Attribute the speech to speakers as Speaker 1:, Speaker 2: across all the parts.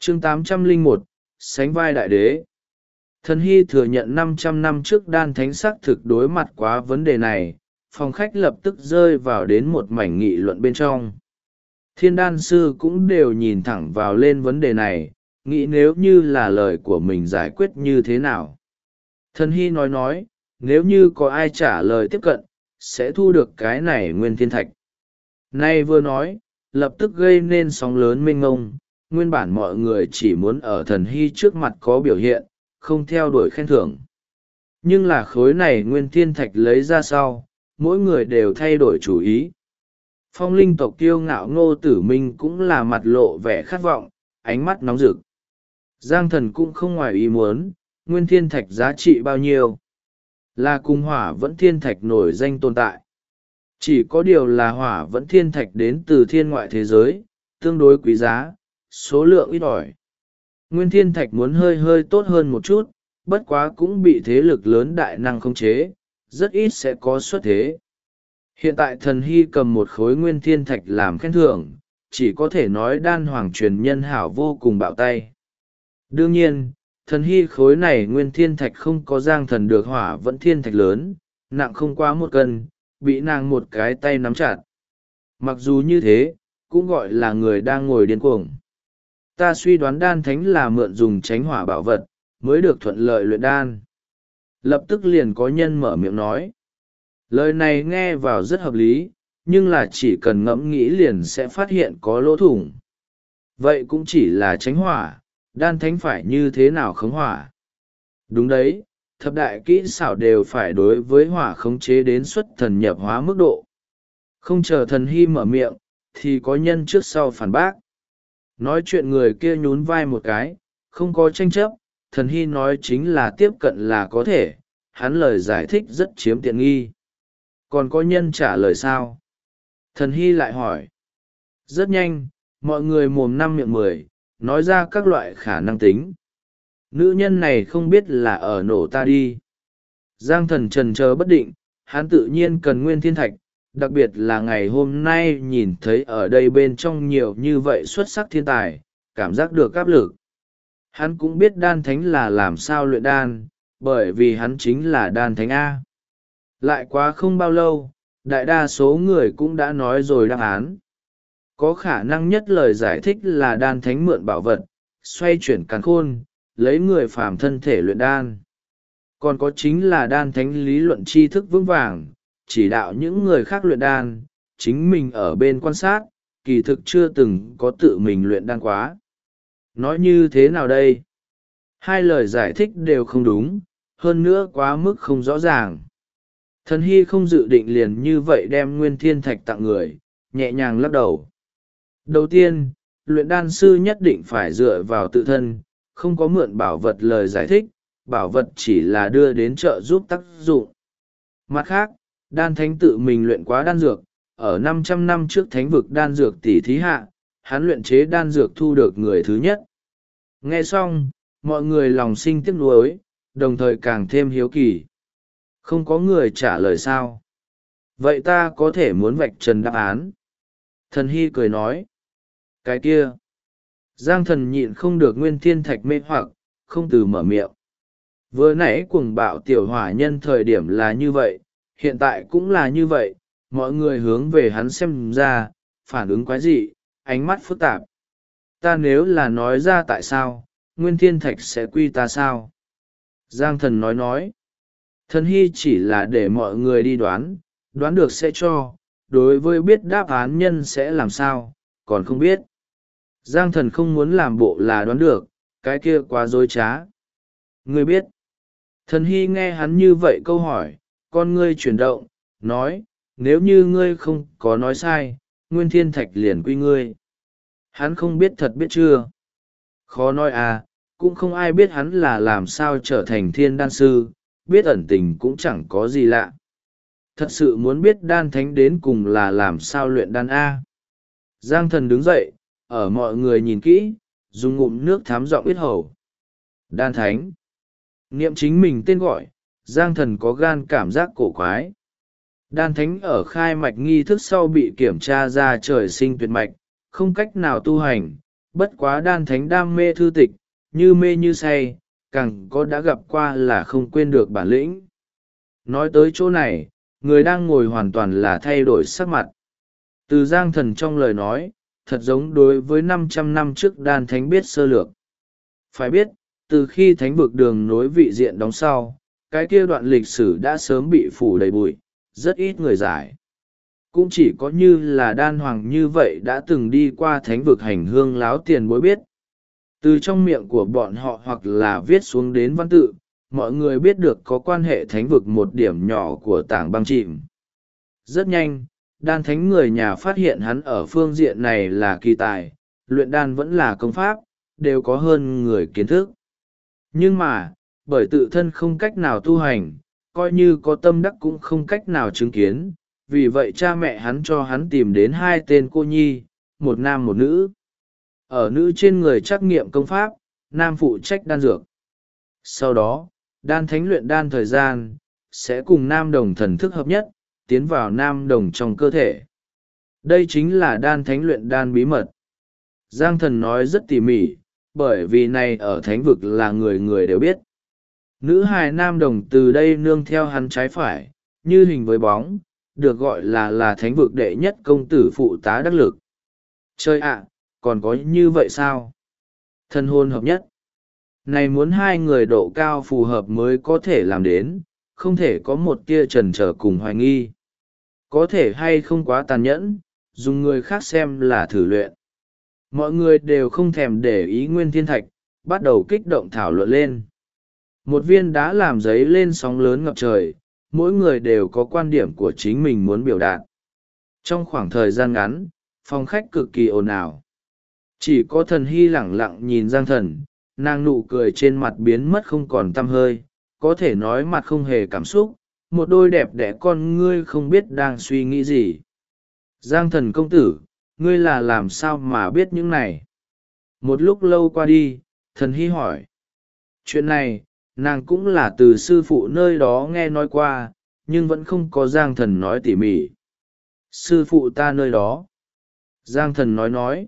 Speaker 1: Chương 801, sánh vai đại đế. Thần hy thừa nhận 500 năm trước đan thánh xác thực đối mặt quá vấn đề này, phòng khách lập tức rơi vào đến một mảnh nghị luận bên trong. Thiên đan sư cũng đều nhìn thẳng vào lên vấn đề này, nghĩ nếu như là lời của mình giải quyết như thế nào. Thần hy nói, nếu như có ai trả lời tiếp cận, sẽ thu được cái này nguyên thiên thạch. Nay vừa nói, lập tức gây nên sóng lớn mênh mông, nguyên bản mọi người chỉ muốn ở thần hy trước mặt có biểu hiện, không theo đuổi khen thưởng. Nhưng là khối này nguyên thiên thạch lấy ra sau, mỗi người đều thay đổi chủ ý. Phong linh tộc kiêu ngạo Ngô Tử Minh cũng là mặt lộ vẻ khát vọng, ánh mắt nóng rực. Giang thần cũng không ngoài ý muốn, nguyên thiên thạch giá trị bao nhiêu. Là cùng hỏa vẫn thiên thạch nổi danh tồn tại. Chỉ có điều là hỏa vẫn thiên thạch đến từ thiên ngoại thế giới, tương đối quý giá, số lượng ít ỏi. Nguyên thiên thạch muốn hơi tốt hơn một chút, bất quá cũng bị thế lực lớn đại năng khống chế, rất ít sẽ có xuất thế. Hiện tại thần hy cầm một khối nguyên thiên thạch làm khen thưởng, chỉ có thể nói đan hoàng truyền nhân hảo vô cùng bạo tay. Đương nhiên, thần hy khối này nguyên thiên thạch không có giang thần được hỏa vẫn thiên thạch lớn, nặng không quá 1 cân, bị nàng một cái tay nắm chặt. Mặc dù như thế, cũng gọi là người đang ngồi điên cuồng. Ta suy đoán đan thánh là mượn dùng tránh hỏa bảo vật, mới được thuận lợi luyện đan. Lập tức liền có nhân mở miệng nói. Lời này nghe vào rất hợp lý, nhưng là chỉ cần ngẫm nghĩ liền sẽ phát hiện có lỗ thủng. Vậy cũng chỉ là tránh hỏa, đan thánh phải như thế nào khống hỏa? Đúng đấy, thập đại kỹ xảo đều phải đối với hỏa khống chế đến xuất thần nhập hóa mức độ. Không chờ thần hy mở miệng, thì có nhân trước sau phản bác. Nói chuyện người kia nhún vai một cái, không có tranh chấp, thần hy nói chính là tiếp cận là có thể, hắn lời giải thích rất chiếm tiện nghi. Còn có nhân trả lời sao? Thần hy lại hỏi. Rất nhanh, mọi người mồm năm miệng 10, nói ra các loại khả năng tính. Nữ nhân này không biết là ở nổ ta đi. Giang thần trần chờ bất định, hắn tự nhiên cần nguyên thiên thạch, đặc biệt là ngày hôm nay nhìn thấy ở đây bên trong nhiều như vậy xuất sắc thiên tài, cảm giác được áp lực. Hắn cũng biết đan thánh là làm sao luyện đan, bởi vì hắn chính là đan thánh A. Lại quá không bao lâu, đại đa số người cũng đã nói rồi đáp án. Có khả năng nhất lời giải thích là đan thánh mượn bảo vật, xoay chuyển càn khôn, lấy người phàm thân thể luyện đan. Còn có chính là đan thánh lý luận tri thức vững vàng, chỉ đạo những người khác luyện đan, chính mình ở bên quan sát, kỳ thực chưa từng có tự mình luyện đan quá. Nói như thế nào đây? Hai lời giải thích đều không đúng, hơn nữa quá mức không rõ ràng. Thần hy không dự định liền như vậy đem nguyên thiên thạch tặng người, nhẹ nhàng lắc đầu. Đầu tiên, luyện đan sư nhất định phải dựa vào tự thân, không có mượn bảo vật lời giải thích, bảo vật chỉ là đưa đến trợ giúp tác dụng. Mặt khác, đan thánh tự mình luyện quá đan dược, ở 500 năm trước thánh vực đan dược tỷ thí hạ, hắn luyện chế đan dược thu được người thứ nhất. Nghe xong, mọi người lòng sinh tiếc nuối, đồng thời càng thêm hiếu kỳ. Không có người trả lời sao? Vậy ta có thể muốn vạch trần đáp án. Thần hy cười nói. Cái kia. Giang thần nhịn không được nguyên thiên thạch mê hoặc, không từ mở miệng. Vừa nãy cuồng bạo tiểu hỏa nhân thời điểm là như vậy, hiện tại cũng là như vậy, mọi người hướng về hắn xem ra, phản ứng quái dị, ánh mắt phức tạp. Ta nếu là nói ra tại sao, nguyên thiên thạch sẽ quy ta sao? Giang thần nói. Thần hy chỉ là để mọi người đi đoán, đoán được sẽ cho, đối với biết đáp án nhân sẽ làm sao, còn không biết. Giang thần không muốn làm bộ là đoán được, cái kia quá dối trá. Ngươi biết. Thần hy nghe hắn như vậy câu hỏi, con ngươi chuyển động, nói, nếu như ngươi không có nói sai, nguyên thiên thạch liền quy ngươi. Hắn không biết thật biết chưa? Khó nói à, cũng không ai biết hắn là làm sao trở thành thiên đan sư, biết ẩn tình cũng chẳng có gì lạ. Thật sự muốn biết đan thánh đến cùng là làm sao luyện đan A. Giang thần đứng dậy, ở mọi người nhìn kỹ, dùng ngụm nước thám giọng ít hầu. Đan thánh. Niệm chính mình tên gọi, Giang thần có gan cảm giác cổ quái. Đan thánh ở khai mạch nghi thức sau bị kiểm tra ra trời sinh tuyệt mạch, không cách nào tu hành, Bất quá đan thánh đam mê thư tịch, như mê như say, càng có đã gặp qua là không quên được bản lĩnh. Nói tới chỗ này, người đang ngồi hoàn toàn là thay đổi sắc mặt. Từ Giang Thần trong lời nói, thật giống đối với 500 năm trước đan thánh biết sơ lược. Phải biết, từ khi thánh vực đường nối vị diện đóng sau, cái kia đoạn lịch sử đã sớm bị phủ đầy bụi, rất ít người giải. Cũng chỉ có như là đan hoàng như vậy đã từng đi qua thánh vực hành hương láo tiền bối biết. Từ trong miệng của bọn họ hoặc là viết xuống đến văn tự, mọi người biết được có quan hệ thánh vực một điểm nhỏ của tảng băng chìm. Rất nhanh, đan thánh người nhà phát hiện hắn ở phương diện này là kỳ tài, luyện đan vẫn là công pháp, đều có hơn người kiến thức. Nhưng mà, bởi tự thân không cách nào tu hành, coi như có tâm đắc cũng không cách nào chứng kiến, vì vậy cha mẹ hắn cho hắn tìm đến hai tên cô nhi, một nam một nữ. Ở nữ trên người trắc nghiệm công pháp, nam phụ trách đan dược. Sau đó, đan thánh luyện đan thời gian, sẽ cùng nam đồng thần thức hợp nhất, tiến vào nam đồng trong cơ thể. Đây chính là đan thánh luyện đan bí mật. Giang Thần nói rất tỉ mỉ, bởi vì này ở thánh vực là người người đều biết. Nữ hài nam đồng từ đây nương theo hắn trái phải, như hình với bóng, được gọi là thánh vực đệ nhất công tử phụ tá đắc lực. Chơi ạ, còn có như vậy sao? Thân hôn hợp nhất. Này muốn hai người độ cao phù hợp mới có thể làm đến, không thể có một tia chần chờ cùng hoài nghi. Có thể hay không quá tàn nhẫn, dùng người khác xem là thử luyện. Mọi người đều không thèm để ý Nguyên Thiên Thạch, bắt đầu kích động thảo luận lên. Một viên đá làm giấy lên sóng lớn ngập trời, mỗi người đều có quan điểm của chính mình muốn biểu đạt. Trong khoảng thời gian ngắn, phòng khách cực kỳ ồn ào. Chỉ có Thần Hy lẳng lặng nhìn Giang Thần, nàng nụ cười trên mặt biến mất không còn tăm hơi, có thể nói mặt không hề cảm xúc, một đôi đẹp đẽ con ngươi không biết đang suy nghĩ gì. Giang Thần công tử, ngươi là làm sao mà biết những này? Một lúc lâu qua đi, Thần Hy hỏi. Chuyện này, nàng cũng là từ sư phụ nơi đó nghe nói qua, nhưng vẫn không có Giang Thần nói tỉ mỉ. Sư phụ ta nơi đó. Giang Thần nói.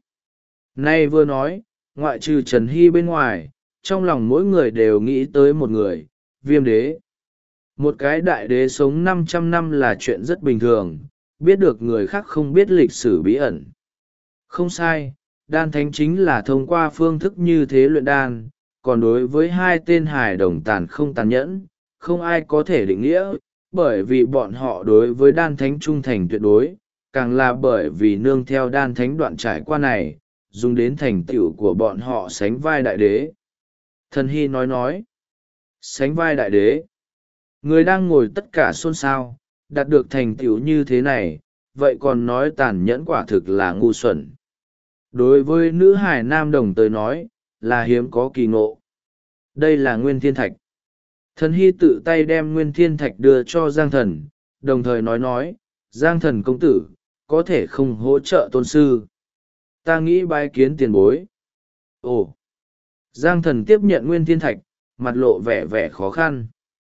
Speaker 1: Nay vừa nói, ngoại trừ Trần Hy bên ngoài, trong lòng mỗi người đều nghĩ tới một người, Viêm đế. Một cái đại đế sống 500 năm là chuyện rất bình thường, biết được người khác không biết lịch sử bí ẩn. Không sai, đan thánh chính là thông qua phương thức như thế luyện đan, còn đối với hai tên hài đồng tàn không tàn nhẫn, không ai có thể định nghĩa, bởi vì bọn họ đối với đan thánh trung thành tuyệt đối, càng là bởi vì nương theo đan thánh đoạn trải qua này, dùng đến thành tựu của bọn họ sánh vai đại đế. Thần Hy nói, sánh vai đại đế. Người đang ngồi tất cả xôn xao, đạt được thành tựu như thế này, vậy còn nói tàn nhẫn quả thực là ngu xuẩn. Đối với nữ hải nam đồng tới nói, là hiếm có kỳ ngộ. Đây là Nguyên Thiên Thạch. Thần Hy tự tay đem Nguyên Thiên Thạch đưa cho Giang Thần, đồng thời nói, Giang Thần công tử, có thể không hỗ trợ tôn sư. Ta nghĩ bái kiến tiền bối. Ồ! Giang Thần tiếp nhận Nguyên Thiên Thạch, mặt lộ vẻ khó khăn.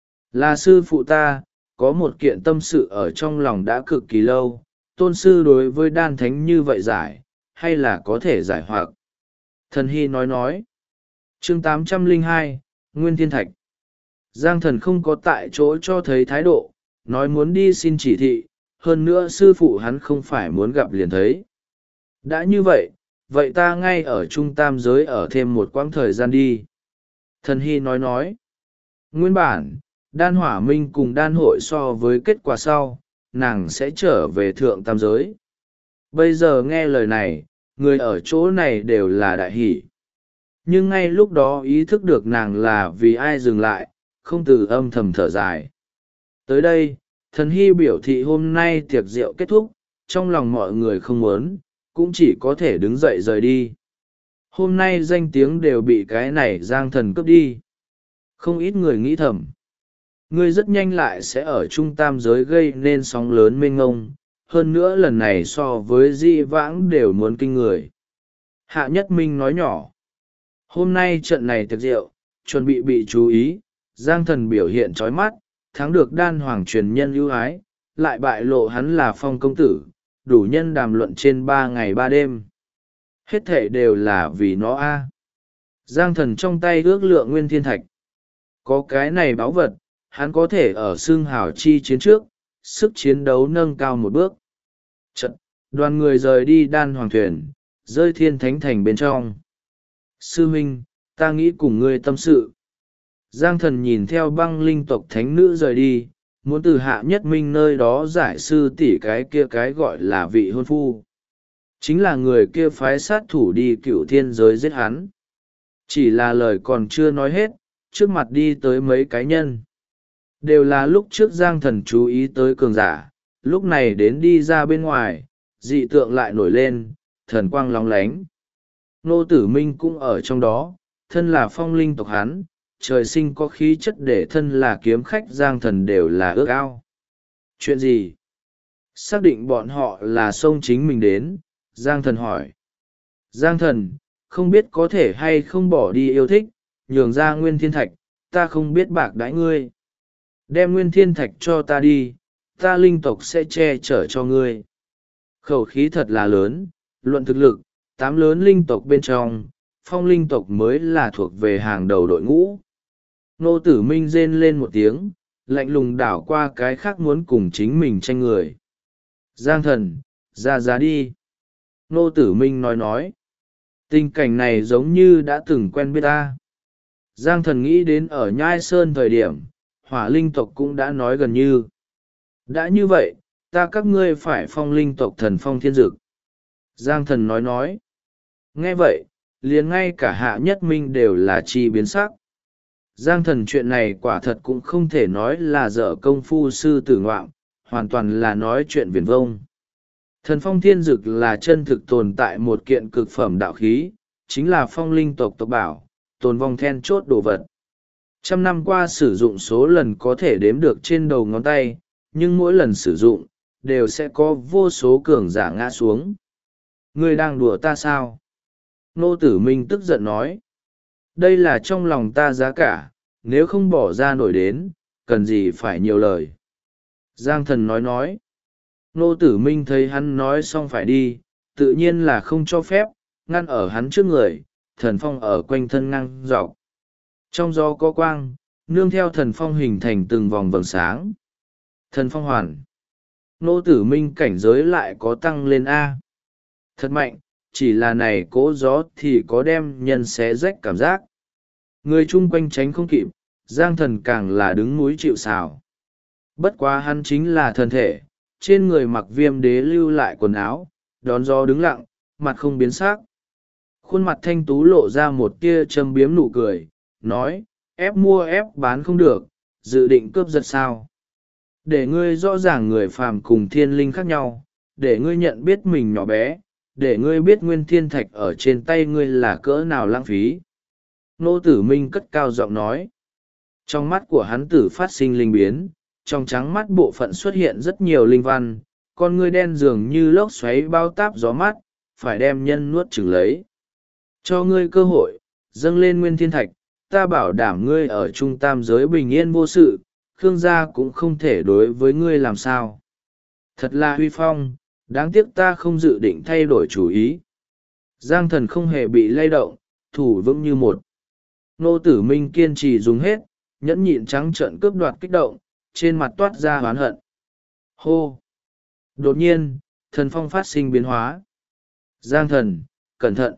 Speaker 1: Là sư phụ ta, có một kiện tâm sự ở trong lòng đã cực kỳ lâu, tôn sư đối với đan thánh như vậy giải, hay là có thể giải hoặc. Thần Hy nói. Chương 802, Nguyên Thiên Thạch. Giang Thần không có tại chỗ cho thấy thái độ, nói muốn đi xin chỉ thị, hơn nữa sư phụ hắn không phải muốn gặp liền thấy. Đã như vậy, vậy ta ngay ở trung tam giới ở thêm một quãng thời gian đi. Thần Hy nói. Nguyên bản, đan hỏa minh cùng đan hội so với kết quả sau, nàng sẽ trở về thượng tam giới. Bây giờ nghe lời này, người ở chỗ này đều là đại hỷ. Nhưng ngay lúc đó ý thức được nàng là vì ai dừng lại, không từ âm thầm thở dài. Tới đây, Thần Hy biểu thị hôm nay tiệc rượu kết thúc, trong lòng mọi người không muốn, cũng chỉ có thể đứng dậy rời đi. Hôm nay danh tiếng đều bị cái này Giang Thần cướp đi. Không ít người nghĩ thầm. Ngươi rất nhanh lại sẽ ở trung tam giới gây nên sóng lớn mênh ngông, hơn nữa lần này so với di vãng đều muốn kinh người. Hạ Nhất Minh nói nhỏ. Hôm nay trận này tiệc rượu, chuẩn bị chú ý, Giang Thần biểu hiện chói mắt, thắng được đan hoàng truyền nhân ưu ái, lại bại lộ hắn là phong công tử, đủ nhân đàm luận trên 3 ngày 3 đêm. Hết thảy đều là vì nó a. Giang thần trong tay ước lượng nguyên thiên thạch. Có cái này báu vật, hắn có thể ở xương hào chi chiến trước, sức chiến đấu nâng cao một bước. Trận, đoàn người rời đi đan hoàng thuyền, rơi thiên thánh thành bên trong. Sư huynh, ta nghĩ cùng ngươi tâm sự. Giang thần nhìn theo băng linh tộc thánh nữ rời đi, muốn từ Hạ Nhất Minh nơi đó giải sư tỷ cái kia cái gọi là vị hôn phu. Chính là người kia phái sát thủ đi Cửu Thiên giới giết hắn. Chỉ là lời còn chưa nói hết, trước mặt đi tới mấy cá nhân. Đều là lúc trước Giang thần chú ý tới cường giả, lúc này đến đi ra bên ngoài, dị tượng lại nổi lên, thần quang lóng lánh. Nô Tử Minh cũng ở trong đó, thân là phong linh tộc hắn, trời sinh có khí chất để thân là kiếm khách Giang thần đều là ước ao. Chuyện gì? Xác định bọn họ là xông chính mình đến, Giang thần hỏi. Giang thần, không biết có thể hay không bỏ đi yêu thích, nhường ra nguyên thiên thạch, ta không biết bạc đãi ngươi. Đem nguyên thiên thạch cho ta đi, ta linh tộc sẽ che chở cho ngươi. Khẩu khí thật là lớn, luận thực lực, 8 lớn linh tộc bên trong, phong linh tộc mới là thuộc về hàng đầu đội ngũ. Nô Tử Minh rên lên một tiếng, lạnh lùng đảo qua cái khác muốn cùng chính mình tranh người. Giang thần, ra đi. Nô Tử Minh nói. Tình cảnh này giống như đã từng quen biết ta. Giang thần nghĩ đến ở Nhai Sơn thời điểm, hỏa linh tộc cũng đã nói gần như. Đã như vậy, ta các ngươi phải phong linh tộc thần phong thiên dực. Giang thần nói. Nghe vậy, liền ngay cả Hạ Nhất Minh đều là chi biến sắc. Giang thần chuyện này quả thật cũng không thể nói là dở công phu sư tử ngoạm, hoàn toàn là nói chuyện viển vông. Thần phong thiên dực là chân thực tồn tại một kiện cực phẩm đạo khí, chính là phong linh tộc tộc bảo, tồn vong then chốt đồ vật. 100 năm qua sử dụng số lần có thể đếm được trên đầu ngón tay, nhưng mỗi lần sử dụng, đều sẽ có vô số cường giả ngã xuống. Ngươi đang đùa ta sao? Nô Tử Minh tức giận nói. Đây là trong lòng ta giá cả, nếu không bỏ ra nổi đến, cần gì phải nhiều lời. Giang thần nói. Nô Tử Minh thấy hắn nói xong phải đi, tự nhiên là không cho phép, ngăn ở hắn trước người, thần phong ở quanh thân ngang dọc. Trong gió có quang, nương theo thần phong hình thành từng vòng vầng sáng. Thần phong hoàn. Nô Tử Minh cảnh giới lại có tăng lên A. Thật mạnh, chỉ là này cỗ gió thì có đem nhân xé rách cảm giác. Người chung quanh tránh không kịp, Giang thần càng là đứng núi chịu sào. Bất quá hắn chính là thân thể, trên người mặc Viêm Đế lưu lại quần áo, đón gió đứng lặng, mặt không biến sắc. Khuôn mặt thanh tú lộ ra một tia châm biếm nụ cười, nói, ép mua ép bán không được, dự định cướp giật sao. Để ngươi rõ ràng người phàm cùng thiên linh khác nhau, để ngươi nhận biết mình nhỏ bé, để ngươi biết nguyên thiên thạch ở trên tay ngươi là cỡ nào lãng phí. Nô Tử Minh cất cao giọng nói. Trong mắt của hắn tử phát sinh linh biến, trong trắng mắt bộ phận xuất hiện rất nhiều linh văn, con ngươi đen dường như lốc xoáy bao táp gió mắt, phải đem nhân nuốt chửng lấy. Cho ngươi cơ hội, dâng lên nguyên thiên thạch, ta bảo đảm ngươi ở trung tam giới bình yên vô sự, Khương gia cũng không thể đối với ngươi làm sao. Thật là huy phong, đáng tiếc ta không dự định thay đổi chủ ý. Giang thần không hề bị lay động, thủ vững như một. Nô Tử Minh kiên trì dùng hết, nhẫn nhịn trắng trợn cướp đoạt kích động, trên mặt toát ra oán hận. Hô! Đột nhiên, thần phong phát sinh biến hóa. Giang thần, cẩn thận!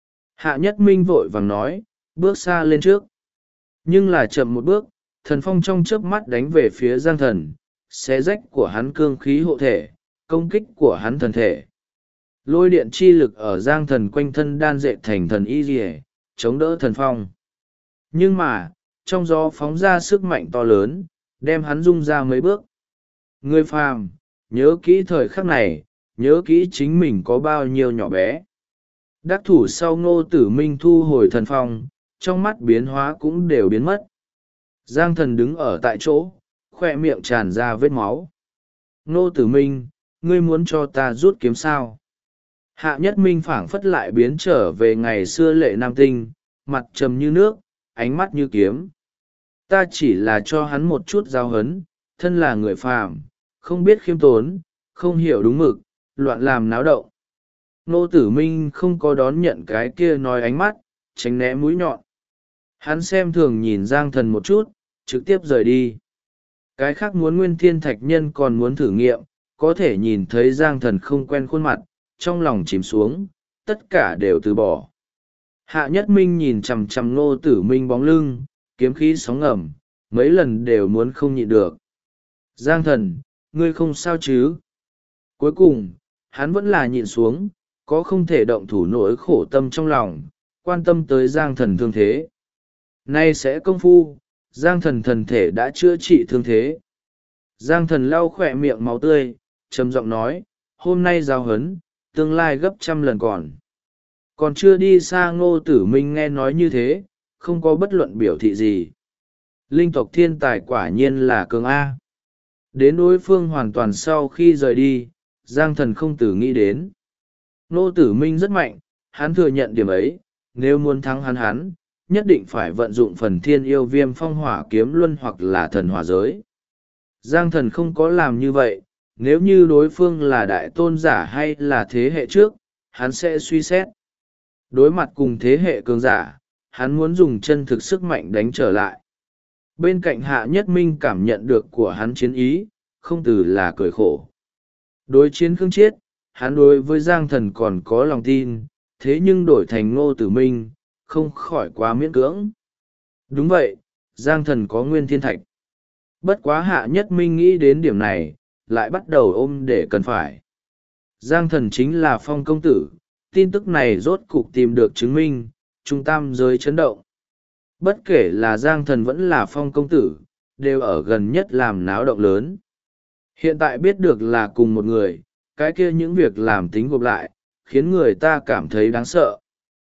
Speaker 1: Hạ Nhất Minh vội vàng nói, bước xa lên trước. Nhưng là chậm một bước, thần phong trong chớp mắt đánh về phía Giang thần, xé rách của hắn cương khí hộ thể, công kích của hắn thần thể. Lôi điện chi lực ở Giang thần quanh thân đan dệt thành thần y rìa, chống đỡ thần phong. Nhưng mà, trong gió phóng ra sức mạnh to lớn, đem hắn rung ra mấy bước. Người phàm, nhớ kỹ thời khắc này, nhớ kỹ chính mình có bao nhiêu nhỏ bé. Đắc thủ sau Ngô Tử Minh thu hồi thần phong, trong mắt biến hóa cũng đều biến mất. Giang thần đứng ở tại chỗ, khoe miệng tràn ra vết máu. Ngô Tử Minh, ngươi muốn cho ta rút kiếm sao? Hạ Nhất Minh phảng phất lại biến trở về ngày xưa lệ nam tinh, mặt trầm như nước, ánh mắt như kiếm. Ta chỉ là cho hắn một chút giao hấn, thân là người phàm, không biết khiêm tốn, không hiểu đúng mực, loạn làm náo động. Ngô Tử Minh không có đón nhận cái kia nói ánh mắt, tránh né mũi nhọn. Hắn xem thường nhìn Giang Thần một chút, trực tiếp rời đi. Cái khác muốn Nguyên Thiên Thạch Nhân còn muốn thử nghiệm, có thể nhìn thấy Giang Thần không quen khuôn mặt, trong lòng chìm xuống, tất cả đều từ bỏ. Hạ Nhất Minh nhìn chằm chằm Ngô Tử Minh bóng lưng, kiếm khí sóng ngầm, mấy lần đều muốn không nhịn được. Giang Thần, ngươi không sao chứ? Cuối cùng, hắn vẫn là nhịn xuống, có không thể động thủ nỗi khổ tâm trong lòng, quan tâm tới Giang Thần thương thế. Nay sẽ công phu, Giang Thần thần thể đã chữa trị thương thế. Giang Thần lau khỏe miệng máu tươi, trầm giọng nói, hôm nay giao hấn, tương lai gấp 100 lần còn. Còn chưa đi xa Ngô Tử Minh nghe nói như thế, không có bất luận biểu thị gì. Linh tộc thiên tài quả nhiên là cường A. Đến đối phương hoàn toàn sau khi rời đi, Giang Thần không tử nghĩ đến. Ngô Tử Minh rất mạnh, hắn thừa nhận điểm ấy, nếu muốn thắng hắn, nhất định phải vận dụng phần thiên yêu viêm phong hỏa kiếm luân hoặc là thần hỏa giới. Giang Thần không có làm như vậy, nếu như đối phương là đại tôn giả hay là thế hệ trước, hắn sẽ suy xét. Đối mặt cùng thế hệ cường giả, hắn muốn dùng chân thực sức mạnh đánh trở lại. Bên cạnh Hạ Nhất Minh cảm nhận được của hắn chiến ý, không từ là cười khổ. Đối chiến Khương Chiết, hắn đối với Giang Thần còn có lòng tin, thế nhưng đổi thành Ngô Tử Minh, không khỏi quá miễn cưỡng. Đúng vậy, Giang Thần có Nguyên Thiên Thạch. Bất quá Hạ Nhất Minh nghĩ đến điểm này, lại bắt đầu ôm để cần phải. Giang Thần chính là Phong công tử, tin tức này rốt cục tìm được chứng minh, trung tam giới chấn động. Bất kể là Giang Thần vẫn là Phong công tử, đều ở gần nhất làm náo động lớn. Hiện tại biết được là cùng một người, cái kia những việc làm tính gộp lại, khiến người ta cảm thấy đáng sợ.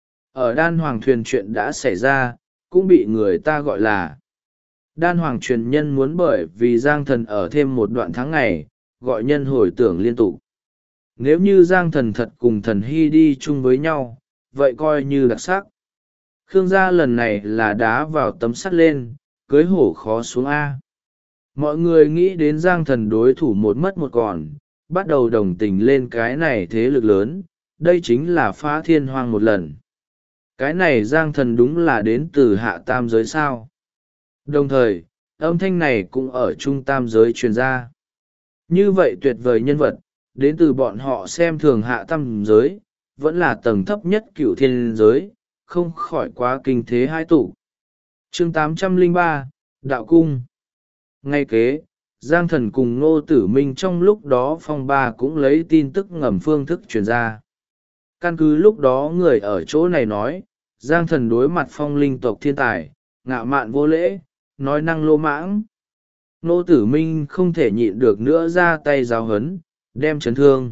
Speaker 1: Ở Đan Hoàng thuyền chuyện đã xảy ra, cũng bị người ta gọi là Đan Hoàng truyền nhân muốn, bởi vì Giang Thần ở thêm một đoạn tháng ngày, gọi nhân hồi tưởng liên tục. Nếu như Giang Thần thật cùng Thần Hy đi chung với nhau, vậy coi như đặc sắc. Khương gia lần này là đá vào tấm sắt lên, cưới hổ khó xuống A. Mọi người nghĩ đến Giang Thần đối thủ một mất một còn, bắt đầu đồng tình lên cái này thế lực lớn, đây chính là phá thiên hoang một lần. Cái này Giang Thần đúng là đến từ hạ tam giới sao. Đồng thời, âm thanh này cũng ở trung tam giới truyền ra. Như vậy tuyệt vời nhân vật, đến từ bọn họ xem thường hạ tam giới, vẫn là tầng thấp nhất cửu thiên giới, không khỏi quá kinh thế hai tụ. Chương 803, Đạo Cung. Ngay kế, Giang Thần cùng Ngô Tử Minh trong lúc đó phong ba cũng lấy tin tức ngầm phương thức truyền ra. Căn cứ lúc đó người ở chỗ này nói, Giang Thần đối mặt phong linh tộc thiên tài, ngạo mạn vô lễ, nói năng lô mãng. Ngô Tử Minh không thể nhịn được nữa ra tay giáo hấn, đem chấn thương.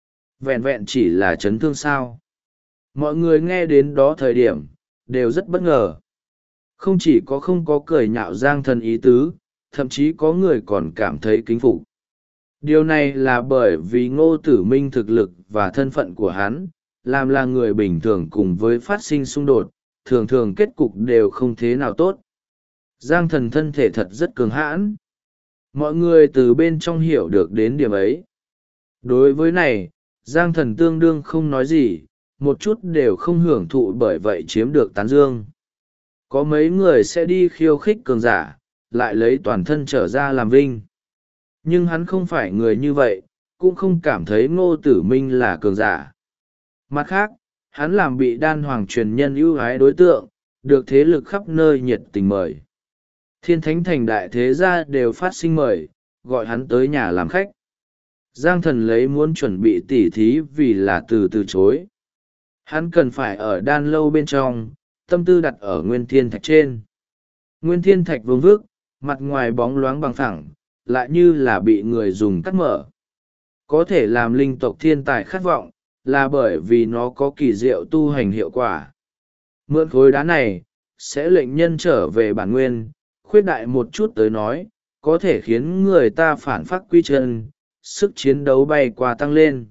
Speaker 1: Vẹn vẹn chỉ là chấn thương sao. Mọi người nghe đến đó thời điểm, đều rất bất ngờ. Không chỉ có không có cười nhạo Giang Thần ý tứ, thậm chí có người còn cảm thấy kính phục. Điều này là bởi vì Ngô Tử Minh thực lực và thân phận của hắn, làm là người bình thường cùng với phát sinh xung đột, thường thường kết cục đều không thế nào tốt. Giang Thần thân thể thật rất cường hãn. Mọi người từ bên trong hiểu được đến điểm ấy. Đối với này, Giang Thần tương đương không nói gì, một chút đều không hưởng thụ, bởi vậy chiếm được tán dương. Có mấy người sẽ đi khiêu khích cường giả, lại lấy toàn thân trở ra làm vinh. Nhưng hắn không phải người như vậy, cũng không cảm thấy Ngô Tử Minh là cường giả. Mặt khác, hắn làm bị Đan Hoàng truyền nhân ưu ái đối tượng, được thế lực khắp nơi nhiệt tình mời. Thiên Thánh Thành đại thế gia đều phát sinh mời, gọi hắn tới nhà làm khách. Giang Thần lấy muốn chuẩn bị tỉ thí vì là từ chối. Hắn cần phải ở đan lâu bên trong, tâm tư đặt ở Nguyên Thiên Thạch trên. Nguyên Thiên Thạch vương vức, mặt ngoài bóng loáng bằng phẳng, lại như là bị người dùng cắt mở. Có thể làm linh tộc thiên tài khát vọng, là bởi vì nó có kỳ diệu tu hành hiệu quả. Mượn khối đá này, sẽ lệnh nhân trở về bản nguyên, khuyết đại một chút tới nói, có thể khiến người ta phản phát quy chân, sức chiến đấu bay qua tăng lên.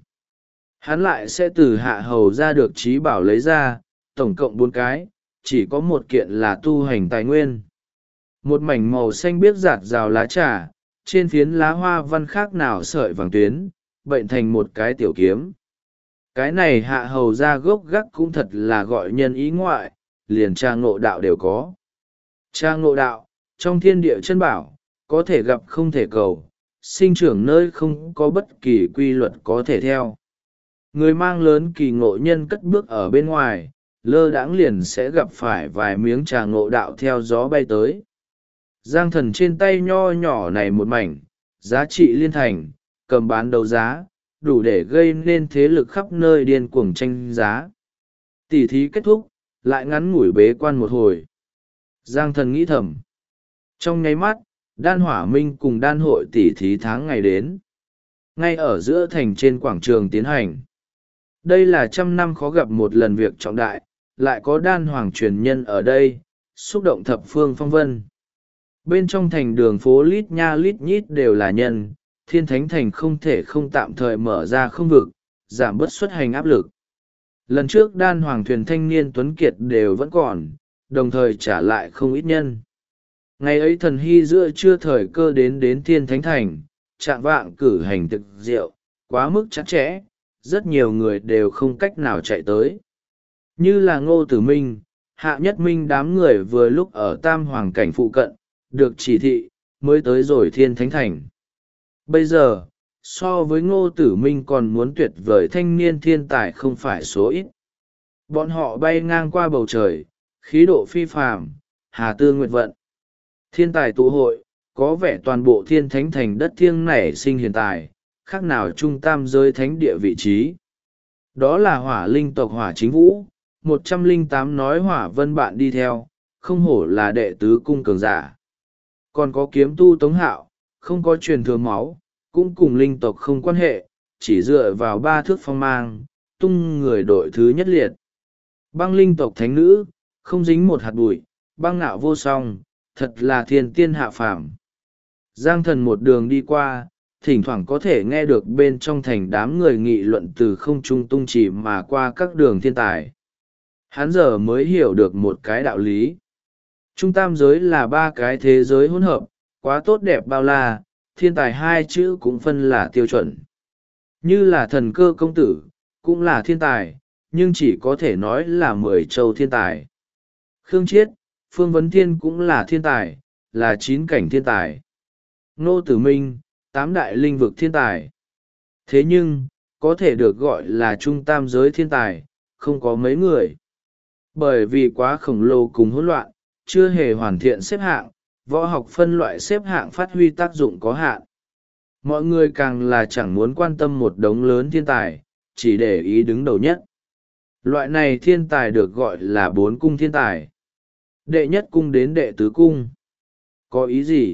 Speaker 1: Hắn lại sẽ từ hạ hầu ra được trí bảo lấy ra, tổng cộng 4 cái, chỉ có một kiện là tu hành tài nguyên. Một mảnh màu xanh biếc rạt rào lá trà, trên phiến lá hoa văn khác nào sợi vàng tuyến, bệnh thành một cái tiểu kiếm. Cái này hạ hầu ra gốc gác cũng thật là gọi nhân ý ngoại, liền tra ngộ đạo đều có. Tra ngộ đạo, trong thiên địa chân bảo, có thể gặp không thể cầu, sinh trưởng nơi không có bất kỳ quy luật có thể theo. Người mang lớn kỳ ngộ nhân cất bước ở bên ngoài, lơ đãng liền sẽ gặp phải vài miếng trà ngộ đạo theo gió bay tới. Giang Thần trên tay nho nhỏ này một mảnh, giá trị liên thành, cầm bán đấu giá, đủ để gây nên thế lực khắp nơi điên cuồng tranh giá. Tỉ thí kết thúc, lại ngắn ngủi bế quan một hồi. Giang Thần nghĩ thầm. Trong nháy mắt, đan hỏa minh cùng đan hội tỉ thí tháng ngày đến. Ngay ở giữa thành trên quảng trường tiến hành. Đây là 100 năm khó gặp một lần việc trọng đại, lại có đan hoàng truyền nhân ở đây, xúc động thập phương phong vân. Bên trong thành đường phố lít nha lít nhít đều là nhân, Thiên Thánh Thành không thể không tạm thời mở ra không vực, giảm bớt xuất hành áp lực. Lần trước đan hoàng thuyền thanh niên Tuấn Kiệt đều vẫn còn, đồng thời trả lại không ít nhân. Ngày ấy thần hy giữa trưa thời cơ đến Thiên Thánh Thành, trạng vạng cử hành thực rượu, quá mức chặt chẽ, rất nhiều người đều không cách nào chạy tới. Như là Ngô Tử Minh, Hạ Nhất Minh đám người vừa lúc ở Tam Hoàng cảnh phụ cận, được chỉ thị, mới tới rồi Thiên Thánh Thành. Bây giờ, so với Ngô Tử Minh còn muốn tuyệt vời thanh niên thiên tài không phải số ít. Bọn họ bay ngang qua bầu trời, khí độ phi phàm, hà tư nguyệt vận. Thiên tài tụ hội, có vẻ toàn bộ Thiên Thánh Thành đất thiêng nảy sinh hiện tại, khác nào trung tam giới thánh địa vị trí. Đó là hỏa linh tộc Hỏa Chính Vũ, 108 nói hỏa vân bạn đi theo, không hổ là đệ tứ cung cường giả. Còn có kiếm tu Tống Hạo, không có truyền thừa máu, cũng cùng linh tộc không quan hệ, chỉ dựa vào 3 thước phong mang, tung người đội thứ nhất liệt. Băng linh tộc thánh nữ, không dính một hạt bụi, băng ngạo vô song, thật là thiên tiên hạ phàm. Giang Thần một đường đi qua, thỉnh thoảng có thể nghe được bên trong thành đám người nghị luận từ không trung tung chỉ mà qua các đường thiên tài. Hắn giờ mới hiểu được một cái đạo lý. Trung tam giới là 3 cái thế giới hỗn hợp, quá tốt đẹp bao la, thiên tài 2 chữ cũng phân là tiêu chuẩn. Như là thần cơ công tử, cũng là thiên tài, nhưng chỉ có thể nói là 10 châu thiên tài. Khương Chiết, Phương Vấn Thiên cũng là thiên tài, là 9 cảnh thiên tài. Ngô Tử Minh, 8 đại linh vực thiên tài. Thế nhưng, có thể được gọi là trung tam giới thiên tài, không có mấy người. Bởi vì quá khổng lồ cùng hỗn loạn, chưa hề hoàn thiện xếp hạng, võ học phân loại xếp hạng phát huy tác dụng có hạn. Mọi người càng là chẳng muốn quan tâm một đống lớn thiên tài, chỉ để ý đứng đầu nhất. Loại này thiên tài được gọi là 4 cung thiên tài. Đệ nhất cung đến đệ tứ cung. Có ý gì?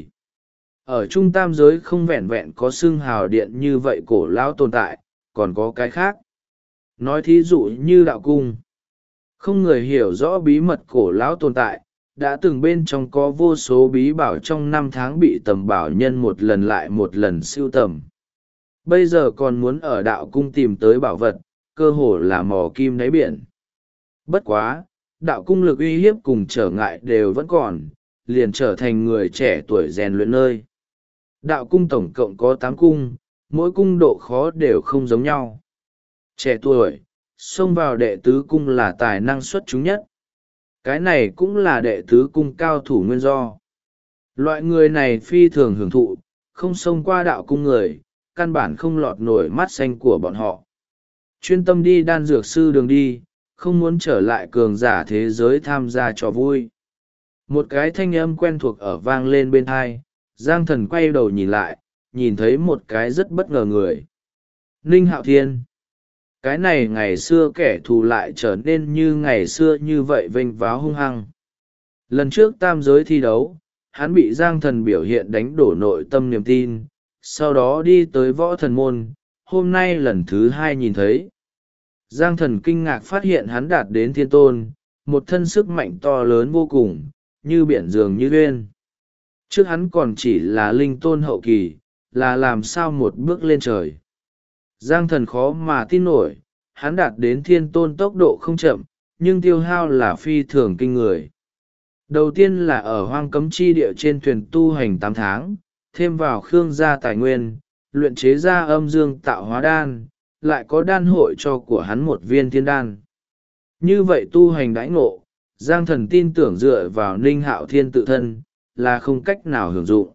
Speaker 1: Ở trung tam giới không vẹn vẹn có xưng hào điện như vậy cổ lão tồn tại, còn có cái khác. Nói thí dụ như đạo cung. Không người hiểu rõ bí mật cổ lão tồn tại, đã từng bên trong có vô số bí bảo trong 5 tháng bị tầm bảo nhân một lần lại một lần sưu tầm. Bây giờ còn muốn ở đạo cung tìm tới bảo vật, cơ hồ là mò kim đáy biển. Bất quá, đạo cung lực uy hiếp cùng trở ngại đều vẫn còn, liền trở thành người trẻ tuổi rèn luyện nơi. Đạo cung tổng cộng có 8 cung, mỗi cung độ khó đều không giống nhau. Trẻ tuổi, xông vào đệ tứ cung là tài năng xuất chúng nhất. Cái này cũng là đệ tứ cung cao thủ nguyên do. Loại người này phi thường hưởng thụ, không xông qua đạo cung người, căn bản không lọt nổi mắt xanh của bọn họ. Chuyên tâm đi đan dược sư đường đi, không muốn trở lại cường giả thế giới tham gia trò vui. Một cái thanh âm quen thuộc ở vang lên bên tai, Giang Thần quay đầu nhìn lại, nhìn thấy một cái rất bất ngờ người. Ninh Hạo Thiên. Cái này ngày xưa kẻ thù lại trở nên như ngày xưa như vậy vênh váo hung hăng. Lần trước tam giới thi đấu, hắn bị Giang Thần biểu hiện đánh đổ nội tâm niềm tin, sau đó đi tới võ thần môn, hôm nay lần thứ 2 nhìn thấy. Giang Thần kinh ngạc phát hiện hắn đạt đến thiên tôn, một thân sức mạnh to lớn vô cùng, như biển dường như uyên. Trước hắn còn chỉ là linh tôn hậu kỳ, là làm sao một bước lên trời. Giang Thần khó mà tin nổi, hắn đạt đến thiên tôn tốc độ không chậm, nhưng tiêu hao là phi thường kinh người. Đầu tiên là ở hoang cấm chi địa trên thuyền tu hành 8 tháng, thêm vào khương gia tài nguyên, luyện chế ra âm dương tạo hóa đan, lại có đan hội cho của hắn một viên thiên đan. Như vậy tu hành đãi ngộ, Giang Thần tin tưởng dựa vào Ninh Hạo Thiên tự thân, là không cách nào hưởng dụng.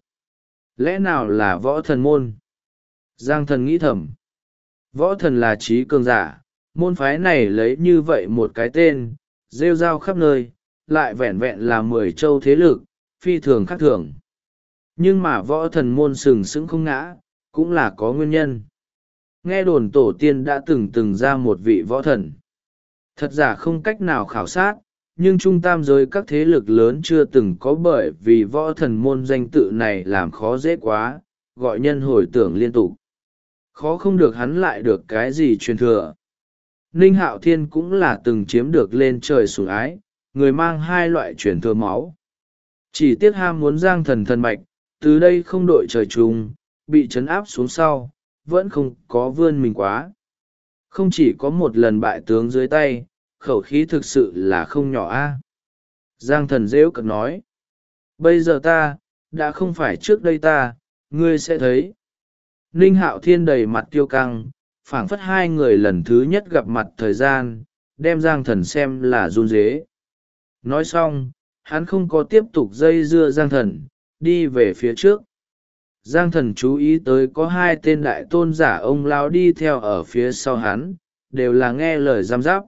Speaker 1: Lẽ nào là võ thần môn? Giang Thần nghĩ thầm. Võ thần là trí cường giả, môn phái này lấy như vậy một cái tên, rêu rao khắp nơi, lại vẹn vẹn là 10 châu thế lực, phi thường khác thường. Nhưng mà võ thần môn sừng sững không ngã, cũng là có nguyên nhân. Nghe đồn tổ tiên đã từng ra một vị võ thần. Thật giả không cách nào khảo sát, nhưng trung tam giới các thế lực lớn chưa từng có, bởi vì võ thần môn danh tự này làm khó dễ quá, gọi nhân hồi tưởng liên tục. Khó không được hắn lại được cái gì truyền thừa. Ninh Hạo Thiên cũng là từng chiếm được lên trời sủng ái, người mang hai loại truyền thừa máu. Chỉ tiếc ham muốn Giang Thần thần mạch, từ đây không đội trời chung, bị trấn áp xuống sau, vẫn không có vươn mình quá. Không chỉ có một lần bại tướng dưới tay, khẩu khí thực sự là không nhỏ a. Giang Thần rêu cợt nói. Bây giờ ta, đã không phải trước đây ta, ngươi sẽ thấy. Ninh Hạo Thiên đầy mặt tiêu căng, phảng phất hai người lần thứ nhất gặp mặt thời gian, đem Giang Thần xem là run rế. Nói xong, hắn không có tiếp tục dây dưa Giang Thần, đi về phía trước. Giang Thần chú ý tới có hai tên đại tôn giả ông lão đi theo ở phía sau hắn, đều là nghe lời giam giáp.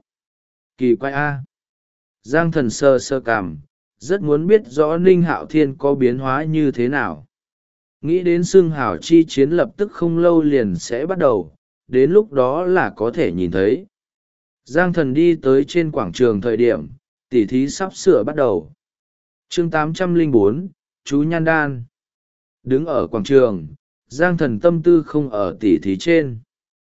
Speaker 1: Kỳ quái a. Giang Thần sơ sơ cảm, rất muốn biết rõ Ninh Hạo Thiên có biến hóa như thế nào. Nghĩ đến xương hảo chi chiến lập tức không lâu liền sẽ bắt đầu, đến lúc đó là có thể nhìn thấy. Giang Thần đi tới trên quảng trường thời điểm, tỉ thí sắp sửa bắt đầu. Chương 804, chú Nhan Đan. Đứng ở quảng trường, Giang Thần tâm tư không ở tỉ thí trên.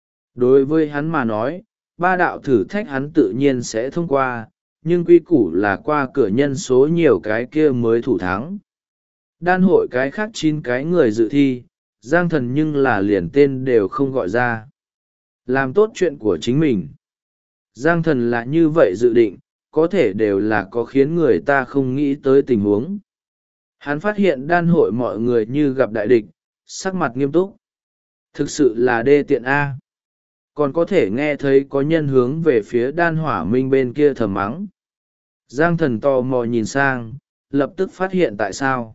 Speaker 1: Đối với hắn mà nói, ba đạo thử thách hắn tự nhiên sẽ thông qua, nhưng quy củ là qua cửa nhân số nhiều cái kia mới thủ thắng. Đan hội cái khác 9 cái người dự thi, Giang Thần nhưng là liền tên đều không gọi ra. Làm tốt chuyện của chính mình. Giang Thần là như vậy dự định, có thể đều là có khiến người ta không nghĩ tới tình huống. Hắn phát hiện đan hội mọi người như gặp đại địch, sắc mặt nghiêm túc. Thực sự là đê tiện A. Còn có thể nghe thấy có nhân hướng về phía đan hỏa minh bên kia thầm mắng. Giang Thần tò mò nhìn sang, lập tức phát hiện tại sao.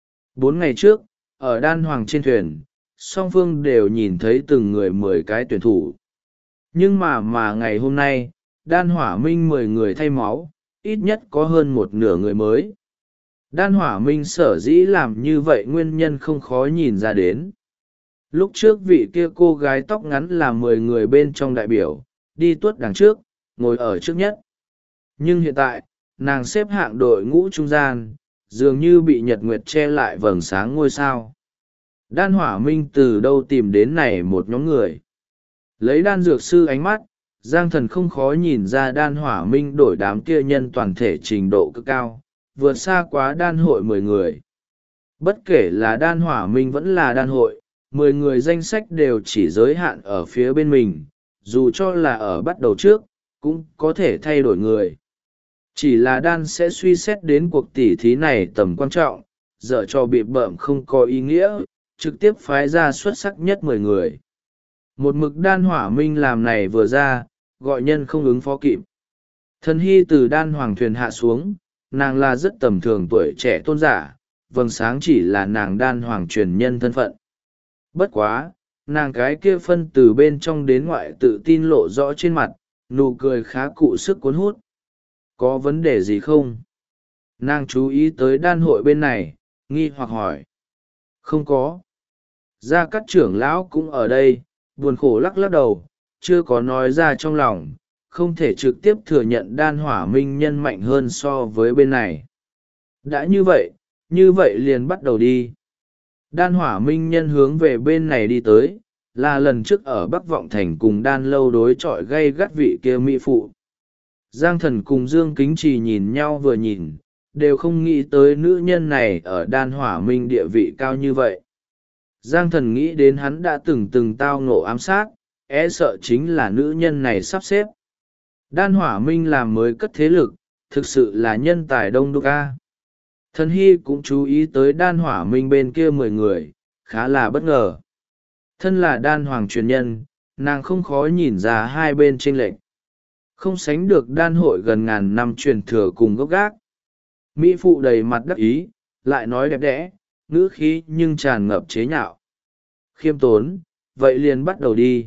Speaker 1: 4 ngày trước, ở đan hoàng trên thuyền, song phương đều nhìn thấy từng người 10 cái tuyển thủ. Nhưng mà ngày hôm nay, đan hỏa minh 10 người thay máu, ít nhất có hơn một nửa người mới. Đan hỏa minh sở dĩ làm như vậy nguyên nhân không khó nhìn ra đến. Lúc trước vị kia cô gái tóc ngắn là 10 người bên trong đại biểu, đi tuốt đằng trước, ngồi ở trước nhất. Nhưng hiện tại, nàng xếp hạng đội ngũ trung gian, dường như bị nhật nguyệt che lại vầng sáng ngôi sao. Đan hỏa minh từ đâu tìm đến này một nhóm người. Lấy đan dược sư ánh mắt, Giang Thần không khó nhìn ra đan hỏa minh đổi đám kia nhân toàn thể trình độ cực cao, vượt xa quá đan hội 10 người. Bất kể là đan hỏa minh vẫn là đan hội, 10 người danh sách đều chỉ giới hạn ở phía bên mình, dù cho là ở bắt đầu trước, cũng có thể thay đổi người. Chỉ là đan sẽ suy xét đến cuộc tỉ thí này tầm quan trọng, dở cho bị bợm không có ý nghĩa, trực tiếp phái ra xuất sắc nhất 10 người. Một mực đan hỏa minh làm này vừa ra, gọi nhân không ứng phó kịp. Thần hy từ đan hoàng thuyền hạ xuống, nàng là rất tầm thường tuổi trẻ tôn giả, vầng sáng chỉ là nàng đan hoàng truyền nhân thân phận. Bất quá, nàng cái kia phân từ bên trong đến ngoại tự tin lộ rõ trên mặt, nụ cười khá cụ sức cuốn hút. Có vấn đề gì không? Nàng chú ý tới đan hội bên này, nghi hoặc hỏi. Không có. Gia Cát trưởng lão cũng ở đây, buồn khổ lắc lắc đầu, chưa có nói ra trong lòng, không thể trực tiếp thừa nhận đan hỏa minh nhân mạnh hơn so với bên này. Đã như vậy liền bắt đầu đi. Đan hỏa minh nhân hướng về bên này đi tới, là lần trước ở Bắc Vọng Thành cùng đan lâu đối chọi gay gắt vị kia mỹ phụ. Giang Thần cùng Dương Kính Trì nhìn nhau vừa nhìn, đều không nghĩ tới nữ nhân này ở đan hỏa minh địa vị cao như vậy. Giang Thần nghĩ đến hắn đã từng tao ngộ ám sát, e sợ chính là nữ nhân này sắp xếp. Đan hỏa minh làm mới cất thế lực, thực sự là nhân tài đông đúc a. Thần hy cũng chú ý tới đan hỏa minh bên kia 10 người, khá là bất ngờ. Thân là đan hoàng truyền nhân, nàng không khó nhìn ra hai bên chênh lệch. Không sánh được đan hội gần ngàn năm truyền thừa cùng gốc gác. Mỹ phụ đầy mặt đắc ý, lại nói đẹp đẽ, ngữ khí nhưng tràn ngập chế nhạo. Khiêm tốn, vậy liền bắt đầu đi.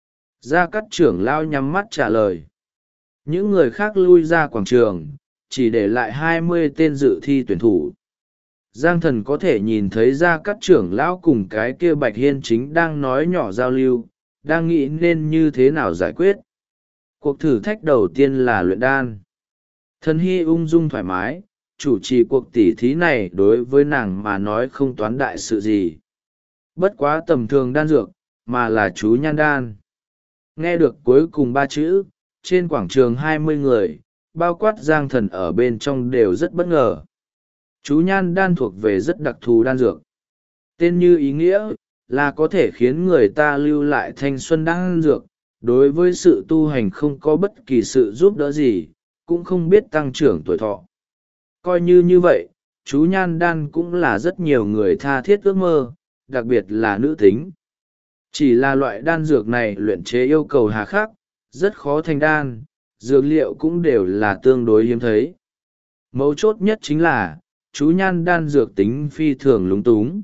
Speaker 1: Gia Cát trưởng lao nhắm mắt trả lời. Những người khác lui ra quảng trường, chỉ để lại 20 tên dự thi tuyển thủ. Giang Thần có thể nhìn thấy Gia Cát trưởng lão cùng cái kia Bạch Hiên chính đang nói nhỏ giao lưu, đang nghĩ nên như thế nào giải quyết. Cuộc thử thách đầu tiên là luyện đan. Thần Hy ung dung thoải mái, chủ trì cuộc tỉ thí này đối với nàng mà nói không toán đại sự gì. Bất quá tầm thường đan dược, mà là chú nhan đan. Nghe được cuối cùng 3 chữ, trên quảng trường 20 người, bao quát Giang Thần ở bên trong đều rất bất ngờ. Chú nhan đan thuộc về rất đặc thù đan dược. Tên như ý nghĩa, là có thể khiến người ta lưu lại thanh xuân đan dược, đối với sự tu hành không có bất kỳ sự giúp đỡ gì, cũng không biết tăng trưởng tuổi thọ. Coi như vậy, chú nhan đan cũng là rất nhiều người tha thiết ước mơ, đặc biệt là nữ tính. Chỉ là loại đan dược này luyện chế yêu cầu hà khắc, rất khó thành đan, dược liệu cũng đều là tương đối hiếm thấy. Mấu chốt nhất chính là, chú nhan đan dược tính phi thường lúng túng.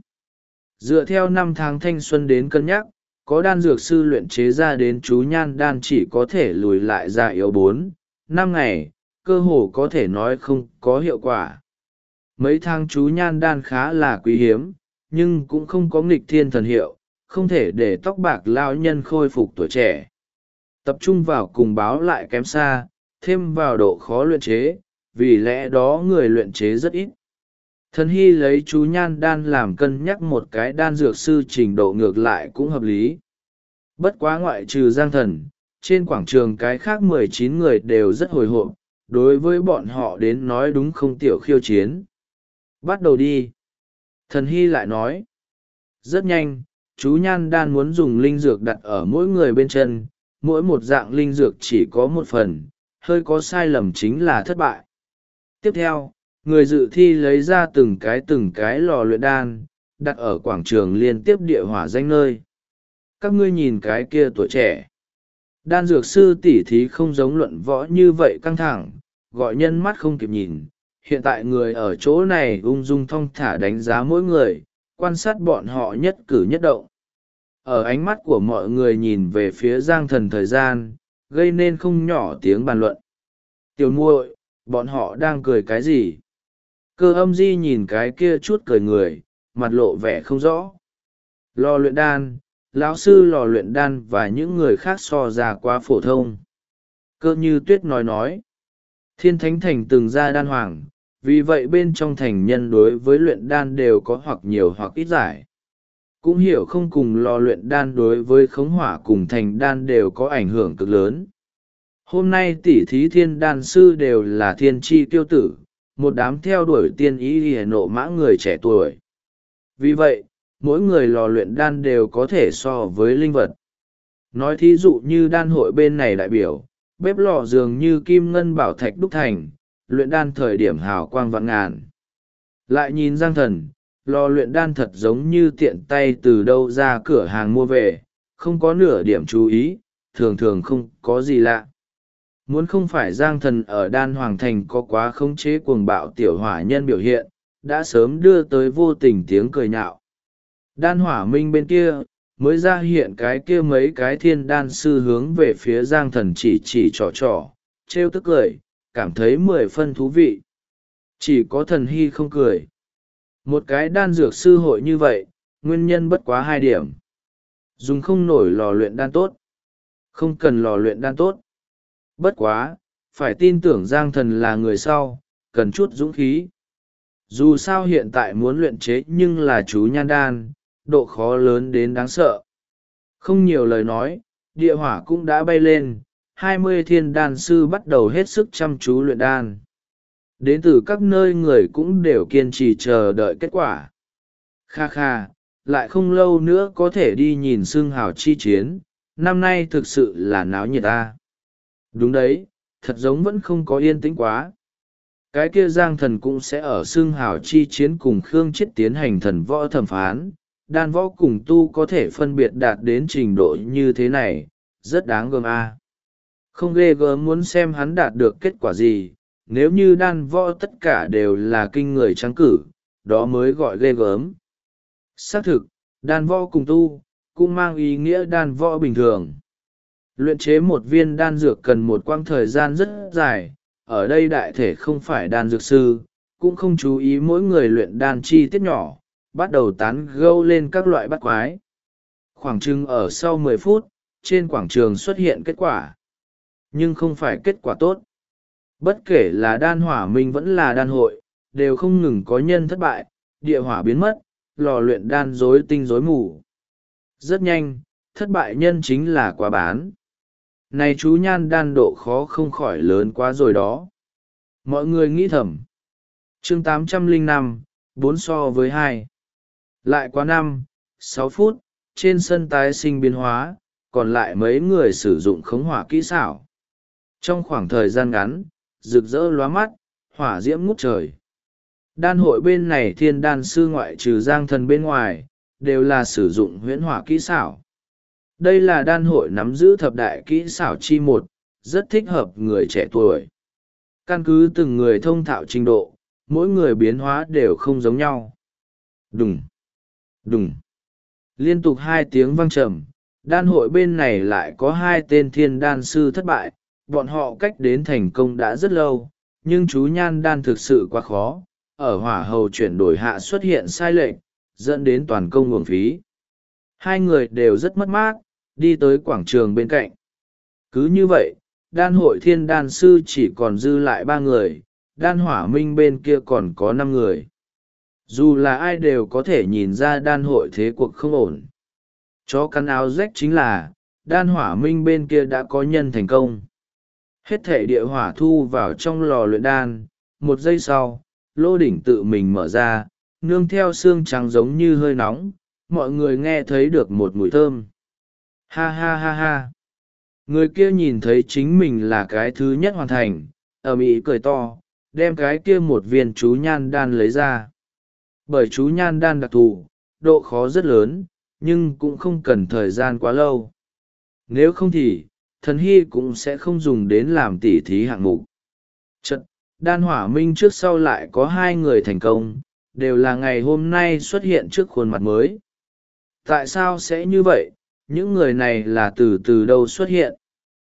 Speaker 1: Dựa theo năm tháng thanh xuân đến cân nhắc, có đan dược sư luyện chế ra đến chú nhan đan chỉ có thể lùi lại già yếu 4-5 ngày, cơ hồ có thể nói không có hiệu quả. Mấy tháng chú nhan đan khá là quý hiếm, nhưng cũng không có nghịch thiên thần hiệu, không thể để tóc bạc lao nhân khôi phục tuổi trẻ. Tập trung vào cùng báo lại kém xa, thêm vào độ khó luyện chế, vì lẽ đó người luyện chế rất ít. Thần Hy lấy chú nhan đan làm cân nhắc một cái đan dược sư trình độ ngược lại cũng hợp lý. Bất quá ngoại trừ Giang Thần, trên quảng trường cái khác 19 người đều rất hồi hộp, đối với bọn họ đến nói đúng không tiểu khiêu chiến. Bắt đầu đi. Thần Hy lại nói. Rất nhanh, chú nhan đan muốn dùng linh dược đặt ở mỗi người bên chân, mỗi một dạng linh dược chỉ có một phần, hơi có sai lầm chính là thất bại. Tiếp theo, người dự thi lấy ra từng cái lò luyện đan, đặt ở quảng trường liên tiếp địa hỏa danh nơi. Các ngươi nhìn cái kia tuổi trẻ. Đan dược sư tỉ thí không giống luận võ như vậy căng thẳng, gọi nhân mắt không kịp nhìn. Hiện tại người ở chỗ này ung dung thong thả đánh giá mỗi người, quan sát bọn họ nhất cử nhất động. Ở ánh mắt của mọi người nhìn về phía Giang Thần thời gian, gây nên không nhỏ tiếng bàn luận. Tiểu muội, bọn họ đang cười cái gì? Cơ Âm Di nhìn cái kia chút cười người, mặt lộ vẻ không rõ. Lò luyện đan, lão sư lò luyện đan và những người khác so ra quá phổ thông. Cơ Như Tuyết nói. Thiên Thánh Thành từng ra đan hoàng, vì vậy bên trong thành nhân đối với luyện đan đều có hoặc nhiều hoặc ít giải. Cũng hiểu không cùng lò luyện đan đối với khống hỏa cùng thành đan đều có ảnh hưởng cực lớn. Hôm nay tỷ thí thiên đan sư đều là thiên tri kiêu tử, một đám theo đuổi tiên ý hề nộ mã người trẻ tuổi. Vì vậy, mỗi người lò luyện đan đều có thể so với linh vật. Nói thí dụ như đan hội bên này đại biểu, bếp lò dường như kim ngân bảo thạch đúc thành, luyện đan thời điểm hào quang vạn ngàn. Lại nhìn Giang Thần, lò luyện đan thật giống như tiện tay từ đâu ra cửa hàng mua về, không có nửa điểm chú ý, thường thường không có gì lạ. Muốn không phải Giang Thần ở đan hoàng thành có quá khống chế cuồng bạo tiểu hỏa nhân biểu hiện, đã sớm đưa tới vô tình tiếng cười nhạo. Đan hỏa minh bên kia, mới ra hiện cái kia mấy cái thiên đan sư hướng về phía Giang Thần chỉ trò, trêu tức cười, cảm thấy 10 phân thú vị. Chỉ có Thần Hy không cười. Một cái đan dược sư hội như vậy, nguyên nhân bất quá 2 điểm. Dùng không nổi lò luyện đan tốt. Không cần lò luyện đan tốt. Bất quá, phải tin tưởng Giang Thần là người sau, cần chút dũng khí. Dù sao hiện tại muốn luyện chế nhưng là chú nhan đan, độ khó lớn đến đáng sợ. Không nhiều lời nói, địa hỏa cũng đã bay lên, 20 thiên đan sư bắt đầu hết sức chăm chú luyện đan. Đến từ các nơi người cũng đều kiên trì chờ đợi kết quả. Kha kha, lại không lâu nữa có thể đi nhìn xương hào chi chiến, năm nay thực sự là náo nhiệt ta. Đúng đấy, thật giống vẫn không có yên tĩnh quá. Cái kia Giang Thần cũng sẽ ở xương hào chi chiến cùng Khương Chiết tiến hành thần võ thẩm phán, đan võ cùng tu có thể phân biệt đạt đến trình độ như thế này, rất đáng gờm a. Không ghê gớm muốn xem hắn đạt được kết quả gì, nếu như đan võ tất cả đều là kinh người trắng cử, đó mới gọi ghê gớm. Xác thực, đan võ cùng tu, cũng mang ý nghĩa đan võ bình thường. Luyện chế một viên đan dược cần một quãng thời gian rất dài, ở đây đại thể không phải đan dược sư, cũng không chú ý mỗi người luyện đan chi tiết nhỏ, bắt đầu tán gẫu lên các loại bát quái. Khoảng chừng ở sau 10 phút, trên quảng trường xuất hiện kết quả. Nhưng không phải kết quả tốt. Bất kể là đan hỏa minh vẫn là đan hội, đều không ngừng có nhân thất bại, địa hỏa biến mất, lò luyện đan rối tinh rối mù. Rất nhanh, thất bại nhân chính là quá bán. Này chú nhan đan độ khó không khỏi lớn quá rồi đó. Mọi người nghĩ thầm. Chương 805, 4 so với 2. Lại qua 5-6 phút, trên sân tái sinh biến hóa, còn lại mấy người sử dụng khống hỏa kỹ xảo. Trong khoảng thời gian ngắn, rực rỡ lóa mắt, hỏa diễm ngút trời. Đan hội bên này thiên đan sư ngoại trừ Giang Thần bên ngoài, đều là sử dụng huyễn hỏa kỹ xảo. Đây là đan hội nắm giữ thập đại kỹ xảo chi một, rất thích hợp người trẻ tuổi. Căn cứ từng người thông thạo trình độ, mỗi người biến hóa đều không giống nhau. Đùng, đùng. Liên tục 2 tiếng vang trầm, đan hội bên này lại có 2 tên thiên đan sư thất bại, bọn họ cách đến thành công đã rất lâu, nhưng chú nhan đan thực sự quá khó, ở hỏa hầu chuyển đổi hạ xuất hiện sai lệch, dẫn đến toàn công uổng phí. 2 người đều rất mất mát, đi tới quảng trường bên cạnh. Cứ như vậy, đan hội thiên đan sư chỉ còn dư lại 3 người, đan hỏa minh bên kia còn có 5 người. Dù là ai đều có thể nhìn ra đan hội thế cuộc không ổn. Chó cắn áo rách chính là, đan hỏa minh bên kia đã có nhân thành công. Hết thể địa hỏa thu vào trong lò luyện đan, 1 giây sau, lô đỉnh tự mình mở ra, nương theo xương trắng giống như hơi nóng, mọi người nghe thấy được một mùi thơm. Ha ha ha ha. Người kia nhìn thấy chính mình là cái thứ nhất hoàn thành, ầm ĩ cười to, đem cái kia một viên chú nhan đan lấy ra. Bởi chú nhan đan đặc thù, độ khó rất lớn, nhưng cũng không cần thời gian quá lâu. Nếu không thì, thần hy cũng sẽ không dùng đến làm tỉ thí hạng mục. Trận, đan hỏa minh trước sau lại có 2 người thành công, đều là ngày hôm nay xuất hiện trước khuôn mặt mới. Tại sao sẽ như vậy? Những người này là từ đâu xuất hiện?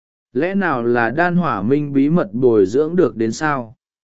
Speaker 1: Lẽ nào là đan hỏa minh bí mật bồi dưỡng được đến sao?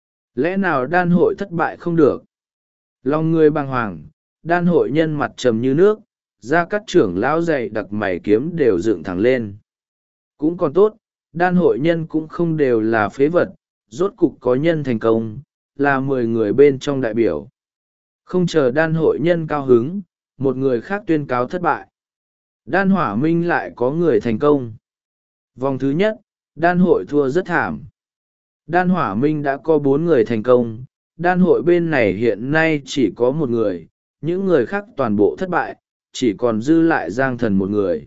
Speaker 1: Lẽ nào đan hội thất bại không được? Lòng người bàng hoàng, đan hội nhân mặt trầm như nước, ra các trưởng lão dày đặc mày kiếm đều dựng thẳng lên. Cũng còn tốt, đan hội nhân cũng không đều là phế vật, rốt cục có nhân thành công, là 10 người bên trong đại biểu. Không chờ đan hội nhân cao hứng, một người khác tuyên cáo thất bại. Đan hỏa minh lại có người thành công. Vòng thứ nhất, đan hội thua rất thảm. Đan hỏa minh đã có 4 người thành công, đan hội bên này hiện nay chỉ có 1 người, những người khác toàn bộ thất bại, chỉ còn dư lại Giang Thần 1 người.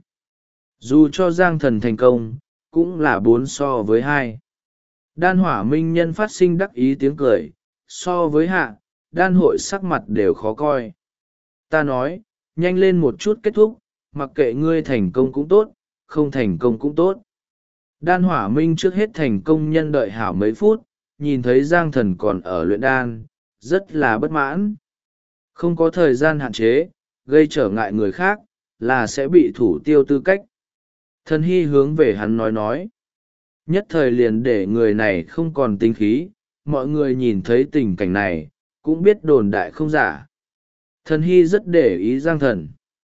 Speaker 1: Dù cho Giang Thần thành công, cũng là 4 so với 2. Đan hỏa minh nhân phát sinh đắc ý tiếng cười, so với hạ, đan hội sắc mặt đều khó coi. Ta nói, nhanh lên một chút kết thúc, mặc kệ ngươi thành công cũng tốt, không thành công cũng tốt. Đan hỏa minh trước hết thành công nhân đợi hảo mấy phút, nhìn thấy Giang Thần còn ở luyện đan, rất là bất mãn. Không có thời gian hạn chế, gây trở ngại người khác, là sẽ bị thủ tiêu tư cách. Thần hy hướng về hắn nói. Nhất thời liền để người này không còn tính khí, mọi người nhìn thấy tình cảnh này, cũng biết đồn đại không giả. Thần hy rất để ý Giang Thần.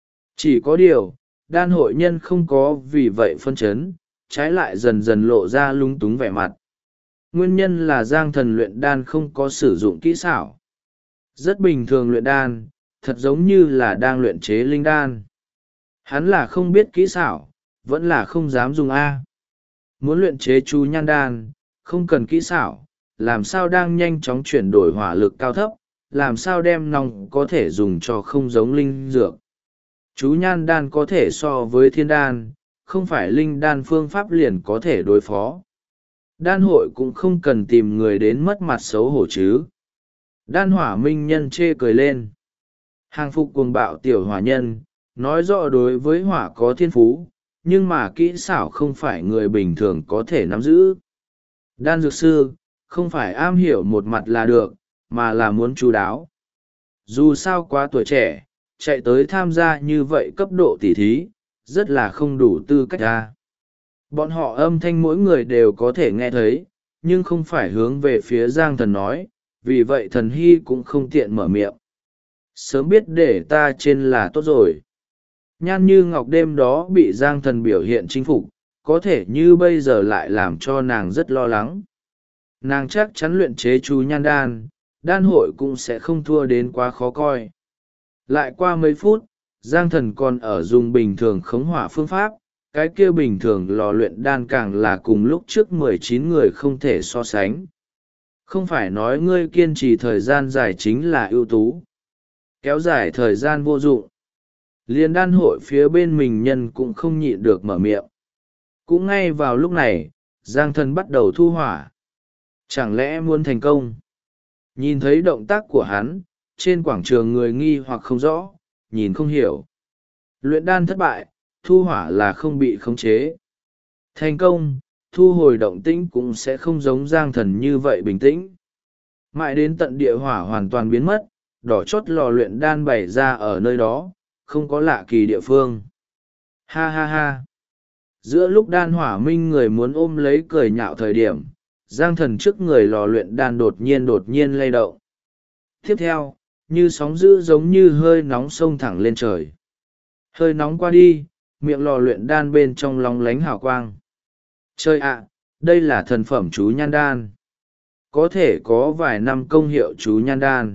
Speaker 1: Chỉ có điều, đan hội nhân không có vì vậy phân chấn, trái lại dần dần lộ ra lung túng vẻ mặt. Nguyên nhân là Giang Thần luyện đan không có sử dụng kỹ xảo. Rất bình thường luyện đan, thật giống như là đang luyện chế linh đan. Hắn là không biết kỹ xảo, vẫn là không dám dùng A. Muốn luyện chế chú nhan đan, không cần kỹ xảo, làm sao đang nhanh chóng chuyển đổi hỏa lực cao thấp, làm sao đem nòng có thể dùng cho không giống linh dược. Chú nhan đan có thể so với thiên đan, không phải linh đan phương pháp liền có thể đối phó. Đan hội cũng không cần tìm người đến mất mặt xấu hổ chứ. Đan hỏa minh nhân chê cười lên. Hàng phục cuồng bạo tiểu hỏa nhân, nói rõ đối với hỏa có thiên phú, nhưng mà kỹ xảo không phải người bình thường có thể nắm giữ. Đan dược sư không phải am hiểu một mặt là được, mà là muốn chu đáo. Dù sao quá tuổi trẻ, chạy tới tham gia như vậy cấp độ tỉ thí, rất là không đủ tư cách ra. Bọn họ âm thanh mỗi người đều có thể nghe thấy, nhưng không phải hướng về phía Giang Thần nói, vì vậy Thần Hy cũng không tiện mở miệng. Sớm biết để ta trên là tốt rồi. Nhan Như Ngọc đêm đó bị Giang Thần biểu hiện chinh phục, có thể như bây giờ lại làm cho nàng rất lo lắng. Nàng chắc chắn luyện chế chú nhan đan, đan hội cũng sẽ không thua đến quá khó coi. Lại qua mấy phút, Giang Thần còn ở dùng bình thường khống hỏa phương pháp, cái kia bình thường lò luyện đan càng là cùng lúc trước 19 người không thể so sánh. Không phải nói ngươi kiên trì thời gian dài chính là ưu tú. Kéo dài thời gian vô dụng. Liên đan hội phía bên mình nhân cũng không nhịn được mở miệng. Cũng ngay vào lúc này, Giang Thần bắt đầu thu hỏa. Chẳng lẽ muốn thành công? Nhìn thấy động tác của hắn, trên quảng trường người nghi hoặc không rõ, nhìn không hiểu. Luyện đan thất bại, thu hỏa là không bị khống chế. Thành công, thu hồi động tĩnh cũng sẽ không giống Giang Thần như vậy bình tĩnh. Mãi đến tận địa hỏa hoàn toàn biến mất, đỏ chót lò luyện đan bày ra ở nơi đó, không có lạ kỳ địa phương. Ha ha ha! Giữa lúc đan hỏa minh người muốn ôm lấy cười nhạo thời điểm, Giang Thần trước người lò luyện đan đột nhiên lay động. Tiếp theo, như sóng dữ giống như hơi nóng xông thẳng lên trời. Hơi nóng qua đi, miệng lò luyện đan bên trong lóng lánh hào quang. Trời ạ, đây là thần phẩm chú nhan đan. Có thể có vài năm công hiệu chú nhan đan.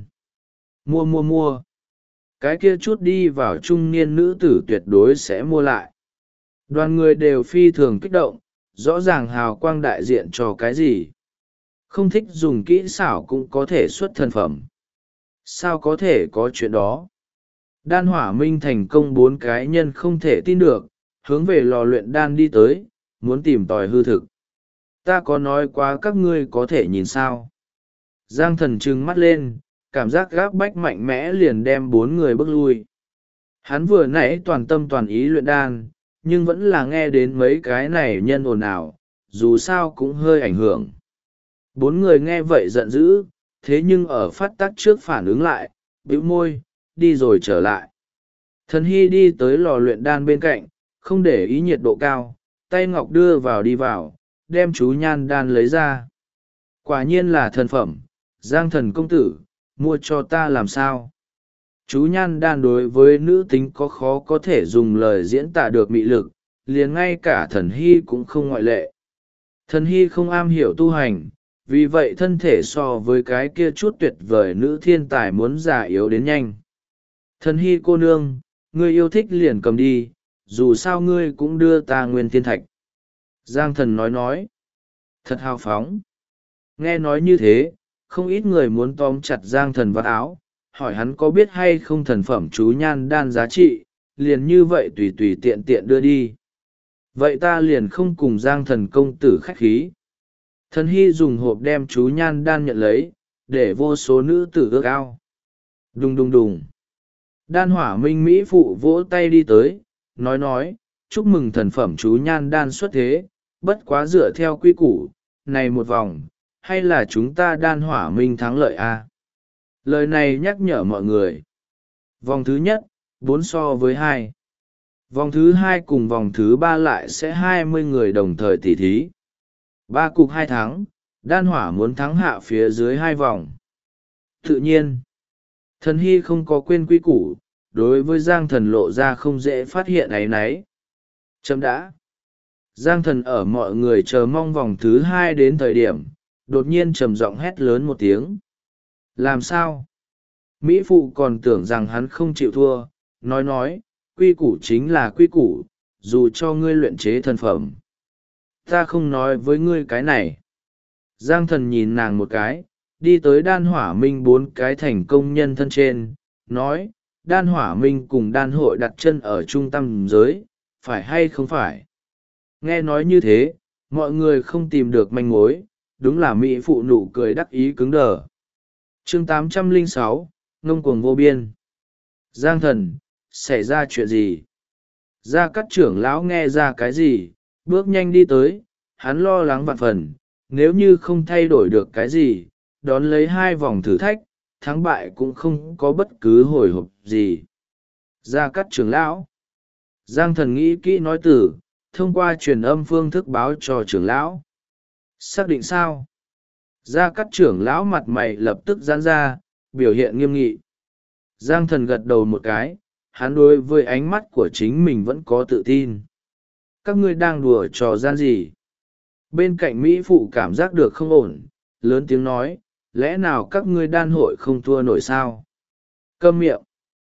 Speaker 1: Mua. Cái kia chút đi vào trung niên nữ tử tuyệt đối sẽ mua lại. Đoàn người đều phi thường kích động, rõ ràng hào quang đại diện cho cái gì. Không thích dùng kỹ xảo cũng có thể xuất thần phẩm. Sao có thể có chuyện đó? Đan hỏa minh thành công 4 cái nhân không thể tin được, hướng về lò luyện đan đi tới, muốn tìm tòi hư thực. Ta có nói quá các ngươi có thể nhìn sao? Giang Thần trừng mắt lên, cảm giác gáp bách mạnh mẽ liền đem 4 người bước lui. Hắn vừa nãy toàn tâm toàn ý luyện đan, nhưng vẫn là nghe đến mấy cái này nhân ồn ào, dù sao cũng hơi ảnh hưởng. 4 người nghe vậy giận dữ, thế nhưng ở phát tác trước phản ứng lại, bĩu môi, đi rồi trở lại. Thần Hy đi tới lò luyện đan bên cạnh, không để ý nhiệt độ cao, tay ngọc đưa vào đi vào, đem chú nhan đan lấy ra. Quả nhiên là thần phẩm, Giang Thần công tử, mua cho ta làm sao? Chú nhan đan đối với nữ tính có khó có thể dùng lời diễn tả được mị lực, liền ngay cả Thần Hy cũng không ngoại lệ. Thần Hy không am hiểu tu hành, vì vậy thân thể so với cái kia chút tuyệt vời nữ thiên tài muốn già yếu đến nhanh. Thần Hy cô nương, ngươi yêu thích liền cầm đi, dù sao ngươi cũng đưa ta nguyên thiên thạch. Giang Thần nói. Thật hào phóng. Nghe nói như thế, không ít người muốn tóm chặt Giang Thần vào áo, hỏi hắn có biết hay không thần phẩm chú nhan đan giá trị, liền như vậy tùy tùy tiện tiện đưa đi. Vậy ta liền không cùng Giang Thần công tử khách khí. Thần Hy dùng hộp đem chú nhan đan nhận lấy, để vô số nữ tử ước ao. Đùng. Đan hỏa minh mỹ phụ vỗ tay đi tới, nói, chúc mừng thần phẩm chú nhan đan xuất thế, bất quá dựa theo quy củ, này một vòng, hay là chúng ta đan hỏa minh thắng lợi a? Lời này nhắc nhở mọi người. Vòng thứ nhất, 4 so với 2. Vòng thứ 2 cùng vòng thứ 3 lại sẽ 20 người đồng thời tỉ thí. 3 cục 2 thắng, đan hỏa muốn thắng hạ phía dưới 2 vòng. Tự nhiên, Thần Hy không có quên quy củ, đối với Giang Thần lộ ra không dễ phát hiện ấy nấy. Chấm đã. Giang Thần ở mọi người chờ mong vòng thứ 2 đến thời điểm, đột nhiên trầm giọng hét lớn một tiếng. Làm sao? Mỹ phụ còn tưởng rằng hắn không chịu thua, nói, quy củ chính là quy củ, dù cho ngươi luyện chế thần phẩm. Ta không nói với ngươi cái này. Giang Thần nhìn nàng một cái, đi tới đan hỏa minh 4 cái thành công nhân thân trên, nói, đan hỏa minh cùng đan hội đặt chân ở trung tâm giới, phải hay không phải? Nghe nói như thế, mọi người không tìm được manh mối, đúng là mỹ phụ nụ cười đắc ý cứng đờ. Chương 806, ngông cuồng vô biên. Giang Thần, xảy ra chuyện gì? Gia Cát trưởng lão nghe ra cái gì, bước nhanh đi tới, hắn lo lắng vạn phần, nếu như không thay đổi được cái gì, đón lấy 2 vòng thử thách, thắng bại cũng không có bất cứ hồi hộp gì. Gia Cát trưởng lão. Giang Thần nghĩ kỹ nói từ, thông qua truyền âm phương thức báo cho trưởng lão. Xác định sao? Gia Cát trưởng lão mặt mày lập tức giãn ra, biểu hiện nghiêm nghị. Giang Thần gật đầu một cái, hắn đối với ánh mắt của chính mình vẫn có tự tin. Các ngươi đang đùa trò gian gì? Bên cạnh Mỹ Phụ cảm giác được không ổn, lớn tiếng nói, lẽ nào các ngươi đan hội không thua nổi sao? Câm miệng.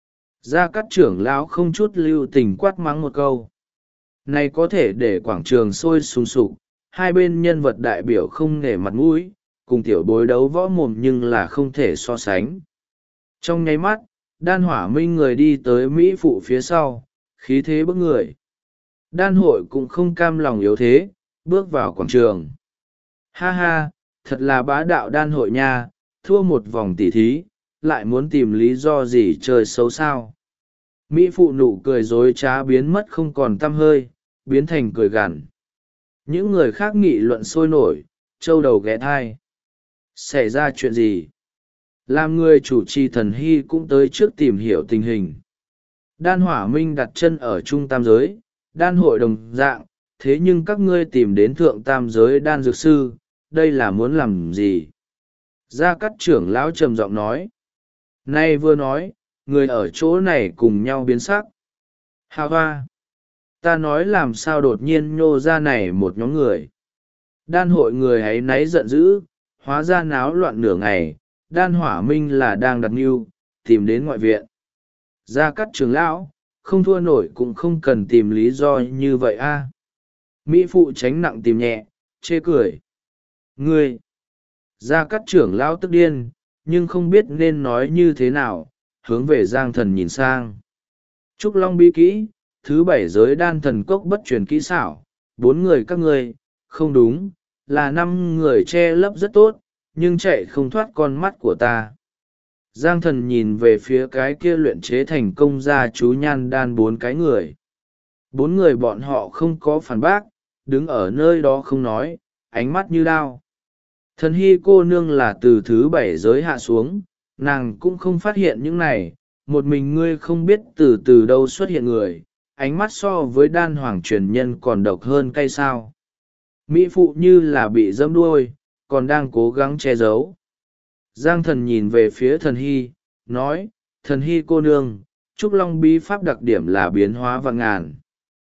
Speaker 1: Gia Cát trưởng lão không chút lưu tình quát mắng một câu. Này có thể để quảng trường sôi sùng sục, hai bên nhân vật đại biểu không nể mặt mũi, cùng tiểu bối đấu võ mồm nhưng là không thể so sánh. Trong nháy mắt, đan hỏa minh người đi tới Mỹ Phụ phía sau, khí thế bức người. Đan hội cũng không cam lòng yếu thế, bước vào quảng trường. Ha ha, thật là bá đạo đan hội nha, thua một vòng tỉ thí, lại muốn tìm lý do gì chơi xấu sao. Mỹ Phụ nụ cười dối trá biến mất không còn tăm hơi, biến thành cười gằn. Những người khác nghị luận sôi nổi, trâu đầu ghé thai. Xảy ra chuyện gì? Làm người chủ trì Thần Hy cũng tới trước tìm hiểu tình hình. Đan hỏa minh đặt chân ở trung tam giới, đan hội đồng dạng, thế nhưng các ngươi tìm đến thượng tam giới đan dược sư, đây là muốn làm gì? Gia Cát trưởng lão trầm giọng nói. Nay vừa nói, người ở chỗ này cùng nhau biến sắc. Hà hoa! Ta nói làm sao đột nhiên nhô ra này một nhóm người. Đan hội người ấy náy giận dữ, hóa ra náo loạn nửa ngày, đan hỏa minh là đang đặt mưu, tìm đến ngoại viện. Gia Cát trưởng lão, không thua nổi cũng không cần tìm lý do như vậy a. Mỹ Phụ tránh nặng tìm nhẹ, chê cười. Ngươi! Gia Cát trưởng lão tức điên, nhưng không biết nên nói như thế nào, hướng về Giang Thần nhìn sang. Trúc Long bí kỹ, thứ 7 giới đan thần cốc bất truyền kỹ xảo, 4 người các ngươi, không đúng, là 5 người che lấp rất tốt, nhưng chạy không thoát con mắt của ta. Giang Thần nhìn về phía cái kia luyện chế thành công ra chú nhan đan 4 cái người. 4 người bọn họ không có phản bác, đứng ở nơi đó không nói, ánh mắt như đao. Thần Hy cô nương là từ thứ 7 giới hạ xuống, nàng cũng không phát hiện những này, một mình ngươi không biết từ đâu xuất hiện người, ánh mắt so với đan hoàng truyền nhân còn độc hơn cay sao. Mỹ Phụ như là bị dẫm đuôi, còn đang cố gắng che giấu. Giang Thần nhìn về phía Thần Hy, nói, Thần Hy cô nương, Trúc Long bí pháp đặc điểm là biến hóa vạn ngàn.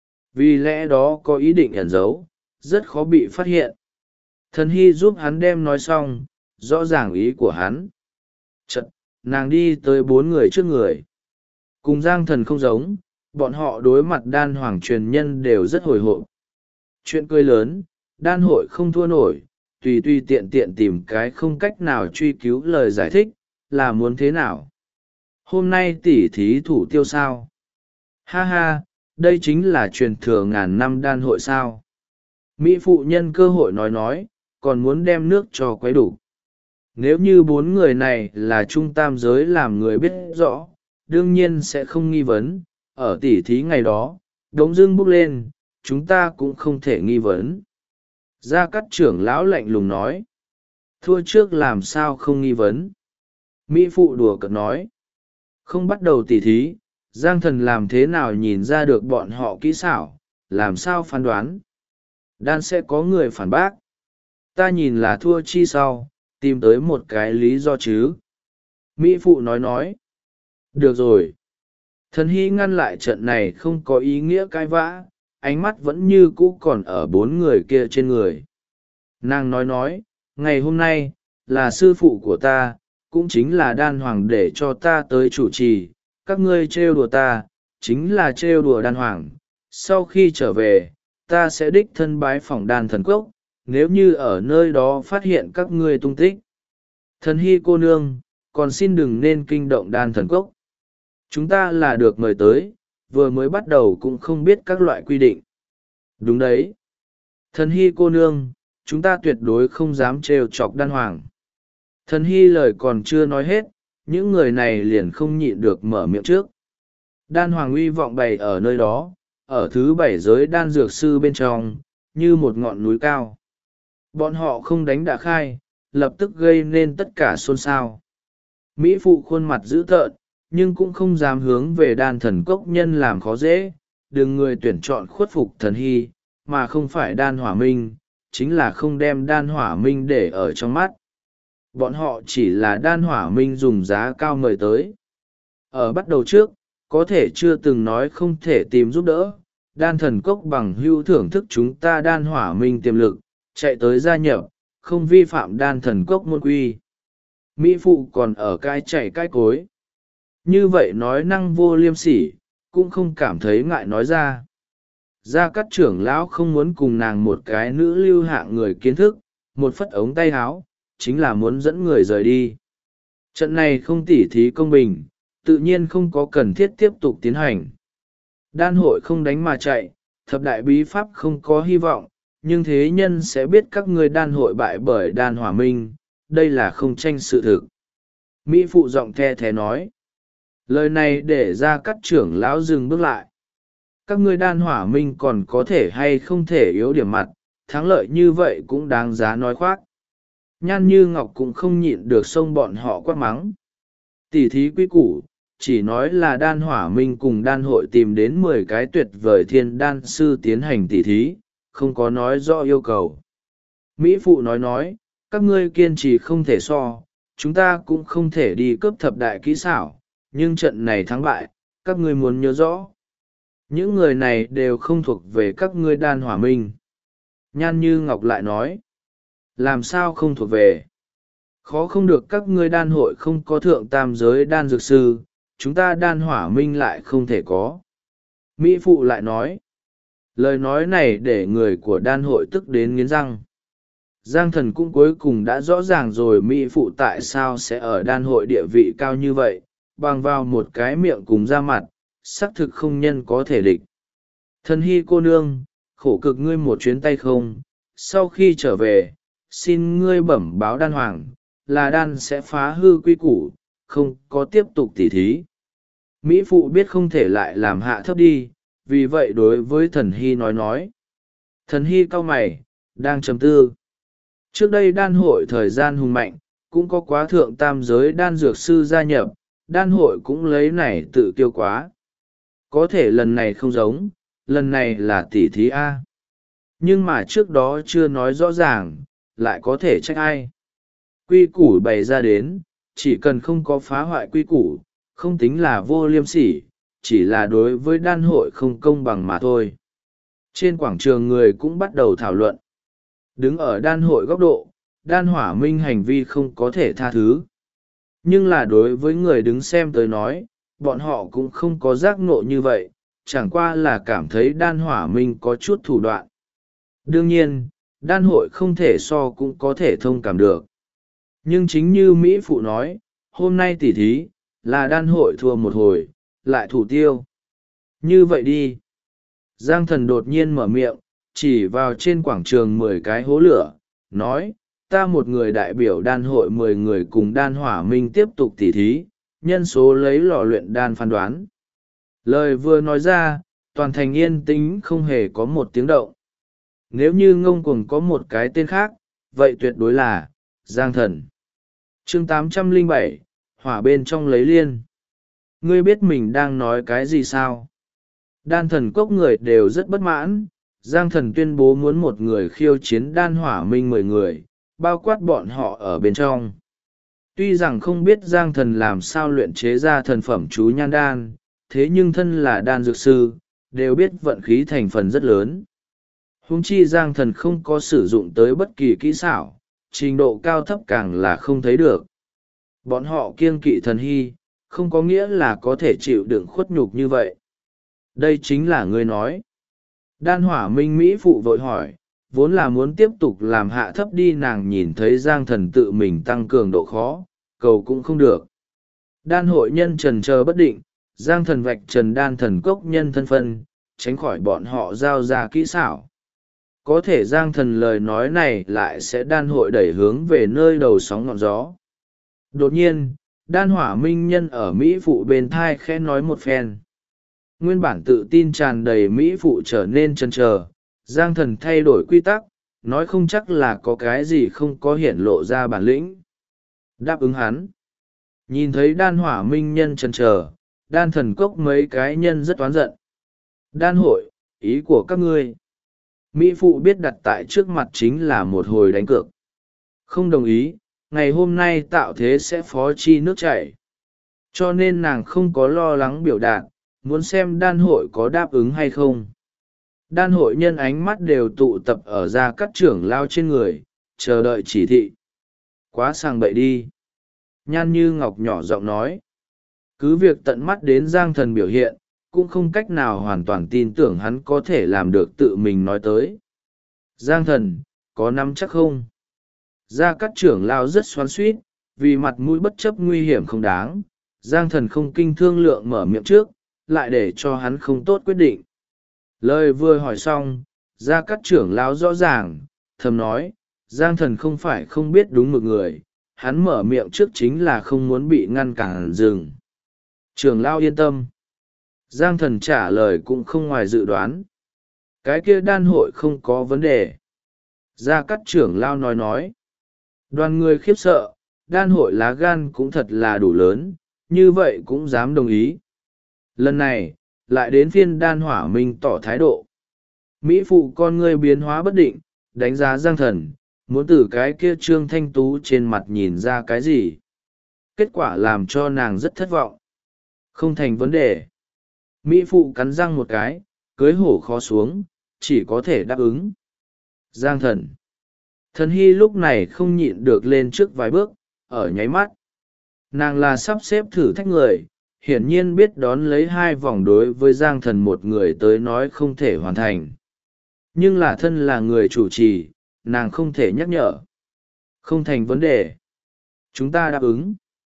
Speaker 1: Vì lẽ đó có ý định ẩn giấu, rất khó bị phát hiện. Thần Hy giúp hắn đem nói xong, rõ ràng ý của hắn. Chật, nàng đi tới 4 người trước người. Cùng Giang Thần không giống, bọn họ đối mặt đan hoàng truyền nhân đều rất hồi hộp. Chuyện cười lớn, đan hội không thua nổi, tùy tiện tiện tìm cái không cách nào truy cứu lời giải thích, là muốn thế nào. Hôm nay tỉ thí thủ tiêu sao? Ha ha, đây chính là truyền thừa ngàn năm đan hội sao? Mỹ Phụ nhân cơ hội nói, còn muốn đem nước cho quấy đủ. Nếu như 4 người này là trung tam giới làm người biết rõ, đương nhiên sẽ không nghi vấn, ở tỉ thí ngày đó, đống dưng bốc lên, chúng ta cũng không thể nghi vấn. Gia Cát trưởng lão lạnh lùng nói, thua trước làm sao không nghi vấn. Mỹ Phụ đùa cợt nói, không bắt đầu tỉ thí, Giang Thần làm thế nào nhìn ra được bọn họ kỹ xảo, làm sao phán đoán. Đan sẽ có người phản bác. Ta nhìn là thua chi sau, tìm tới một cái lý do chứ. Mỹ Phụ nói. Được rồi. Thần Hy ngăn lại trận này không có ý nghĩa cãi vã, ánh mắt vẫn như cũ còn ở 4 người kia trên người. Nàng nói, ngày hôm nay, là sư phụ của ta, cũng chính là đan hoàng để cho ta tới chủ trì, các ngươi trêu đùa ta, chính là trêu đùa đan hoàng. Sau khi trở về, ta sẽ đích thân bái phỏng đan thần cốc, nếu như ở nơi đó phát hiện các ngươi tung tích. Thần Hy cô nương, còn xin đừng nên kinh động đan thần cốc. Chúng ta là được mời tới, vừa mới bắt đầu cũng không biết các loại quy định. Đúng đấy. Thần Hy cô nương, chúng ta tuyệt đối không dám trêu chọc đan hoàng. Thần Hy lời còn chưa nói hết, những người này liền không nhịn được mở miệng trước. Đan hoàng uy vọng bày ở nơi đó, ở thứ bảy giới đan dược sư bên trong, như một ngọn núi cao. Bọn họ không đánh đã khai, lập tức gây nên tất cả xôn xao. Mỹ phụ khuôn mặt dữ tợn, nhưng cũng không dám hướng về đan thần cốc nhân làm khó dễ, đừng người tuyển chọn khuất phục thần hy, mà không phải đan hỏa minh, chính là không đem đan hỏa minh để ở trong mắt. Bọn họ chỉ là đan hỏa minh dùng giá cao mời tới. Ở bắt đầu trước, có thể chưa từng nói không thể tìm giúp đỡ, đan thần cốc bằng hữu thưởng thức chúng ta đan hỏa minh tiềm lực, chạy tới gia nhập, không vi phạm đan thần cốc môn quy. Mỹ phụ còn ở cái chạy cái cối. Như vậy nói năng vô liêm sỉ, cũng không cảm thấy ngại nói ra. Gia Cát trưởng lão không muốn cùng nàng một cái nữ lưu hạng người kiến thức, một phất ống tay háo, chính là muốn dẫn người rời đi. Trận này không tỉ thí công bình, tự nhiên không có cần thiết tiếp tục tiến hành. Đan hội không đánh mà chạy, thập đại bí pháp không có hy vọng, nhưng thế nhân sẽ biết các ngươi đan hội bại bởi đan hỏa minh, đây là không tranh sự thực. Mỹ phụ giọng the thế nói. Lời này để ra các trưởng lão dừng bước lại. Các ngươi đan hỏa minh còn có thể hay không thể yếu điểm mặt, thắng lợi như vậy cũng đáng giá nói khoác. Nhan Như Ngọc cũng không nhịn được xông bọn họ quát mắng. Tỉ thí quy củ, chỉ nói là đan hỏa minh cùng đan hội tìm đến 10 cái tuyệt vời thiên đan sư tiến hành tỉ thí, không có nói rõ yêu cầu. Mỹ phụ nói, các ngươi kiên trì không thể so, chúng ta cũng không thể đi cướp thập đại kỹ xảo, nhưng trận này thắng bại, các ngươi muốn nhớ rõ. Những người này đều không thuộc về các ngươi đan hỏa minh. Nhan Như Ngọc lại nói, làm sao không thuộc về? Khó không được các ngươi đan hội không có thượng tam giới đan dược sư, chúng ta đan hỏa minh lại không thể có. Mỹ phụ lại nói, lời nói này để người của đan hội tức đến nghiến răng. Giang Thần cũng cuối cùng đã rõ ràng rồi Mỹ phụ tại sao sẽ ở đan hội địa vị cao như vậy, bằng vào một cái miệng cùng ra mặt, xác thực không nhân có thể địch. Thần hy cô nương, khổ cực ngươi một chuyến tay không, sau khi trở về, xin ngươi bẩm báo đan hoàng, là đan sẽ phá hư quy củ, không có tiếp tục tỉ thí. Mỹ phụ biết không thể lại làm hạ thấp đi, vì vậy đối với thần hy nói. Thần hy cau mày, đang trầm tư. Trước đây đan hội thời gian hùng mạnh, cũng có quá thượng tam giới đan dược sư gia nhập, đan hội cũng lấy này tự kiêu quá. Có thể lần này không giống, lần này là tỉ thí A. Nhưng mà trước đó chưa nói rõ ràng, lại có thể trách ai. Quy củ bày ra đến, chỉ cần không có phá hoại quy củ, không tính là vô liêm sỉ, chỉ là đối với đan hội không công bằng mà thôi. Trên quảng trường người cũng bắt đầu thảo luận. Đứng ở đan hội góc độ, đan hỏa minh hành vi không có thể tha thứ. Nhưng là đối với người đứng xem tới nói, bọn họ cũng không có giác ngộ như vậy, chẳng qua là cảm thấy đan hỏa minh có chút thủ đoạn. Đương nhiên, đan hội không thể so cũng có thể thông cảm được. Nhưng chính như Mỹ Phụ nói, hôm nay tỉ thí, là đan hội thua một hồi, lại thủ tiêu. Như vậy đi. Giang Thần đột nhiên mở miệng, chỉ vào trên quảng trường 10 cái hố lửa, nói, ta một người đại biểu đan hội 10 người cùng đan hỏa minh tiếp tục tỉ thí, nhân số lấy lò luyện đan phán đoán. Lời vừa nói ra, toàn thành yên tĩnh không hề có một tiếng động. Nếu như ngông cuồng có một cái tên khác, vậy tuyệt đối là Giang Thần. Chương 807, hỏa bên trong lấy liên. Ngươi biết mình đang nói cái gì sao? Đan thần cốc người đều rất bất mãn, Giang Thần tuyên bố muốn một người khiêu chiến đan hỏa minh 10 người, bao quát bọn họ ở bên trong. Tuy rằng không biết Giang Thần làm sao luyện chế ra thần phẩm chú nhan đan, thế nhưng thân là đan dược sư, đều biết vận khí thành phần rất lớn. Huống chi Giang Thần không có sử dụng tới bất kỳ kỹ xảo, trình độ cao thấp càng là không thấy được. Bọn họ kiêng kỵ thần hy, không có nghĩa là có thể chịu đựng khuất nhục như vậy. Đây chính là ngươi nói. Đan hỏa minh Mỹ phụ vội hỏi, vốn là muốn tiếp tục làm hạ thấp đi, nàng nhìn thấy Giang Thần tự mình tăng cường độ khó, cầu cũng không được. Đan hội nhân trần chờ bất định, Giang Thần vạch trần đan thần cốc nhân thân phân, tránh khỏi bọn họ giao ra kỹ xảo. Có thể Giang Thần lời nói này lại sẽ đan hội đẩy hướng về nơi đầu sóng ngọn gió. Đột nhiên, đan hỏa minh nhân ở Mỹ phụ bên thai khẽ nói một phen. Nguyên bản tự tin tràn đầy mỹ phụ trở nên chần chờ, Giang Thần thay đổi quy tắc, nói không chắc là có cái gì không có hiển lộ ra bản lĩnh. Đáp ứng hắn. Nhìn thấy đan hỏa minh nhân chần chờ, đan thần cốc mấy cái nhân rất oán giận. Đan hội, ý của các ngươi. Mỹ phụ biết đặt tại trước mặt chính là một hồi đánh cược. Không đồng ý, ngày hôm nay tạo thế sẽ phó chi nước chảy. Cho nên nàng không có lo lắng biểu đạt, muốn xem đan hội có đáp ứng hay không. Đan hội nhân ánh mắt đều tụ tập ở ra các trưởng lao trên người, chờ đợi chỉ thị. Quá sàng bậy đi. Nhan Như Ngọc nhỏ giọng nói. Cứ việc tận mắt đến Giang Thần biểu hiện, cũng không cách nào hoàn toàn tin tưởng hắn có thể làm được tự mình nói tới. Giang Thần, có nắm chắc không? Gia Cát trưởng lao rất xoắn xuýt, vì mặt mũi bất chấp nguy hiểm không đáng. Giang Thần không kinh thương lượng mở miệng trước, lại để cho hắn không tốt quyết định. Lời vừa hỏi xong, Gia Cát trưởng lao rõ ràng, thầm nói, Giang Thần không phải không biết đúng mực người, hắn mở miệng trước chính là không muốn bị ngăn cản dừng. Trưởng lao yên tâm. Giang Thần trả lời cũng không ngoài dự đoán. Cái kia đan hội không có vấn đề. Gia Cát trưởng lao nói. Đoàn người khiếp sợ, đan hội lá gan cũng thật là đủ lớn, như vậy cũng dám đồng ý. Lần này, lại đến phiên đan hỏa minh tỏ thái độ. Mỹ phụ con ngươi biến hóa bất định, đánh giá Giang Thần, muốn từ cái kia Trương Thanh Tú trên mặt nhìn ra cái gì. Kết quả làm cho nàng rất thất vọng. Không thành vấn đề. Mỹ phụ cắn răng một cái, cưới hổ khó xuống, chỉ có thể đáp ứng. Giang Thần. Thần Hy lúc này không nhịn được lên trước vài bước, ở nháy mắt. Nàng là sắp xếp thử thách người, hiển nhiên biết đón lấy 2 vòng đối với Giang Thần một người tới nói không thể hoàn thành. Nhưng là thân là người chủ trì, nàng không thể nhắc nhở. Không thành vấn đề. Chúng ta đáp ứng.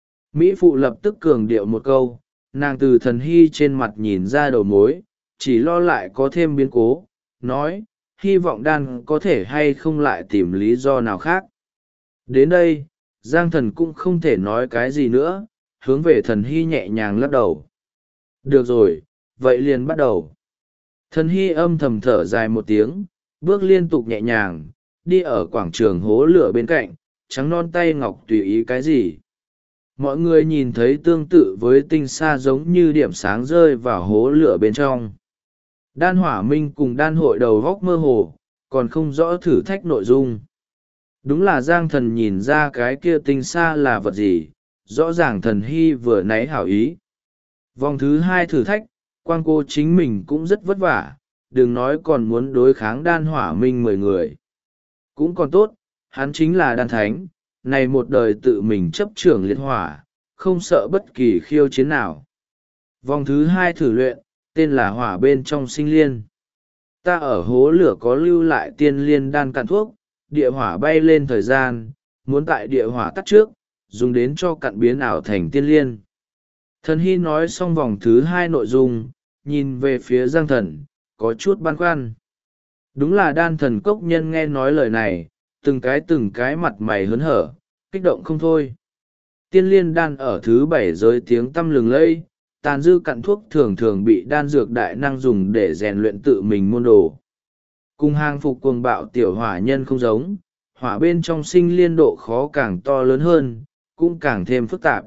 Speaker 1: Mỹ phụ lập tức cường điệu một câu, nàng từ Thần Hy trên mặt nhìn ra đầu mối, chỉ lo lại có thêm biến cố, nói, hy vọng đan có thể hay không lại tìm lý do nào khác. Đến đây, Giang Thần cũng không thể nói cái gì nữa, hướng về Thần Hy nhẹ nhàng lắc đầu. Được rồi, vậy liền bắt đầu. Thần Hy âm thầm thở dài một tiếng, bước liên tục nhẹ nhàng, đi ở quảng trường hố lửa bên cạnh, trắng non tay ngọc tùy ý cái gì. Mọi người nhìn thấy tương tự với tinh sa giống như điểm sáng rơi vào hố lửa bên trong. Đan hỏa minh cùng đan hội đầu góc mơ hồ, còn không rõ thử thách nội dung. Đúng là Giang Thần nhìn ra cái kia tinh sa là vật gì, rõ ràng Thần Hy vừa nãy hảo ý. Vòng thứ 2 thử thách, quang cô chính mình cũng rất vất vả, đừng nói còn muốn đối kháng đan hỏa minh 10 người. Cũng còn tốt, hắn chính là đan thánh, này một đời tự mình chấp trưởng liệt hỏa, không sợ bất kỳ khiêu chiến nào. Vòng thứ 2 thử luyện, tên là hỏa bên trong sinh liên. Ta ở hố lửa có lưu lại tiên liên đan cạn thuốc, địa hỏa bay lên thời gian, muốn tại địa hỏa tắt trước, dùng đến cho cặn biến ảo thành tiên liên. Thần Hy nói xong vòng thứ 2 nội dung, nhìn về phía Giang Thần, có chút băn khoăn. Đúng là đan thần cốc nhân nghe nói lời này, từng cái mặt mày hớn hở, kích động không thôi. Tiên liên đan ở thứ 7 giới tiếng tăm lừng lẫy, tàn dư cặn thuốc thường thường bị đan dược đại năng dùng để rèn luyện tự mình môn đồ. Cùng hàng phục cuồng bạo tiểu hỏa nhân không giống, hỏa bên trong sinh liên độ khó càng to lớn hơn, cũng càng thêm phức tạp.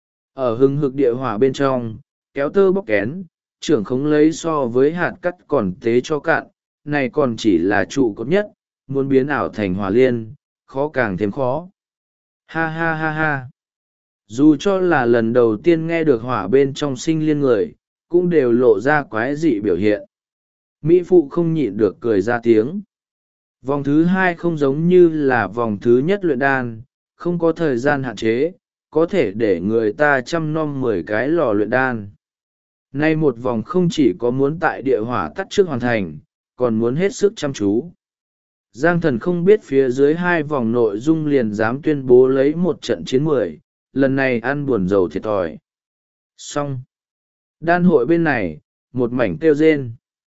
Speaker 1: Ở hừng hực địa hỏa bên trong, kéo tơ bóc kén, trưởng không lấy so với hạt cắt còn tế cho cạn, này còn chỉ là trụ cột nhất, muốn biến ảo thành hỏa liên, khó càng thêm khó. Ha ha ha ha. Dù cho là lần đầu tiên nghe được hỏa bên trong sinh liên người, cũng đều lộ ra quái dị biểu hiện. Mỹ phụ không nhịn được cười ra tiếng. Vòng thứ 2 không giống như là vòng thứ nhất luyện đan, không có thời gian hạn chế, có thể để người ta chăm nom 10 cái lò luyện đan. Nay một vòng không chỉ có muốn tại địa hỏa tắt trước hoàn thành, còn muốn hết sức chăm chú. Giang Thần không biết phía dưới 2 vòng nội dung liền dám tuyên bố lấy một trận chiến 10, lần này ăn buồn rầu thiệt thòi. Xong. Đan hội bên này, một mảnh kêu rên.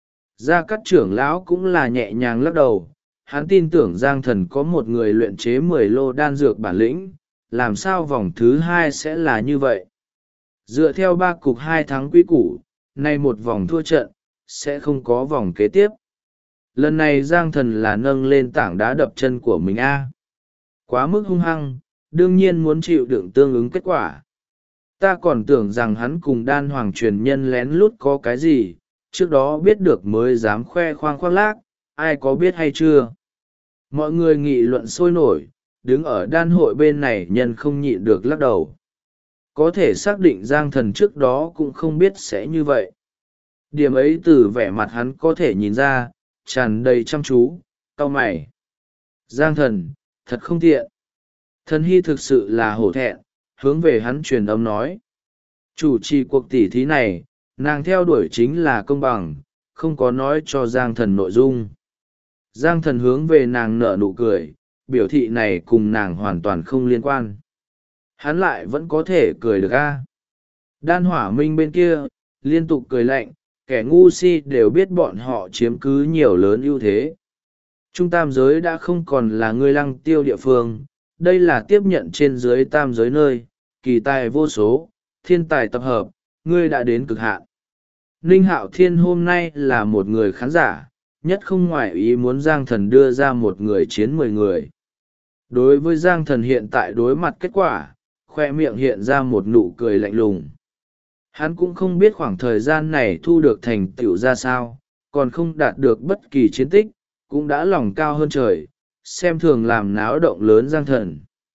Speaker 1: Gia Cát trưởng lão cũng là nhẹ nhàng lắc đầu, hắn tin tưởng Giang Thần có một người luyện chế 10 lô đan dược bản lĩnh, làm sao vòng thứ 2 sẽ là như vậy. Dựa theo 3 cục 2 thắng quy củ, nay một vòng thua trận, sẽ không có vòng kế tiếp. Lần này Giang Thần là nâng lên tảng đá đập chân của mình quá mức hung hăng, đương nhiên muốn chịu đựng tương ứng kết quả. Ta còn tưởng rằng hắn cùng Đan Hoàng truyền nhân lén lút có cái gì, trước đó biết được mới dám khoe khoang khoác lác, ai có biết hay chưa. Mọi người nghị luận sôi nổi, đứng ở đan hội bên này nhân không nhịn được lắc đầu. Có thể xác định Giang Thần trước đó cũng không biết sẽ như vậy. Điểm ấy từ vẻ mặt hắn có thể nhìn ra, tràn đầy chăm chú, cau mày. Giang Thần, thật không tiện. Thần hy thực sự là hổ thẹn, hướng về hắn truyền âm nói. Chủ trì cuộc tỉ thí này, nàng theo đuổi chính là công bằng, không có nói cho Giang Thần nội dung. Giang Thần hướng về nàng nở nụ cười, biểu thị này cùng nàng hoàn toàn không liên quan. Hắn lại vẫn có thể cười được Đan Hỏa Minh bên kia, liên tục cười lạnh, kẻ ngu si đều biết bọn họ chiếm cứ nhiều lớn ưu thế. Trung tam giới đã không còn là ngươi lăng tiêu địa phương, đây là tiếp nhận trên dưới tam giới nơi, kỳ tài vô số, thiên tài tập hợp, ngươi đã đến cực hạn. Ninh Hạo Thiên hôm nay là một người khán giả, nhất không ngoại ý muốn Giang Thần đưa ra một người chiến 10 người. Đối với Giang Thần hiện tại đối mặt kết quả, khoe miệng hiện ra một nụ cười lạnh lùng. Hắn cũng không biết khoảng thời gian này thu được thành tựu ra sao, còn không đạt được bất kỳ chiến tích, cũng đã lòng cao hơn trời, xem thường làm náo động lớn Giang Thần.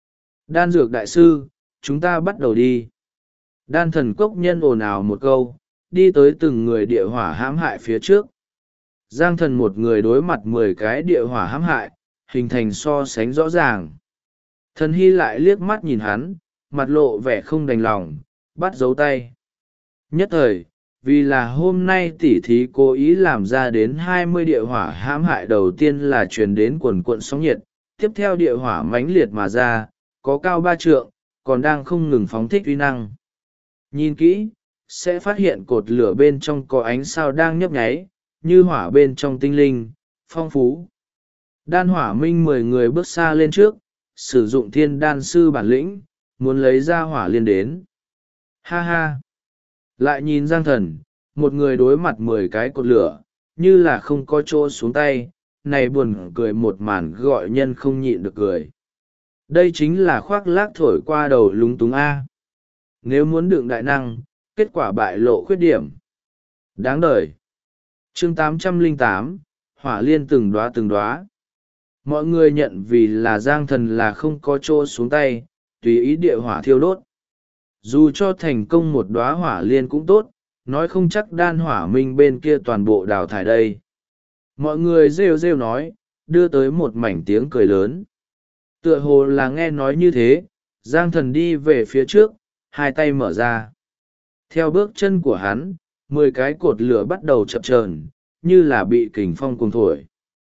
Speaker 1: Đan Dược Đại Sư, chúng ta bắt đầu đi. Đan Thần Cốc Nhân ồn ào một câu, đi tới từng người địa hỏa hãm hại phía trước. Giang Thần một người đối mặt 10 cái địa hỏa hãm hại, hình thành so sánh rõ ràng. Thần Hy lại liếc mắt nhìn hắn, mặt lộ vẻ không đành lòng, bắt dấu tay. Nhất thời, vì là hôm nay tỉ thí cố ý làm ra đến 20 địa hỏa hãm hại, đầu tiên là truyền đến quần cuộn sóng nhiệt, tiếp theo địa hỏa mãnh liệt mà ra, có cao 3 trượng, còn đang không ngừng phóng thích uy năng. Nhìn kỹ, sẽ phát hiện cột lửa bên trong có ánh sao đang nhấp nháy, như hỏa bên trong tinh linh, phong phú. Đan Hỏa Minh 10 người bước xa lên trước, sử dụng thiên đan sư bản lĩnh, muốn lấy ra hỏa liên đến. Ha ha! Lại nhìn Giang Thần, một người đối mặt 10 cái cột lửa, như là không có chỗ xuống tay, này buồn cười một màn gọi nhân không nhịn được cười. Đây chính là khoác lác thổi qua đầu lúng túng Nếu muốn đựng đại năng, kết quả bại lộ khuyết điểm. Đáng đời. Chương 808, hỏa liên từng đóa. Mọi người nhận vì là Giang Thần là không có chỗ xuống tay, tùy ý địa hỏa thiêu đốt. Dù cho thành công một đóa hỏa liên cũng tốt, nói không chắc Đan Hỏa Minh bên kia toàn bộ đào thải đây. Mọi người rêu rêu nói, đưa tới một mảnh tiếng cười lớn. Tựa hồ là nghe nói như thế, Giang Thần đi về phía trước, hai tay mở ra. Theo bước chân của hắn, 10 cái cột lửa bắt đầu chập chờn, như là bị kình phong cuồng thổi.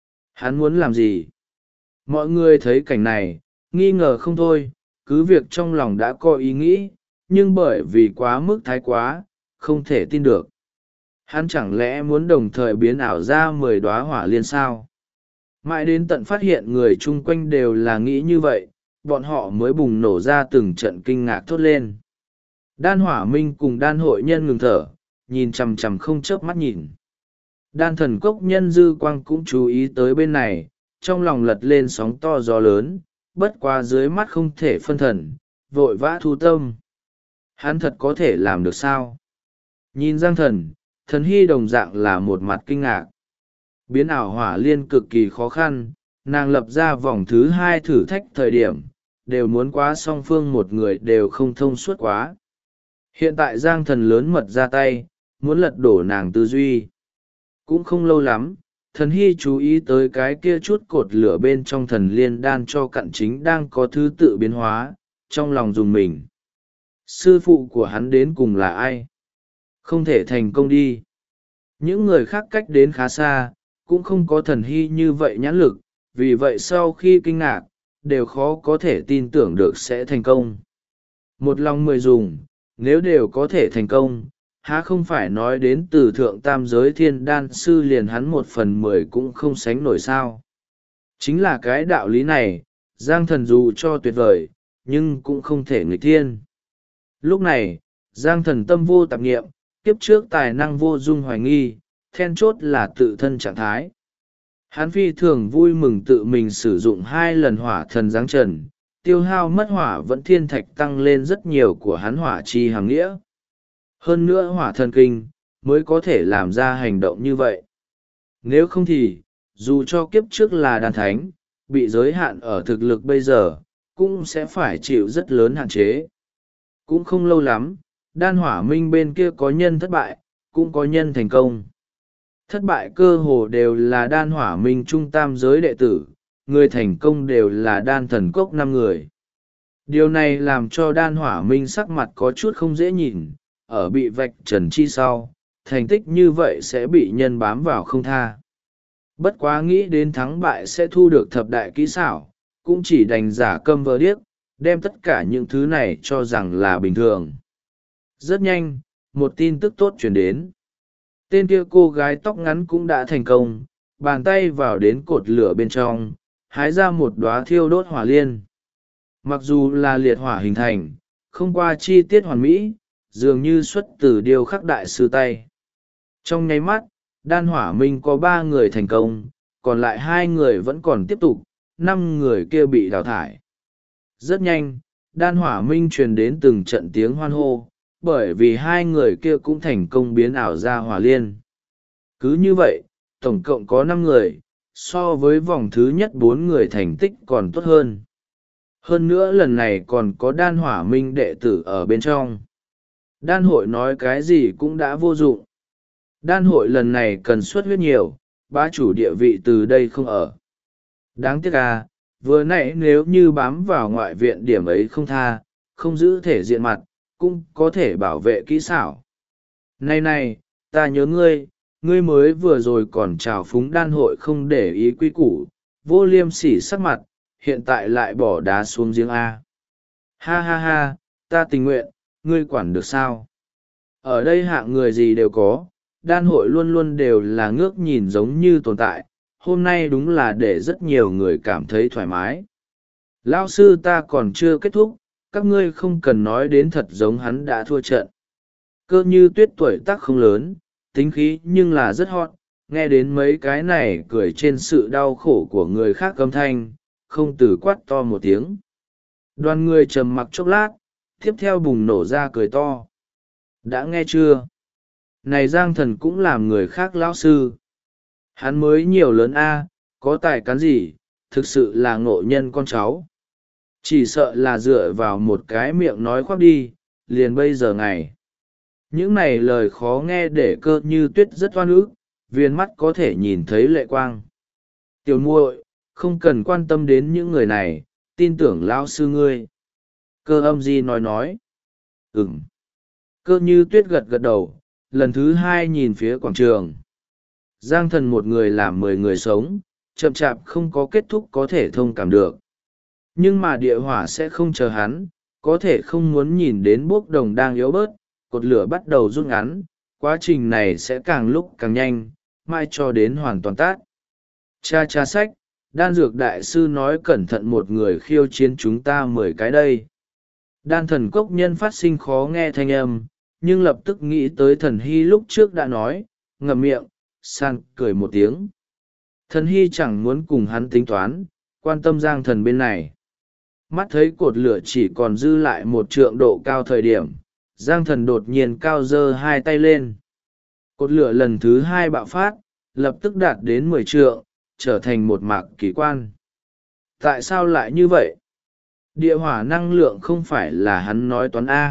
Speaker 1: Hắn muốn làm gì? Mọi người thấy cảnh này, nghi ngờ không thôi, cứ việc trong lòng đã có ý nghĩ, nhưng bởi vì quá mức thái quá, không thể tin được. Hắn chẳng lẽ muốn đồng thời biến ảo ra 10 đóa hỏa liên sao? Mãi đến tận phát hiện người chung quanh đều là nghĩ như vậy, bọn họ mới bùng nổ ra từng trận kinh ngạc thốt lên. Đan Hỏa Minh cùng đan hội nhân ngừng thở, nhìn chằm chằm không chớp mắt nhìn. Đan Thần Cốc Nhân Dư Quang cũng chú ý tới bên này, trong lòng lật lên sóng to gió lớn, bất quá dưới mắt không thể phân thần, vội vã thu tâm. Hắn thật có thể làm được sao? Nhìn Giang Thần, Thần Hy đồng dạng là một mặt kinh ngạc. Biến ảo hỏa liên cực kỳ khó khăn, nàng lập ra vòng thứ 2 thử thách thời điểm, đều muốn quá song phương một người đều không thông suốt quá. Hiện tại Giang Thần lớn mật ra tay, muốn lật đổ nàng tư duy. Cũng không lâu lắm, Thần Hy chú ý tới cái kia chút cột lửa bên trong thần liên đan cho cặn chính đang có thứ tự biến hóa, trong lòng dùng mình. Sư phụ của hắn đến cùng là ai? Không thể thành công đi. Những người khác cách đến khá xa, cũng không có Thần Hy như vậy nhãn lực, vì vậy sau khi kinh ngạc, đều khó có thể tin tưởng được sẽ thành công. Một lòng 10 dùng, nếu đều có thể thành công, há không phải nói đến từ thượng tam giới thiên đan sư liền hắn 1/10 cũng không sánh nổi sao. Chính là cái đạo lý này, Giang Thần dù cho tuyệt vời, nhưng cũng không thể nghịch thiên. Lúc này, Giang Thần tâm vô tạp nghiệm, kiếp trước tài năng vô dung hoài nghi, then chốt là tự thân trạng thái. Hắn phi thường vui mừng tự mình sử dụng 2 lần hỏa thần giáng trần, tiêu hao mất hỏa vẫn thiên thạch tăng lên rất nhiều của hắn hỏa chi hàm nghĩa. Hơn nữa hỏa thần kinh mới có thể làm ra hành động như vậy. Nếu không thì, dù cho kiếp trước là đan thánh, bị giới hạn ở thực lực bây giờ, cũng sẽ phải chịu rất lớn hạn chế. Cũng không lâu lắm, đan hỏa minh bên kia có nhân thất bại, cũng có nhân thành công. Thất bại cơ hồ đều là đan hỏa minh trung tam giới đệ tử, người thành công đều là đan thần cốc 5 người. Điều này làm cho đan hỏa minh sắc mặt có chút không dễ nhìn, ở bị vạch trần chi sau, thành tích như vậy sẽ bị nhân bám vào không tha. Bất quá nghĩ đến thắng bại sẽ thu được thập đại kỹ xảo, cũng chỉ đành giả câm vờ điếc, đem tất cả những thứ này cho rằng là bình thường. Rất nhanh, một tin tức tốt chuyển đến. Tên kia cô gái tóc ngắn cũng đã thành công, bàn tay vào đến cột lửa bên trong, hái ra một đóa thiêu đốt hỏa liên. Mặc dù là liệt hỏa hình thành, không qua chi tiết hoàn mỹ, dường như xuất từ điêu khắc đại sư tay. Trong nháy mắt, đan hỏa minh có 3 người thành công, còn lại 2 người vẫn còn tiếp tục, 5 người kia bị đào thải. Rất nhanh, đan hỏa minh truyền đến từng trận tiếng hoan hô, bởi vì 2 người kia cũng thành công biến ảo ra hỏa liên. Cứ như vậy, tổng cộng có 5 người, so với vòng thứ nhất 4 người thành tích còn tốt hơn. Hơn nữa lần này còn có đan hỏa minh đệ tử ở bên trong. Đan hội nói cái gì cũng đã vô dụng. Đan hội lần này cần xuất huyết nhiều, bá chủ địa vị từ đây không ở. Đáng tiếc à, vừa nãy nếu như bám vào ngoại viện điểm ấy không tha, không giữ thể diện mặt, cũng có thể bảo vệ kỹ xảo. Này này, ta nhớ ngươi, ngươi mới vừa rồi còn trào phúng đan hội không để ý quy củ, vô liêm sỉ sắc mặt, hiện tại lại bỏ đá xuống giếng A. Ha ha ha, ta tình nguyện, ngươi quản được sao? Ở đây hạng người gì đều có, đan hội luôn luôn đều là ngước nhìn giống như tồn tại, hôm nay đúng là để rất nhiều người cảm thấy thoải mái. Lão sư ta còn chưa kết thúc, các ngươi không cần nói đến thật giống hắn đã thua trận. Cơ Như Tuyết tuổi tác không lớn, tính khí nhưng là rất hot, nghe đến mấy cái này cười trên sự đau khổ của người khác âm thanh, không từ quát to một tiếng. Đoàn người trầm mặc chốc lát, tiếp theo bùng nổ ra cười to. Đã nghe chưa? Này Giang Thần cũng làm người khác lão sư. Hắn mới nhiều lớn a, có tài cán gì, thực sự là ngộ nhân con cháu. Chỉ sợ là dựa vào một cái miệng nói khoác đi, liền bây giờ ngày. Những này lời khó nghe để Cơ Như Tuyết rất oan ức, viên mắt có thể nhìn thấy lệ quang. Tiểu muội, không cần quan tâm đến những người này, tin tưởng lão sư ngươi. Cơ Âm Di nói. Ừm. Cơ Như Tuyết gật gật đầu, lần thứ 2 nhìn phía quảng trường. Giang Thần một người làm 10 người sống, chậm chạp không có kết thúc có thể thông cảm được. Nhưng mà địa hỏa sẽ không chờ hắn, có thể không muốn nhìn đến bốc đồng đang yếu bớt, cột lửa bắt đầu rút ngắn, quá trình này sẽ càng lúc càng nhanh, mai cho đến hoàn toàn tát. Cha sách, đan dược đại sư nói cẩn thận một người khiêu chiến chúng ta 10 cái đây. Đan thần cốc nhân phát sinh khó nghe thanh âm, nhưng lập tức nghĩ tới thần hy lúc trước đã nói, ngậm miệng, san cười một tiếng. Thần hy chẳng muốn cùng hắn tính toán, quan tâm Giang Thần bên này. Mắt thấy cột lửa chỉ còn dư lại 1 trượng độ cao thời điểm, Giang Thần đột nhiên cao giơ 2 tay lên. Cột lửa lần thứ 2 bạo phát, lập tức đạt đến 10 trượng, trở thành một mạc kỳ quan. Tại sao lại như vậy? Địa hỏa năng lượng không phải là hắn nói toán A.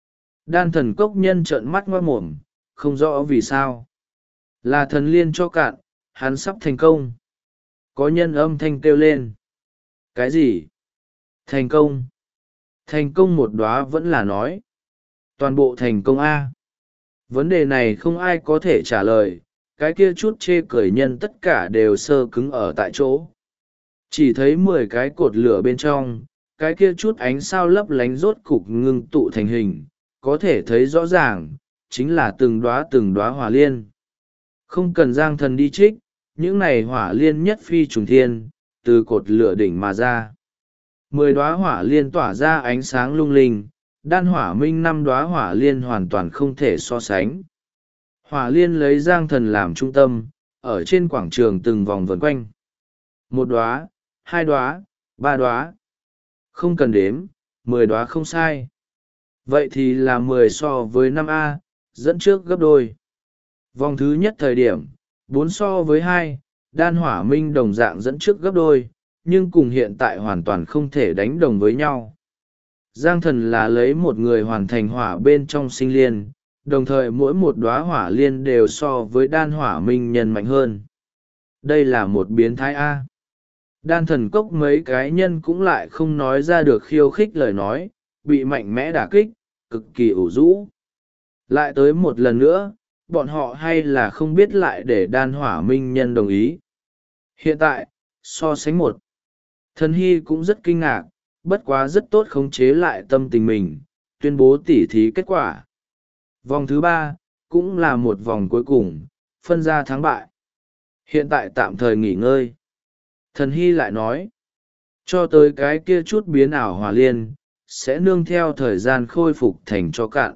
Speaker 1: Đan thần cốc nhân trợn mắt ngoác mồm, không rõ vì sao. Là thần liên cho cạn, hắn sắp thành công. Có nhân âm thanh kêu lên. Cái gì? Thành công. Thành công một đóa vẫn là nói. Toàn bộ thành công A. Vấn đề này không ai có thể trả lời, cái kia chút chê cười nhân tất cả đều sơ cứng ở tại chỗ. Chỉ thấy 10 cái cột lửa bên trong, cái kia chút ánh sao lấp lánh rốt cục ngưng tụ thành hình, có thể thấy rõ ràng, chính là từng đóa hỏa liên. Không cần Giang Thần đi trích, những này hỏa liên nhất phi trùng thiên, từ cột lửa đỉnh mà ra. 10 đóa hỏa liên tỏa ra ánh sáng lung linh, đan hỏa minh 5 đóa hỏa liên hoàn toàn không thể so sánh. Hỏa liên lấy Giang Thần làm trung tâm, ở trên quảng trường từng vòng vần quanh. Một đóa, hai đóa, ba đóa. Không cần đếm, 10 đóa không sai. Vậy thì là 10 so với 5A, dẫn trước gấp đôi. Vòng thứ nhất thời điểm, 4 so với 2, đan hỏa minh đồng dạng dẫn trước gấp đôi, nhưng cùng hiện tại hoàn toàn không thể đánh đồng với nhau. Giang Thần là lấy một người hoàn thành hỏa bên trong sinh liên, đồng thời mỗi một đóa hỏa liên đều so với đan hỏa minh nhân mạnh hơn. Đây là một biến thái A. Đan thần cốc mấy cái nhân cũng lại không nói ra được khiêu khích lời nói, bị mạnh mẽ đả kích, cực kỳ ủ rũ. Lại tới một lần nữa, bọn họ hay là không biết lại để đan hỏa minh nhân đồng ý. Hiện tại, so sánh một, thần hy cũng rất kinh ngạc, bất quá rất tốt khống chế lại tâm tình mình, tuyên bố tỉ thí kết quả. Vòng thứ 3, cũng là một vòng cuối cùng, phân ra thắng bại. Hiện tại tạm thời nghỉ ngơi. Thần hy lại nói, cho tới cái kia chút biến ảo hỏa liên, sẽ nương theo thời gian khôi phục thành cho cạn.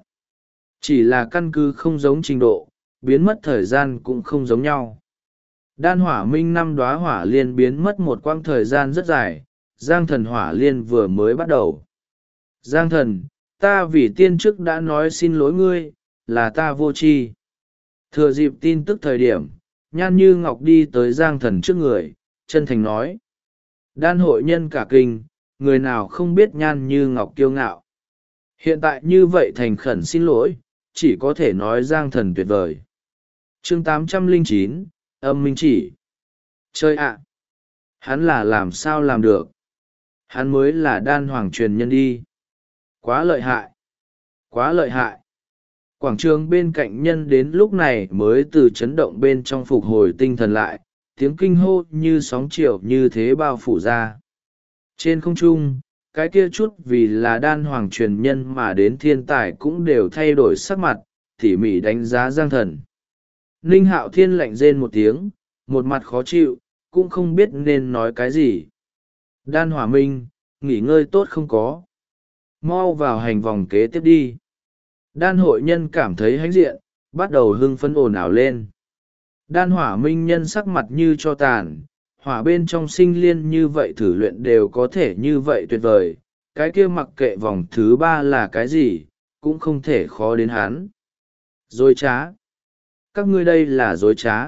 Speaker 1: Chỉ là căn cứ không giống trình độ, biến mất thời gian cũng không giống nhau. Đan hỏa minh 5 đóa hỏa liên biến mất một quãng thời gian rất dài, Giang Thần hỏa liên vừa mới bắt đầu. Giang Thần, ta vì tiên chức đã nói xin lỗi ngươi, là ta vô tri. Thừa dịp tin tức thời điểm, Nhan Như Ngọc đi tới Giang Thần trước người, chân thành nói. Đan hội nhân cả kinh, người nào không biết Nhan Như Ngọc kiêu ngạo. Hiện tại như vậy thành khẩn xin lỗi, chỉ có thể nói Giang Thần tuyệt vời. Chương 809, âm minh chỉ. Chơi ạ! Hắn là làm sao làm được? Hắn mới là đan hoàng truyền nhân đi. Quá lợi hại! Quá lợi hại! Quảng trường bên cạnh nhân đến lúc này mới từ chấn động bên trong phục hồi tinh thần lại, tiếng kinh hô như sóng chiều như thế bao phủ ra. Trên không trung, cái kia chút vì là đan hoàng truyền nhân mà đến thiên tài cũng đều thay đổi sắc mặt, tỉ mỉ đánh giá Giang Thần. Ninh Hạo Thiên lạnh rên một tiếng, một mặt khó chịu, cũng không biết nên nói cái gì. Đan hỏa minh, nghỉ ngơi tốt không có. Mau vào hành vòng kế tiếp đi. Đan hội nhân cảm thấy hãnh diện, bắt đầu hưng phấn ồn ào lên. Đan hỏa minh nhân sắc mặt như cho tàn, hỏa bên trong sinh liên như vậy thử luyện đều có thể như vậy tuyệt vời, cái kia mặc kệ vòng thứ 3 là cái gì, cũng không thể khó đến hắn. Dối trá. Các ngươi đây là dối trá.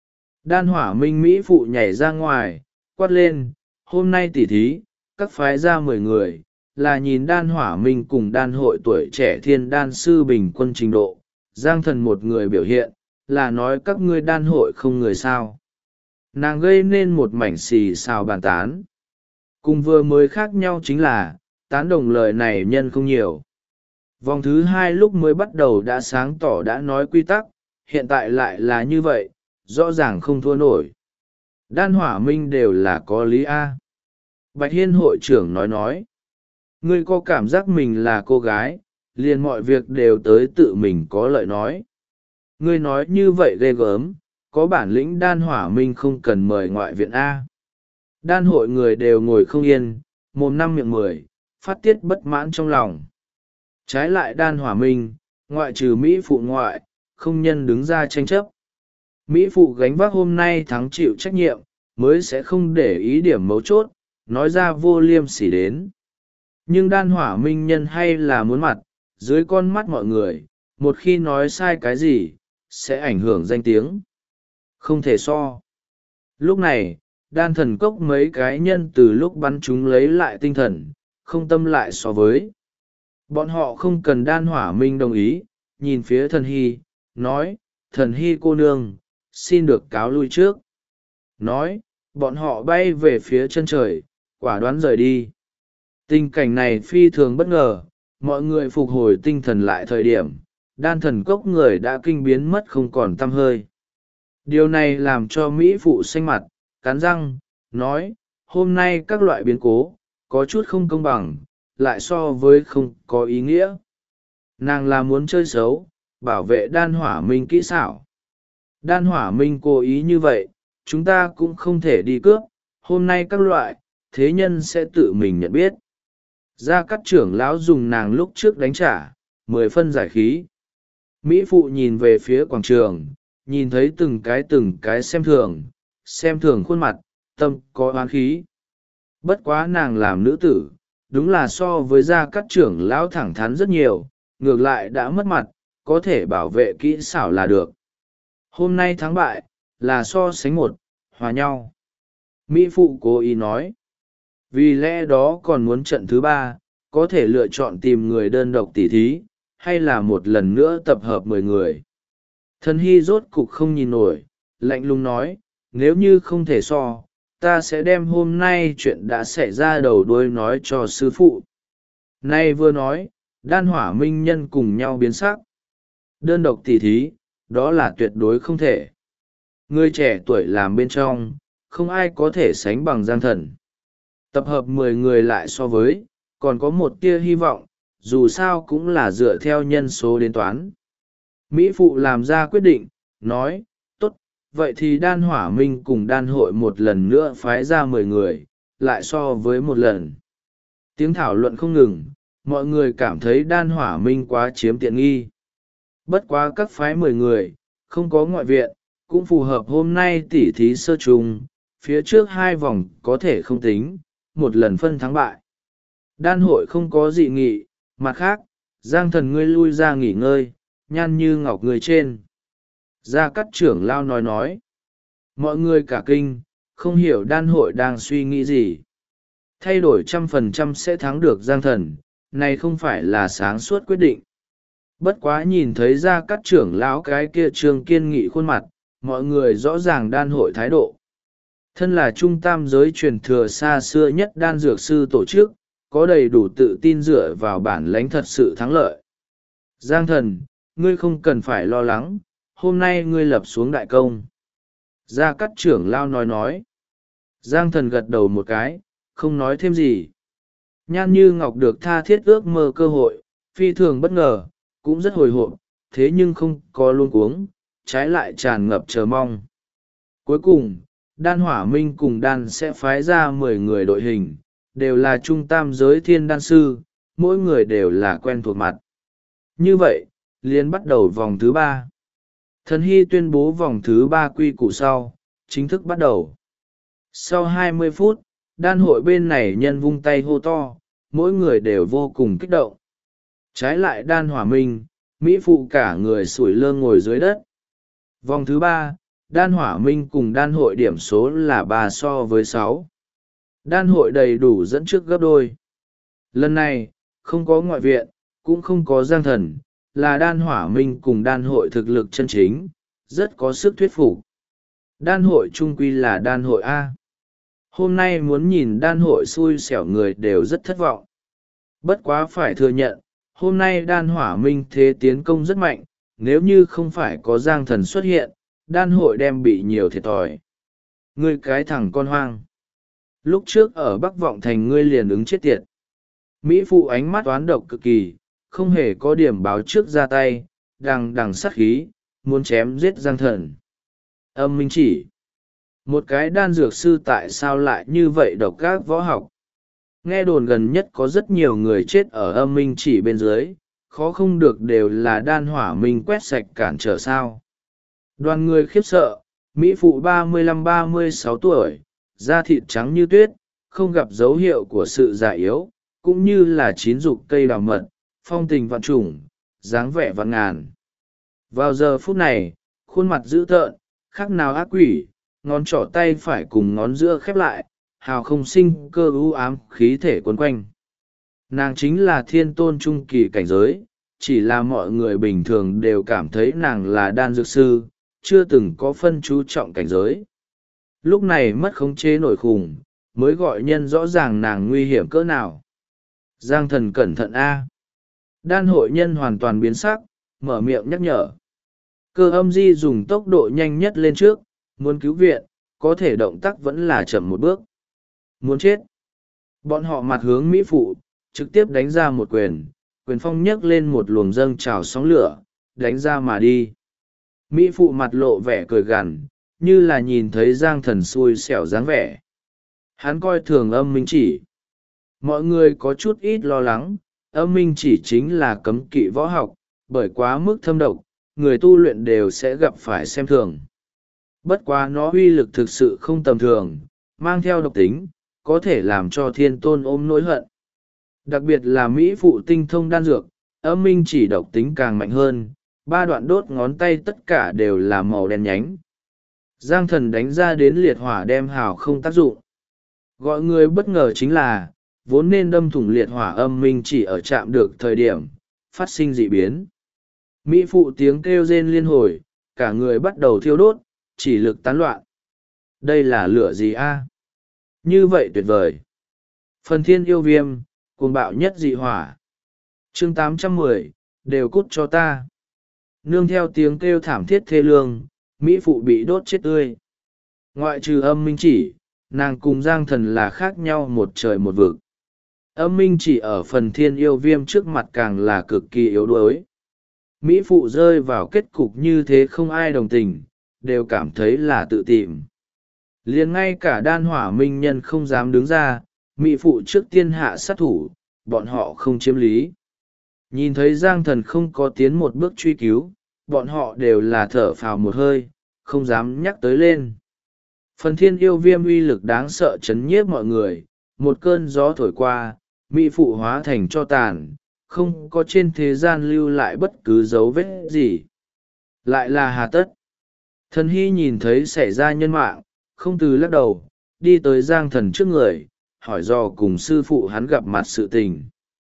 Speaker 1: Đan hỏa minh Mỹ phụ nhảy ra ngoài, quát lên, hôm nay tỉ thí, các phái ra 10 người, là nhìn đan hỏa minh cùng đan hội tuổi trẻ thiên đan sư bình quân trình độ. Giang Thần một người biểu hiện, là nói các ngươi đan hội không người sao. Nàng gây nên một mảnh xì xào bàn tán. Cùng vừa mới khác nhau chính là, tán đồng lời này nhân không nhiều. Vòng thứ 2 lúc mới bắt đầu đã sáng tỏ đã nói quy tắc, hiện tại lại là như vậy, rõ ràng không thua nổi. Đan hỏa minh đều là có lý A. Bạch Hiên hội trưởng nói. Ngươi có cảm giác mình là cô gái, liền mọi việc đều tới tự mình có lợi nói. Ngươi nói như vậy ghê gớm, có bản lĩnh đan hỏa minh không cần mời ngoại viện A. Đan hội người đều ngồi không yên, mồm năm miệng 10, phát tiết bất mãn trong lòng. Trái lại đan hỏa minh, ngoại trừ Mỹ phụ ngoại, không nhân đứng ra tranh chấp. Mỹ phụ gánh vác hôm nay thắng chịu trách nhiệm, mới sẽ không để ý điểm mấu chốt, nói ra vô liêm sỉ đến. Nhưng đan hỏa minh nhân hay là muốn mặt, dưới con mắt mọi người, một khi nói sai cái gì, sẽ ảnh hưởng danh tiếng. Không thể so. Lúc này, đan thần cốc mấy cái nhân từ lúc bắn chúng lấy lại tinh thần, không tâm lại so với. Bọn họ không cần đan hỏa minh đồng ý, nhìn phía thần hy, nói, thần hy cô nương, xin được cáo lui trước. Nói, bọn họ bay về phía chân trời, quả đoán rời đi. Tình cảnh này phi thường bất ngờ, mọi người phục hồi tinh thần lại thời điểm, đan thần cốc người đã kinh biến mất không còn tăm hơi. Điều này làm cho Mỹ phụ xanh mặt, cắn răng, nói, hôm nay các loại biến cố, có chút không công bằng, lại so với không có ý nghĩa. Nàng là muốn chơi xấu, bảo vệ đan hỏa minh kỹ xảo. Đan hỏa minh cố ý như vậy, chúng ta cũng không thể đi cướp, hôm nay các loại, thế nhân sẽ tự mình nhận biết. Gia Cát trưởng lão dùng nàng lúc trước đánh trả, 10 phân giải khí. Mỹ phụ nhìn về phía quảng trường, nhìn thấy từng cái xem thường khuôn mặt, tâm có oán khí. Bất quá nàng làm nữ tử, đúng là so với gia cát trưởng lão thẳng thắn rất nhiều, ngược lại đã mất mặt, có thể bảo vệ kỹ xảo là được. Hôm nay thắng bại, là so sánh một, hòa nhau. Mỹ phụ cố ý nói. Vì lẽ đó còn muốn trận thứ ba, có thể lựa chọn tìm người đơn độc tỉ thí, hay là một lần nữa tập hợp 10 người. Thần hy rốt cục không nhìn nổi, lạnh lùng nói, nếu như không thể so, ta sẽ đem hôm nay chuyện đã xảy ra đầu đuôi nói cho sư phụ. Nay vừa nói, đan hỏa minh nhân cùng nhau biến sắc. Đơn độc tỉ thí, đó là tuyệt đối không thể. Người trẻ tuổi làm bên trong, không ai có thể sánh bằng Giang Thần. Tập hợp 10 người lại so với, còn có một tia hy vọng, dù sao cũng là dựa theo nhân số đến toán. Mỹ phụ làm ra quyết định, nói, tốt, vậy thì đan hỏa minh cùng đan hội một lần nữa phái ra 10 người, lại so với một lần. Tiếng thảo luận không ngừng, mọi người cảm thấy đan hỏa minh quá chiếm tiện nghi. Bất quá các phái 10 người, không có ngoại viện, cũng phù hợp hôm nay tỉ thí sơ trùng, phía trước 2 vòng có thể không tính, một lần phân thắng bại. Đan hội không có dị nghị, mặt khác, Giang Thần ngươi lui ra nghỉ ngơi, Nhan Như Ngọc người trên. Gia Cát trưởng lao nói. Mọi người cả kinh, không hiểu đan hội đang suy nghĩ gì. Thay đổi 100% sẽ thắng được Giang Thần, này không phải là sáng suốt quyết định. Bất quá nhìn thấy Gia Cát trưởng lão cái kia trường kiên nghị khuôn mặt, mọi người rõ ràng đan hội thái độ. Thân là trung tam giới truyền thừa xa xưa nhất đan dược sư tổ chức, có đầy đủ tự tin dựa vào bản lãnh thật sự thắng lợi. Giang Thần, ngươi không cần phải lo lắng, hôm nay ngươi lập xuống đại công. Gia Cát trưởng lao nói. Giang Thần gật đầu một cái, không nói thêm gì. Nhan Như Ngọc được tha thiết ước mơ cơ hội, phi thường bất ngờ, cũng rất hồi hộp, thế nhưng không có luôn cuống, trái lại tràn ngập chờ mong. Cuối cùng, đan hỏa minh cùng đan sẽ phái ra 10 người đội hình, đều là trung tam giới thiên đan sư, mỗi người đều là quen thuộc mặt. Như vậy, liền bắt đầu vòng thứ 3. Thần hy tuyên bố vòng thứ 3 quy củ sau, chính thức bắt đầu. Sau 20 phút, đan hội bên này nhân vung tay hô to, mỗi người đều vô cùng kích động. Trái lại đan hỏa minh, Mỹ phụ cả người sủi lơ ngồi dưới đất. Vòng thứ 3, đan hỏa minh cùng đan hội điểm số là 3 so với 6. Đan hội đầy đủ dẫn trước gấp đôi. Lần này, không có ngoại viện, cũng không có Giang Thần, là đan hỏa minh cùng đan hội thực lực chân chính, rất có sức thuyết phục. Đan hội trung quy là đan hội A. Hôm nay muốn nhìn đan hội xui xẻo người đều rất thất vọng. Bất quá phải thừa nhận, hôm nay đan hỏa minh thế tiến công rất mạnh, nếu như không phải có Giang Thần xuất hiện, đan hội đem bị nhiều thiệt thòi. Ngươi cái thằng con hoang. Lúc trước ở Bắc Vọng Thành ngươi liền ứng chết tiệt. Mỹ phụ ánh mắt oán độc cực kỳ, không hề có điểm báo trước ra tay, đằng sát khí, muốn chém giết Giang Thần. Âm minh chỉ. Một cái đan dược sư tại sao lại như vậy độc ác võ học? Nghe đồn gần nhất có rất nhiều người chết ở âm minh chỉ bên dưới, khó không được đều là đan hỏa minh quét sạch cản trở sao. Đoàn người khiếp sợ, Mỹ phụ 35-36 tuổi, da thịt trắng như tuyết, không gặp dấu hiệu của sự già yếu, cũng như là chín dục cây đào mật, phong tình vạn trùng, dáng vẻ vạn ngàn. Vào giờ phút này, khuôn mặt dữ tợn, khác nào ác quỷ, ngón trỏ tay phải cùng ngón giữa khép lại, hào không sinh cơ u ám khí thể quấn quanh. Nàng chính là thiên tôn trung kỳ cảnh giới, chỉ là mọi người bình thường đều cảm thấy nàng là đan dược sư, chưa từng có phân chú trọng cảnh giới. Lúc này mất khống chế nổi khủng, mới gọi nhân rõ ràng nàng nguy hiểm cỡ nào. Giang Thần cẩn thận A. Đan hội nhân hoàn toàn biến sắc, mở miệng nhắc nhở. Cơ âm di dùng tốc độ nhanh nhất lên trước, muốn cứu viện, có thể động tác vẫn là chậm một bước. Muốn chết. Bọn họ mặt hướng Mỹ phụ, trực tiếp đánh ra một quyền phong nhấc lên một luồng dâng trào sóng lửa, đánh ra mà đi. Mỹ phụ mặt lộ vẻ cười gằn, như là nhìn thấy Giang Thần xui xẻo dáng vẻ. Hắn coi thường âm minh chỉ. Mọi người có chút ít lo lắng, âm minh chỉ chính là cấm kỵ võ học, bởi quá mức thâm độc, người tu luyện đều sẽ gặp phải xem thường. Bất quá nó uy lực thực sự không tầm thường, mang theo độc tính, có thể làm cho thiên tôn ôm nỗi hận. Đặc biệt là mỹ phụ tinh thông đan dược, âm minh chỉ độc tính càng mạnh hơn, 3 đoạn đốt ngón tay tất cả đều là màu đen nhánh. Giang Thần đánh ra đến liệt hỏa đem hào không tác dụng. Gọi người bất ngờ chính là, vốn nên đâm thủng liệt hỏa âm minh chỉ ở chạm được thời điểm, phát sinh dị biến. Mỹ phụ tiếng kêu rên liên hồi, cả người bắt đầu thiêu đốt, chỉ lực tán loạn. Đây là lửa gì a? Như vậy tuyệt vời. Phần thiên yêu viêm, cuồng bạo nhất dị hỏa. Chương 810, đều cút cho ta. Nương theo tiếng kêu thảm thiết thê lương, Mỹ phụ bị đốt chết tươi. Ngoại trừ âm minh chỉ, nàng cùng Giang Thần là khác nhau một trời một vực. Âm minh chỉ ở phần thiên yêu viêm trước mặt càng là cực kỳ yếu đuối. Mỹ phụ rơi vào kết cục như thế không ai đồng tình, đều cảm thấy là tự tìm. Liền ngay cả đan hỏa minh nhân không dám đứng ra, Mỹ phụ trước tiên hạ sát thủ, bọn họ không chiếm lý. Nhìn thấy Giang Thần không có tiến một bước truy cứu, bọn họ đều là thở phào một hơi, không dám nhắc tới lên. Phần thiên yêu viêm uy lực đáng sợ chấn nhiếp mọi người, một cơn gió thổi qua, Mỹ phụ hóa thành cho tàn, không có trên thế gian lưu lại bất cứ dấu vết gì. Lại là hà tất. Thần hy nhìn thấy xảy ra nhân mạng, không từ lắc đầu, đi tới Giang Thần trước người, hỏi dò cùng sư phụ hắn gặp mặt sự tình.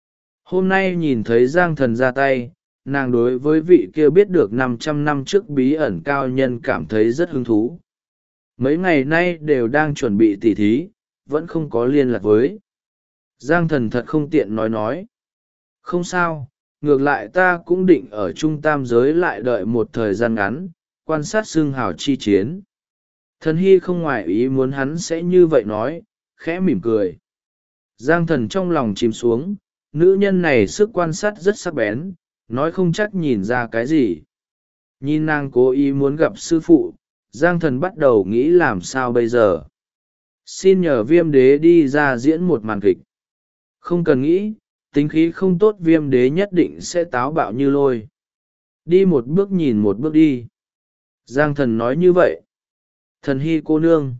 Speaker 1: Hôm nay nhìn thấy Giang Thần ra tay, nàng đối với vị kia biết được 500 năm trước bí ẩn cao nhân cảm thấy rất hứng thú. Mấy ngày nay đều đang chuẩn bị tỉ thí, vẫn không có liên lạc với. Giang Thần thật không tiện nói. Không sao, ngược lại ta cũng định ở trung tam giới lại đợi một thời gian ngắn, quan sát xương hào chi chiến. Thần hy không ngoại ý muốn hắn sẽ như vậy nói, khẽ mỉm cười. Giang Thần trong lòng chìm xuống, nữ nhân này sức quan sát rất sắc bén, nói không chắc nhìn ra cái gì. Nhìn nàng cố ý muốn gặp sư phụ, Giang Thần bắt đầu nghĩ làm sao bây giờ. Xin nhờ viêm đế đi ra diễn một màn kịch. Không cần nghĩ, tính khí không tốt viêm đế nhất định sẽ táo bạo như lôi. Đi một bước nhìn một bước đi. Giang Thần nói như vậy. Thần hy cô nương.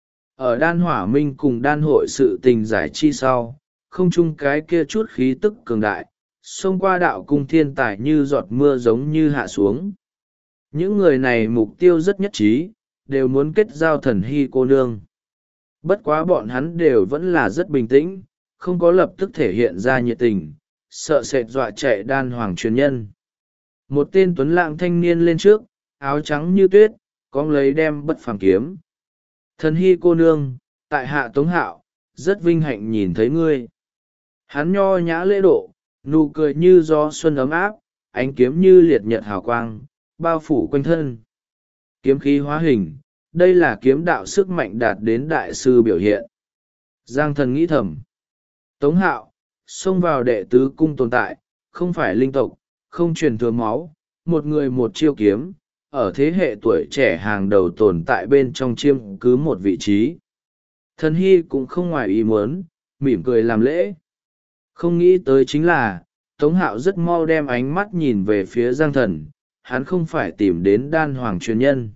Speaker 1: Ở đan hỏa minh cùng đan hội sự tình giải chi sau, không chung cái kia chút khí tức cường đại, xông qua đạo cung thiên tài như giọt mưa giống như hạ xuống. Những người này mục tiêu rất nhất trí, đều muốn kết giao thần hy cô nương. Bất quá bọn hắn đều vẫn là rất bình tĩnh, không có lập tức thể hiện ra nhiệt tình, sợ sệt dọa chạy đan hoàng truyền nhân. Một tên tuấn lãng thanh niên lên trước, áo trắng như tuyết, cong lấy đem bất phàm kiếm. Thần hy cô nương, tại hạ Tống Hạo, rất vinh hạnh nhìn thấy ngươi. Hắn nho nhã lễ độ, nụ cười như gió xuân ấm áp, ánh kiếm như liệt nhật hào quang, bao phủ quanh thân. Kiếm khí hóa hình, đây là kiếm đạo sức mạnh đạt đến đại sư biểu hiện. Giang Thần nghĩ thầm. Tống Hạo, xông vào đệ tứ cung tồn tại, không phải linh tộc, không truyền thừa máu, một người một chiêu kiếm, ở thế hệ tuổi trẻ hàng đầu tồn tại bên trong chiêm cứ một vị trí. Thần hy cũng không ngoài ý muốn, mỉm cười làm lễ. Không nghĩ tới chính là, Tống Hạo rất mau đem ánh mắt nhìn về phía Giang Thần, hắn không phải tìm đến đan hoàng truyền nhân.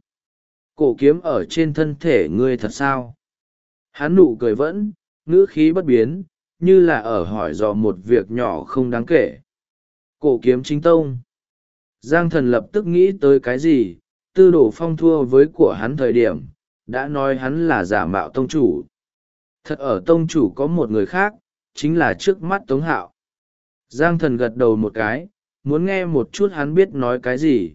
Speaker 1: Cổ kiếm ở trên thân thể ngươi thật sao? Hắn nụ cười vẫn, ngữ khí bất biến, như là ở hỏi dò một việc nhỏ không đáng kể. Cổ kiếm chính tông. Giang Thần lập tức nghĩ tới cái gì, Tư Đồ Phong thua với của hắn thời điểm, đã nói hắn là giả mạo tông chủ. Thật ở tông chủ có một người khác, chính là trước mắt Tống Hạo. Giang Thần gật đầu một cái, muốn nghe một chút hắn biết nói cái gì.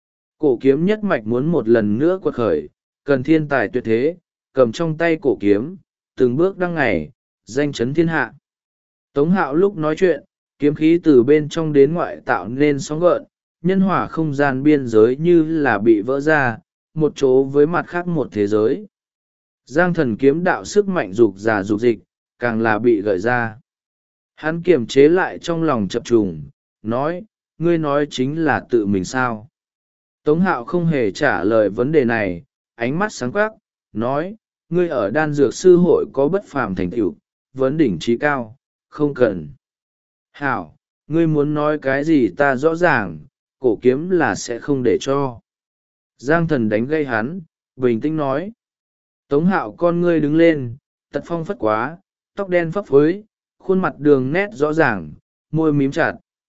Speaker 1: Cổ kiếm nhất mạch muốn một lần nữa quật khởi, cần thiên tài tuyệt thế, cầm trong tay cổ kiếm, từng bước đăng ngày, danh chấn thiên hạ. Tống Hạo lúc nói chuyện, kiếm khí từ bên trong đến ngoại tạo nên sóng gợn, nhân hỏa không gian biên giới như là bị vỡ ra, một chỗ với mặt khác một thế giới. Giang Thần kiếm đạo sức mạnh dục giả dục dịch, càng là bị gợi ra. Hắn kiềm chế lại trong lòng chập trùng, nói, ngươi nói chính là tự mình sao? Tống Hạo không hề trả lời vấn đề này, ánh mắt sáng quắc, nói, ngươi ở đan dược sư hội có bất phàm thành tựu, vấn đỉnh trí cao, không cần. Hảo, ngươi muốn nói cái gì ta rõ ràng, cổ kiếm là sẽ không để cho. Giang Thần đánh gây hắn, bình tĩnh nói. Tống Hạo con ngươi đứng lên, tật phong phất quá, tóc đen phấp phới, khuôn mặt đường nét rõ ràng, môi mím chặt.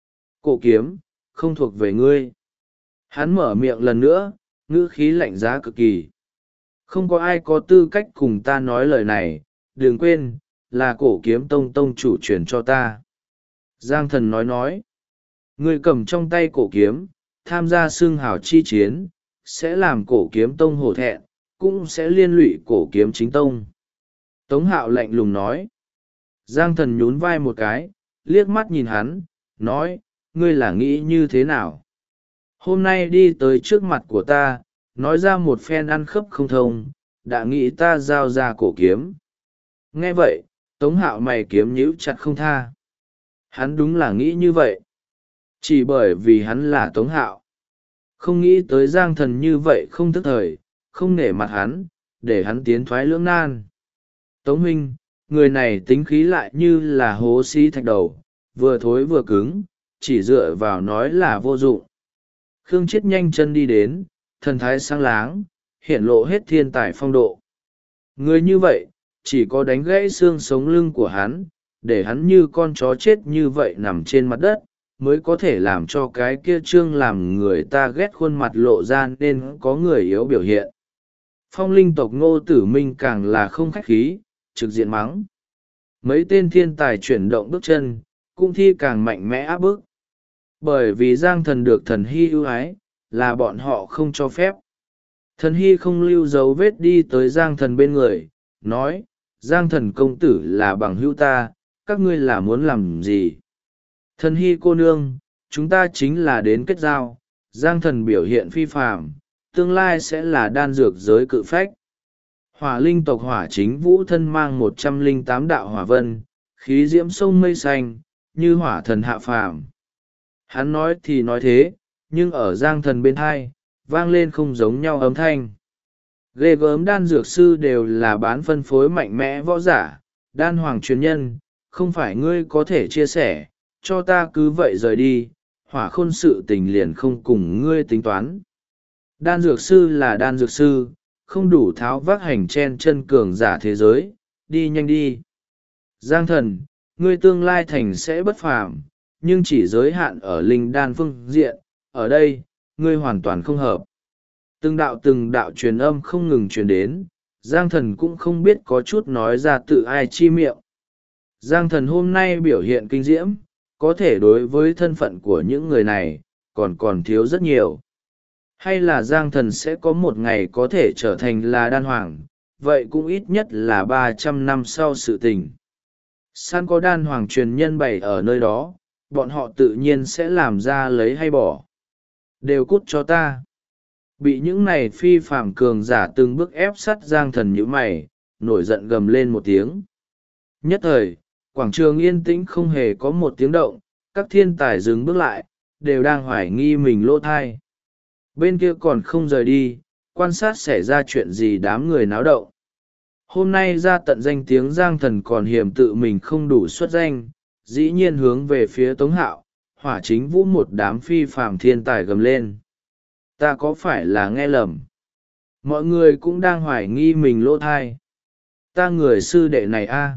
Speaker 1: Cổ kiếm, không thuộc về ngươi. Hắn mở miệng lần nữa, ngữ khí lạnh giá cực kỳ. Không có ai có tư cách cùng ta nói lời này, đừng quên, là cổ kiếm tông chủ truyền cho ta. Giang Thần nói. Ngươi cầm trong tay cổ kiếm, tham gia xương hào chi chiến, sẽ làm cổ kiếm tông hổ thẹn, cũng sẽ liên lụy cổ kiếm chính tông. Tống Hạo lạnh lùng nói. Giang Thần nhún vai một cái, liếc mắt nhìn hắn, nói, ngươi là nghĩ như thế nào? Hôm nay đi tới trước mặt của ta, nói ra một phen ăn khớp không thông, đã nghĩ ta giao ra cổ kiếm. Nghe vậy, Tống Hạo mày kiếm nhíu chặt không tha. Hắn đúng là nghĩ như vậy. Chỉ bởi vì hắn là Tống Hạo. Không nghĩ tới Giang Thần như vậy không thức thời, không nể mặt hắn, để hắn tiến thoái lưỡng nan. Tống huynh, người này tính khí lại như là hố xí thạch đầu, vừa thối vừa cứng, chỉ dựa vào nói là vô dụng. Khương Chiết nhanh chân đi đến, thần thái sáng láng, hiện lộ hết thiên tài phong độ. Người như vậy, chỉ có đánh gãy xương sống lưng của hắn, để hắn như con chó chết như vậy nằm trên mặt đất, mới có thể làm cho cái kia trương làm người ta ghét khuôn mặt lộ ra nên có người yếu biểu hiện. Phong linh tộc Ngô Tử Minh càng là không khách khí, trực diện mắng. Mấy tên thiên tài chuyển động bước chân, cũng thi càng mạnh mẽ áp bức. Bởi vì Giang Thần được Thần Hy ưu ái, là bọn họ không cho phép. Thần Hy không lưu dấu vết đi tới Giang Thần bên người, nói, Giang Thần công tử là bằng hữu ta, các ngươi là muốn làm gì? Thần Hy cô nương, chúng ta chính là đến kết giao, Giang Thần biểu hiện phi phàm, tương lai sẽ là đan dược giới cự phách. Hỏa linh tộc Hỏa Chính Vũ thân mang 108 đạo hỏa vân, khí diễm sông mây xanh, như hỏa thần hạ phàm. Hắn nói thì nói thế, nhưng ở Giang Thần bên thai, vang lên không giống nhau âm thanh. Ghê gớm đan dược sư đều là bán phân phối mạnh mẽ võ giả, đan hoàng truyền nhân, không phải ngươi có thể chia sẻ, cho ta cứ vậy rời đi, hỏa khôn sự tình liền không cùng ngươi tính toán. Đan dược sư là đan dược sư, không đủ tháo vác hành chen chân cường giả thế giới, đi nhanh đi. Giang Thần, ngươi tương lai thành sẽ bất phàm, nhưng chỉ giới hạn ở linh đan phương diện, ở đây, ngươi hoàn toàn không hợp. Từng đạo truyền âm không ngừng truyền đến, Giang Thần cũng không biết có chút nói ra tự ai chi miệng. Giang Thần hôm nay biểu hiện kinh diễm, có thể đối với thân phận của những người này, còn thiếu rất nhiều. Hay là Giang Thần sẽ có một ngày có thể trở thành là đan hoàng, vậy cũng ít nhất là 300 năm sau sự tình. San có đan hoàng truyền nhân bày ở nơi đó, bọn họ tự nhiên sẽ làm ra lấy hay bỏ. Đều cút cho ta. Bị những này phi phạm cường giả từng bước ép sát Giang Thần như mày, nổi giận gầm lên một tiếng. Nhất thời, quảng trường yên tĩnh không hề có một tiếng động, các thiên tài dừng bước lại, đều đang hoài nghi mình lỗ thai. Bên kia còn không rời đi, quan sát xảy ra chuyện gì đám người náo động. Hôm nay ra tận danh tiếng Giang Thần còn hiểm tự mình không đủ xuất danh, dĩ nhiên hướng về phía Tống Hạo, Hỏa Chính Vũ một đám phi phàm thiên tài gầm lên. Ta có phải là nghe lầm? Mọi người cũng đang hoài nghi mình lỗ thai. Ta người sư đệ này a.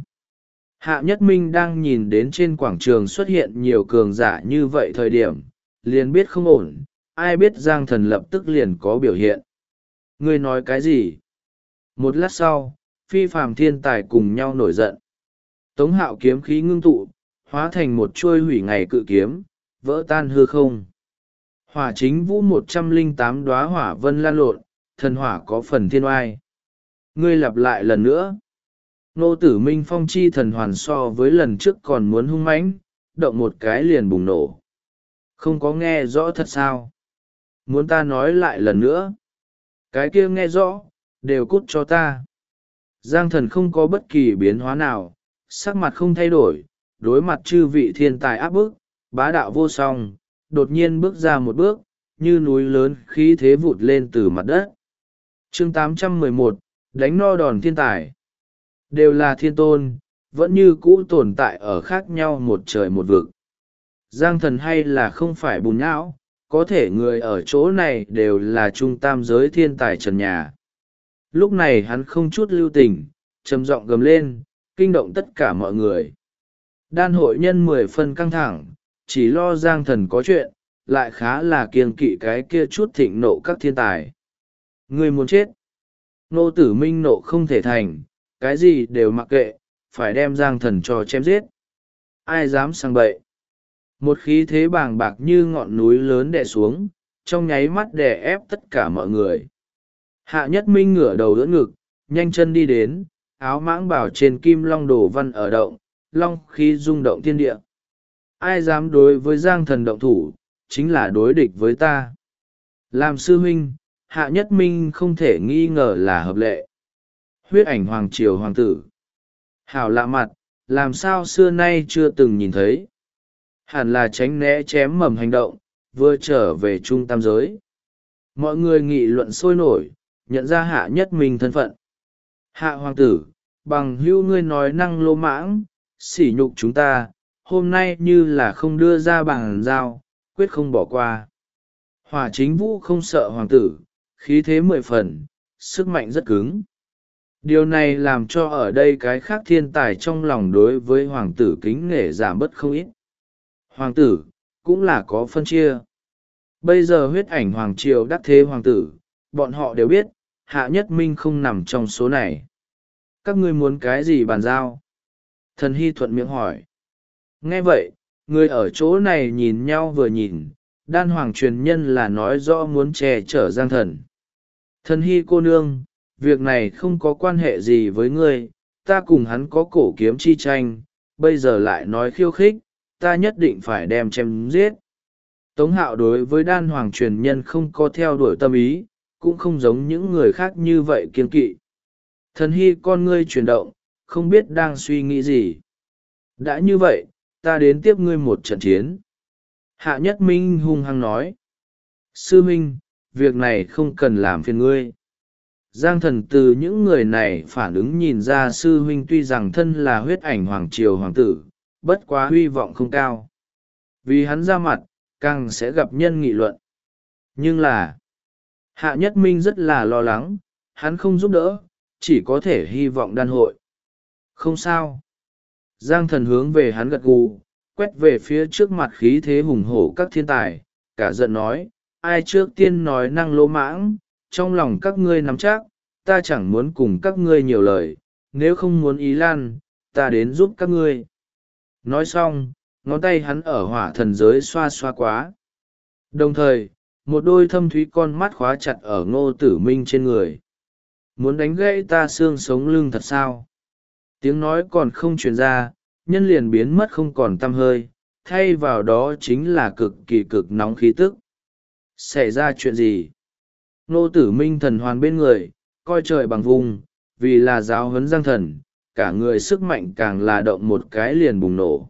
Speaker 1: Hạ Nhất Minh đang nhìn đến trên quảng trường xuất hiện nhiều cường giả như vậy thời điểm, liền biết không ổn, ai biết Giang Thần lập tức liền có biểu hiện. Ngươi nói cái gì? Một lát sau, phi phàm thiên tài cùng nhau nổi giận. Tống Hạo kiếm khí ngưng tụ, hóa thành một chuôi hủy ngày cự kiếm, vỡ tan hư không. Hỏa Chính Vũ 108 đóa hỏa vân lan lộn, thần hỏa có phần thiên oai. Ngươi lặp lại lần nữa. Nô Tử Minh phong chi thần hoàn so với lần trước còn muốn hung mãnh, động một cái liền bùng nổ. Không có nghe rõ thật sao? Muốn ta nói lại lần nữa? Cái kia nghe rõ, đều cút cho ta. Giang Thần không có bất kỳ biến hóa nào, sắc mặt không thay đổi, đối mặt chư vị thiên tài áp bức, bá đạo vô song, đột nhiên bước ra một bước, như núi lớn khí thế vụt lên từ mặt đất. Chương 811, đánh no đòn thiên tài. Đều là thiên tôn, vẫn như cũ tồn tại ở khác nhau một trời một vực. Giang Thần hay là không phải bùn nhão, có thể người ở chỗ này đều là trung tam giới thiên tài trần nhà. Lúc này hắn không chút lưu tình, trầm giọng gầm lên, kinh động tất cả mọi người. Đan hội nhân 10 phân căng thẳng, chỉ lo Giang Thần có chuyện, lại khá là kiêng kỵ cái kia chút thịnh nộ các thiên tài. Người muốn chết. Ngô Tử Minh nộ không thể thành, cái gì đều mặc kệ, phải đem Giang Thần cho chém giết. Ai dám sang bậy. Một khí thế bàng bạc như ngọn núi lớn đè xuống, trong nháy mắt đè ép tất cả mọi người. Hạ Nhất Minh ngửa đầu đỡ ngực, nhanh chân đi đến, áo mãng bảo trên kim long đồ văn ở động, long khí rung động thiên địa. Ai dám đối với Giang Thần động thủ, chính là đối địch với ta. Làm sư huynh, Hạ Nhất Minh không thể nghi ngờ là hợp lệ. Huyết ảnh hoàng triều hoàng tử. Hảo lạ mặt, làm sao xưa nay chưa từng nhìn thấy. Hẳn là tránh né chém mầm hành động, vừa trở về trung tam giới. Mọi người nghị luận sôi nổi, nhận ra Hạ Nhất Minh thân phận. Hạ hoàng tử, bằng hữu ngươi nói năng lô mãng, sỉ nhục chúng ta, hôm nay như là không đưa ra bàn giao, quyết không bỏ qua. Hỏa Chính Vũ không sợ hoàng tử, khí thế 10 phần, sức mạnh rất cứng. Điều này làm cho ở đây cái khác thiên tài trong lòng đối với hoàng tử kính nể giảm bớt không ít. Hoàng tử, cũng là có phân chia. Bây giờ huyết ảnh hoàng triều đắc thế hoàng tử, bọn họ đều biết, Hạ Nhất Minh không nằm trong số này. Các ngươi muốn cái gì bàn giao? Thần Hy thuận miệng hỏi. Nghe vậy, người ở chỗ này nhìn nhau vừa nhìn, đan hoàng truyền nhân là nói rõ muốn che chở Giang Thần. Thần Hy cô nương, việc này không có quan hệ gì với ngươi, ta cùng hắn có cổ kiếm chi tranh, bây giờ lại nói khiêu khích, ta nhất định phải đem chém giết. Tống Hạo đối với đan hoàng truyền nhân không có theo đuổi tâm ý, cũng không giống những người khác như vậy kiên kỵ. Thần Hy con ngươi chuyển động, không biết đang suy nghĩ gì. Đã như vậy, ta đến tiếp ngươi một trận chiến. Hạ Nhất Minh hung hăng nói. Sư Minh, việc này không cần làm phiền ngươi. Giang Thần từ những người này phản ứng nhìn ra sư huynh tuy rằng thân là huyết ảnh hoàng triều hoàng tử, bất quá hy vọng không cao. Vì hắn ra mặt, càng sẽ gặp nhân nghị luận. Nhưng là, Hạ Nhất Minh rất là lo lắng, hắn không giúp đỡ, chỉ có thể hy vọng đan hội. Không sao. Giang Thần hướng về hắn gật gù, quét về phía trước mặt khí thế hùng hổ các thiên tài, cả giận nói, ai trước tiên nói năng lỗ mãng, trong lòng các ngươi nắm chắc, ta chẳng muốn cùng các ngươi nhiều lời, nếu không muốn ý lan, ta đến giúp các ngươi. Nói xong, ngón tay hắn ở hỏa thần giới xoa xoa quá. Đồng thời, một đôi thâm thúy con mắt khóa chặt ở Ngô Tử Minh trên người. Muốn đánh gãy ta xương sống lưng thật sao? Tiếng nói còn không truyền ra, nhân liền biến mất không còn tăm hơi, thay vào đó chính là cực kỳ cực nóng khí tức. Xảy ra chuyện gì? Ngô Tử Minh thần hoàn bên người, coi trời bằng vùng, vì là giáo huấn Giang Thần, cả người sức mạnh càng là động một cái liền bùng nổ.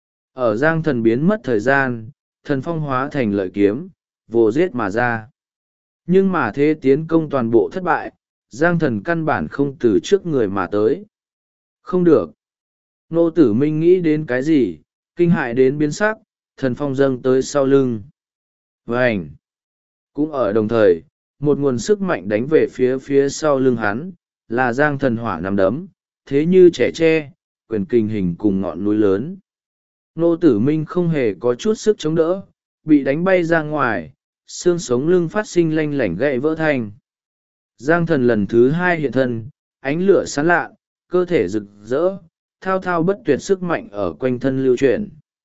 Speaker 1: Ở Giang Thần biến mất thời gian, thần phong hóa thành lợi kiếm, vồ giết mà ra. Nhưng mà thế tiến công toàn bộ thất bại, Giang Thần căn bản không từ trước người mà tới. Không được. Ngô Tử Minh nghĩ đến cái gì, kinh hại đến biến sắc, thần phong dâng tới sau lưng. Vành! Cũng ở đồng thời, một nguồn sức mạnh đánh về phía sau lưng hắn, là Giang Thần hỏa nằm đấm, thế như trẻ tre, quyền kinh hình cùng ngọn núi lớn. Ngô Tử Minh không hề có chút sức chống đỡ, bị đánh bay ra ngoài, xương sống lưng phát sinh lanh lảnh gãy vỡ thành. Giang Thần lần thứ hai hiện thân, ánh lửa sáng lạ, cơ thể rực rỡ, thao thao bất tuyệt sức mạnh ở quanh thân lưu chuyển.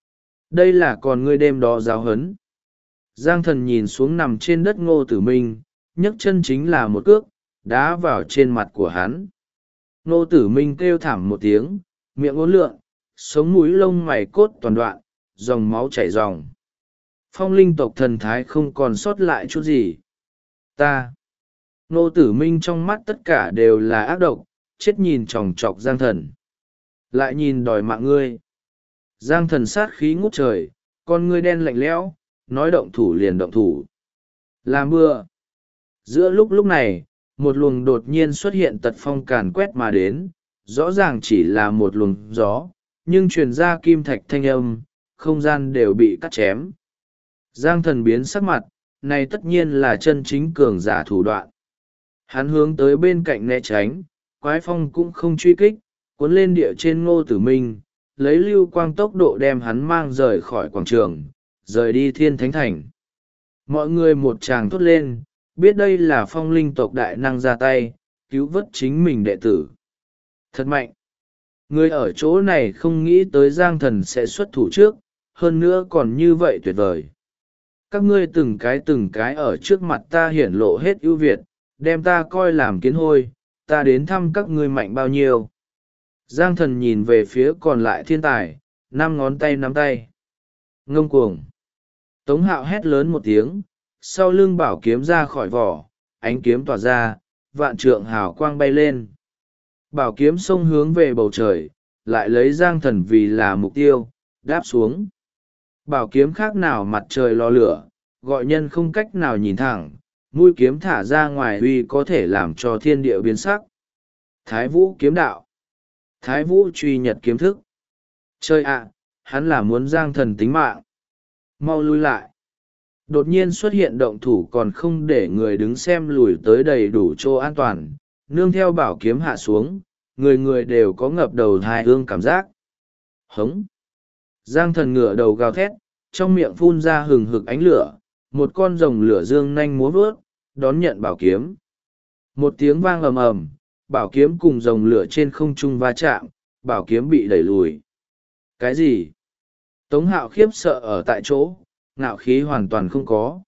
Speaker 1: Đây là còn ngươi đêm đó giáo hấn. Giang Thần nhìn xuống nằm trên đất Ngô Tử Minh, nhấc chân chính là một cước, đá vào trên mặt của hắn. Ngô Tử Minh kêu thảm một tiếng, miệng uốn lượn, sống mũi lông mày cốt toàn đoạn, dòng máu chảy ròng. Phong linh tộc thần thái không còn sót lại chút gì. Ta! Ngô Tử Minh trong mắt tất cả đều là ác độc, chết nhìn chòng chọc Giang Thần. Lại nhìn đòi mạng ngươi. Giang Thần sát khí ngút trời, con ngươi đen lạnh lẽo, nói động thủ liền động thủ. Làm bừa. Giữa lúc này, một luồng đột nhiên xuất hiện tật phong càn quét mà đến, rõ ràng chỉ là một luồng gió, nhưng truyền ra kim thạch thanh âm, không gian đều bị cắt chém. Giang thần biến sắc mặt, này tất nhiên là chân chính cường giả thủ đoạn. Hắn hướng tới bên cạnh né tránh, quái phong cũng không truy kích, cuốn lên địa trên Ngô Tử Minh, lấy lưu quang tốc độ đem hắn mang rời khỏi quảng trường, rời đi Thiên Thánh Thành. Mọi người một tràng thốt lên, biết đây là phong linh tộc đại năng ra tay, cứu vớt chính mình đệ tử. Thật mạnh! Người ở chỗ này không nghĩ tới Giang thần sẽ xuất thủ trước, hơn nữa còn như vậy tuyệt vời. Các ngươi từng cái ở trước mặt ta hiển lộ hết ưu việt, đem ta coi làm kiến hôi, ta đến thăm các ngươi mạnh bao nhiêu. Giang thần nhìn về phía còn lại thiên tài, 5 ngón tay nắm tay. Ngông cuồng! Tống Hạo hét lớn một tiếng, sau lưng bảo kiếm ra khỏi vỏ, ánh kiếm tỏa ra, vạn trượng hào quang bay lên. Bảo kiếm xông hướng về bầu trời, lại lấy Giang thần vì là mục tiêu, đáp xuống. Bảo kiếm khác nào mặt trời lò lửa, gọi nhân không cách nào nhìn thẳng, mũi kiếm thả ra ngoài uy có thể làm cho thiên địa biến sắc. Thái Vũ kiếm đạo. Thái Vũ truy nhật kiếm thức. Chơi ạ, hắn là muốn Giang thần tính mạng. Mau lui lại. Đột nhiên xuất hiện động thủ còn không để người đứng xem lùi tới đầy đủ chỗ an toàn, nương theo bảo kiếm hạ xuống, người người đều có ngập đầu thai hương cảm giác. Hống! Giang thần ngửa đầu gào thét, trong miệng phun ra hừng hực ánh lửa, một con rồng lửa dương nanh múa vớt, đón nhận bảo kiếm. Một tiếng vang ầm ầm, bảo kiếm cùng rồng lửa trên không trung va chạm, bảo kiếm bị đẩy lùi. Cái gì? Tống Hạo khiếp sợ ở tại chỗ, ngạo khí hoàn toàn không có.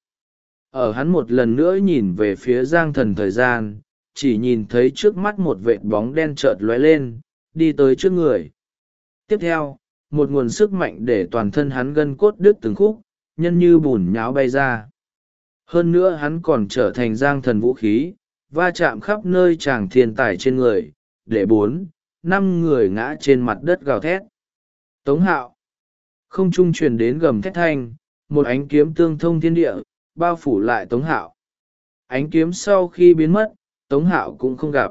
Speaker 1: Ở hắn một lần nữa nhìn về phía Giang thần thời gian, chỉ nhìn thấy trước mắt một vệt bóng đen chợt lóe lên, đi tới trước người. Tiếp theo, một nguồn sức mạnh để toàn thân hắn gân cốt đứt từng khúc, nhân như bùn nháo bay ra. Hơn nữa hắn còn trở thành Giang thần vũ khí, va chạm khắp nơi chàng thiên tài trên người, để 4, 5 người ngã trên mặt đất gào thét. Tống Hạo! Không trung truyền đến gầm thét thanh, một ánh kiếm tương thông thiên địa, bao phủ lại Tống Hạo. Ánh kiếm sau khi biến mất, Tống Hạo cũng không gặp.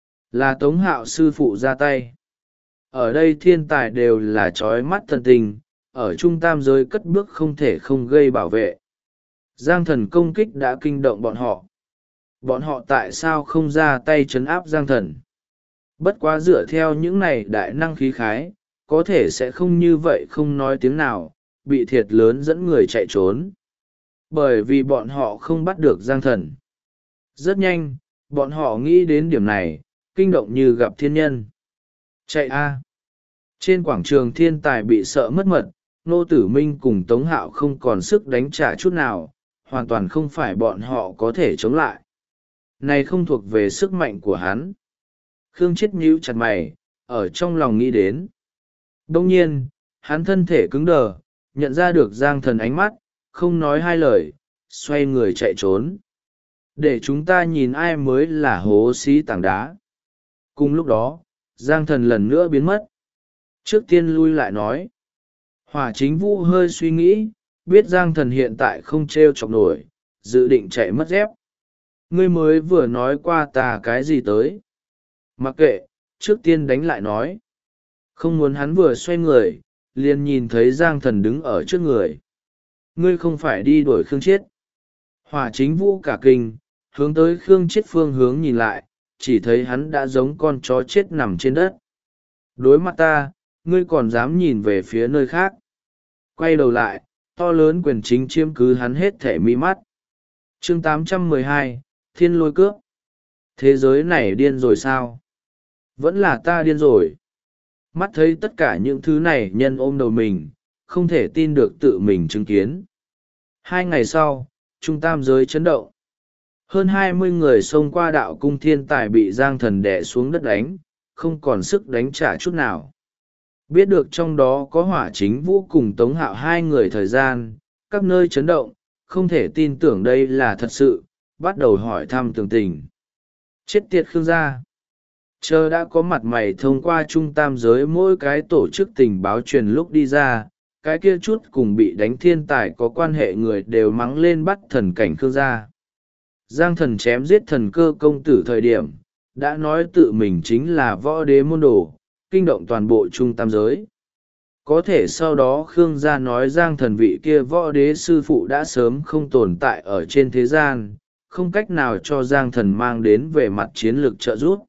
Speaker 1: Là Tống Hạo sư phụ ra tay. Ở đây thiên tài đều là trói mắt thần tình, ở trung tam giới cất bước không thể không gây bảo vệ. Giang thần công kích đã kinh động bọn họ. Bọn họ tại sao không ra tay trấn áp Giang thần? Bất quá dựa theo những này đại năng khí khái, có thể sẽ không như vậy không nói tiếng nào, bị thiệt lớn dẫn người chạy trốn. Bởi vì bọn họ không bắt được Giang thần. Rất nhanh, bọn họ nghĩ đến điểm này, kinh động như gặp thiên nhân. Chạy a! Trên quảng trường thiên tài bị sợ mất mật, Ngô Tử Minh cùng Tống Hạo không còn sức đánh trả chút nào, hoàn toàn không phải bọn họ có thể chống lại. Này không thuộc về sức mạnh của hắn. Khương Chết nhíu chặt mày, ở trong lòng nghĩ đến. Đông nhiên, hắn thân thể cứng đờ, nhận ra được Giang thần ánh mắt, không nói hai lời, xoay người chạy trốn. Để chúng ta nhìn ai mới là hố xí tảng đá. Cùng lúc đó, Giang thần lần nữa biến mất. Trước tiên lui lại nói. Hỏa Chính Vũ hơi suy nghĩ, biết Giang thần hiện tại không trêu chọc nổi, dự định chạy mất dép. Ngươi mới vừa nói qua ta cái gì tới? Mặc kệ, trước tiên đánh lại nói. Không muốn hắn vừa xoay người, liền nhìn thấy Giang thần đứng ở trước người. Ngươi không phải đi đuổi Khương Chiết. Hỏa Chính Vũ cả kinh, hướng tới Khương Chiết phương hướng nhìn lại, chỉ thấy hắn đã giống con chó chết nằm trên đất. Đối mặt ta, ngươi còn dám nhìn về phía nơi khác. Quay đầu lại, to lớn quyền chính chiếm cứ hắn hết thể mi mắt. Chương 812, Thiên Lôi Cướp. Thế giới này điên rồi sao? Vẫn là ta điên rồi. Mắt thấy tất cả những thứ này nhân ôm đầu mình, không thể tin được tự mình chứng kiến. 2 ngày sau, trung tam giới chấn động. Hơn 20 người xông qua đạo cung thiên tài bị Giang thần đè xuống đất đánh, không còn sức đánh trả chút nào. Biết được trong đó có Hỏa Chính Vũ cùng Tống Hạo 2 người thời gian, các nơi chấn động, không thể tin tưởng đây là thật sự, bắt đầu hỏi thăm tường tình. Chết tiệt Khương gia! Chờ đã có mặt mày thông qua trung tam giới mỗi cái tổ chức tình báo truyền lúc đi ra, cái kia chút cùng bị đánh thiên tài có quan hệ người đều mắng lên bắt thần cảnh Khương gia. Giang thần chém giết thần cơ công tử thời điểm, đã nói tự mình chính là võ đế môn đồ, kinh động toàn bộ trung tam giới. có thể sau đó Khương gia nói Giang Thần vị kia võ đế sư phụ đã sớm không tồn tại ở trên thế gian, không cách nào cho Giang Thần mang đến về mặt chiến lược trợ giúp.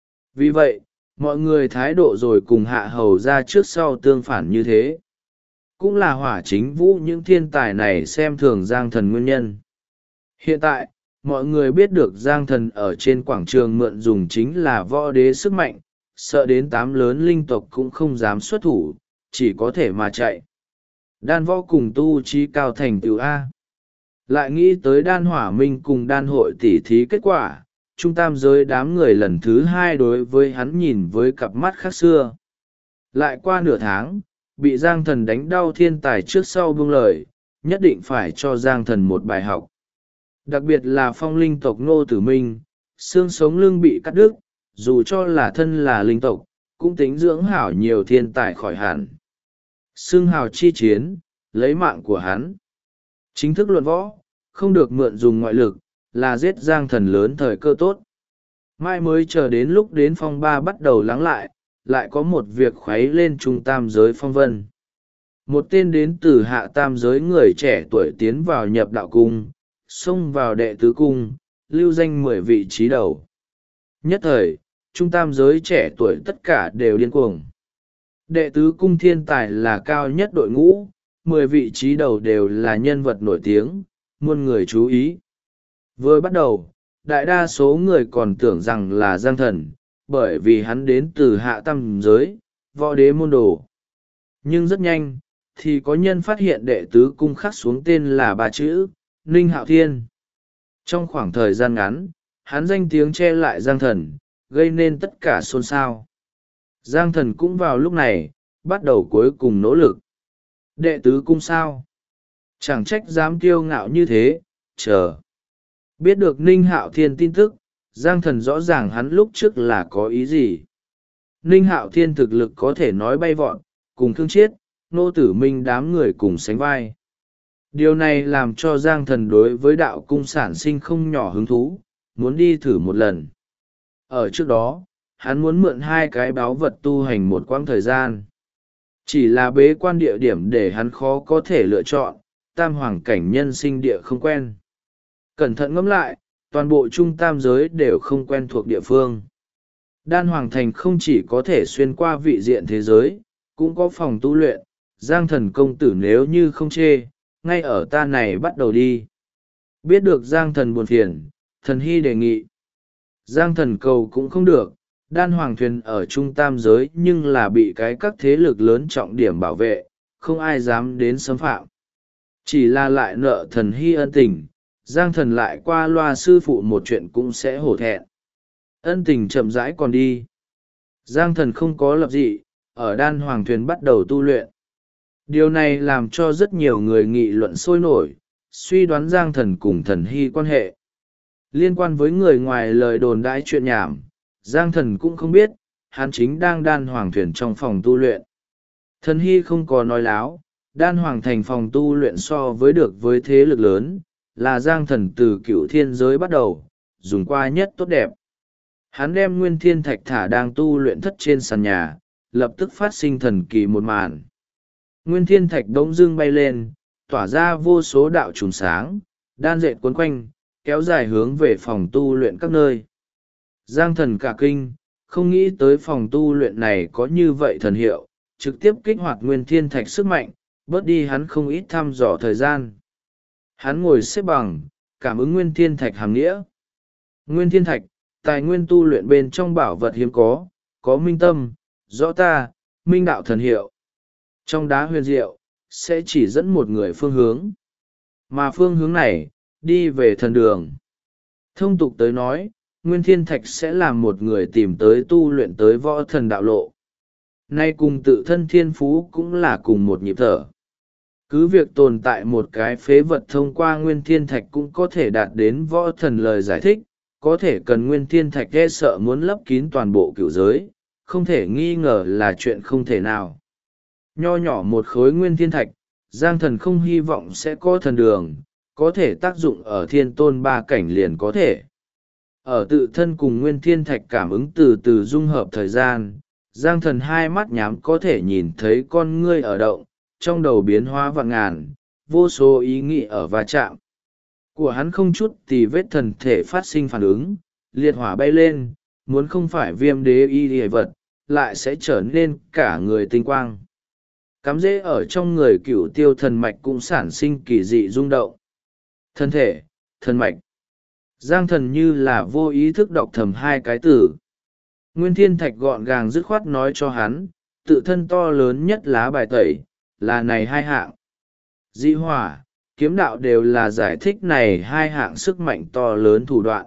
Speaker 1: Vì vậy, mọi người thái độ rồi cùng hạ hầu ra trước sau tương phản như thế. Cũng là Hỏa Chính Vũ những thiên tài này xem thường Giang Thần nguyên nhân. Hiện tại, mọi người biết được Giang Thần ở trên quảng trường mượn dùng chính là võ đế sức mạnh, sợ đến 8 lớn linh tộc cũng không dám xuất thủ, chỉ có thể mà chạy. Đan võ cùng tu trí cao thành tựu A. Lại nghĩ tới đan hỏa minh cùng đan hội tỉ thí kết quả, trung tam giới đám người lần thứ 2 đối với hắn nhìn với cặp mắt khác xưa. Lại qua nửa tháng, bị Giang Thần đánh đau thiên tài trước sau buông lời, nhất định phải cho Giang Thần một bài học. Đặc biệt là phong linh tộc Ngô Tử Minh, xương sống lưng bị cắt đứt, dù cho là thân là linh tộc, cũng tính dưỡng hảo nhiều thiên tài khỏi hẳn. Xương hào chi chiến, lấy mạng của hắn. Chính thức luận võ, không được mượn dùng ngoại lực, là giết Giang Thần lớn thời cơ tốt. Mai mới chờ đến lúc đến phong ba bắt đầu lắng lại có một việc khuấy lên trung tam giới phong vân. Một tên đến từ hạ tam giới người trẻ tuổi tiến vào nhập đạo cung, xông vào đệ tứ cung, lưu danh 10 vị trí đầu. Nhất thời, trung tam giới trẻ tuổi tất cả đều điên cuồng. Đệ tứ cung thiên tài là cao nhất đội ngũ, 10 vị trí đầu đều là nhân vật nổi tiếng, muôn người chú ý. Vừa bắt đầu, đại đa số người còn tưởng rằng là Giang Thần, bởi vì hắn đến từ hạ tam giới, võ đế môn đồ. Nhưng rất nhanh, thì có nhân phát hiện đệ tứ cung khắc xuống tên là 3 chữ, Ninh Hạo Thiên. Trong khoảng thời gian ngắn, hắn danh tiếng che lại Giang Thần, gây nên tất cả xôn xao. Giang Thần cũng vào lúc này, bắt đầu cuối cùng nỗ lực. Đệ tứ cung sao? Chẳng trách dám kiêu ngạo như thế, chờ. Biết được Ninh Hạo Thiên tin tức, Giang Thần rõ ràng hắn lúc trước là có ý gì. Ninh Hạo Thiên thực lực có thể nói bay vọt, cùng Thương Chiết, Ngô Tử Minh đám người cùng sánh vai. Điều này làm cho Giang Thần đối với đạo cung sản sinh không nhỏ hứng thú, muốn đi thử một lần. Ở trước đó, hắn muốn mượn 2 cái báu vật tu hành một quãng thời gian. Chỉ là bế quan địa điểm để hắn khó có thể lựa chọn, tam hoàng cảnh nhân sinh địa không quen. Cẩn thận ngẫm lại, toàn bộ trung tam giới đều không quen thuộc địa phương. Đan Hoàng Thành không chỉ có thể xuyên qua vị diện thế giới, cũng có phòng tu luyện, Giang Thần công tử nếu như không chê, ngay ở ta này bắt đầu đi. Biết được Giang Thần buồn phiền, Thần Hy đề nghị. Giang Thần cầu cũng không được, Đan Hoàng Thuyền ở trung tam giới nhưng là bị các thế lực lớn trọng điểm bảo vệ, không ai dám đến xâm phạm. Chỉ là lại nợ Thần Hy ân tình, Giang Thần lại qua loa sư phụ một chuyện cũng sẽ hổ thẹn. Ân tình chậm rãi còn đi. Giang Thần không có lập dị, ở Đan Hoàng Thuyền bắt đầu tu luyện. Điều này làm cho rất nhiều người nghị luận sôi nổi, suy đoán Giang Thần cùng Thần Hy quan hệ. Liên quan với người ngoài lời đồn đãi chuyện nhảm, Giang Thần cũng không biết, hắn chính đang Đan Hoàng Thuyền trong phòng tu luyện. Thần Hy không có nói láo, Đan Hoàng Thành phòng tu luyện so với được với thế lực lớn, là Giang Thần từ cựu thiên giới bắt đầu, dùng qua nhất tốt đẹp. Hắn đem nguyên thiên thạch thả đang tu luyện thất trên sàn nhà, lập tức phát sinh thần kỳ một màn. Nguyên thiên thạch đống dưng bay lên, tỏa ra vô số đạo trùm sáng, đan dệt quấn quanh, kéo dài hướng về phòng tu luyện các nơi. Giang Thần cả kinh, không nghĩ tới phòng tu luyện này có như vậy thần hiệu, trực tiếp kích hoạt nguyên thiên thạch sức mạnh, bớt đi hắn không ít thăm dò thời gian. Hắn ngồi xếp bằng, cảm ứng nguyên thiên thạch hàm nghĩa. Nguyên thiên thạch, tài nguyên tu luyện bên trong bảo vật hiếm có minh tâm, rõ ta, minh đạo thần hiệu. Trong đá huyền diệu, sẽ chỉ dẫn một người phương hướng. Mà phương hướng này, đi về thần đường. Thông tục tới nói, nguyên thiên thạch sẽ làm một người tìm tới tu luyện tới võ thần đạo lộ. Nay cùng tự thân thiên phú cũng là cùng một nhịp thở. Cứ việc tồn tại một cái phế vật thông qua nguyên thiên thạch cũng có thể đạt đến võ thần lời giải thích, có thể cần nguyên thiên thạch e sợ muốn lấp kín toàn bộ cửu giới, không thể nghi ngờ là chuyện không thể nào. Nho nhỏ một khối nguyên thiên thạch, Giang Thần không hy vọng sẽ có thần đường, có thể tác dụng ở thiên tôn 3 cảnh liền có thể. Ở tự thân cùng nguyên thiên thạch cảm ứng từ từ dung hợp thời gian, Giang Thần hai mắt nhắm có thể nhìn thấy con ngươi ở động, trong đầu biến hóa vạn ngàn, vô số ý nghĩ ở va chạm của hắn, không chút tì vết thần thể phát sinh phản ứng, liệt hỏa bay lên, muốn không phải viêm đế y hề vật, lại sẽ trở nên cả người tinh quang. Cắm rễ ở trong người cửu tiêu thần mạch cũng sản sinh kỳ dị rung động. Thân thể, thần mạch. Giang Thần như là vô ý thức đọc thầm hai cái từ. Nguyên Thiên Thạch gọn gàng dứt khoát nói cho hắn, tự thân to lớn nhất lá bài tẩy, là này hai hạng. Dị hỏa, kiếm đạo đều là giải thích này hai hạng sức mạnh to lớn thủ đoạn.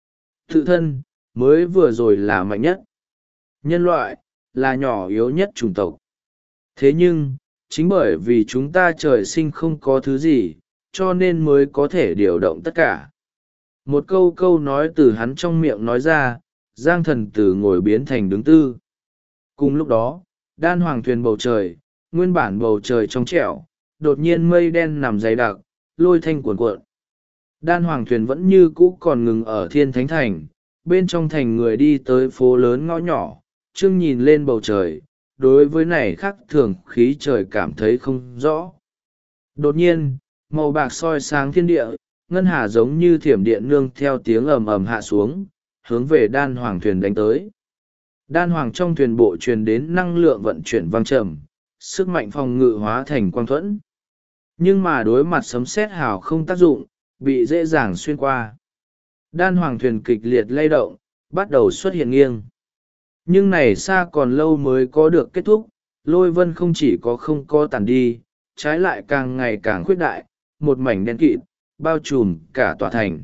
Speaker 1: Tự thân, mới vừa rồi là mạnh nhất. Nhân loại, là nhỏ yếu nhất chủng tộc. Thế nhưng, chính bởi vì chúng ta trời sinh không có thứ gì, cho nên mới có thể điều động tất cả. Một câu nói từ hắn trong miệng nói ra, Giang Thần từ ngồi biến thành đứng tư. Cùng lúc đó, đan hoàng thuyền bầu trời, nguyên bản bầu trời trong trẻo, đột nhiên mây đen nằm dày đặc, lôi thanh cuồn cuộn. Đan hoàng thuyền vẫn như cũ còn ngừng ở Thiên Thánh Thành, bên trong thành người đi tới phố lớn ngõ nhỏ, trương nhìn lên bầu trời, đối với này khác thường khí trời cảm thấy không rõ. Đột nhiên, màu bạc soi sáng thiên địa, ngân hà giống như thiểm điện nương theo tiếng ầm ầm hạ xuống, hướng về đan hoàng thuyền đánh tới. Đan hoàng trong thuyền bộ truyền đến năng lượng vận chuyển vang trầm, sức mạnh phòng ngự hóa thành quang thuẫn. Nhưng mà đối mặt sấm sét hào không tác dụng, bị dễ dàng xuyên qua. Đan hoàng thuyền kịch liệt lay động, bắt đầu xuất hiện nghiêng. Nhưng này xa còn lâu mới có được kết thúc, lôi vân không chỉ có không có tàn đi, trái lại càng ngày càng khuyết đại, một mảnh đen kịt, bao trùm cả tòa thành.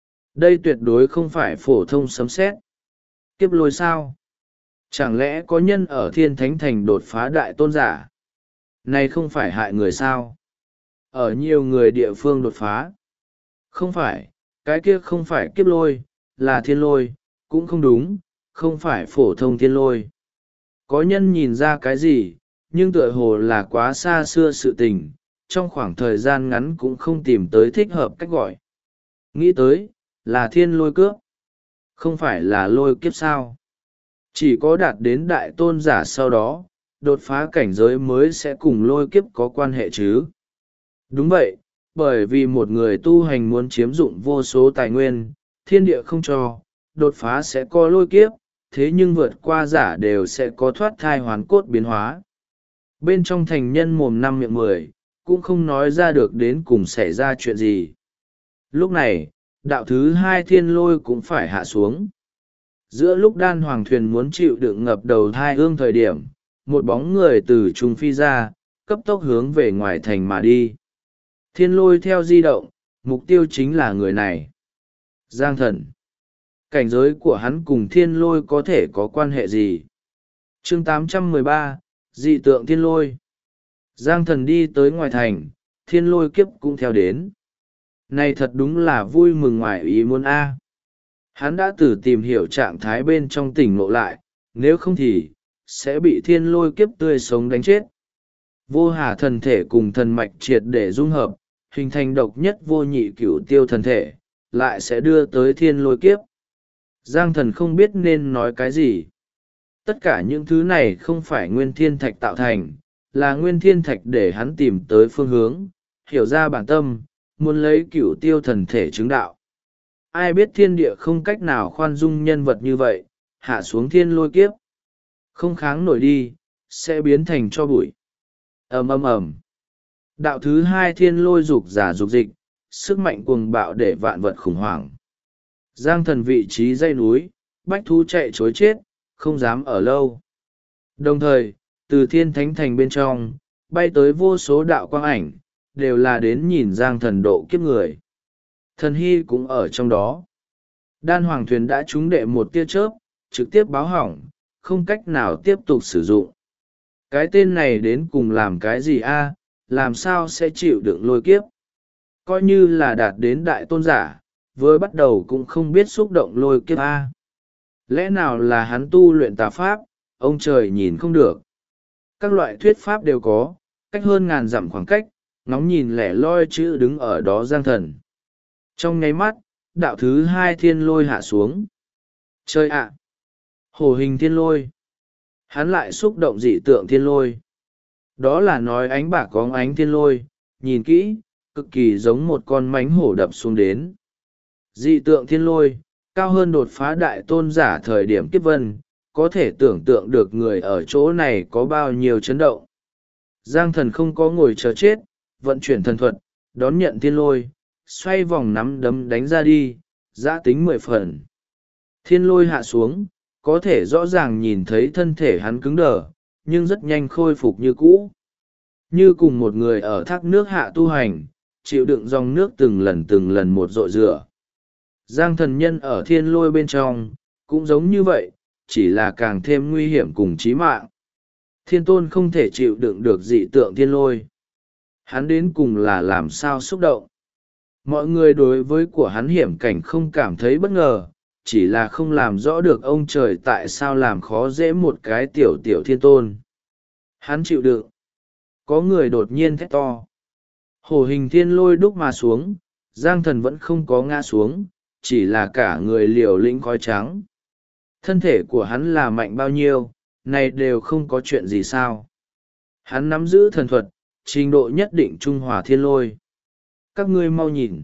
Speaker 1: Đây tuyệt đối không phải phổ thông sấm sét. Kiếp lôi sao? Chẳng lẽ có nhân ở Thiên Thánh Thành đột phá đại tôn giả? Này không phải hại người sao? Ở nhiều người địa phương đột phá. Không phải, cái kia không phải kiếp lôi, là thiên lôi, cũng không đúng, không phải phổ thông thiên lôi. Có nhân nhìn ra cái gì, nhưng tựa hồ là quá xa xưa sự tình, trong khoảng thời gian ngắn cũng không tìm tới thích hợp cách gọi. Nghĩ tới, là thiên lôi cướp. Không phải là lôi kiếp sao. Chỉ có đạt đến đại tôn giả sau đó, đột phá cảnh giới mới sẽ cùng lôi kiếp có quan hệ chứ. Đúng vậy, bởi vì một người tu hành muốn chiếm dụng vô số tài nguyên, thiên địa không cho, đột phá sẽ có lôi kiếp, thế nhưng vượt qua giả đều sẽ có thoát thai hoàn cốt biến hóa. Bên trong thành nhân mồm năm miệng 10, cũng không nói ra được đến cùng xảy ra chuyện gì. Lúc này, đạo thứ hai thiên lôi cũng phải hạ xuống. Giữa lúc đan hoàng thuyền muốn chịu đựng ngập đầu thai ương thời điểm, một bóng người từ trung phi ra, cấp tốc hướng về ngoài thành mà đi. Thiên lôi theo di động, mục tiêu chính là người này. Giang Thần. Cảnh giới của hắn cùng thiên lôi có thể có quan hệ gì? Chương 813, dị tượng thiên lôi. Giang Thần đi tới ngoài thành, thiên lôi kiếp cũng theo đến. Này thật đúng là vui mừng ngoài ý muốn a. Hắn đã tự tìm hiểu trạng thái bên trong tỉnh ngộ lại, nếu không thì, sẽ bị thiên lôi kiếp tươi sống đánh chết. Vô hà thần thể cùng thần mạch triệt để dung hợp, hình thành độc nhất vô nhị cửu tiêu thần thể, lại sẽ đưa tới thiên lôi kiếp. Giang Thần không biết nên nói cái gì. Tất cả những thứ này không phải nguyên thiên thạch tạo thành, là nguyên thiên thạch để hắn tìm tới phương hướng, hiểu ra bản tâm, muốn lấy cửu tiêu thần thể chứng đạo. Ai biết thiên địa không cách nào khoan dung nhân vật như vậy, hạ xuống thiên lôi kiếp. Không kháng nổi đi, sẽ biến thành cho bụi. Ầm ầm ầm. Đạo thứ hai thiên lôi dục giả dục dịch, sức mạnh cuồng bạo để vạn vật khủng hoảng. Giang Thần vị trí dãy núi, bách thú chạy chối chết, không dám ở lâu. Đồng thời, từ Thiên Thánh Thành bên trong, bay tới vô số đạo quang ảnh, đều là đến nhìn Giang Thần độ kiếp người. Thần Hy cũng ở trong đó. Đan hoàng thuyền đã trúng đệ một tia chớp, trực tiếp báo hỏng, không cách nào tiếp tục sử dụng. Cái tên này đến cùng làm cái gì a? Làm sao sẽ chịu đựng lôi kiếp? Coi như là đạt đến đại tôn giả, với bắt đầu cũng không biết xúc động lôi kiếp a. Lẽ nào là hắn tu luyện tà pháp, ông trời nhìn không được. Các loại thuyết pháp đều có, cách hơn ngàn dặm khoảng cách, ngóng nhìn lẻ loi chữ đứng ở đó Giang Thần. Trong nháy mắt, đạo thứ hai thiên lôi hạ xuống. Chơi ạ! Hổ hình thiên lôi. Hắn lại xúc động dị tượng thiên lôi. Đó là nói ánh bạc có ánh thiên lôi, nhìn kỹ, cực kỳ giống một con mánh hổ đập xuống đến. Dị tượng thiên lôi, cao hơn đột phá đại tôn giả thời điểm kiếp vân, có thể tưởng tượng được người ở chỗ này có bao nhiêu chấn động. Giang thần không có ngồi chờ chết, vận chuyển thần thuật, đón nhận thiên lôi, xoay vòng nắm đấm đánh ra đi, giã tính 10 phần. Thiên lôi hạ xuống, có thể rõ ràng nhìn thấy thân thể hắn cứng đờ, nhưng rất nhanh khôi phục như cũ. Như cùng một người ở thác nước hạ tu hành, chịu đựng dòng nước từng lần một rội rửa. Giang thần nhân ở thiên lôi bên trong, cũng giống như vậy, chỉ là càng thêm nguy hiểm cùng chí mạng. Thiên tôn không thể chịu đựng được dị tượng thiên lôi. Hắn đến cùng là làm sao xúc động. Mọi người đối với của hắn hiểm cảnh không cảm thấy bất ngờ, chỉ là không làm rõ được ông trời tại sao làm khó dễ một cái tiểu tiểu thiên tôn. Hắn chịu đựng. Có người đột nhiên thét to. Hổ hình thiên lôi đúc mà xuống, Giang thần vẫn không có ngã xuống, chỉ là cả người liều lĩnh khói trắng. Thân thể của hắn là mạnh bao nhiêu, này đều không có chuyện gì sao. Hắn nắm giữ thần thuật, trình độ nhất định trung hòa thiên lôi. Các ngươi mau nhìn.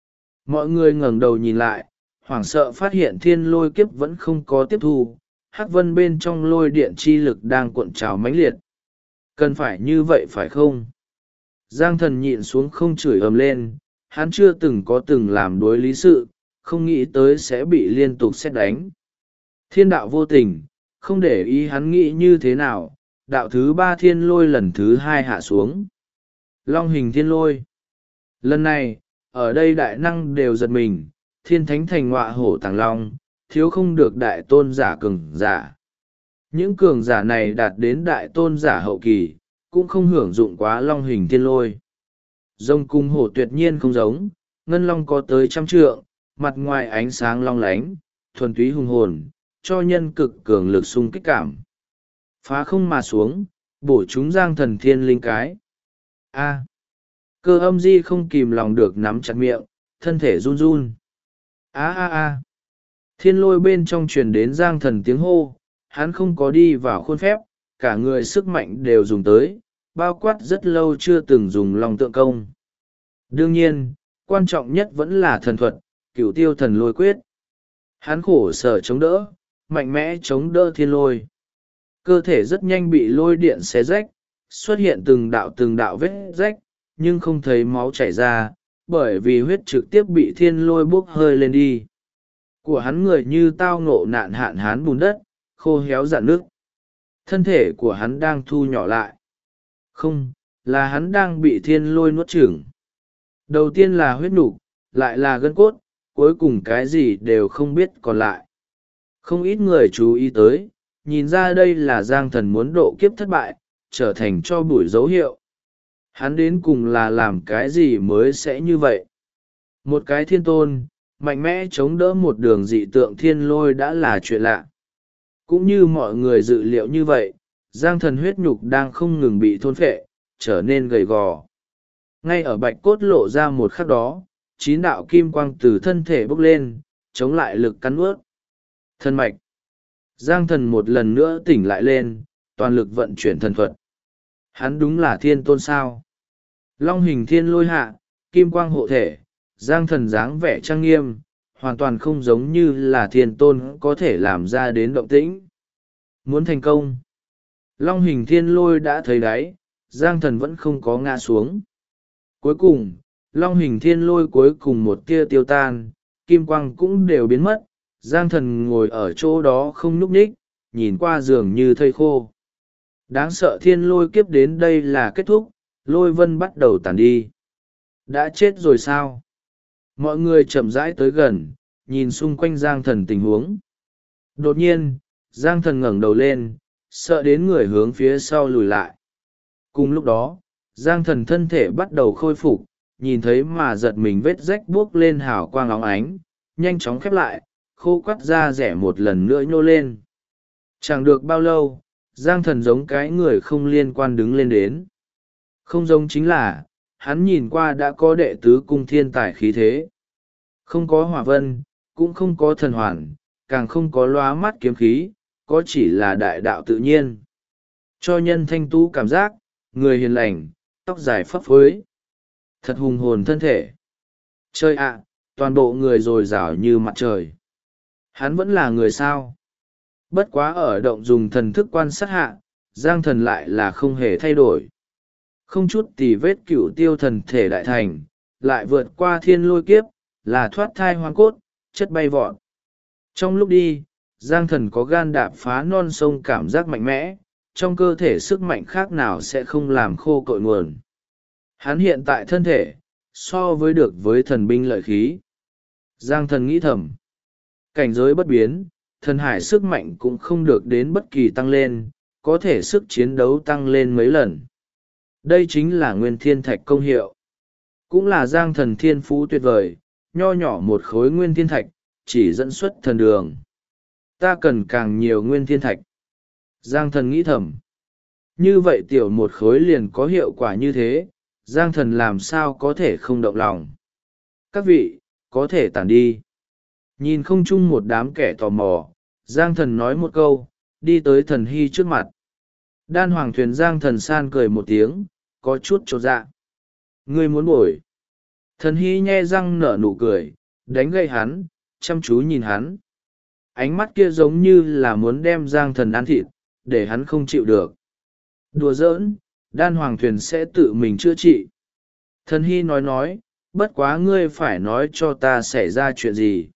Speaker 1: Mọi người ngẩng đầu nhìn lại, hoảng sợ phát hiện thiên lôi kiếp vẫn không có tiếp thu, hắc vân bên trong lôi điện chi lực đang cuộn trào mãnh liệt. Cần phải như vậy phải không? Giang thần nhịn xuống không chửi ầm lên, hắn chưa từng làm đối lý sự, không nghĩ tới sẽ bị liên tục xét đánh. Thiên đạo vô tình, không để ý hắn nghĩ như thế nào, đạo thứ 3 thiên lôi lần thứ 2 hạ xuống. Long hình thiên lôi. Lần này, ở đây đại năng đều giật mình, thiên thánh thành ngọa hổ tàng long, thiếu không được đại tôn giả cường giả. Những cường giả này đạt đến đại tôn giả hậu kỳ, cũng không hưởng dụng quá long hình thiên lôi. Rồng cung hổ tuyệt nhiên không giống, ngân long có tới 100 trượng, mặt ngoài ánh sáng long lánh, thuần túy hùng hồn, cho nhân cực cường lực xung kích cảm. Phá không mà xuống, bổ chúng Giang thần thiên linh cái. A. Cơ âm di không kìm lòng được nắm chặt miệng, thân thể run run. A. Thiên lôi bên trong truyền đến Giang thần tiếng hô, hắn không có đi vào khuôn phép, cả người sức mạnh đều dùng tới, bao quát rất lâu chưa từng dùng lòng tượng công. Đương nhiên, quan trọng nhất vẫn là thần thuật, cửu tiêu thần lôi quyết. Hắn khổ sở chống đỡ, mạnh mẽ chống đỡ thiên lôi. Cơ thể rất nhanh bị lôi điện xé rách, xuất hiện từng đạo vết rách, nhưng không thấy máu chảy ra, bởi vì huyết trực tiếp bị thiên lôi bốc hơi lên đi. Của hắn người như tao ngộ nạn hạn hán bùn đất, khô héo rạn nước. Thân thể của hắn đang thu nhỏ lại. Không, là hắn đang bị thiên lôi nuốt chửng. Đầu tiên là huyết nục, lại là gân cốt, cuối cùng cái gì đều không biết còn lại. Không ít người chú ý tới, nhìn ra đây là Giang thần muốn độ kiếp thất bại, trở thành cho bụi dấu hiệu. Hắn đến cùng là làm cái gì mới sẽ như vậy? Một cái thiên tôn, mạnh mẽ chống đỡ một đường dị tượng thiên lôi đã là chuyện lạ. Cũng như mọi người dự liệu như vậy, Giang thần huyết nhục đang không ngừng bị thôn phệ, trở nên gầy gò. Ngay ở bạch cốt lộ ra một khắc đó, 9 đạo kim quang từ thân thể bốc lên, chống lại lực cắn ướt. Thân mạch. Giang thần một lần nữa tỉnh lại lên, toàn lực vận chuyển thần thuật. Hắn đúng là thiên tôn sao? Long hình thiên lôi hạ, kim quang hộ thể, Giang thần dáng vẻ trang nghiêm, hoàn toàn không giống như là thiên tôn có thể làm ra đến động tĩnh. Muốn thành công. Long hình thiên lôi đã thấy đáy, Giang thần vẫn không có ngã xuống. Cuối cùng, long hình thiên lôi cuối cùng một tia tiêu tan, kim quang cũng đều biến mất, Giang thần ngồi ở chỗ đó không nhúc nhích, nhìn qua giường như thây khô. Đáng sợ thiên lôi kiếp đến đây là kết thúc, lôi vân bắt đầu tàn đi. Đã chết rồi sao? Mọi người chậm rãi tới gần, nhìn xung quanh Giang thần tình huống. Đột nhiên, Giang thần ngẩng đầu lên, sợ đến người hướng phía sau lùi lại. Cùng lúc đó, Giang thần thân thể bắt đầu khôi phục, nhìn thấy mà giật mình vết rách buốc lên hào quang óng ánh, nhanh chóng khép lại, khô quắt da rẻ một lần nữa nhô lên. Chẳng được bao lâu, Giang thần giống cái người không liên quan đứng lên đến. Không giống chính là, hắn nhìn qua đã có đệ tứ cung thiên tài khí thế. Không có hỏa vân, cũng không có thần hoàn, càng không có lóa mắt kiếm khí, có chỉ là đại đạo tự nhiên. Cho nhân thanh tú cảm giác, người hiền lành, tóc dài phấp phới. Thật hùng hồn thân thể. Trời ạ, toàn bộ người dồi dào như mặt trời. Hắn vẫn là người sao? Bất quá ở động dùng thần thức quan sát hạ, Giang Thần lại là không hề thay đổi. Không chút tì vết cựu tiêu thần thể đại thành, lại vượt qua thiên lôi kiếp, là thoát thai hoang cốt, chất bay vọt. Trong lúc đi, Giang Thần có gan đạp phá non sông cảm giác mạnh mẽ, trong cơ thể sức mạnh khác nào sẽ không làm khô cội nguồn. Hắn hiện tại thân thể, so với được với thần binh lợi khí. Giang Thần nghĩ thầm, cảnh giới bất biến, thần hải sức mạnh cũng không được đến bất kỳ tăng lên, có thể sức chiến đấu tăng lên mấy lần. Đây chính là nguyên thiên thạch công hiệu. Cũng là Giang Thần thiên phú tuyệt vời, nho nhỏ một khối nguyên thiên thạch, chỉ dẫn xuất thần đường. Ta cần càng nhiều nguyên thiên thạch. Giang Thần nghĩ thầm. Như vậy tiểu một khối liền có hiệu quả như thế, Giang Thần làm sao có thể không động lòng. Các vị, có thể tản đi. Nhìn không chung một đám kẻ tò mò, Giang Thần nói một câu, đi tới Thần Hy trước mặt. Đan Hoàng Thuyền Giang Thần san cười một tiếng, có chút chột dạ. Ngươi muốn bổi. Thần Hy nhe răng nở nụ cười, đánh gậy hắn, chăm chú nhìn hắn. Ánh mắt kia giống như là muốn đem Giang Thần ăn thịt, để hắn không chịu được. Đùa giỡn, Đan Hoàng Thuyền sẽ tự mình chữa trị. Thần Hy nói, bất quá ngươi phải nói cho ta xảy ra chuyện gì.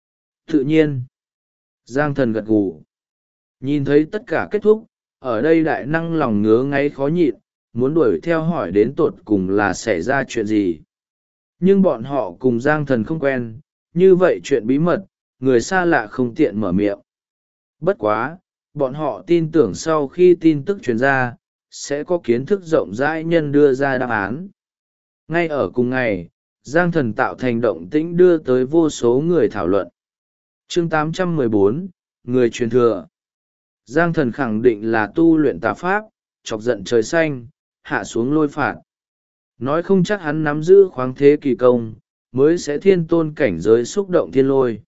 Speaker 1: Tự nhiên. Giang Thần gật gù. Nhìn thấy tất cả kết thúc, ở đây đại năng lòng ngứa ngáy khó nhịn, muốn đuổi theo hỏi đến tột cùng là xảy ra chuyện gì. Nhưng bọn họ cùng Giang Thần không quen, như vậy chuyện bí mật, người xa lạ không tiện mở miệng. Bất quá, bọn họ tin tưởng sau khi tin tức truyền ra, sẽ có kiến thức rộng rãi nhân đưa ra đáp án. Ngay ở cùng ngày, Giang Thần tạo thành động tĩnh đưa tới vô số người thảo luận. Chương 814, Người truyền thừa. Giang Thần khẳng định là tu luyện tà pháp, chọc giận trời xanh, hạ xuống lôi phạt. Nói không chắc hắn nắm giữ khoáng thế kỳ công, mới sẽ thiên tôn cảnh giới xúc động thiên lôi.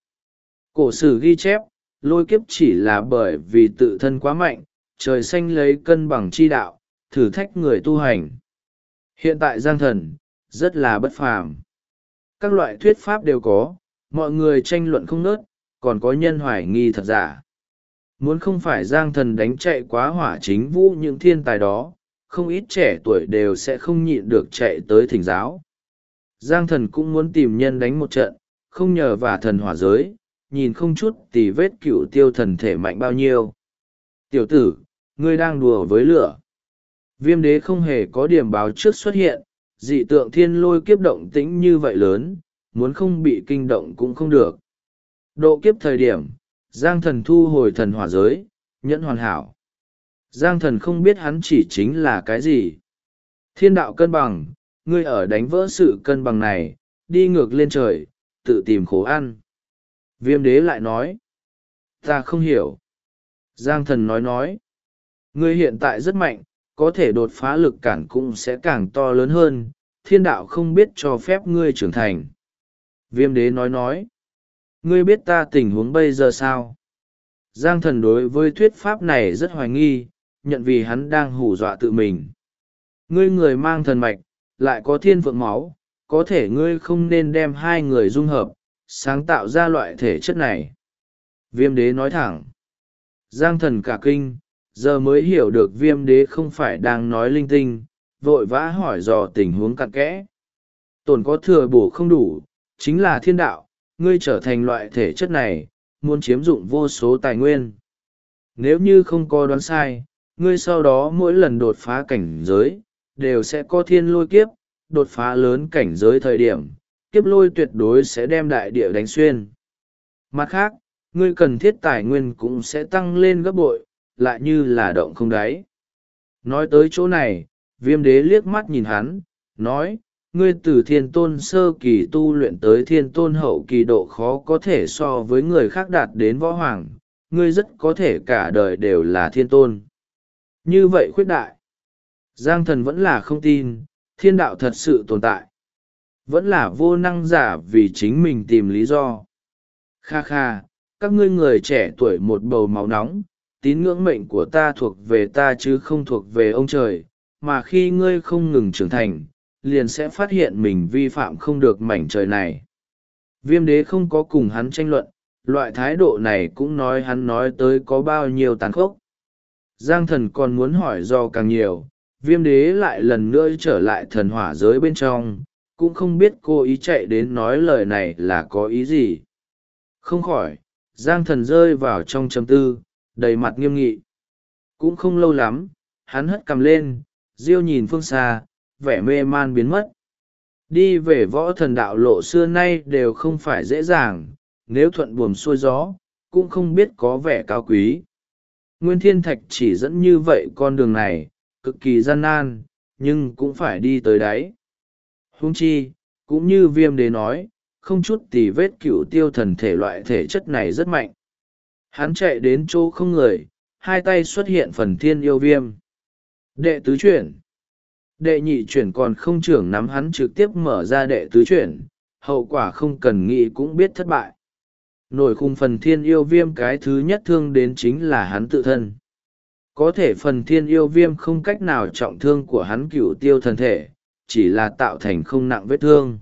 Speaker 1: Cổ sử ghi chép, lôi kiếp chỉ là bởi vì tự thân quá mạnh, trời xanh lấy cân bằng chi đạo, thử thách người tu hành. Hiện tại Giang Thần, rất là bất phàm. Các loại thuyết pháp đều có, mọi người tranh luận không ngớt, còn có nhân hoài nghi thật giả. Muốn không phải Giang Thần đánh chạy quá hỏa chính vũ những thiên tài đó, không ít trẻ tuổi đều sẽ không nhịn được chạy tới thỉnh giáo. Giang Thần cũng muốn tìm nhân đánh một trận, không nhờ vả thần hỏa giới, nhìn không chút tì vết cựu tiêu thần thể mạnh bao nhiêu. Tiểu tử, ngươi đang đùa với lửa. Viêm đế không hề có điểm báo trước xuất hiện, dị tượng thiên lôi kiếp động tĩnh như vậy lớn, muốn không bị kinh động cũng không được. Độ kiếp thời điểm, Giang Thần thu hồi thần hỏa giới, nhẫn hoàn hảo. Giang Thần không biết hắn chỉ chính là cái gì. Thiên đạo cân bằng, ngươi ở đánh vỡ sự cân bằng này, đi ngược lên trời, tự tìm khổ ăn. Viêm đế lại nói. Ta không hiểu. Giang Thần nói. Ngươi hiện tại rất mạnh, có thể đột phá lực cản cũng sẽ càng to lớn hơn, thiên đạo không biết cho phép ngươi trưởng thành. Viêm đế nói. Ngươi biết ta tình huống bây giờ sao? Giang Thần đối với thuyết pháp này rất hoài nghi, nhận vì hắn đang hù dọa tự mình. Ngươi người mang thần mạch, lại có thiên phượng máu, có thể ngươi không nên đem hai người dung hợp, sáng tạo ra loại thể chất này. Viêm đế nói thẳng. Giang Thần cả kinh, giờ mới hiểu được viêm đế không phải đang nói linh tinh, vội vã hỏi dò tình huống cặn kẽ. Tổn có thừa bổ không đủ, chính là thiên đạo, ngươi trở thành loại thể chất này, muốn chiếm dụng vô số tài nguyên. Nếu như không có đoán sai, ngươi sau đó mỗi lần đột phá cảnh giới, đều sẽ có thiên lôi kiếp, đột phá lớn cảnh giới thời điểm, kiếp lôi tuyệt đối sẽ đem đại địa đánh xuyên. Mặt khác, ngươi cần thiết tài nguyên cũng sẽ tăng lên gấp bội, lại như là động không đáy. Nói tới chỗ này, viêm đế liếc mắt nhìn hắn, nói, ngươi từ thiên tôn sơ kỳ tu luyện tới thiên tôn hậu kỳ độ khó có thể so với người khác đạt đến võ hoàng, ngươi rất có thể cả đời đều là thiên tôn. Như vậy khuyết đại. Giang Thần vẫn là không tin, thiên đạo thật sự tồn tại. Vẫn là vô năng giả vì chính mình tìm lý do. Kha kha, các ngươi người trẻ tuổi một bầu máu nóng, tín ngưỡng mệnh của ta thuộc về ta chứ không thuộc về ông trời, mà khi ngươi không ngừng trưởng thành, liền sẽ phát hiện mình vi phạm không được mảnh trời này. Viêm đế không có cùng hắn tranh luận, loại thái độ này cũng nói hắn nói tới có bao nhiêu tàn khốc. Giang thần còn muốn hỏi do càng nhiều, viêm đế lại lần nữa trở lại thần hỏa giới bên trong, cũng không biết cô ý chạy đến nói lời này là có ý gì. Không khỏi, Giang thần rơi vào trong trầm tư, đầy mặt nghiêm nghị. Cũng không lâu lắm, hắn hất cằm lên, diêu nhìn phương xa, vẻ mê man biến mất. Đi về võ thần đạo lộ xưa nay đều không phải dễ dàng, nếu thuận buồm xuôi gió, cũng không biết có vẻ cao quý. Nguyên Thiên Thạch chỉ dẫn như vậy con đường này, cực kỳ gian nan, nhưng cũng phải đi tới đáy. Huống chi, cũng như viêm đế nói, không chút tì vết cựu tiêu thần thể loại thể chất này rất mạnh. Hắn chạy đến chỗ không người, hai tay xuất hiện phần thiên yêu viêm. Đệ tứ chuyển. Đệ nhị chuyển còn không trưởng nắm hắn trực tiếp mở ra đệ tứ chuyển, hậu quả không cần nghĩ cũng biết thất bại. Nổi khung phần thiên yêu viêm cái thứ nhất thương đến chính là hắn tự thân. Có thể phần thiên yêu viêm không cách nào trọng thương của hắn cựu tiêu thần thể, chỉ là tạo thành không nặng vết thương.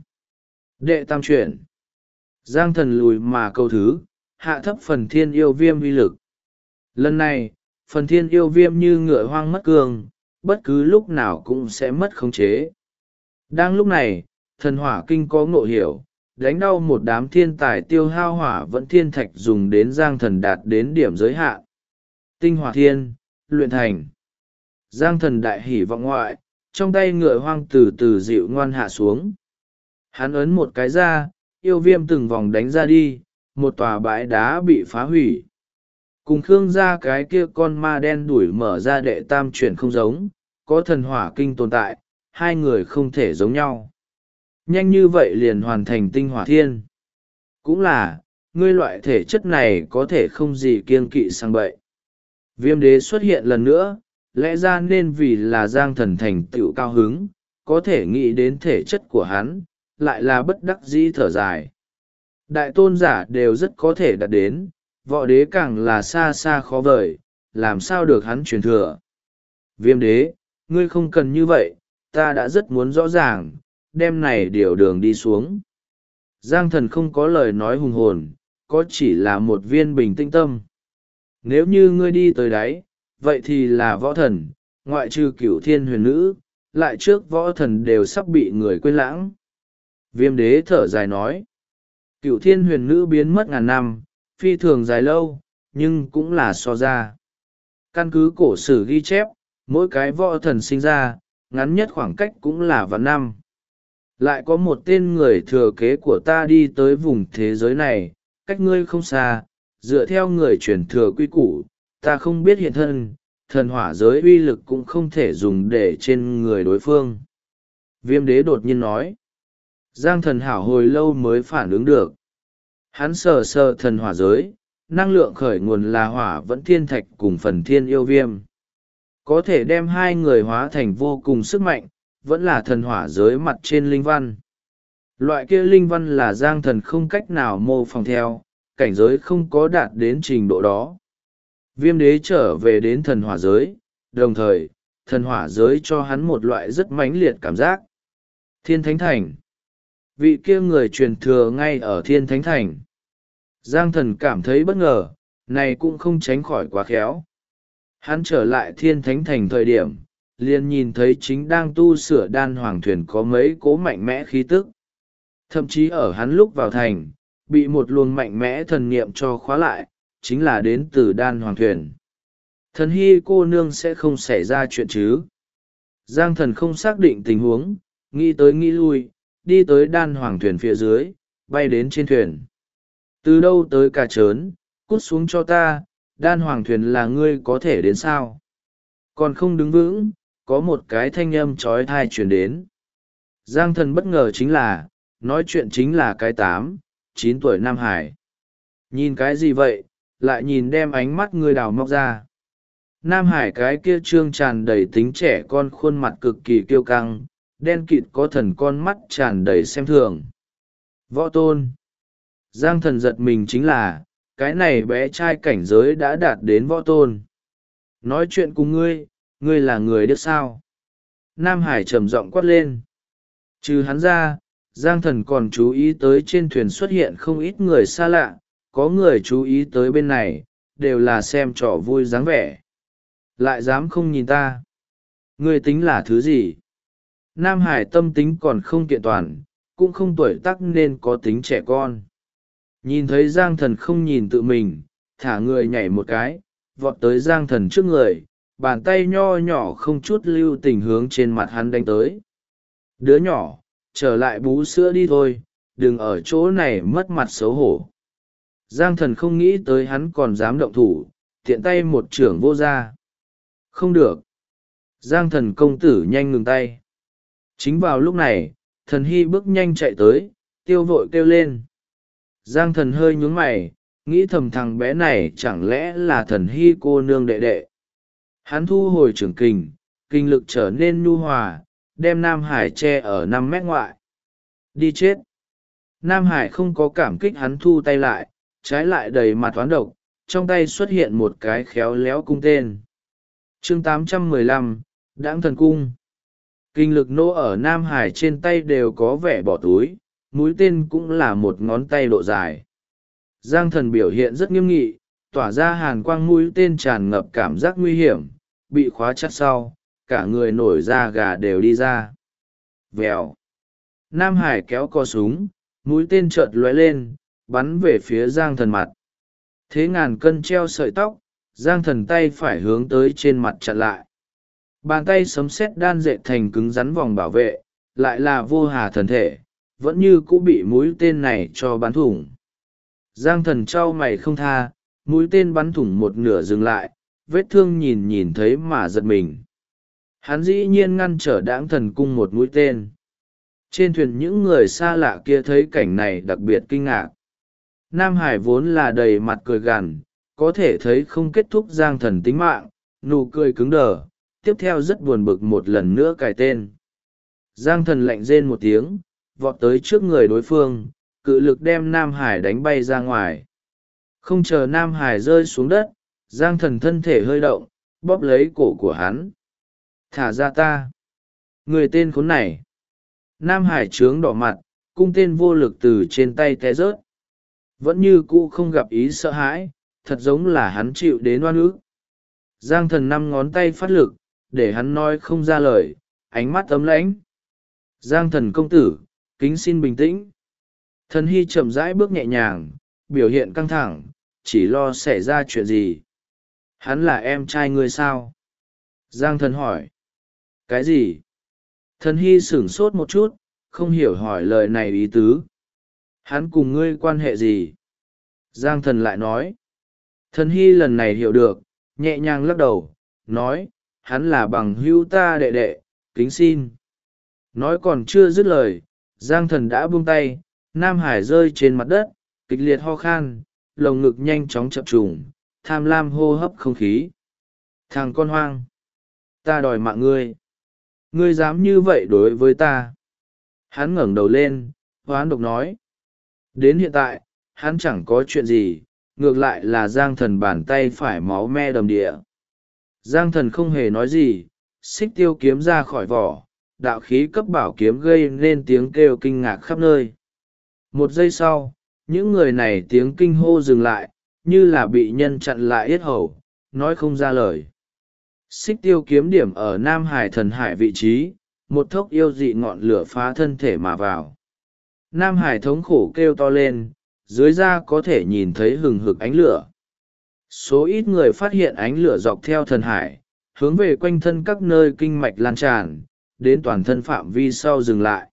Speaker 1: Đệ tam chuyển. Giang thần lùi mà câu thứ, hạ thấp phần thiên yêu viêm uy lực. Lần này, phần thiên yêu viêm như ngựa hoang mất cương, bất cứ lúc nào cũng sẽ mất khống chế. Đang lúc này, thần hỏa kinh có ngộ hiểu, đánh đau một đám thiên tài tiêu hao hỏa vẫn thiên thạch dùng đến Giang thần đạt đến điểm giới hạn. Tinh hỏa thiên, luyện thành. Giang thần đại hỉ vọng ngoại, trong tay ngựa hoang từ từ dịu ngoan hạ xuống. Hắn ấn một cái ra, yêu viêm từng vòng đánh ra đi, một tòa bãi đá bị phá hủy. Cùng Khương gia cái kia con ma đen đuổi mở ra đệ tam chuyển không giống, có thần hỏa kinh tồn tại, hai người không thể giống nhau. Nhanh như vậy liền hoàn thành tinh hỏa thiên. Cũng là, ngươi loại thể chất này có thể không gì kiêng kỵ sang bậy. Viêm đế xuất hiện lần nữa, lẽ ra nên vì là Giang thần thành tựu cao hứng, có thể nghĩ đến thể chất của hắn, lại là bất đắc dĩ thở dài. Đại tôn giả đều rất có thể đạt đến, võ đế càng là xa xa khó vời, làm sao được hắn truyền thừa. Viêm đế, ngươi không cần như vậy, ta đã rất muốn rõ ràng, đem này điều đường đi xuống. Giang thần không có lời nói hùng hồn, có chỉ là một viên bình tĩnh tâm. Nếu như ngươi đi tới đáy, vậy thì là võ thần, ngoại trừ cửu thiên huyền nữ, lại trước võ thần đều sắp bị người quên lãng. Viêm đế thở dài nói, cửu thiên huyền nữ biến mất ngàn năm, phi thường dài lâu, nhưng cũng là so ra. Căn cứ cổ sử ghi chép, mỗi cái võ thần sinh ra, ngắn nhất khoảng cách cũng là vạn năm. Lại có một tên người thừa kế của ta đi tới vùng thế giới này, cách ngươi không xa, dựa theo người truyền thừa quy củ, ta không biết hiện thân, thần hỏa giới uy lực cũng không thể dùng để trên người đối phương. Viêm đế đột nhiên nói. Giang thần hảo hồi lâu mới phản ứng được. Hắn sờ sờ thần hỏa giới, năng lượng khởi nguồn là hỏa vẫn thiên thạch cùng phần thiên yêu viêm. Có thể đem hai người hóa thành vô cùng sức mạnh, vẫn là thần hỏa giới mặt trên linh văn. Loại kia linh văn là Giang thần không cách nào mô phỏng theo, cảnh giới không có đạt đến trình độ đó. Viêm đế trở về đến thần hỏa giới, đồng thời, thần hỏa giới cho hắn một loại rất mãnh liệt cảm giác. Thiên Thánh Thành. Vị kia người truyền thừa ngay ở Thiên Thánh Thành. Giang thần cảm thấy bất ngờ, này cũng không tránh khỏi quá khéo. Hắn trở lại Thiên Thánh Thành thời điểm, liền nhìn thấy chính đang tu sửa đan hoàng thuyền có mấy cỗ mạnh mẽ khí tức. Thậm chí ở hắn lúc vào thành, bị một luồng mạnh mẽ thần niệm cho khóa lại, chính là đến từ đan hoàng thuyền. Thần hy cô nương sẽ không xảy ra chuyện chứ. Giang thần không xác định tình huống, nghĩ tới nghĩ lui, đi tới đan hoàng thuyền phía dưới, bay đến trên thuyền. Từ đâu tới cả trớn, cút xuống cho ta, đan hoàng thuyền là ngươi có thể đến sao? Còn không đứng vững, có một cái thanh âm trói thai truyền đến. Giang thần bất ngờ chính là, nói chuyện chính là cái 8, 9 tuổi Nam Hải. Nhìn cái gì vậy, lại nhìn đem ánh mắt ngươi đào móc ra. Nam Hải cái kia trương tràn đầy tính trẻ con, khuôn mặt cực kỳ kiêu căng, đen kịt có thần con mắt tràn đầy xem thường. Võ tôn. Giang thần giật mình chính là, cái này bé trai cảnh giới đã đạt đến võ tôn. Nói chuyện cùng ngươi, ngươi là người điếc sao? Nam Hải trầm giọng quát lên. Trừ hắn ra, Giang Thần còn chú ý tới trên thuyền xuất hiện không ít người xa lạ, có người chú ý tới bên này, đều là xem trò vui dáng vẻ. Lại dám không nhìn ta? Ngươi tính là thứ gì? Nam Hải tâm tính còn không kiện toàn, cũng không tuổi tác nên có tính trẻ con. Nhìn thấy Giang Thần không nhìn tự mình, thả người nhảy một cái, vọt tới Giang Thần trước người, bàn tay nho nhỏ không chút lưu tình hướng trên mặt hắn đánh tới. Đứa nhỏ, trở lại bú sữa đi thôi, đừng ở chỗ này mất mặt xấu hổ. Giang Thần không nghĩ tới hắn còn dám động thủ, tiện tay một chưởng vô ra. Không được. Giang Thần công tử nhanh ngừng tay. Chính vào lúc này, Thần Hy bước nhanh chạy tới, tiêu vội kêu lên. Giang Thần hơi nhún mày, nghĩ thầm thằng bé này chẳng lẽ là Thần Hy cô nương đệ đệ. Hắn thu hồi trưởng kình, kinh lực trở nên nhu hòa, đem Nam Hải che ở 5 mét ngoại. Đi chết. Nam Hải không có cảm kích, hắn thu tay lại, trái lại đầy mặt toán độc, trong tay xuất hiện một cái khéo léo cung tên. Chương 815, Đãng Thần Cung. Kinh lực nô ở Nam Hải trên tay đều có vẻ bỏ túi, mũi tên cũng là một ngón tay độ dài. Giang Thần biểu hiện rất nghiêm nghị, tỏa ra hàn quang, mũi tên tràn ngập cảm giác nguy hiểm, bị khóa chặt sau, cả người nổi da gà đều đi ra. Vèo. Nam Hải kéo cò súng, mũi tên chợt lóe lên, bắn về phía Giang Thần mặt. Thế ngàn cân treo sợi tóc, Giang Thần tay phải hướng tới trên mặt chặn lại. Bàn tay sấm sét đan dệt thành cứng rắn vòng bảo vệ, lại là vô hà thần thể, vẫn như cũ bị mũi tên này cho bắn thủng. Giang Thần trao mày không tha, mũi tên bắn thủng một nửa dừng lại, vết thương nhìn thấy mà giật mình. Hắn dĩ nhiên ngăn trở Đãng Thần Cung một mũi tên. Trên thuyền những người xa lạ kia thấy cảnh này đặc biệt kinh ngạc. Nam Hải vốn là đầy mặt cười gằn, có thể thấy không kết thúc Giang Thần tính mạng, nụ cười cứng đờ, tiếp theo rất buồn bực một lần nữa cài tên. Giang Thần lạnh rên một tiếng, vọt tới trước người đối phương, cự lực đem Nam Hải đánh bay ra ngoài. Không chờ Nam Hải rơi xuống đất, Giang Thần thân thể hơi động, bóp lấy cổ của hắn. Thả ra ta. Người tên khốn này. Nam Hải trướng đỏ mặt, cung tên vô lực từ trên tay té rớt. Vẫn như cũ không gặp ý sợ hãi, thật giống là hắn chịu đến oan ức. Giang Thần 5 ngón tay phát lực, để hắn nói không ra lời, ánh mắt ấm lãnh. Giang Thần công tử, kính xin bình tĩnh. Thần Hy chậm rãi bước nhẹ nhàng, biểu hiện căng thẳng, chỉ lo xảy ra chuyện gì. Hắn là em trai ngươi sao? Giang Thần hỏi. Cái gì? Thần Hy sửng sốt một chút, không hiểu hỏi lời này ý tứ. Hắn cùng ngươi quan hệ gì? Giang Thần lại nói. Thần Hy lần này hiểu được, nhẹ nhàng lắc đầu, nói, hắn là bằng hữu ta đệ đệ, kính xin. Nói còn chưa dứt lời, Giang Thần đã buông tay, Nam Hải rơi trên mặt đất, kịch liệt ho khan, lồng ngực nhanh chóng chập trùng, tham lam hô hấp không khí. Thằng con hoang! Ta đòi mạng ngươi! Ngươi dám như vậy đối với ta? Hắn ngẩng đầu lên, hoán độc nói. Đến hiện tại, hắn chẳng có chuyện gì, ngược lại là Giang Thần bàn tay phải máu me đầm địa. Giang Thần không hề nói gì, xích tiêu kiếm ra khỏi vỏ, đạo khí cấp bảo kiếm gây nên tiếng kêu kinh ngạc khắp nơi. Một giây sau, những người này tiếng kinh hô dừng lại, như là bị nhân chặn lại yết hầu, nói không ra lời. Xích tiêu kiếm điểm ở Nam Hải thần hải vị trí, một thốc yêu dị ngọn lửa phá thân thể mà vào. Nam Hải thống khổ kêu to lên, dưới da có thể nhìn thấy hừng hực ánh lửa. Số ít người phát hiện ánh lửa dọc theo thần hải, hướng về quanh thân các nơi kinh mạch lan tràn, đến toàn thân phạm vi sau dừng lại.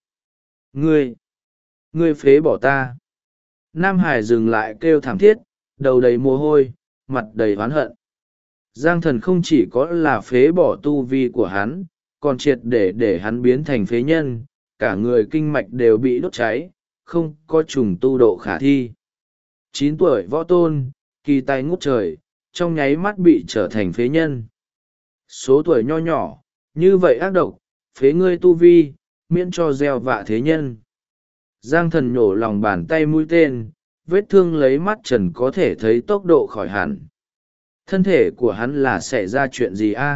Speaker 1: Ngươi phế bỏ ta. Nam Hải dừng lại kêu thảm thiết, đầu đầy mồ hôi, mặt đầy oán hận. Giang Thần không chỉ có là phế bỏ tu vi của hắn, còn triệt để hắn biến thành phế nhân, cả người kinh mạch đều bị đốt cháy, không có trùng tu độ khả thi. 9 tuổi võ tôn, kỳ tài ngút trời, trong nháy mắt bị trở thành phế nhân. Số tuổi nho nhỏ, như vậy ác độc, phế ngươi tu vi, miễn cho gieo vạ thế nhân. Giang Thần nhổ lòng bàn tay mũi tên, vết thương lấy mắt trần có thể thấy tốc độ khỏi hẳn. Thân thể của hắn là xảy ra chuyện gì a?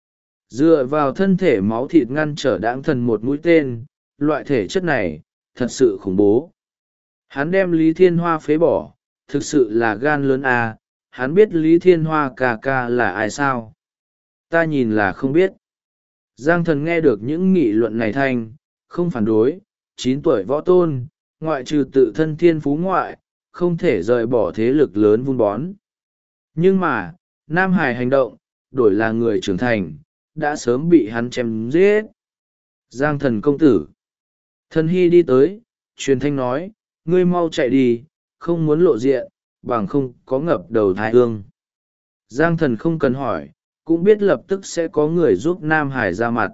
Speaker 1: Dựa vào thân thể máu thịt ngăn trở đãng thần một mũi tên, loại thể chất này thật sự khủng bố. Hắn đem Lý Thiên Hoa phế bỏ, thực sự là gan lớn a. Hắn biết Lý Thiên Hoa ca ca là ai sao? Ta nhìn là không biết. Giang Thần nghe được những nghị luận này thanh, không phản đối. 9 tuổi võ tôn, ngoại trừ tự thân thiên phú ngoại, không thể rời bỏ thế lực lớn vun bón. Nhưng mà, Nam Hải hành động, đổi là người trưởng thành, đã sớm bị hắn chém giết. Giang Thần công tử. Thần Hy đi tới, truyền thanh nói, ngươi mau chạy đi, không muốn lộ diện, bằng không có ngập đầu thai hương. Giang Thần không cần hỏi, cũng biết lập tức sẽ có người giúp Nam Hải ra mặt.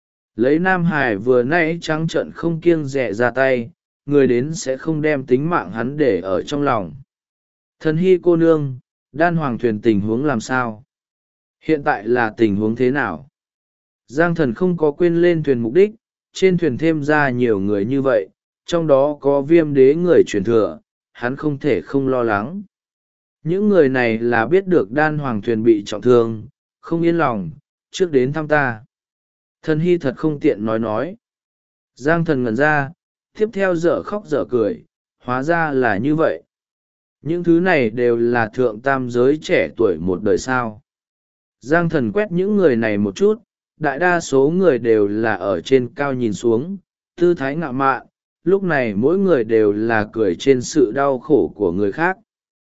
Speaker 1: Lấy Nam Hải vừa nãy trắng trợn không kiêng dè ra tay, người đến sẽ không đem tính mạng hắn để ở trong lòng. Thần Hy cô nương, Đan Hoàng thuyền tình huống làm sao? Hiện tại là tình huống thế nào? Giang Thần không có quên lên thuyền mục đích, trên thuyền thêm ra nhiều người như vậy, trong đó có Viêm đế người truyền thừa, hắn không thể không lo lắng. Những người này là biết được Đan Hoàng thuyền bị trọng thương, không yên lòng, trước đến thăm ta. Thần Hy thật không tiện nói. Giang Thần ngẩn ra, tiếp theo dở khóc dở cười, hóa ra là như vậy. Những thứ này đều là thượng tam giới trẻ tuổi một đời sao. Giang Thần quét những người này một chút, đại đa số người đều là ở trên cao nhìn xuống, tư thái ngạo mạn, lúc này mỗi người đều là cười trên sự đau khổ của người khác.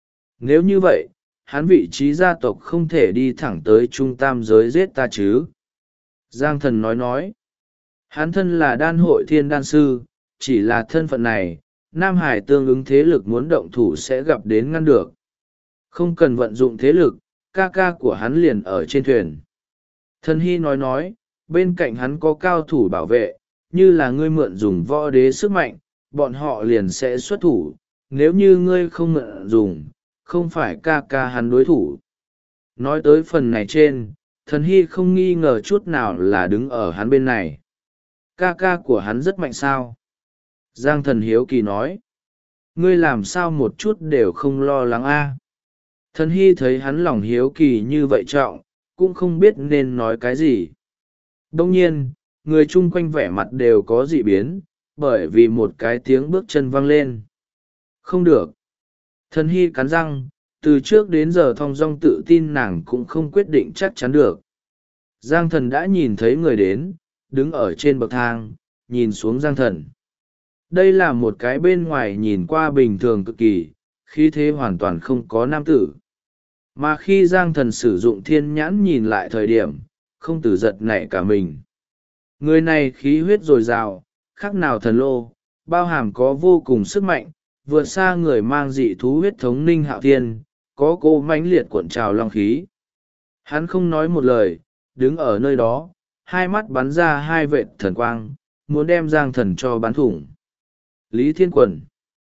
Speaker 1: Nếu như vậy, hắn vị trí gia tộc không thể đi thẳng tới trung tam giới giết ta chứ. Giang Thần nói. Hắn thân là đan hội thiên đan sư, chỉ là thân phận này, Nam Hải tương ứng thế lực muốn động thủ sẽ gặp đến ngăn được. Không cần vận dụng thế lực, ca ca của hắn liền ở trên thuyền. Thần Hy nói, bên cạnh hắn có cao thủ bảo vệ, như là ngươi mượn dùng võ đế sức mạnh, bọn họ liền sẽ xuất thủ, nếu như ngươi không mượn dùng, không phải ca ca hắn đối thủ. Nói tới phần này trên, Thần Hy không nghi ngờ chút nào là đứng ở hắn bên này. Ca ca của hắn rất mạnh sao? Giang Thần hiếu kỳ nói. Ngươi làm sao một chút đều không lo lắng a? Thần Hy thấy hắn lòng hiếu kỳ như vậy trọng, cũng không biết nên nói cái gì. Đông nhiên, người chung quanh vẻ mặt đều có dị biến, bởi vì một cái tiếng bước chân vang lên. Không được. Thần Hy cắn răng, từ trước đến giờ thong dong tự tin nàng cũng không quyết định chắc chắn được. Giang Thần đã nhìn thấy người đến, đứng ở trên bậc thang, nhìn xuống Giang Thần. Đây là một cái bên ngoài nhìn qua bình thường cực kỳ, khí thế hoàn toàn không có nam tử. Mà khi Giang Thần sử dụng thiên nhãn nhìn lại thời điểm, không từ giật nảy cả mình. Người này khí huyết dồi dào, khác nào thần lô, bao hàm có vô cùng sức mạnh, vượt xa người mang dị thú huyết thống Ninh Hạo Thiên, có cô mãnh liệt cuộn trào long khí. Hắn không nói một lời, đứng ở nơi đó, hai mắt bắn ra hai vệt thần quang, muốn đem Giang Thần cho bắn thủng. Lý Thiên Quần.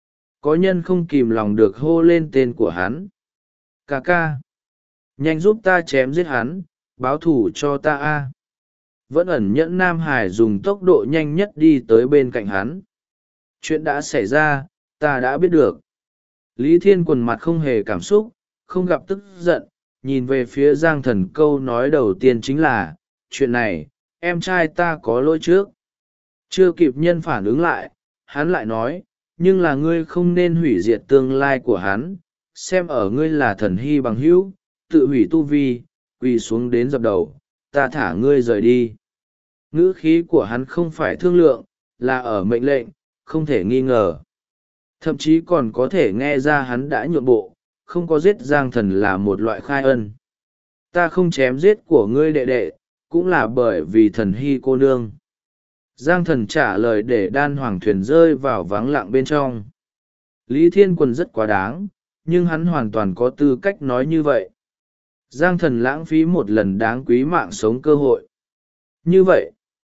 Speaker 1: Có nhân không kìm lòng được hô lên tên của hắn. Ca ca. Nhanh giúp ta chém giết hắn, báo thủ cho ta a. Vẫn ẩn nhẫn Nam Hải dùng tốc độ nhanh nhất đi tới bên cạnh hắn. Chuyện đã xảy ra, ta đã biết được. Lý Thiên Quần mặt không hề cảm xúc, không gặp tức giận, nhìn về phía Giang Thần câu nói đầu tiên chính là, chuyện này, em trai ta có lỗi trước. Chưa kịp nhân phản ứng lại, hắn lại nói, nhưng là ngươi không nên hủy diệt tương lai của hắn, xem ở ngươi là thần hy bằng hữu, tự hủy tu vi, quỳ xuống đến dập đầu, ta thả ngươi rời đi. Ngữ khí của hắn không phải thương lượng, là ở mệnh lệnh, không thể nghi ngờ. Thậm chí còn có thể nghe ra hắn đã nhượng bộ, không có giết Giang Thần là một loại khai ân. Ta không chém giết của ngươi đệ đệ, cũng là bởi vì thần hy cô nương. Giang Thần trả lời để đan hoàng thuyền rơi vào vắng lặng bên trong. Lý Thiên Quần rất quá đáng, nhưng hắn hoàn toàn có tư cách nói như vậy. Giang Thần lãng phí một lần đáng quý mạng sống cơ hội. Như vậy,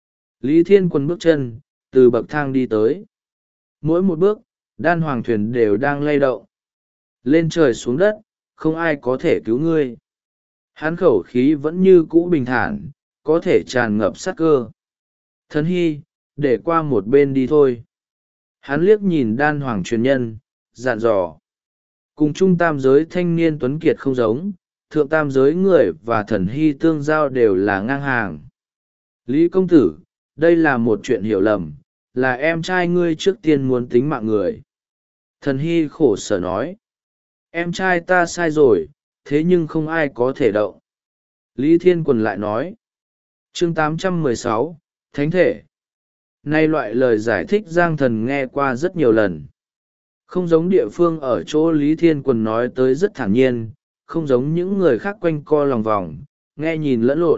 Speaker 1: Lý Thiên Quần bước chân, từ bậc thang đi tới. Mỗi một bước, đan hoàng thuyền đều đang lay động. Lên trời xuống đất, không ai có thể cứu ngươi. Hắn khẩu khí vẫn như cũ bình thản, có thể tràn ngập sát cơ. Thần Hy, để qua một bên đi thôi. Hắn liếc nhìn đan hoàng truyền nhân, dặn dò. Cùng trung tam giới thanh niên tuấn kiệt không giống, thượng tam giới người và thần hy tương giao đều là ngang hàng. Lý công tử, đây là một chuyện hiểu lầm, là em trai ngươi trước tiên muốn tính mạng người. Thần hy khổ sở nói. Em trai ta sai rồi, thế nhưng không ai có thể động. Lý Thiên Quần lại nói. Chương 816, Thánh thể. Nay loại lời giải thích Giang Thần nghe qua rất nhiều lần. Không giống địa phương ở chỗ Lý Thiên Quần nói tới rất thản nhiên, không giống những người khác quanh co lòng vòng, nghe nhìn lẫn lộn.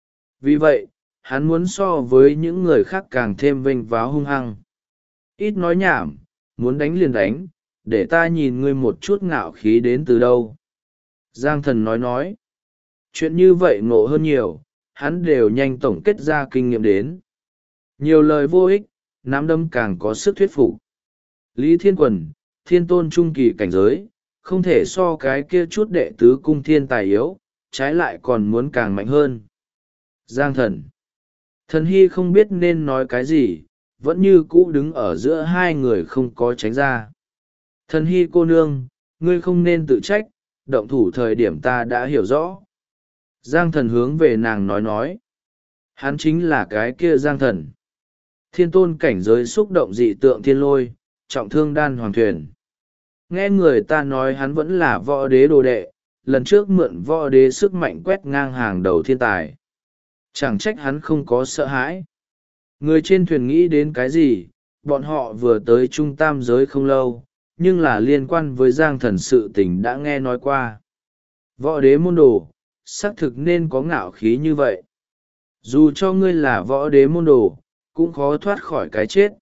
Speaker 1: Vì vậy, hắn muốn so với những người khác càng thêm vênh váo hung hăng. Ít nói nhảm, muốn đánh liền đánh, để ta nhìn ngươi một chút ngạo khí đến từ đâu. Giang Thần nói. Chuyện như vậy ngộ hơn nhiều, hắn đều nhanh tổng kết ra kinh nghiệm đến. Nhiều lời vô ích, nắm đấm càng có sức thuyết phục. Lý Thiên Quần, thiên tôn trung kỳ cảnh giới, không thể so cái kia chút đệ tứ cung thiên tài yếu, trái lại còn muốn càng mạnh hơn. Giang Thần. Thần Hy không biết nên nói cái gì, vẫn như cũ đứng ở giữa hai người không có tránh ra. Thần Hy cô nương, ngươi không nên tự trách, động thủ thời điểm ta đã hiểu rõ. Giang Thần hướng về nàng nói. Hắn chính là cái kia Giang Thần. Thiên tôn cảnh giới xúc động dị tượng thiên lôi, trọng thương đan hoàng thuyền. Nghe người ta nói hắn vẫn là võ đế đồ đệ, lần trước mượn võ đế sức mạnh quét ngang hàng đầu thiên tài. Chẳng trách hắn không có sợ hãi. Người trên thuyền nghĩ đến cái gì, bọn họ vừa tới trung tam giới không lâu, nhưng là liên quan với Giang Thần sự tình đã nghe nói qua. Võ đế môn đồ, xác thực nên có ngạo khí như vậy. Dù cho ngươi là võ đế môn đồ, cũng khó thoát khỏi cái chết.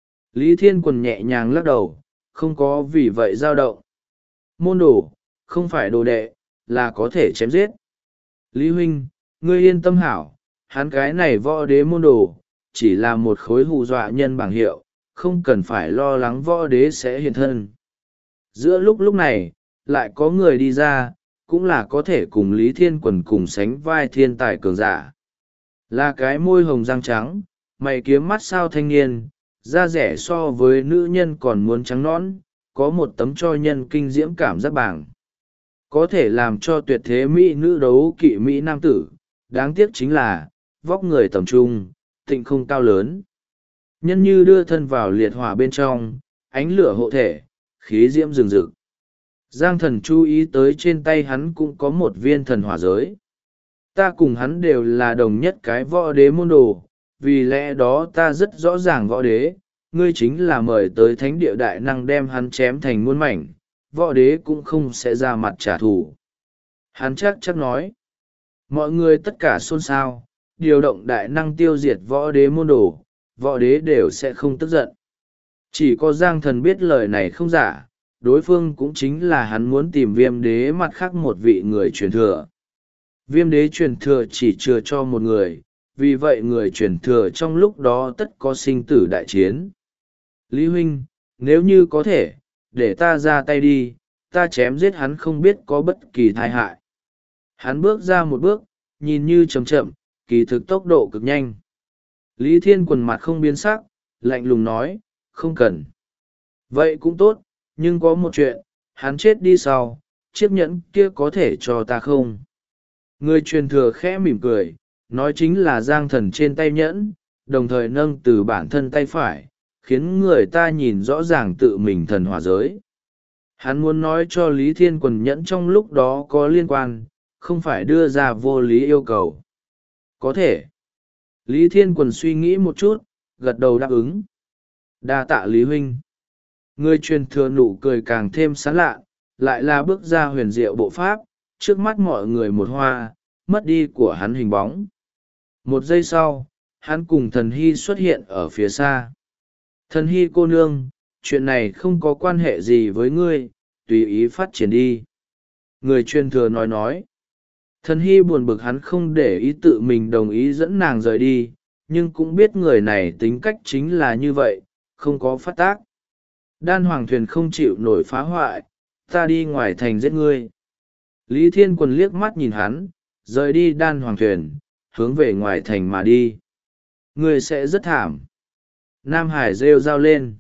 Speaker 1: Lý Thiên Quần nhẹ nhàng lắc đầu, không có vì vậy dao động. Môn đồ, không phải đồ đệ, là có thể chém giết. Lý huynh, ngươi yên tâm hảo, hắn cái này võ đế môn đồ, chỉ là một khối hù dọa nhân bảng hiệu, không cần phải lo lắng võ đế sẽ hiện thân. Giữa lúc này, lại có người đi ra, cũng là có thể cùng Lý Thiên Quần cùng sánh vai thiên tài cường giả. Là cái môi hồng răng trắng, mày kiếm mắt sao thanh niên, da rẻ so với nữ nhân còn muốn trắng nõn, có một tấm cho nhân kinh diễm cảm giác bảng. Có thể làm cho tuyệt thế mỹ nữ đấu kỵ mỹ nam tử, đáng tiếc chính là, vóc người tầm trung, tịnh không cao lớn. Nhân như đưa thân vào liệt hỏa bên trong, ánh lửa hộ thể, khí diễm rừng rực. Giang Thần chú ý tới trên tay hắn cũng có một viên thần hỏa giới. Ta cùng hắn đều là đồng nhất cái võ đế môn đồ, vì lẽ đó ta rất rõ ràng võ đế, ngươi chính là mời tới thánh địa đại năng đem hắn chém thành muôn mảnh, võ đế cũng không sẽ ra mặt trả thù. Hắn chắc nói. Mọi người tất cả xôn xao, điều động đại năng tiêu diệt võ đế môn đồ, võ đế đều sẽ không tức giận. Chỉ có Giang Thần biết lời này không giả, đối phương cũng chính là hắn muốn tìm viêm đế mặt khác một vị người truyền thừa. Viêm đế truyền thừa chỉ chừa cho một người, vì vậy người truyền thừa trong lúc đó tất có sinh tử đại chiến. Lý huynh, nếu như có thể, để ta ra tay đi, ta chém giết hắn không biết có bất kỳ tai hại. Hắn bước ra một bước, nhìn như chậm chậm, kỳ thực tốc độ cực nhanh. Lý Thiên Quần mặt không biến sắc, lạnh lùng nói, không cần. Vậy cũng tốt, nhưng có một chuyện, hắn chết đi sau, chiếc nhẫn kia có thể cho ta không? Người truyền thừa khẽ mỉm cười, nói chính là Giang Thần trên tay nhẫn, đồng thời nâng từ bản thân tay phải, khiến người ta nhìn rõ ràng tự mình thần hỏa giới. Hắn muốn nói cho Lý Thiên Quần nhẫn trong lúc đó có liên quan, không phải đưa ra vô lý yêu cầu. Có thể. Lý Thiên Quần suy nghĩ một chút, gật đầu đáp ứng. Đa tạ Lý huynh. Người truyền thừa nụ cười càng thêm sán lạ, lại là bước ra huyền diệu bộ pháp, trước mắt mọi người một hoa, mất đi của hắn hình bóng. Một giây sau, hắn cùng thần hy xuất hiện ở phía xa. Thần hy cô nương, chuyện này không có quan hệ gì với ngươi, tùy ý phát triển đi. Người truyền thừa nói. Thần hy buồn bực hắn không để ý tự mình đồng ý dẫn nàng rời đi, nhưng cũng biết người này tính cách chính là như vậy, không có phát tác. Đan hoàng thuyền không chịu nổi phá hoại, ta đi ngoài thành giết ngươi. Lý Thiên Quần liếc mắt nhìn hắn, rời đi đan hoàng thuyền, hướng về ngoài thành mà đi. Ngươi sẽ rất thảm. Nam Hải rêu rao lên.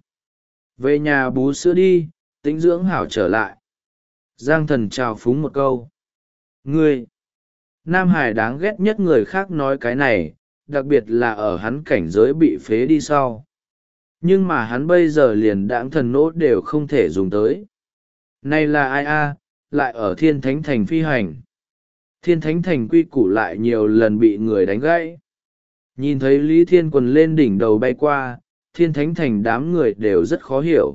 Speaker 1: Về nhà bú sữa đi, tĩnh dưỡng hảo trở lại. Giang Thần chào phúng một câu. Ngươi! Nam Hải đáng ghét nhất người khác nói cái này, đặc biệt là ở hắn cảnh giới bị phế đi sau. Nhưng mà hắn bây giờ liền đãng thần nỗ đều không thể dùng tới. Này là ai a? Lại ở Thiên Thánh Thành phi hành. Thiên Thánh Thành quy củ lại nhiều lần bị người đánh gãy. Nhìn thấy Lý Thiên Quần lên đỉnh đầu bay qua, Thiên Thánh Thành đám người đều rất khó hiểu.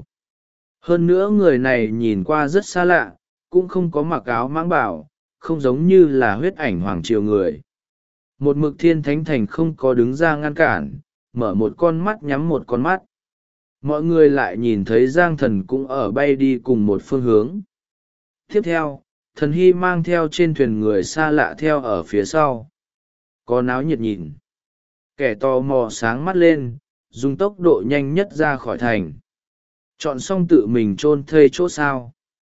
Speaker 1: Hơn nữa người này nhìn qua rất xa lạ, cũng không có mặc áo mãng bảo, không giống như là huyết ảnh hoàng triều người. Một mực Thiên Thánh Thành không có đứng ra ngăn cản, mở một con mắt nhắm một con mắt. Mọi người lại nhìn thấy Giang Thần cũng ở bay đi cùng một phương hướng. Tiếp theo, Thần Hy mang theo trên thuyền người xa lạ theo ở phía sau. Có náo nhiệt nhìn. Kẻ tò mò sáng mắt lên, dùng tốc độ nhanh nhất ra khỏi thành. Chọn xong tự mình chôn thây chỗ sao.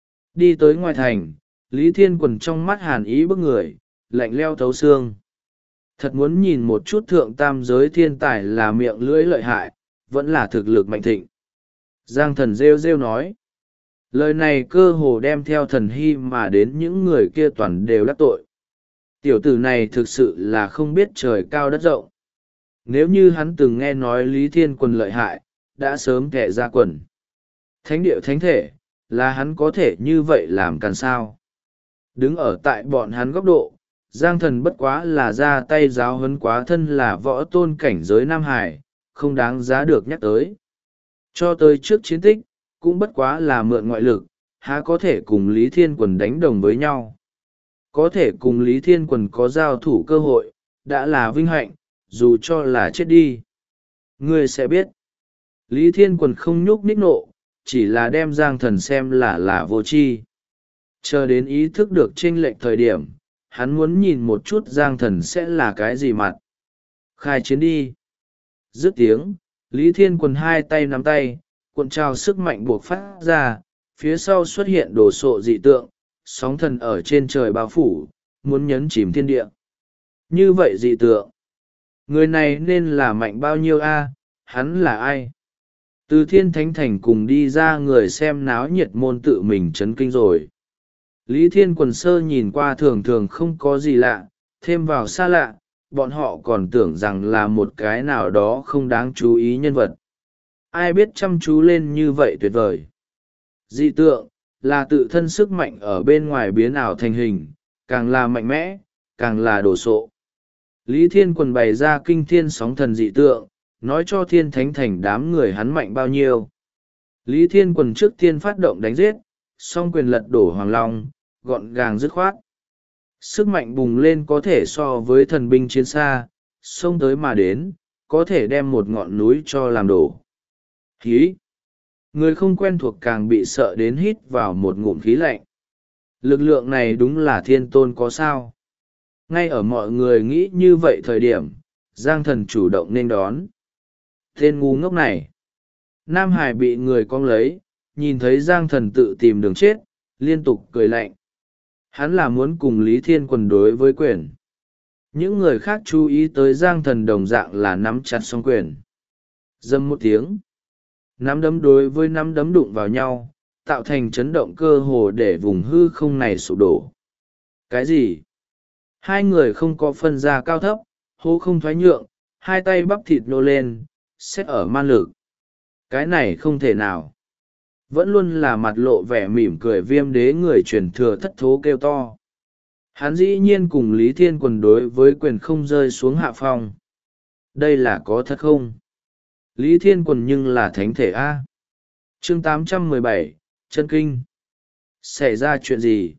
Speaker 1: Đi tới ngoài thành, Lý Thiên Quần trong mắt hàn ý bức người, lạnh leo thấu xương. Thật muốn nhìn một chút thượng tam giới thiên tài là miệng lưỡi lợi hại, vẫn là thực lực mạnh thịnh. Giang Thần rêu rêu nói. Lời này cơ hồ đem theo Thần Hy mà đến những người kia toàn đều đắc tội. Tiểu tử này thực sự là không biết trời cao đất rộng. Nếu như hắn từng nghe nói Lý Thiên Quần lợi hại, đã sớm kẻ ra quần. Thánh địa thánh thể, là hắn có thể như vậy làm càng sao. Đứng ở tại bọn hắn góc độ, Giang Thần bất quá là ra tay giáo huấn quá thân là võ tôn cảnh giới Nam Hải, không đáng giá được nhắc tới. Cho tới trước chiến tích, cũng bất quá là mượn ngoại lực, há có thể cùng Lý Thiên Quần đánh đồng với nhau. Có thể cùng Lý Thiên Quần có giao thủ cơ hội, đã là vinh hạnh, dù cho là chết đi. Ngươi sẽ biết, Lý Thiên Quần không nhúc nhích nộ, chỉ là đem Giang Thần xem là vô tri. Chờ đến ý thức được chênh lệch thời điểm, hắn muốn nhìn một chút Giang Thần sẽ là cái gì mặt. Khai chiến đi. Dứt tiếng, Lý Thiên Quần hai tay nắm tay, cuộn trào sức mạnh buộc phát ra, phía sau xuất hiện đồ sộ dị tượng, sóng thần ở trên trời bao phủ, muốn nhấn chìm thiên địa. Như vậy dị tượng, người này nên là mạnh bao nhiêu a? Hắn là ai? Từ Thiên Thánh Thành cùng đi ra người xem náo nhiệt môn tự mình chấn kinh rồi. Lý Thiên Quần sơ nhìn qua thường thường không có gì lạ, thêm vào xa lạ, bọn họ còn tưởng rằng là một cái nào đó không đáng chú ý nhân vật. Ai biết chăm chú lên như vậy tuyệt vời. Dị tượng, là tự thân sức mạnh ở bên ngoài biến ảo thành hình, càng là mạnh mẽ, càng là đồ sộ. Lý Thiên Quần bày ra kinh thiên sóng thần dị tượng, nói cho Thiên Thánh Thành đám người hắn mạnh bao nhiêu. Lý Thiên Quần trước tiên phát động đánh giết, song quyền lật đổ Hoàng Long, gọn gàng dứt khoát. Sức mạnh bùng lên có thể so với thần binh chiến xa, xông tới mà đến, có thể đem một ngọn núi cho làm đổ. Khí! Người không quen thuộc càng bị sợ đến hít vào một ngụm khí lạnh. Lực lượng này đúng là thiên tôn có sao? Ngay ở mọi người nghĩ như vậy thời điểm, Giang Thần chủ động nên đón. Tên ngu ngốc này! Nam Hải bị người cong lấy, nhìn thấy Giang Thần tự tìm đường chết, liên tục cười lạnh. Hắn là muốn cùng Lý Thiên Quần đối với quyền. Những người khác chú ý tới Giang Thần đồng dạng là nắm chặt song quyền. Dâm một tiếng. Nắm đấm đối với nắm đấm đụng vào nhau, tạo thành chấn động cơ hồ để vùng hư không này sụp đổ. Cái gì? Hai người không có phân ra cao thấp, hô không thoái nhượng, hai tay bắp thịt nô lên, xét ở man lực. Cái này không thể nào. Vẫn luôn là mặt lộ vẻ mỉm cười Viêm Đế người truyền thừa thất thố kêu to. Hắn dĩ nhiên cùng Lý Thiên Quần đối với quyền không rơi xuống hạ phong. Đây là có thật không? Lý Thiên Quần nhưng là thánh thể A. Chương 817, Chân Kinh. Xảy ra chuyện gì?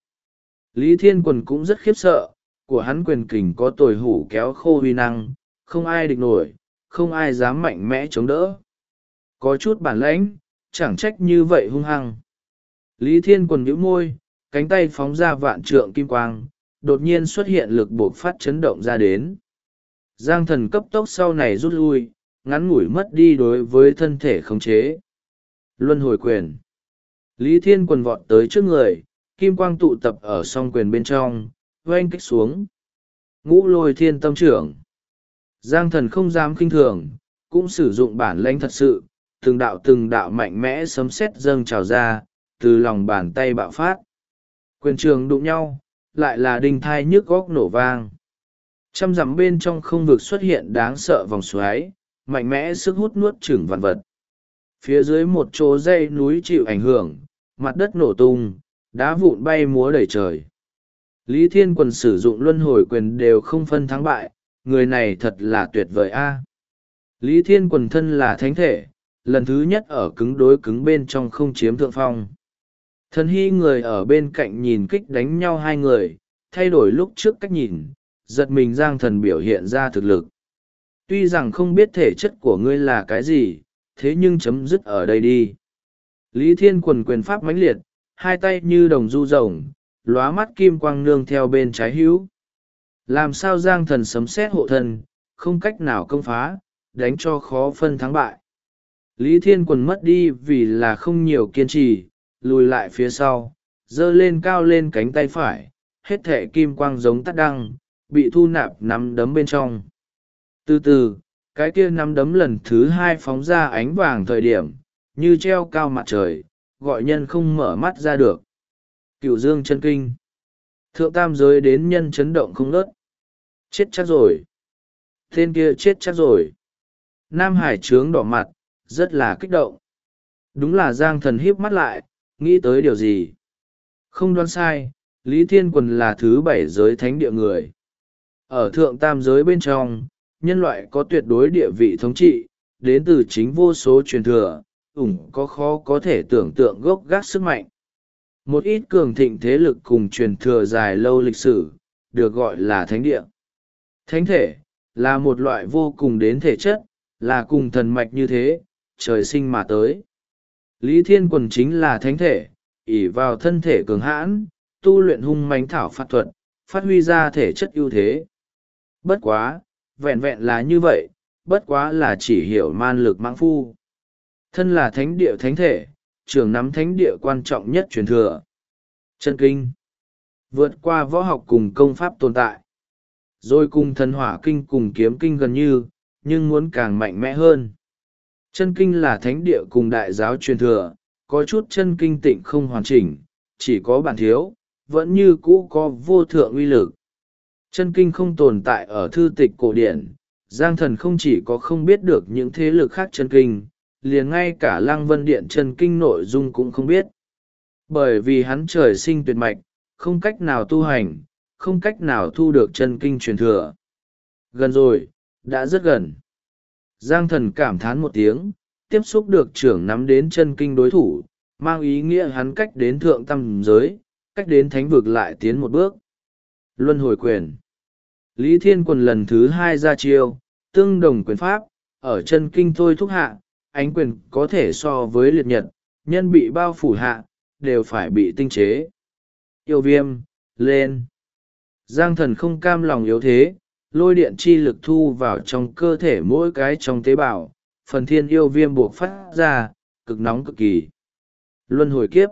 Speaker 1: Lý Thiên Quần cũng rất khiếp sợ, của hắn quyền kình có tồi hủ kéo khô huy năng, không ai địch nổi, không ai dám mạnh mẽ chống đỡ. Có chút bản lãnh, chẳng trách như vậy hung hăng. Lý Thiên Quần nhíu môi, cánh tay phóng ra vạn trượng kim quang, đột nhiên xuất hiện lực bộc phát chấn động ra đến. Giang Thần cấp tốc sau này rút lui, ngắn ngủi mất đi đối với thân thể khống chế. Luân hồi quyền. Lý Thiên Quần vọt tới trước người, kim quang tụ tập ở song quyền bên trong, oanh kích xuống. Ngũ lôi thiên tâm trưởng. Giang Thần không dám khinh thường, cũng sử dụng bản lĩnh thật sự, từng đạo mạnh mẽ sấm sét dâng trào ra, từ lòng bàn tay bạo phát. Quyền trường đụng nhau, lại là đinh thai nhức góc nổ vang. Trăm dặm bên trong không vực xuất hiện đáng sợ vòng xoáy, mạnh mẽ sức hút nuốt chửng vạn vật. Phía dưới một chỗ dãy núi chịu ảnh hưởng, mặt đất nổ tung, đá vụn bay múa đầy trời. Lý Thiên Quần sử dụng luân hồi quyền đều không phân thắng bại, người này thật là tuyệt vời a. Lý Thiên Quần thân là thánh thể, lần thứ nhất ở cứng đối cứng bên trong không chiếm thượng phong. Thần hy người ở bên cạnh nhìn kích đánh nhau hai người, thay đổi lúc trước cách nhìn, giật mình Giang Thần biểu hiện ra thực lực. Tuy rằng không biết thể chất của ngươi là cái gì, thế nhưng chấm dứt ở đây đi. Lý Thiên Quần quyền pháp mãnh liệt, hai tay như đồng du rồng, lóa mắt kim quang nương theo bên trái hữu. Làm sao Giang Thần sấm sét hộ thân, không cách nào công phá, đánh cho khó phân thắng bại. Lý Thiên Quần mất đi vì là không nhiều kiên trì, lùi lại phía sau, giơ lên cao lên cánh tay phải, hết thệ kim quang giống tắt đăng, bị thu nạp nắm đấm bên trong. Từ từ, cái kia nắm đấm lần thứ hai phóng ra ánh vàng thời điểm, như treo cao mặt trời, gọi nhân không mở mắt ra được. Cửu Dương chân kinh. Thượng tam giới đến nhân chấn động không ngớt. Chết chắc rồi. Tên kia chết chắc rồi. Nam Hải trướng đỏ mặt, rất là kích động. Đúng là Giang Thần híp mắt lại, nghĩ tới điều gì? Không đoán sai, Lý Thiên Quần là thứ 7 giới thánh địa người. Ở thượng tam giới bên trong, nhân loại có tuyệt đối địa vị thống trị, đến từ chính vô số truyền thừa, có khó có thể tưởng tượng gốc gác sức mạnh. Một ít cường thịnh thế lực cùng truyền thừa dài lâu lịch sử, được gọi là thánh địa. Thánh thể, là một loại vô cùng đến thể chất, là cùng thần mạch như thế, trời sinh mà tới. Lý Thiên Quần chính là thánh thể, ỷ vào thân thể cường hãn, tu luyện hung mãnh thảo phạt thuật, phát huy ra thể chất ưu thế. Bất quá, vẹn vẹn là như vậy, bất quá là chỉ hiểu man lực mãng phu. Thân là thánh địa thánh thể, trưởng nắm thánh địa quan trọng nhất truyền thừa. Chân kinh. Vượt qua võ học cùng công pháp tồn tại. Rồi cùng thần hỏa kinh cùng kiếm kinh gần như, nhưng muốn càng mạnh mẽ hơn. Chân kinh là thánh địa cùng đại giáo truyền thừa, có chút chân kinh tịnh không hoàn chỉnh, chỉ có bản thiếu, vẫn như cũ có vô thượng uy lực. Chân kinh không tồn tại ở thư tịch cổ điển, Giang Thần không chỉ có không biết được những thế lực khác chân kinh, liền ngay cả Lăng Vân Điện chân kinh nội dung cũng không biết. Bởi vì hắn trời sinh tuyệt mạch, không cách nào tu hành, không cách nào thu được chân kinh truyền thừa. Gần rồi, đã rất gần. Giang Thần cảm thán một tiếng, tiếp xúc được trưởng nắm đến chân kinh đối thủ, mang ý nghĩa hắn cách đến thượng tam giới, cách đến thánh vực lại tiến một bước. Luân hồi quyền. Lý Thiên Quần lần thứ 2 ra chiêu, tương đồng quyền pháp, ở chân kinh thôi thúc hạ, ánh quyền có thể so với liệt nhật, nhân bị bao phủ hạ, đều phải bị tinh chế. Yêu viêm, lên. Giang Thần không cam lòng yếu thế, lôi điện chi lực thu vào trong cơ thể mỗi cái trong tế bào, phần thiên yêu viêm buộc phát ra, cực nóng cực kỳ. Luân hồi kiếp.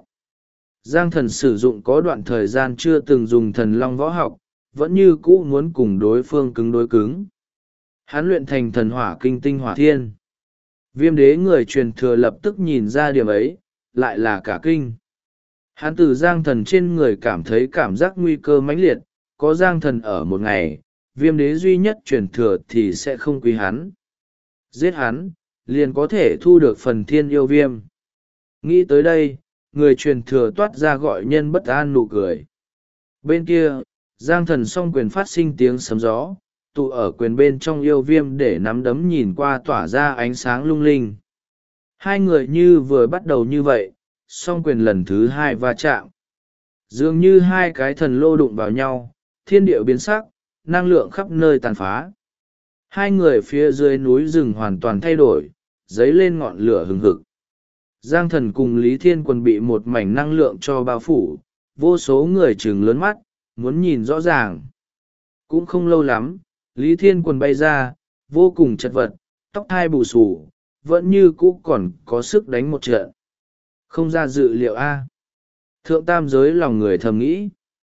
Speaker 1: Giang Thần sử dụng có đoạn thời gian chưa từng dùng thần long võ học, vẫn như cũ muốn cùng đối phương cứng đối cứng. Hắn luyện thành thần hỏa kinh tinh hỏa thiên. Viêm đế người truyền thừa lập tức nhìn ra điểm ấy, lại là cả kinh. Hắn từ Giang Thần trên người cảm thấy cảm giác nguy cơ mãnh liệt, có Giang Thần ở một ngày, viêm đế duy nhất truyền thừa thì sẽ không quý hắn. Giết hắn, liền có thể thu được phần thiên yêu viêm. Nghĩ tới đây, người truyền thừa toát ra gọi nhân bất an nụ cười. Bên kia, Giang Thần song quyền phát sinh tiếng sấm gió, tụ ở quyền bên trong yêu viêm để nắm đấm nhìn qua tỏa ra ánh sáng lung linh. Hai người như vừa bắt đầu như vậy, song quyền lần thứ 2 va chạm. Dường như hai cái thần lô đụng vào nhau, thiên địa biến sắc, năng lượng khắp nơi tàn phá. Hai người phía dưới núi rừng hoàn toàn thay đổi, dấy lên ngọn lửa hừng hực. Giang Thần cùng Lý Thiên Quần bị một mảnh năng lượng cho bao phủ, vô số người trừng lớn mắt, muốn nhìn rõ ràng. Cũng không lâu lắm, Lý Thiên Quần bay ra, vô cùng chật vật, tóc hai bù xù, vẫn như cũ còn có sức đánh một trận. Không ra dự liệu a. Thượng tam giới lòng người thầm nghĩ.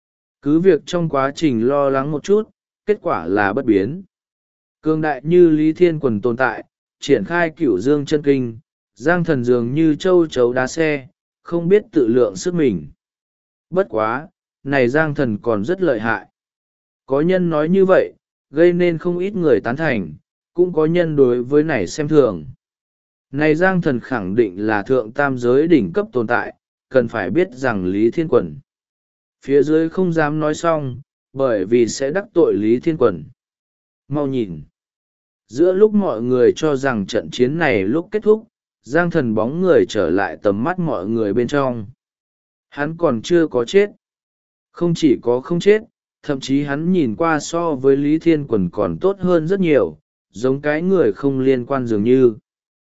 Speaker 1: Cứ việc trong quá trình lo lắng một chút, kết quả là bất biến. Cường đại như Lý Thiên Quần tồn tại, triển khai Cửu Dương chân kinh, Giang Thần dường như châu chấu đá xe, không biết tự lượng sức mình. Bất quá, này Giang Thần còn rất lợi hại. Có nhân nói như vậy, gây nên không ít người tán thành, cũng có nhân đối với này xem thường. Này Giang Thần khẳng định là thượng tam giới đỉnh cấp tồn tại, cần phải biết rằng Lý Thiên Quần. Phía dưới không dám nói xong, bởi vì sẽ đắc tội Lý Thiên Quần. Mau nhìn. Giữa lúc mọi người cho rằng trận chiến này lúc kết thúc, Giang Thần bóng người trở lại tầm mắt mọi người bên trong. Hắn còn chưa có chết. Không chỉ có không chết, thậm chí hắn nhìn qua so với Lý Thiên Quần còn tốt hơn rất nhiều, giống cái người không liên quan dường như.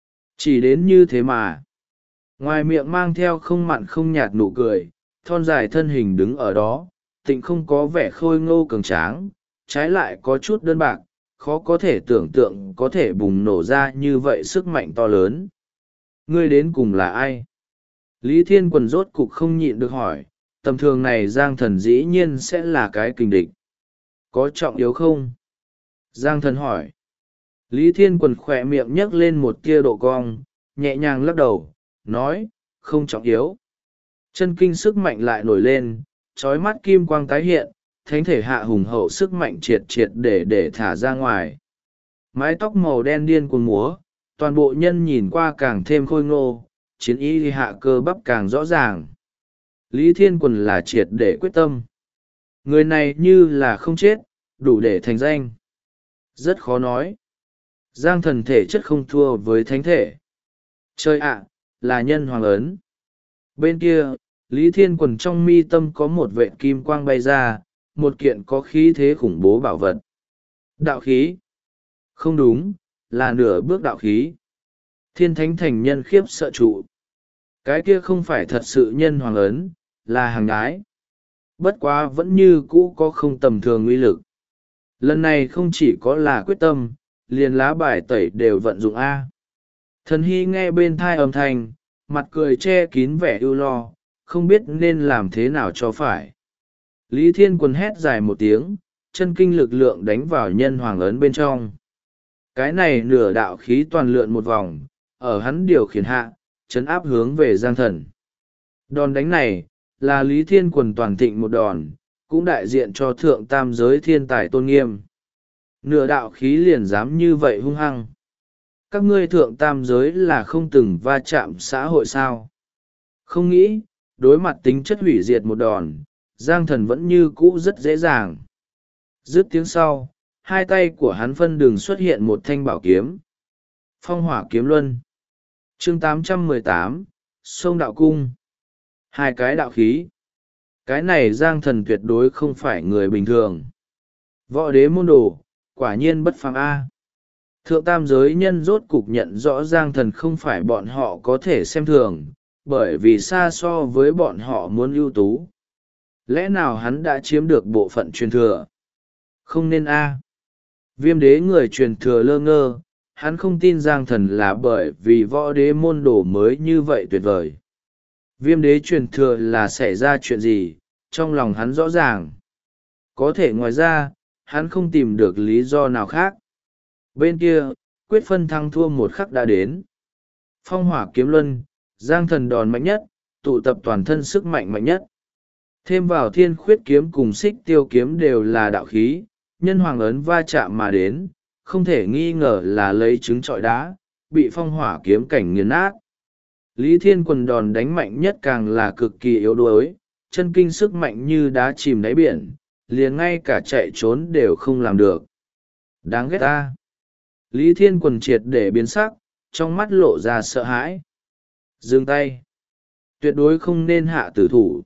Speaker 1: Chỉ đến như thế mà. Ngoài miệng mang theo không mặn không nhạt nụ cười, thon dài thân hình đứng ở đó, tịnh không có vẻ khôi ngô cường tráng, trái lại có chút đơn bạc, khó có thể tưởng tượng có thể bùng nổ ra như vậy sức mạnh to lớn. Ngươi đến cùng là ai? Lý Thiên Quần rốt cục không nhịn được hỏi, tầm thường này Giang Thần dĩ nhiên sẽ là cái kình địch. Có trọng yếu không? Giang Thần hỏi. Lý Thiên Quần khỏe miệng nhấc lên một tia độ cong, nhẹ nhàng lắc đầu, nói, không trọng yếu. Chân kinh sức mạnh lại nổi lên, trói mắt kim quang tái hiện, thánh thể hạ hùng hậu sức mạnh triệt triệt để thả ra ngoài. Mái tóc màu đen điên cuồng múa, toàn bộ nhân nhìn qua càng thêm khôi ngô, chiến ý hạ cơ bắp càng rõ ràng. Lý Thiên Quần là triệt để quyết tâm. Người này như là không chết, đủ để thành danh. Rất khó nói. Giang Thần thể chất không thua với thánh thể. Trời ạ, là nhân hoàng ấn. Bên kia, Lý Thiên Quần trong mi tâm có một vệt kim quang bay ra, một kiện có khí thế khủng bố bảo vật. Đạo khí. Không đúng, là nửa bước đạo khí. Thiên thánh thành nhân khiếp sợ trụ. Cái kia không phải thật sự nhân hoàng ấn, là hàng ái. Bất quá vẫn như cũ có không tầm thường uy lực. Lần này không chỉ có là quyết tâm, liền lá bài tẩy đều vận dụng A. Thần Hy nghe bên thai âm thanh, mặt cười che kín vẻ ưu lo, không biết nên làm thế nào cho phải. Lý Thiên Quần hét dài một tiếng, chân kinh lực lượng đánh vào nhân hoàng ấn bên trong. Cái này nửa đạo khí toàn lượn một vòng, ở hắn điều khiển hạ, chấn áp hướng về Giang Thần. Đòn đánh này, là Lý Thiên Quần toàn thịnh một đòn, cũng đại diện cho thượng tam giới thiên tài tôn nghiêm. Nửa đạo khí liền dám như vậy hung hăng. Các ngươi thượng tam giới là không từng va chạm xã hội sao? Không nghĩ, đối mặt tính chất hủy diệt một đòn, Giang Thần vẫn như cũ rất dễ dàng. Dứt tiếng sau, hai tay của hắn phân đường xuất hiện một thanh bảo kiếm. Phong hỏa kiếm luân. Chương 818, Sông Đạo Cung. Hai cái đạo khí. Cái này Giang Thần tuyệt đối không phải người bình thường. Võ đế môn đồ, quả nhiên bất phàm A. Thượng tam giới nhân rốt cục nhận rõ Giang Thần không phải bọn họ có thể xem thường, bởi vì xa so với bọn họ muốn ưu tú. Lẽ nào hắn đã chiếm được bộ phận truyền thừa? Không nên A. Viêm đế người truyền thừa lơ ngơ, hắn không tin Giang Thần là bởi vì võ đế môn đồ mới như vậy tuyệt vời. Viêm đế truyền thừa là xảy ra chuyện gì, trong lòng hắn rõ ràng. Có thể ngoài ra, hắn không tìm được lý do nào khác. Bên kia, quyết phân thắng thua một khắc đã đến. Phong hỏa kiếm luân, Giang Thần đòn mạnh nhất, tụ tập toàn thân sức mạnh mạnh nhất. Thêm vào thiên khuyết kiếm cùng xích tiêu kiếm đều là đạo khí, nhân hoàng ấn va chạm mà đến, không thể nghi ngờ là lấy trứng trọi đá, bị phong hỏa kiếm cảnh nghiền nát. Lý Thiên Quần đòn đánh mạnh nhất càng là cực kỳ yếu đuối, chân kinh sức mạnh như đá chìm đáy biển, liền ngay cả chạy trốn đều không làm được. Đáng ghét ta. Lý Thiên Quần triệt để biến sắc, trong mắt lộ ra sợ hãi. Dừng tay. Tuyệt đối không nên hạ tử thủ.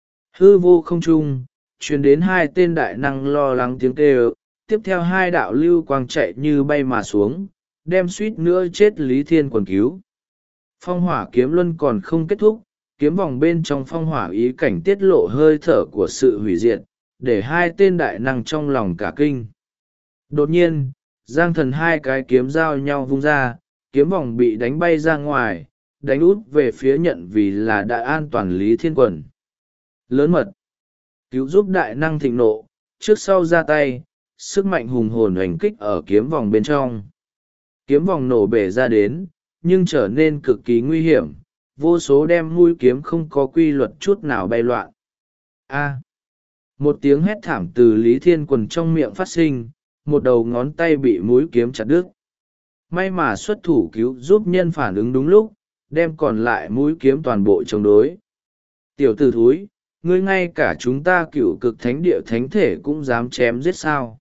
Speaker 1: Hư vô không trung, truyền đến hai tên đại năng lo lắng tiếng kêu, tiếp theo hai đạo lưu quang chạy như bay mà xuống, đem suýt nữa chết Lý Thiên Quần cứu. Phong hỏa kiếm luân còn không kết thúc, kiếm vòng bên trong phong hỏa ý cảnh tiết lộ hơi thở của sự hủy diệt, để hai tên đại năng trong lòng cả kinh. Đột nhiên, Giang Thần hai cái kiếm giao nhau vung ra, kiếm vòng bị đánh bay ra ngoài, đánh út về phía nhận vì là đã an toàn Lý Thiên Quần. Lớn mật, cứu giúp đại năng thịnh nộ, trước sau ra tay, sức mạnh hùng hồn hành kích ở kiếm vòng bên trong. Kiếm vòng nổ bể ra đến, nhưng trở nên cực kỳ nguy hiểm, vô số đem mũi kiếm không có quy luật chút nào bay loạn. A. Một tiếng hét thảm từ Lý Thiên Quần trong miệng phát sinh, một đầu ngón tay bị mũi kiếm chặt đứt. May mà xuất thủ cứu giúp nhân phản ứng đúng lúc, đem còn lại mũi kiếm toàn bộ chống đối. Tiểu tử thúi, ngươi ngay cả chúng ta cựu cực thánh địa thánh thể cũng dám chém giết sao?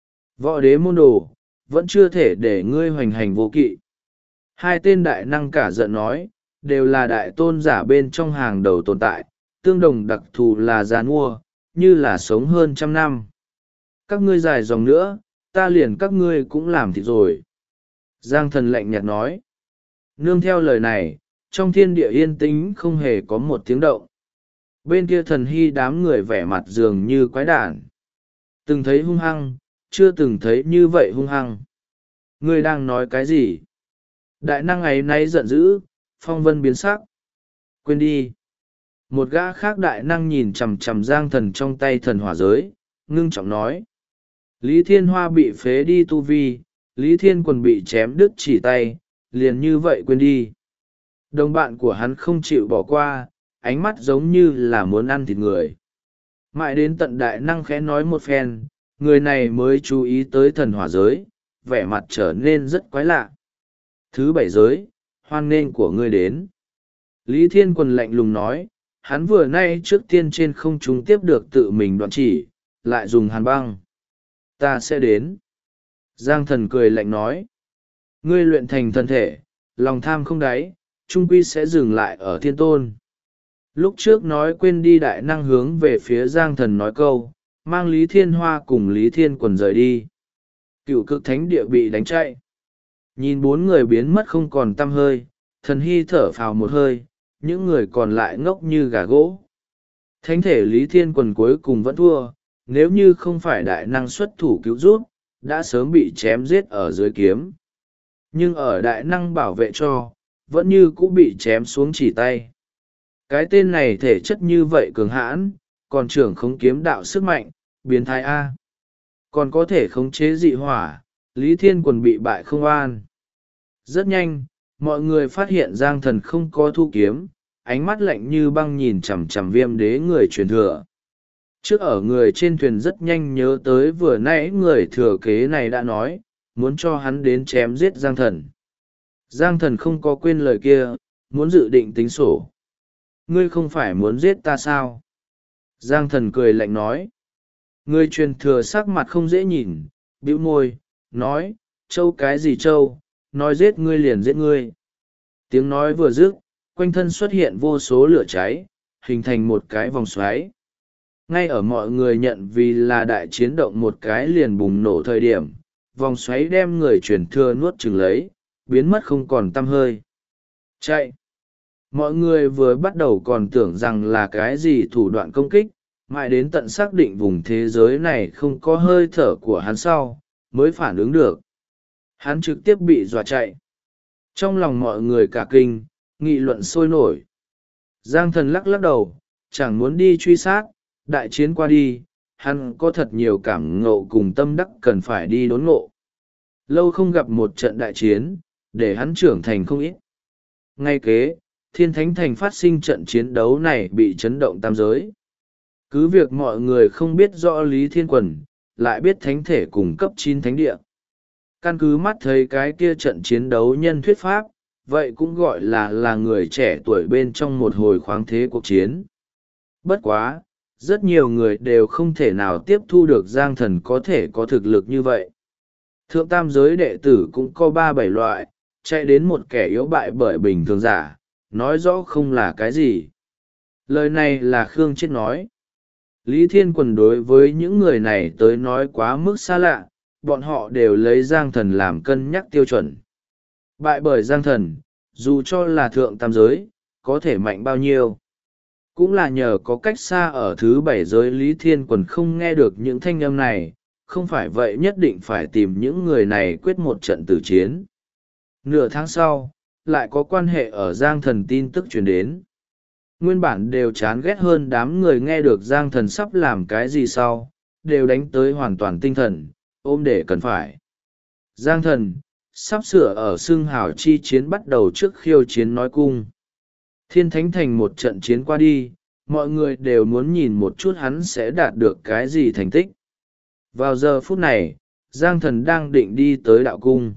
Speaker 1: Võ đế môn đồ, vẫn chưa thể để ngươi hoành hành vô kỵ. Hai tên đại năng cả giận nói, đều là đại tôn giả bên trong hàng đầu tồn tại, tương đồng đặc thù là già nua, như là sống hơn 100 năm. Các ngươi dài dòng nữa, ta liền các ngươi cũng làm thịt rồi. Giang thần lạnh nhạt nói. Nương theo lời này, trong thiên địa yên tĩnh không hề có một tiếng động. Bên kia thần hy đám người vẻ mặt dường như quái đản. Từng thấy hung hăng, chưa từng thấy như vậy hung hăng. Ngươi đang nói cái gì? Đại năng ấy nay giận dữ, phong vân biến sắc. Quên đi. Một gã khác đại năng nhìn chằm chằm Giang thần trong tay thần hỏa giới, ngưng trọng nói. Lý Thiên Hoa bị phế đi tu vi, Lý Thiên Quần bị chém đứt chỉ tay, liền như vậy quên đi. Đồng bạn của hắn không chịu bỏ qua, ánh mắt giống như là muốn ăn thịt người. Mãi đến tận đại năng khẽ nói một phen, người này mới chú ý tới thần hỏa giới, vẻ mặt trở nên rất quái lạ. Thứ bảy giới, hoan nghênh của ngươi đến. Lý Thiên Quần lạnh lùng nói, hắn vừa nay trước tiên trên không trung tiếp được tự mình đoạn chỉ, lại dùng hàn băng. Ta sẽ đến. Giang thần cười lạnh nói, ngươi luyện thành thân thể, lòng tham không đáy, trung quy sẽ dừng lại ở thiên tôn. Lúc trước nói quên đi đại năng hướng về phía Giang thần nói câu, mang Lý Thiên Hoa cùng Lý Thiên Quần rời đi. Cựu cực thánh địa bị đánh chạy. Nhìn bốn người biến mất không còn tăm hơi, thần hy thở phào một hơi, những người còn lại ngốc như gà gỗ. Thánh thể Lý Thiên Quần cuối cùng vẫn thua, nếu như không phải đại năng xuất thủ cứu giúp, đã sớm bị chém giết ở dưới kiếm. Nhưng ở đại năng bảo vệ cho, vẫn như cũng bị chém xuống chỉ tay. Cái tên này thể chất như vậy cường hãn, còn trưởng khống kiếm đạo sức mạnh, biến thái A. Còn có thể khống chế dị hỏa, Lý Thiên Quần bị bại không an. Rất nhanh, mọi người phát hiện Giang thần không có thu kiếm, ánh mắt lạnh như băng nhìn chằm chằm Viêm đế người truyền thừa. Trước ở người trên thuyền rất nhanh nhớ tới vừa nãy người thừa kế này đã nói, muốn cho hắn đến chém giết Giang thần. Giang thần không có quên lời kia, muốn dự định tính sổ. Ngươi không phải muốn giết ta sao? Giang thần cười lạnh nói. Người truyền thừa sắc mặt không dễ nhìn, bĩu môi, nói, châu cái gì châu, nói giết ngươi liền giết ngươi. Tiếng nói vừa dứt, quanh thân xuất hiện vô số lửa cháy, hình thành một cái vòng xoáy. Ngay ở mọi người nhận vì là đại chiến động một cái liền bùng nổ thời điểm, vòng xoáy đem người truyền thừa nuốt chửng lấy, biến mất không còn tăm hơi. Chạy! Mọi người vừa bắt đầu còn tưởng rằng là cái gì thủ đoạn công kích, mãi đến tận xác định vùng thế giới này không có hơi thở của hắn sau, mới phản ứng được. Hắn trực tiếp bị dọa chạy. Trong lòng mọi người cả kinh, nghị luận sôi nổi. Giang thần lắc lắc đầu, chẳng muốn đi truy sát, đại chiến qua đi, hắn có thật nhiều cảm ngộ cùng tâm đắc cần phải đi đốn ngộ. Lâu không gặp một trận đại chiến, để hắn trưởng thành không ít. Ngay kế, Thiên Thánh Thành phát sinh trận chiến đấu này bị chấn động tam giới. Cứ việc mọi người không biết rõ Lý Thiên Quần, lại biết thánh thể cùng cấp 9 thánh địa. Căn cứ mắt thấy cái kia trận chiến đấu nhân thuyết pháp, vậy cũng gọi là người trẻ tuổi bên trong một hồi khoáng thế cuộc chiến. Bất quá, rất nhiều người đều không thể nào tiếp thu được Giang thần có thể có thực lực như vậy. Thượng tam giới đệ tử cũng có 3-7 loại, chạy đến một kẻ yếu bại bởi bình thường giả, nói rõ không là cái gì. Lời này là Khương Chết nói. Lý Thiên Quần đối với những người này tới nói quá mức xa lạ, bọn họ đều lấy Giang thần làm cân nhắc tiêu chuẩn. Bại bởi Giang thần, dù cho là thượng tam giới, có thể mạnh bao nhiêu. Cũng là nhờ có cách xa ở thứ 7 giới Lý Thiên Quần không nghe được những thanh âm này, không phải vậy nhất định phải tìm những người này quyết một trận tử chiến. Nửa tháng sau, lại có quan hệ ở Giang thần tin tức truyền đến. Nguyên bản đều chán ghét hơn đám người nghe được Giang thần sắp làm cái gì sau, đều đánh tới hoàn toàn tinh thần, ôm để cần phải. Giang thần, sắp sửa ở xưng hào chi chiến bắt đầu trước khiêu chiến nói cung. Thiên Thánh Thành một trận chiến qua đi, mọi người đều muốn nhìn một chút hắn sẽ đạt được cái gì thành tích. Vào giờ phút này, Giang Thần đang định đi tới đạo cung.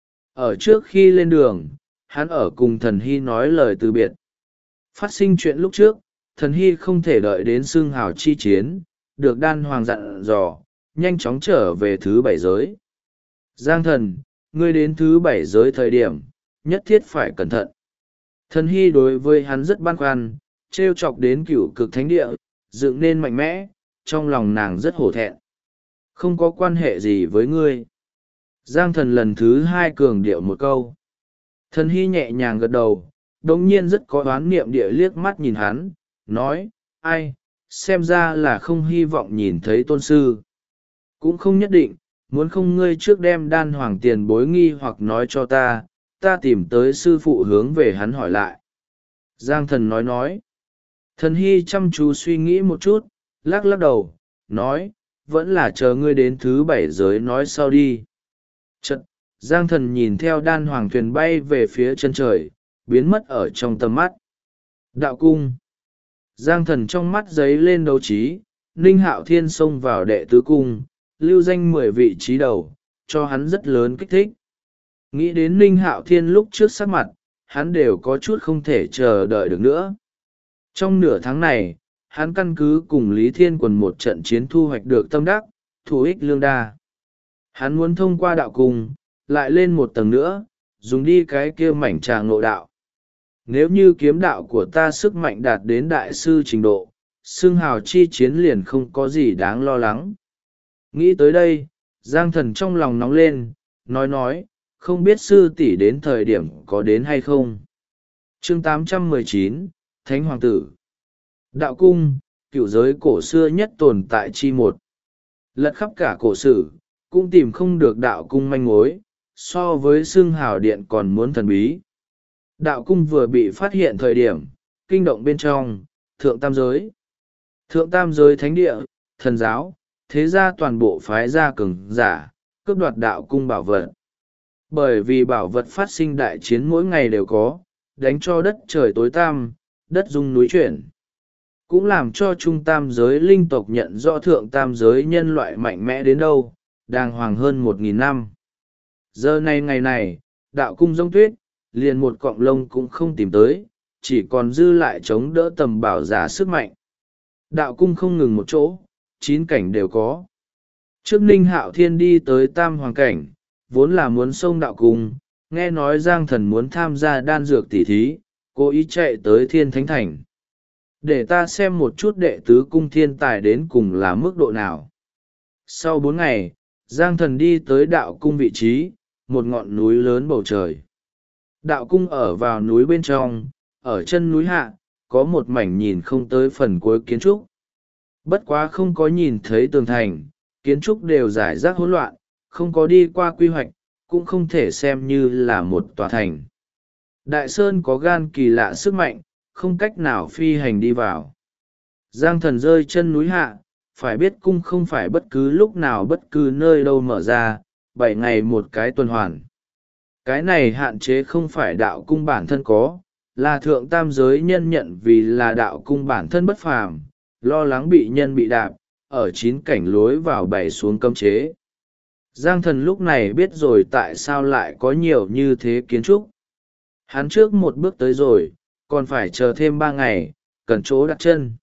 Speaker 1: Ở trước khi lên đường, hắn ở cùng Thần Hy nói lời từ biệt. Phát sinh chuyện lúc trước, Thần Hy không thể đợi đến xương hào chi chiến, được Đan Hoàng dặn dò, nhanh chóng trở về thứ bảy giới. Giang Thần, ngươi đến thứ bảy giới thời điểm, nhất thiết phải cẩn thận. Thần Hy đối với hắn rất băn khoăn, trêu chọc đến cửu cực thánh địa, dựng nên mạnh mẽ, trong lòng nàng rất hổ thẹn. Không có quan hệ gì với ngươi. Giang Thần lần thứ hai cường điệu một câu. Thần Hy nhẹ nhàng gật đầu, đồng nhiên rất có đoán niệm địa liếc mắt nhìn hắn, nói, ai, xem ra là không hy vọng nhìn thấy tôn sư. Cũng không nhất định, muốn không ngươi trước đem Đan Hoàng tiền bối nghi hoặc nói cho ta, ta tìm tới sư phụ hướng về hắn hỏi lại. Giang Thần nói. Thần Hy chăm chú suy nghĩ một chút, lắc lắc đầu, nói, vẫn là chờ ngươi đến thứ bảy giới nói sau đi. Chật, Giang Thần nhìn theo Đan Hoàng thuyền bay về phía chân trời, biến mất ở trong tầm mắt. Đạo cung. Giang Thần trong mắt giấy lên đấu trí, Ninh Hạo Thiên xông vào đệ tứ cung, lưu danh 10 vị trí đầu, cho hắn rất lớn kích thích. Nghĩ đến Ninh Hạo Thiên lúc trước sắc mặt, hắn đều có chút không thể chờ đợi được nữa. Trong nửa tháng này, hắn căn cứ cùng Lý Thiên Quần một trận chiến thu hoạch được tâm đắc, thu ích lương đa. Hắn muốn thông qua đạo cung, lại lên một tầng nữa, dùng đi cái kia mảnh trà ngộ đạo. Nếu như kiếm đạo của ta sức mạnh đạt đến đại sư trình độ, xương hào chi chiến liền không có gì đáng lo lắng. Nghĩ tới đây, Giang Thần trong lòng nóng lên, nói, không biết sư tỷ đến thời điểm có đến hay không. Chương 819, Thánh Hoàng tử. Đạo cung, cựu giới cổ xưa nhất tồn tại chi một. Lật khắp cả cổ sử, cũng tìm không được đạo cung manh mối, so với xương hào điện còn muốn thần bí. Đạo cung vừa bị phát hiện thời điểm, kinh động bên trong, thượng tam giới. Thượng tam giới thánh địa, thần giáo, thế ra toàn bộ phái gia cường giả, cướp đoạt đạo cung bảo vật. Bởi vì bảo vật phát sinh đại chiến mỗi ngày đều có, đánh cho đất trời tối tăm, đất rung núi chuyển. Cũng làm cho trung tam giới linh tộc nhận rõ thượng tam giới nhân loại mạnh mẽ đến đâu, đàng hoàng hơn 1.000 năm. Giờ này ngày này, đạo cung giống tuyết, liền một cọng lông cũng không tìm tới, chỉ còn dư lại chống đỡ tầm bảo giả sức mạnh. Đạo cung không ngừng một chỗ, 9 cảnh đều có. Trước Ninh Hạo Thiên đi tới tam hoàng cảnh, vốn là muốn xông đạo cung, nghe nói Giang Thần muốn tham gia đan dược tỉ thí, cố ý chạy tới Thiên Thánh Thành. Để ta xem một chút đệ tứ cung thiên tài đến cùng là mức độ nào. Sau 4 ngày, Giang Thần đi tới đạo cung vị trí, một ngọn núi lớn bầu trời. Đạo cung ở vào núi bên trong, ở chân núi hạ, có một mảnh nhìn không tới phần cuối kiến trúc. Bất quá không có nhìn thấy tường thành, kiến trúc đều rải rác hỗn loạn, không có đi qua quy hoạch, cũng không thể xem như là một tòa thành. Đại Sơn có gan kỳ lạ sức mạnh, không cách nào phi hành đi vào. Giang Thần rơi chân núi hạ, phải biết cung không phải bất cứ lúc nào bất cứ nơi đâu mở ra, 7 ngày một cái tuần hoàn. Cái này hạn chế không phải đạo cung bản thân có, là thượng tam giới nhân nhận vì là đạo cung bản thân bất phàm, lo lắng bị nhân bị đạp, ở 9 cảnh lối vào 7 xuống cấm chế. Giang Thần lúc này biết rồi tại sao lại có nhiều như thế kiến trúc. Hắn trước một bước tới rồi, còn phải chờ thêm 3 ngày, cần chỗ đặt chân.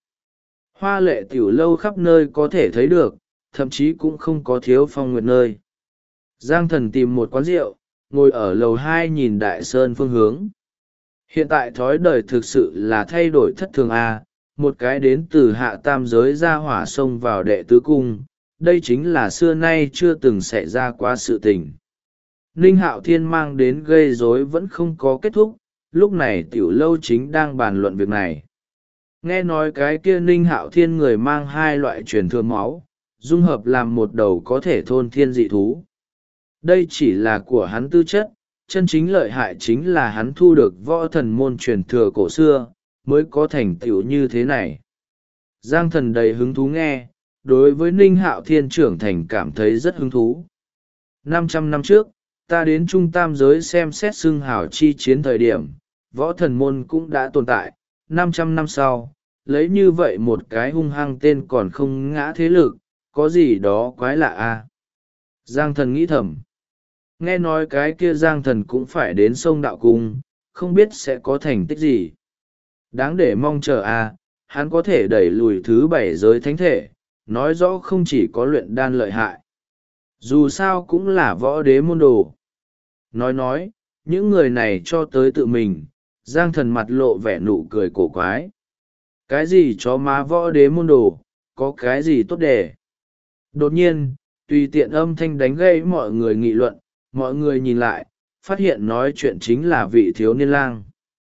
Speaker 1: Hoa lệ tiểu lâu khắp nơi có thể thấy được, thậm chí cũng không có thiếu phong nguyệt nơi. Giang Thần tìm một quán rượu, ngồi ở lầu 2 nhìn Đại Sơn phương hướng. Hiện tại thói đời thực sự là thay đổi thất thường a, một cái đến từ hạ tam giới ra hỏa sông vào đệ tứ cung, đây chính là xưa nay chưa từng xảy ra quá sự tình. Ninh Hạo Thiên mang đến gây rối vẫn không có kết thúc, lúc này tiểu lâu chính đang bàn luận việc này. Nghe nói cái kia Ninh Hạo Thiên người mang 2 loại truyền thừa máu, dung hợp làm một đầu có thể thôn thiên dị thú. Đây chỉ là của hắn tư chất, chân chính lợi hại chính là hắn thu được võ thần môn truyền thừa cổ xưa, mới có thành tựu như thế này. Giang Thần đầy hứng thú nghe, đối với Ninh Hạo Thiên trưởng thành cảm thấy rất hứng thú. 500 năm trước, ta đến trung tam giới xem xét xưng hào chi chiến thời điểm, võ thần môn cũng đã tồn tại. 500 năm sau, lấy như vậy một cái hung hăng tên còn không ngã thế lực, có gì đó quái lạ à. Giang thần nghĩ thầm, nghe nói cái kia Giang thần cũng phải đến sông Đạo Cung, không biết sẽ có thành tích gì. Đáng để mong chờ à, hắn có thể đẩy lùi thứ 7 giới thánh thể, nói rõ không chỉ có luyện đan lợi hại, dù sao cũng là võ đế môn đồ. Nói, những người này cho tới tự mình, Giang thần mặt lộ vẻ nụ cười cổ quái. Cái gì chó má võ đế môn đồ, có cái gì tốt đề. Đột nhiên, tùy tiện âm thanh đánh gây mọi người nghị luận, mọi người nhìn lại, phát hiện nói chuyện chính là vị thiếu niên lang.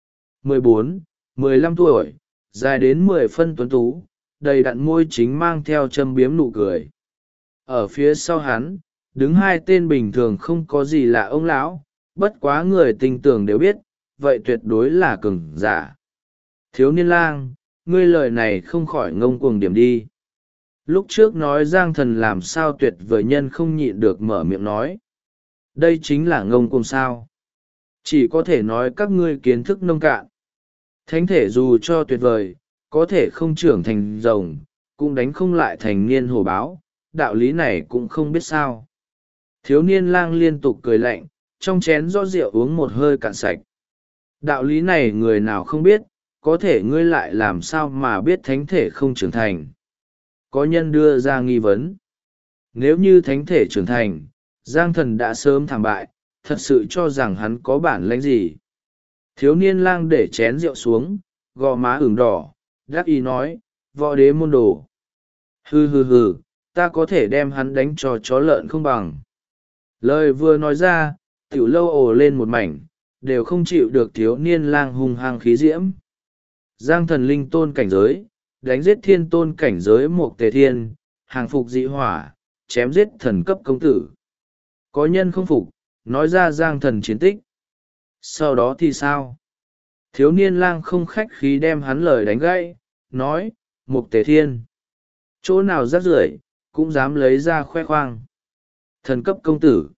Speaker 1: 14, 15 tuổi, dài đến 10 phân tuấn tú, đầy đặn môi chính mang theo châm biếm nụ cười. Ở phía sau hắn, đứng hai tên bình thường không có gì lạ ông lão, bất quá người tinh tường đều biết, vậy tuyệt đối là cường giả. Thiếu niên lang, ngươi lời này không khỏi ngông cuồng điểm đi. Lúc trước nói Giang thần làm sao tuyệt vời nhân không nhịn được mở miệng nói. Đây chính là ngông cuồng sao. Chỉ có thể nói các ngươi kiến thức nông cạn. Thánh thể dù cho tuyệt vời, có thể không trưởng thành rồng, cũng đánh không lại thành niên hổ báo, đạo lý này cũng không biết sao. Thiếu niên lang liên tục cười lạnh, trong chén rõ rượu uống một hơi cạn sạch. Đạo lý này người nào không biết, có thể ngươi lại làm sao mà biết thánh thể không trưởng thành. Có nhân đưa ra nghi vấn. Nếu như thánh thể trưởng thành, Giang thần đã sớm thảm bại, thật sự cho rằng hắn có bản lĩnh gì. Thiếu niên lang để chén rượu xuống, gò má ửng đỏ, đắc ý nói, võ đế môn đồ. Hừ, ta có thể đem hắn đánh cho chó lợn không bằng. Lời vừa nói ra, tiểu lâu ồ lên một mảnh, đều không chịu được thiếu niên lang hung hăng khí diễm. Giang thần linh tôn cảnh giới, đánh giết thiên tôn cảnh giới Mộc Tề Thiên, hàng phục dị hỏa, chém giết thần cấp công tử. Có nhân không phục, nói ra Giang thần chiến tích. Sau đó thì sao? Thiếu niên lang không khách khí đem hắn lời đánh gãy, nói, Mộc Tề Thiên. Chỗ nào rác rưởi cũng dám lấy ra khoe khoang. Thần cấp công tử.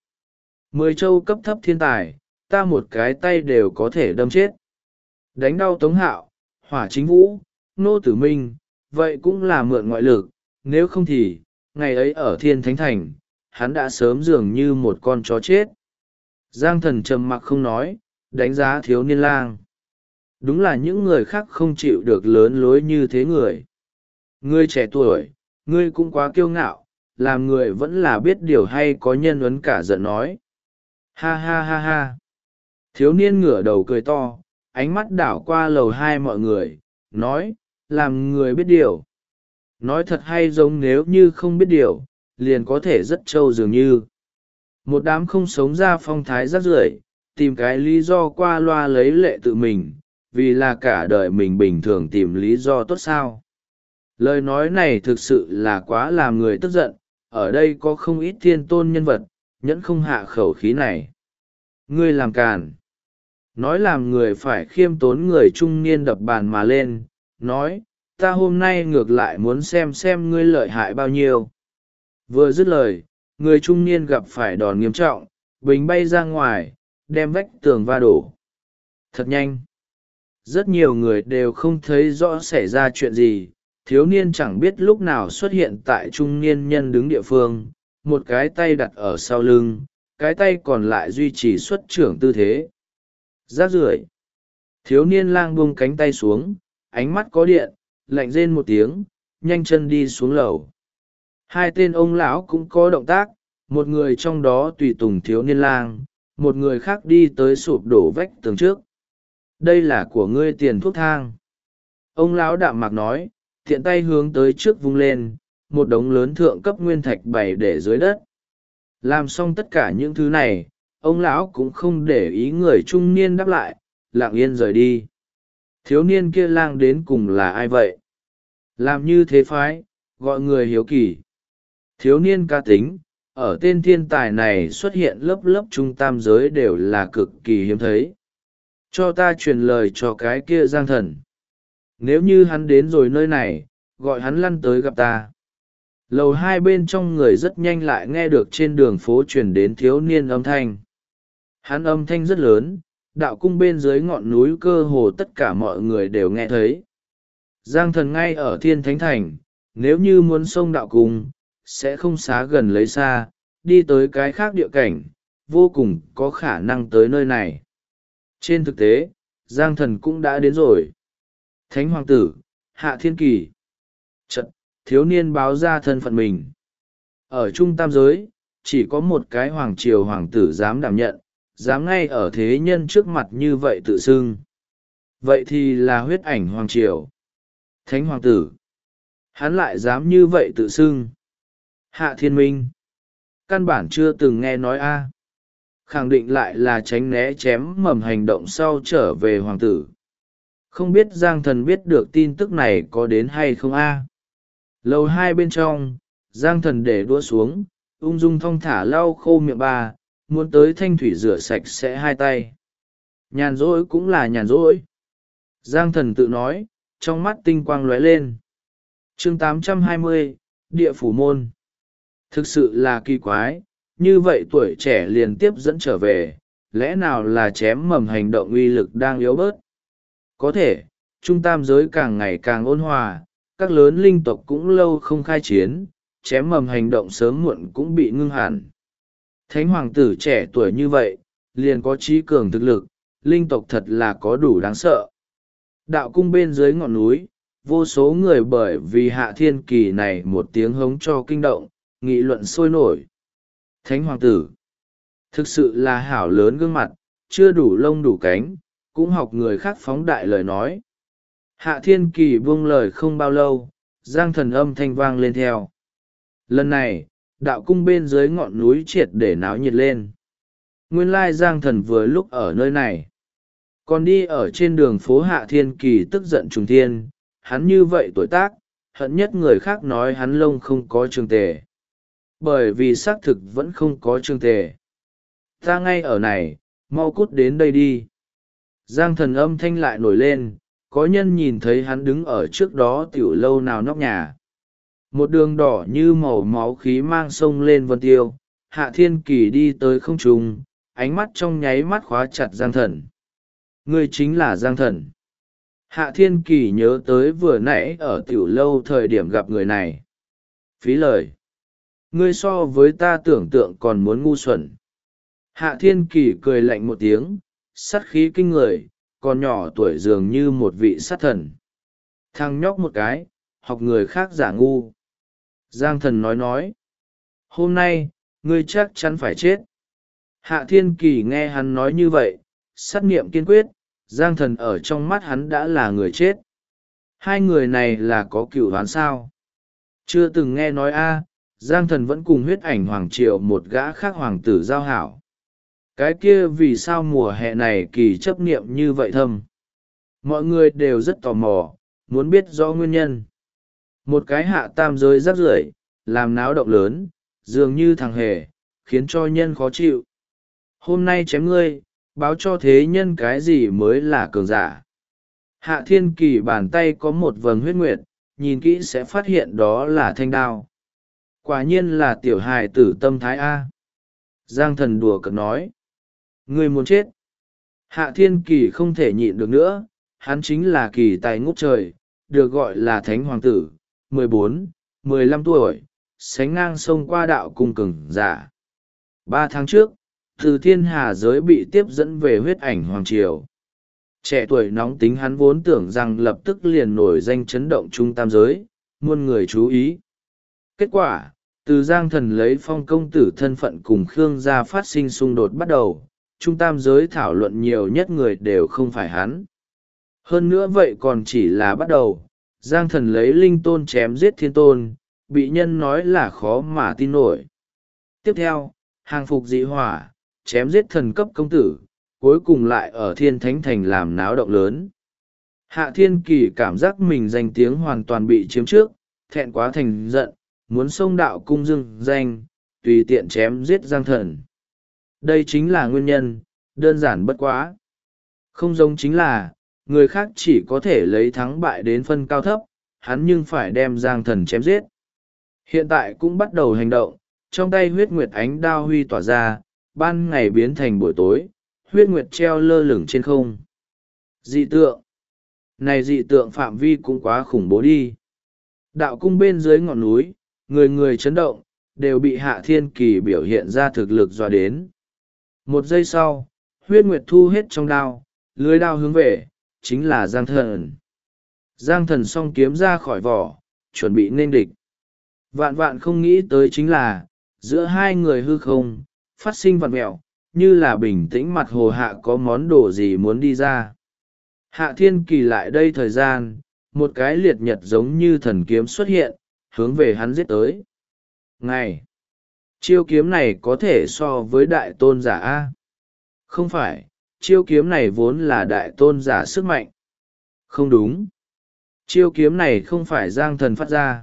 Speaker 1: 10 châu cấp thấp thiên tài, ta một cái tay đều có thể đâm chết. Đánh đau Tống Hạo, Hỏa Chính Vũ, Nô Tử Minh, vậy cũng là mượn ngoại lực, nếu không thì, ngày ấy ở Thiên Thánh Thành, hắn đã sớm dường như một con chó chết. Giang thần trầm mặc không nói, đánh giá thiếu niên lang. Đúng là những người khác không chịu được lớn lối như thế người. Ngươi trẻ tuổi, ngươi cũng quá kiêu ngạo, làm người vẫn là biết điều hay có nhân ấn cả giận nói. Ha ha ha ha. Thiếu niên ngửa đầu cười to, ánh mắt đảo qua lầu hai mọi người, nói, làm người biết điều. Nói thật hay giống nếu như không biết điều, liền có thể rất trâu dường như. Một đám không sống ra phong thái rác rưởi, tìm cái lý do qua loa lấy lệ tự mình, vì là cả đời mình bình thường tìm lý do tốt sao. Lời nói này thực sự là quá làm người tức giận, ở đây có không ít thiên tôn nhân vật, nhẫn không hạ khẩu khí này. Ngươi làm càn. Nói làm người phải khiêm tốn người trung niên đập bàn mà lên, nói, ta hôm nay ngược lại muốn xem ngươi lợi hại bao nhiêu. Vừa dứt lời, người trung niên gặp phải đòn nghiêm trọng, bình bay ra ngoài, đem vách tường va đổ. Thật nhanh. Rất nhiều người đều không thấy rõ xảy ra chuyện gì, thiếu niên chẳng biết lúc nào xuất hiện tại trung niên nhân đứng địa phương, một cái tay đặt ở sau lưng, cái tay còn lại duy trì xuất trưởng tư thế. Rác rưởi. Thiếu niên lang buông cánh tay xuống, ánh mắt có điện, lạnh rên một tiếng, nhanh chân đi xuống lầu. Hai tên ông lão cũng có động tác, một người trong đó tùy tùng thiếu niên lang, một người khác đi tới sụp đổ vách tường trước. Đây là của ngươi tiền thuốc thang. Ông lão đạm mạc nói, tiện tay hướng tới trước vung lên, một đống lớn thượng cấp nguyên thạch bày để dưới đất. Làm xong tất cả những thứ này, ông lão cũng không để ý người trung niên đáp lại, lặng yên rời đi. Thiếu niên kia lang đến cùng là ai vậy? Làm như thế phái, gọi người hiếu kỳ. Thiếu niên ca tính, ở tên thiên tài này xuất hiện lớp lớp trung tam giới đều là cực kỳ hiếm thấy. Cho ta truyền lời cho cái kia Giang thần. Nếu như hắn đến rồi nơi này, gọi hắn lăn tới gặp ta. Lầu hai bên trong người rất nhanh lại nghe được trên đường phố truyền đến thiếu niên âm thanh. Hắn âm thanh rất lớn, đạo cung bên dưới ngọn núi cơ hồ tất cả mọi người đều nghe thấy. Giang thần ngay ở Thiên Thánh Thành, nếu như muốn xông đạo cung, sẽ không xá gần lấy xa, đi tới cái khác địa cảnh, vô cùng có khả năng tới nơi này. Trên thực tế, Giang thần cũng đã đến rồi. Thánh Hoàng tử, Hạ Thiên Kỳ. Trận, thiếu niên báo ra thân phận mình. Ở Trung Tam Giới, chỉ có một cái Hoàng Triều Hoàng tử dám đảm nhận, dám ngay ở thế nhân trước mặt như vậy tự xưng. Vậy thì là huyết ảnh Hoàng Triều. Thánh Hoàng tử. Hắn lại dám như vậy tự xưng. Hạ Thiên Minh. Căn bản chưa từng nghe nói a. Khẳng định lại là tránh né chém mầm hành động sau trở về hoàng tử. Không biết Giang thần biết được tin tức này có đến hay không a. Lầu hai bên trong, Giang thần để đũa xuống, ung dung thong thả lau khô miệng bà, muốn tới thanh thủy rửa sạch sẽ hai tay. Nhàn rỗi cũng là nhàn rỗi. Giang thần tự nói, trong mắt tinh quang lóe lên. Chương 820, Địa Phủ Môn. Thực sự là kỳ quái, như vậy tuổi trẻ liền tiếp dẫn trở về, lẽ nào là chém mầm hành động uy lực đang yếu bớt? Có thể, Trung Tam Giới càng ngày càng ôn hòa, các lớn linh tộc cũng lâu không khai chiến, chém mầm hành động sớm muộn cũng bị ngưng hẳn. Thánh hoàng tử trẻ tuổi như vậy, liền có trí cường thực lực, linh tộc thật là có đủ đáng sợ. Đạo cung bên dưới ngọn núi, vô số người bởi vì Hạ Thiên Kỳ này một tiếng hống cho kinh động, nghị luận sôi nổi. Thánh hoàng tử, thực sự là hảo lớn gương mặt, chưa đủ lông đủ cánh, cũng học người khác phóng đại lời nói. Hạ Thiên Kỳ buông lời không bao lâu, Giang thần âm thanh vang lên theo. Lần này, đạo cung bên dưới ngọn núi triệt để náo nhiệt lên. Nguyên lai Giang thần vừa lúc ở nơi này. Còn đi ở trên đường phố Hạ Thiên Kỳ tức giận trùng thiên, hắn như vậy tuổi tác, hận nhất người khác nói hắn lông không có trường tề. Bởi vì xác thực vẫn không có trường tề. Ta ngay ở này, mau cút đến đây đi. Giang thần âm thanh lại nổi lên, có nhân nhìn thấy hắn đứng ở trước đó tiểu lâu nào nóc nhà. Một đường đỏ như màu máu khí mang sông lên vân tiêu, Hạ Thiên Kỳ đi tới không trung, ánh mắt trong nháy mắt khóa chặt Giang thần. Ngươi chính là Giang thần. Hạ Thiên Kỳ nhớ tới vừa nãy ở tiểu lâu thời điểm gặp người này. Phí lời. Ngươi so với ta tưởng tượng còn muốn ngu xuẩn. Hạ Thiên Kỳ cười lạnh một tiếng, sát khí kinh người, còn nhỏ tuổi dường như một vị sát thần. Thằng nhóc một cái, học người khác giả ngu. Giang thần nói. Hôm nay, ngươi chắc chắn phải chết. Hạ Thiên Kỳ nghe hắn nói như vậy, sát niệm kiên quyết, Giang thần ở trong mắt hắn đã là người chết. Hai người này là có cựu oán sao? Chưa từng nghe nói a. Giang thần vẫn cùng huyết ảnh hoàng triều một gã khác hoàng tử giao hảo. Cái kia vì sao mùa hè này Kỳ chấp niệm như vậy thâm? Mọi người đều rất tò mò, muốn biết rõ nguyên nhân. Một cái Hạ Tam Giới rác rưởi, làm náo động lớn, dường như thằng hề, khiến cho nhân khó chịu. Hôm nay chém ngươi, báo cho thế nhân cái gì mới là cường giả. Hạ Thiên Kỳ bàn tay có một vầng huyết nguyệt, nhìn kỹ sẽ phát hiện đó là thanh đao. Quả nhiên là tiểu hài tử tâm thái A. Giang thần đùa cợt nói. Ngươi muốn chết. Hạ Thiên Kỳ không thể nhịn được nữa, hắn chính là kỳ tài ngút trời, được gọi là Thánh Hoàng tử, 14, 15 tuổi, sánh ngang sông qua đạo cung cường giả. 3 tháng trước, từ thiên hà giới bị tiếp dẫn về huyết ảnh hoàng triều. Trẻ tuổi nóng tính hắn vốn tưởng rằng lập tức liền nổi danh chấn động Trung Tam Giới, muôn người chú ý. Kết quả, từ Giang thần lấy Phong công tử thân phận cùng Khương gia phát sinh xung đột bắt đầu, Trung Tam Giới thảo luận nhiều nhất người đều không phải hắn. Hơn nữa vậy còn chỉ là bắt đầu, Giang thần lấy linh tôn chém giết thiên tôn, bị nhân nói là khó mà tin nổi. Tiếp theo, hàng phục dị hỏa, chém giết thần cấp công tử, cuối cùng lại ở Thiên Thánh Thành làm náo động lớn. Hạ Thiên Kỳ cảm giác mình danh tiếng hoàn toàn bị chiếm trước, thẹn quá thành giận, muốn xông đạo cung dưng danh, tùy tiện chém giết Giang thần. Đây chính là nguyên nhân, đơn giản bất quá. Không giống chính là, người khác chỉ có thể lấy thắng bại đến phân cao thấp, hắn nhưng phải đem Giang thần chém giết. Hiện tại cũng bắt đầu hành động, trong tay huyết nguyệt ánh đao huy tỏa ra, ban ngày biến thành buổi tối, huyết nguyệt treo lơ lửng trên không. Dị tượng. này dị tượng phạm vi cũng quá khủng bố đi. Đạo cung bên dưới ngọn núi, người người chấn động, đều bị Hạ Thiên Kỳ biểu hiện ra thực lực dọa đến. Một giây sau, huyết nguyệt thu hết trong đao, lưới đao hướng về, chính là Giang Thần. Giang Thần song kiếm ra khỏi vỏ, chuẩn bị nên địch. Vạn vạn không nghĩ tới chính là, giữa hai người hư không, phát sinh vặn mẹo, như là bình tĩnh mặt hồ hạ có món đồ gì muốn đi ra. Hạ Thiên Kỳ lại đây thời gian, một cái liệt nhật giống như thần kiếm xuất hiện, hướng về hắn giết tới. Này! Chiêu kiếm này có thể so với đại tôn giả A. Không phải, chiêu kiếm này vốn là đại tôn giả sức mạnh. Không đúng. Chiêu kiếm này không phải Giang Thần phát ra.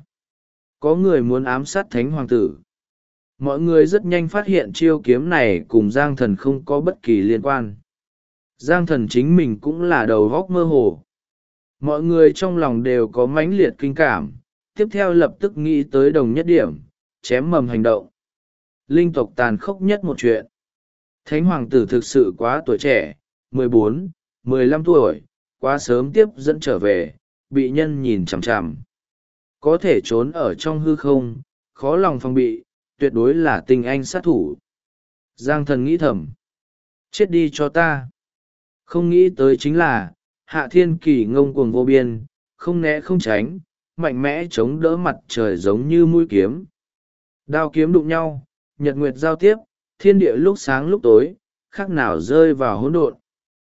Speaker 1: Có người muốn ám sát Thánh Hoàng tử. Mọi người rất nhanh phát hiện chiêu kiếm này cùng Giang Thần không có bất kỳ liên quan. Giang Thần chính mình cũng là đầu góc mơ hồ. Mọi người trong lòng đều có mãnh liệt kinh cảm, tiếp theo lập tức nghĩ tới đồng nhất điểm, chém mầm hành động. Linh tộc tàn khốc nhất một chuyện. Thánh Hoàng tử thực sự quá tuổi trẻ, 14, 15 tuổi, quá sớm tiếp dẫn trở về, bị nhân nhìn chằm chằm. Có thể trốn ở trong hư không, khó lòng phòng bị, tuyệt đối là tinh anh sát thủ. Giang Thần nghĩ thầm. Chết đi cho ta. Không nghĩ tới chính là, Hạ Thiên Kỳ ngông cuồng vô biên, không né không tránh, mạnh mẽ chống đỡ mặt trời giống như mũi kiếm. Đao kiếm đụng nhau, nhật nguyệt giao tiếp, thiên địa lúc sáng lúc tối, khác nào rơi vào hỗn độn.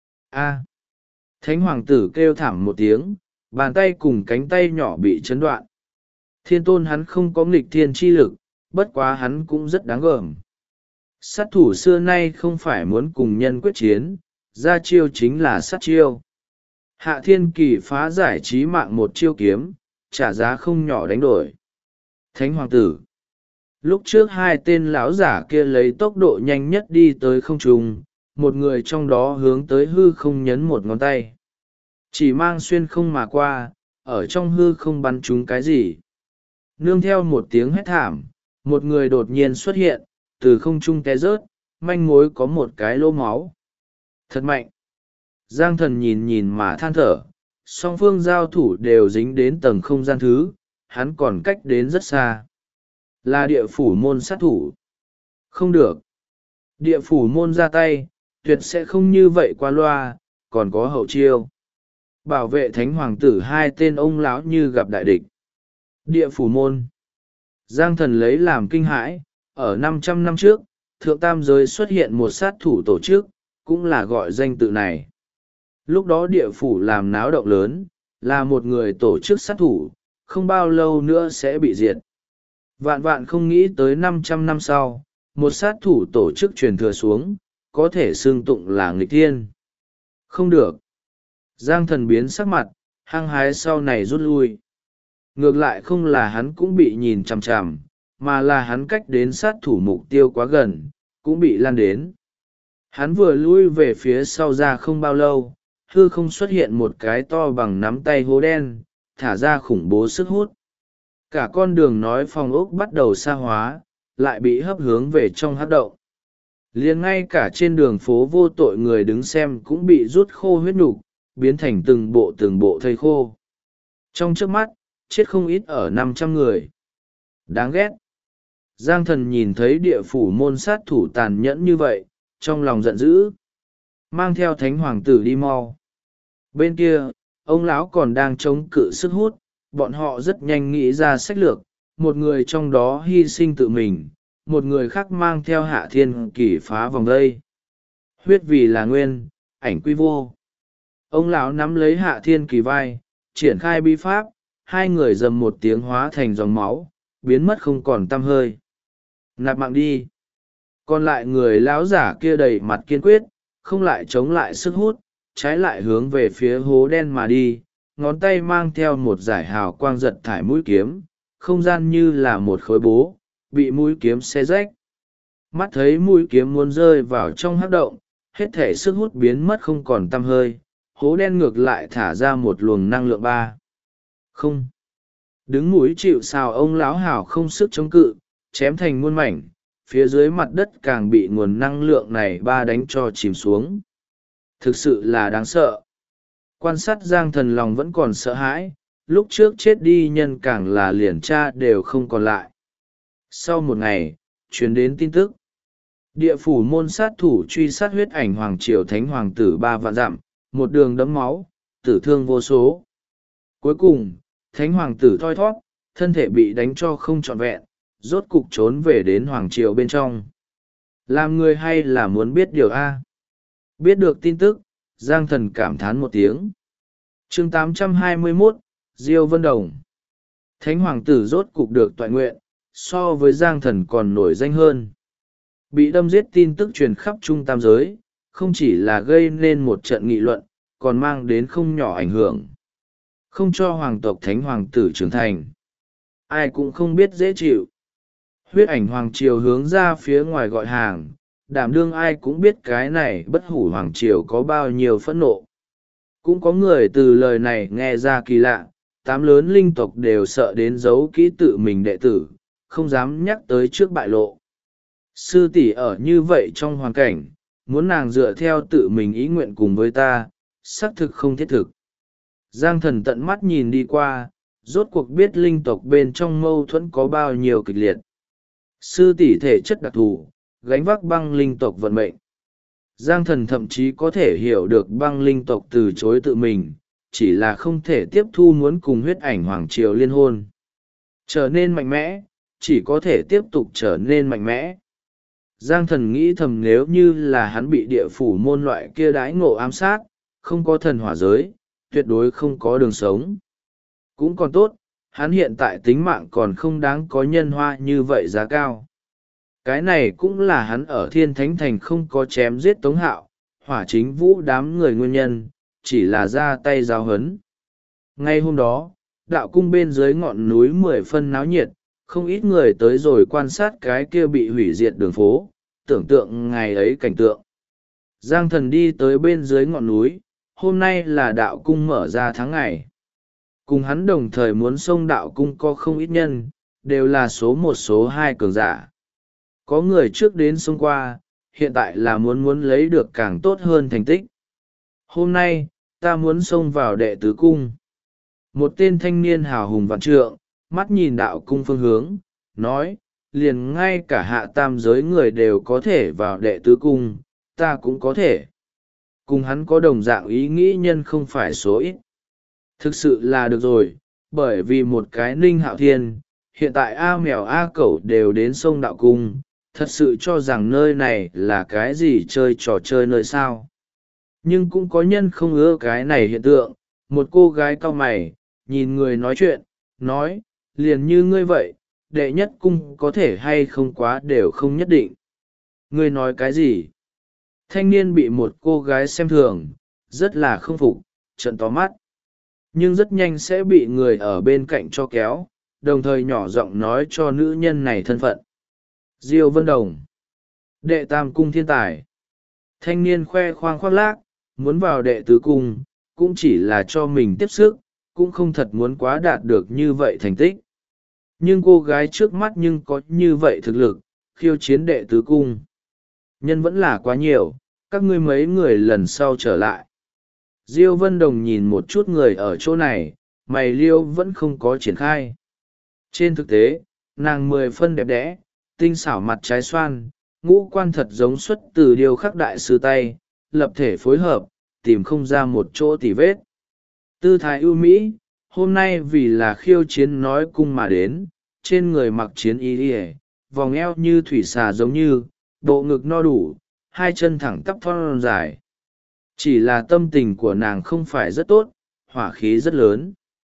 Speaker 1: A! Thánh Hoàng tử kêu thảm một tiếng, bàn tay cùng cánh tay nhỏ bị chấn đoạn. Thiên tôn hắn không có nghịch thiên chi lực, bất quá hắn cũng rất đáng gờm. Sát thủ xưa nay không phải muốn cùng nhân quyết chiến, ra chiêu chính là sát chiêu. Hạ Thiên Kỳ phá giải trí mạng một chiêu kiếm, trả giá không nhỏ đánh đổi. Thánh Hoàng tử. Lúc trước hai tên lão giả kia lấy tốc độ nhanh nhất đi tới không trung, một người trong đó hướng tới hư không nhấn một ngón tay. Chỉ mang xuyên không mà qua, ở trong hư không bắn trúng cái gì. Nương theo một tiếng hét thảm, một người đột nhiên xuất hiện, từ không trung té rớt, manh mối có một cái lỗ máu. Thật mạnh. Giang Thần nhìn nhìn mà than thở, song phương giao thủ đều dính đến tầng không gian thứ, hắn còn cách đến rất xa. Là địa phủ môn sát thủ. Không được. Địa phủ môn ra tay, tuyệt sẽ không như vậy qua loa, còn có hậu chiêu. Bảo vệ Thánh Hoàng tử hai tên ông lão như gặp đại địch. Địa phủ môn. Giang Thần lấy làm kinh hãi, ở 500 năm trước, Thượng Tam Giới xuất hiện một sát thủ tổ chức, cũng là gọi danh tự này. Lúc đó địa phủ làm náo động lớn, là một người tổ chức sát thủ, không bao lâu nữa sẽ bị diệt. Vạn vạn không nghĩ tới 500 năm sau, một sát thủ tổ chức truyền thừa xuống, có thể xưng tụng là nghịch thiên. Không được. Giang Thần biến sắc mặt, hăng hái sau này rút lui. Ngược lại không là hắn cũng bị nhìn chằm chằm, mà là hắn cách đến sát thủ mục tiêu quá gần, cũng bị lan đến. Hắn vừa lui về phía sau ra không bao lâu, hư không xuất hiện một cái to bằng nắm tay hố đen, thả ra khủng bố sức hút. Cả con đường nói phòng ốc bắt đầu xa hóa, lại bị hấp hướng về trong hắc động. Liền ngay cả trên đường phố vô tội người đứng xem cũng bị rút khô huyết nục, biến thành từng bộ thây khô. Trong trước mắt, chết không ít ở 500 người. Đáng ghét. Giang Thần nhìn thấy địa phủ môn sát thủ tàn nhẫn như vậy, trong lòng giận dữ. Mang theo Thánh Hoàng tử đi mau. Bên kia, ông lão còn đang chống cự sức hút, bọn họ rất nhanh nghĩ ra sách lược, một người trong đó hy sinh tự mình, một người khác mang theo Hạ Thiên Kỳ phá vòng vây. Huyết vì là nguyên, ảnh quy vô. Ông lão nắm lấy Hạ Thiên Kỳ vai, triển khai bí pháp, hai người dầm một tiếng hóa thành dòng máu, biến mất không còn tăm hơi. Nạp mạng đi. Còn lại người lão giả kia đầy mặt kiên quyết, không lại chống lại sức hút, trái lại hướng về phía hố đen mà đi, ngón tay mang theo một dải hào quang giật thải mũi kiếm, không gian như là một khối bố, bị mũi kiếm xé rách. Mắt thấy mũi kiếm muốn rơi vào trong hắc động, hết thể sức hút biến mất không còn tăm hơi, hố đen ngược lại thả ra một luồng năng lượng ba. Không. Đứng mũi chịu sào ông lão hảo không sức chống cự, chém thành muôn mảnh, phía dưới mặt đất càng bị nguồn năng lượng này ba đánh cho chìm xuống. Thực sự là đáng sợ. Quan sát Giang Thần lòng vẫn còn sợ hãi, lúc trước chết đi nhân càng là liền cha đều không còn lại. Sau một ngày, truyền đến tin tức. Địa phủ môn sát thủ truy sát huyết ảnh hoàng triều thánh hoàng tử 3 vạn dặm, một đường đẫm máu, tử thương vô số. Cuối cùng, thánh hoàng tử thoi thóp, thân thể bị đánh cho không trọn vẹn, rốt cục trốn về đến hoàng triều bên trong. Làm người hay là muốn biết điều A? Biết được tin tức, Giang Thần cảm thán một tiếng. Chương 821, Diêu Vân Đồng. Thánh hoàng tử rốt cục được toại nguyện, so với Giang Thần còn nổi danh hơn. Bị đâm giết tin tức truyền khắp trung tam giới, không chỉ là gây nên một trận nghị luận, còn mang đến không nhỏ ảnh hưởng. Không cho hoàng tộc thánh hoàng tử trưởng thành. Ai cũng không biết dễ chịu. Huyết ảnh hoàng triều hướng ra phía ngoài gọi hàng, đảm đương ai cũng biết cái này bất hủ hoàng triều có bao nhiêu phẫn nộ. Cũng có người từ lời này nghe ra kỳ lạ, 8 lớn linh tộc đều sợ đến giấu kỹ tự mình đệ tử, không dám nhắc tới trước bại lộ. Sư tỷ ở như vậy trong hoàn cảnh, muốn nàng dựa theo tự mình ý nguyện cùng với ta, xác thực không thiết thực. Giang Thần tận mắt nhìn đi qua, rốt cuộc biết linh tộc bên trong mâu thuẫn có bao nhiêu kịch liệt. Sư tỷ thể chất đặc thù, gánh vác băng linh tộc vận mệnh. Giang Thần thậm chí có thể hiểu được băng linh tộc từ chối tự mình, chỉ là không thể tiếp thu muốn cùng huyết ảnh hoàng triều liên hôn. Trở nên mạnh mẽ, chỉ có thể tiếp tục trở nên mạnh mẽ. Giang Thần nghĩ thầm nếu như là hắn bị địa phủ môn loại kia đãi ngộ ám sát, không có thần hỏa giới, tuyệt đối không có đường sống. Cũng còn tốt, hắn hiện tại tính mạng còn không đáng có nhân hoa như vậy giá cao. Cái này cũng là hắn ở Thiên Thánh Thành không có chém giết Tống Hạo, Hỏa Chính Vũ đám người nguyên nhân, chỉ là ra tay giáo hấn. Ngay hôm đó, đạo cung bên dưới ngọn núi 10 phân náo nhiệt, không ít người tới rồi quan sát cái kia bị hủy diệt đường phố, tưởng tượng ngày ấy cảnh tượng. Giang Thần đi tới bên dưới ngọn núi, hôm nay là đạo cung mở ra tháng ngày. Cùng hắn đồng thời muốn xông đạo cung có không ít nhân, đều là số 1 số 2 cường giả. Có người trước đến xông qua, hiện tại là muốn lấy được càng tốt hơn thành tích. Hôm nay, ta muốn xông vào đệ tứ cung. Một tên thanh niên hào hùng vạn trượng, mắt nhìn đạo cung phương hướng, nói, liền ngay cả hạ tam giới người đều có thể vào đệ tứ cung, ta cũng có thể. Cùng hắn có đồng dạng ý nghĩ nhân không phải số ít. Thực sự là được rồi, bởi vì một cái Ninh Hạo Thiên, hiện tại A Mèo A Cẩu đều đến sông đạo cung, thật sự cho rằng nơi này là cái gì chơi trò chơi nơi sao. Nhưng cũng có nhân không ưa cái này hiện tượng, một cô gái cau mày, nhìn người nói chuyện, nói, liền như ngươi vậy, đệ nhất cung có thể hay không quá đều không nhất định. Ngươi nói cái gì? Thanh niên bị một cô gái xem thường, rất là không phục, trợn to mắt. Nhưng rất nhanh sẽ bị người ở bên cạnh cho kéo, đồng thời nhỏ giọng nói cho nữ nhân này thân phận. Diêu Vân Đồng, đệ tam cung thiên tài. Thanh niên khoe khoang khoác lác, muốn vào đệ tứ cung, cũng chỉ là cho mình tiếp sức, cũng không thật muốn quá đạt được như vậy thành tích. Nhưng cô gái trước mắt nhưng có như vậy thực lực, khiêu chiến đệ tứ cung. Nhân vẫn là quá nhiều, các ngươi mấy người lần sau trở lại. Diêu Vân Đồng nhìn một chút người ở chỗ này, mày liêu vẫn không có triển khai. Trên thực tế, nàng 10 phân đẹp đẽ, tinh xảo mặt trái xoan, ngũ quan thật giống xuất từ điêu khắc đại sư tay, lập thể phối hợp, tìm không ra một chỗ tỉ vết. Tư thái ưu mỹ, hôm nay vì là khiêu chiến nói cung mà đến, trên người mặc chiến y y, vòng eo như thủy xà giống như, bộ ngực no đủ, hai chân thẳng tắp thon dài. Chỉ là tâm tình của nàng không phải rất tốt, hỏa khí rất lớn.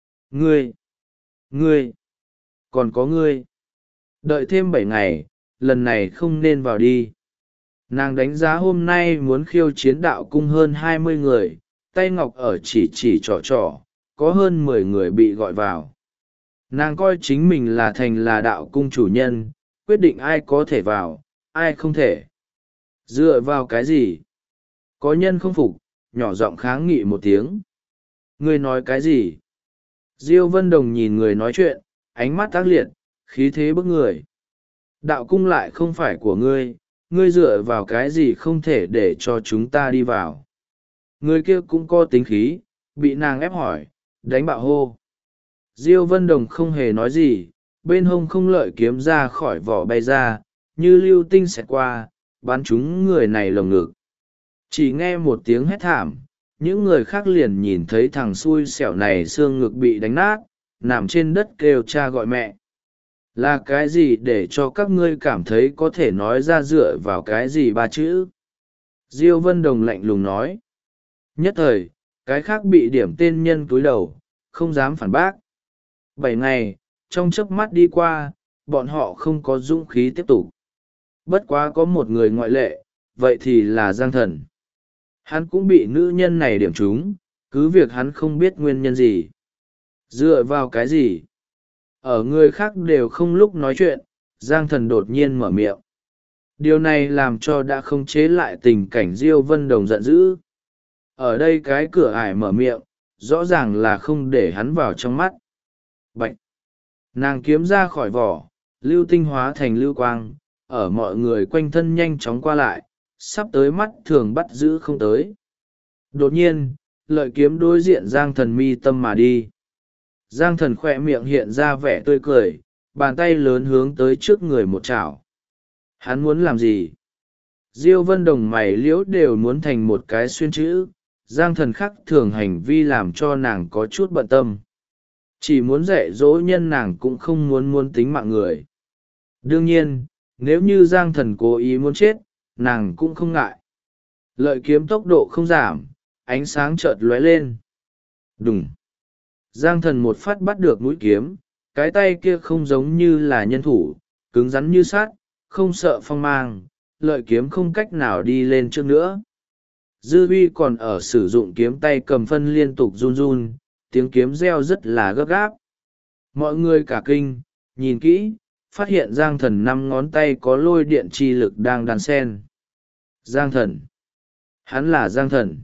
Speaker 1: Ngươi, còn có ngươi. Đợi thêm 7 ngày, lần này không nên vào đi. Nàng đánh giá hôm nay muốn khiêu chiến đạo cung hơn 20 người, tay ngọc ở chỉ trỏ, có hơn 10 người bị gọi vào. Nàng coi chính mình là thành là đạo cung chủ nhân, quyết định ai có thể vào, ai không thể. Dựa vào cái gì? Có nhân không phục, nhỏ giọng kháng nghị một tiếng. Ngươi nói cái gì? Diêu Vân Đồng nhìn người nói chuyện, ánh mắt ác liệt, khí thế bức người. Đạo cung lại không phải của ngươi, ngươi dựa vào cái gì không thể để cho chúng ta đi vào. Người kia cũng có tính khí, bị nàng ép hỏi, đánh bạo hô. Diêu Vân Đồng không hề nói gì, bên hông không lợi kiếm ra khỏi vỏ bay ra, như lưu tinh xẹt qua, bắn trúng người này lồng ngực. Chỉ nghe một tiếng hét thảm, những người khác liền nhìn thấy thằng xui xẻo này xương ngực bị đánh nát, nằm trên đất kêu cha gọi mẹ. Là cái gì để cho các ngươi cảm thấy có thể nói ra dựa vào cái gì ba chữ? Diêu Vân Đồng lạnh lùng nói. Nhất thời, cái khác bị điểm tên nhân cúi đầu, không dám phản bác. 7 ngày, trong chớp mắt đi qua, bọn họ không có dũng khí tiếp tục. Bất quá có một người ngoại lệ, vậy thì là Giang Thần. Hắn cũng bị nữ nhân này điểm trúng, cứ việc hắn không biết nguyên nhân gì. Dựa vào cái gì? Ở người khác đều không lúc nói chuyện, Giang Thần đột nhiên mở miệng. Điều này làm cho đã không chế lại tình cảnh Diêu Vân Đồng giận dữ. Ở đây cái cửa ải mở miệng, rõ ràng là không để hắn vào trong mắt. Bạch! Nàng kiếm ra khỏi vỏ, lưu tinh hóa thành lưu quang, ở mọi người quanh thân nhanh chóng qua lại, sắp tới mắt thường bắt giữ không tới. Đột nhiên, lợi kiếm đối diện Giang Thần mi tâm mà đi. Giang Thần khỏe miệng hiện ra vẻ tươi cười, bàn tay lớn hướng tới trước người một chảo. Hắn muốn làm gì? Diêu Vân Đồng mày liễu đều muốn thành một cái xuyên chữ. Giang Thần khắc thường hành vi làm cho nàng có chút bận tâm. Chỉ muốn dạy dỗ nhân nàng cũng không muốn tính mạng người. Đương nhiên, nếu như Giang Thần cố ý muốn chết, nàng cũng không ngại. Lợi kiếm tốc độ không giảm, ánh sáng chợt lóe lên. Đùng! Giang Thần một phát bắt được mũi kiếm, cái tay kia không giống như là nhân thủ, cứng rắn như sắt, không sợ phong mang, lợi kiếm không cách nào đi lên trước nữa. Dư Huy còn ở sử dụng kiếm tay cầm phân liên tục run run, tiếng kiếm reo rất là gấp gáp. Mọi người cả kinh, nhìn kỹ, phát hiện Giang Thần 5 ngón tay có lôi điện chi lực đang đan sen. Giang Thần! Hắn là Giang Thần!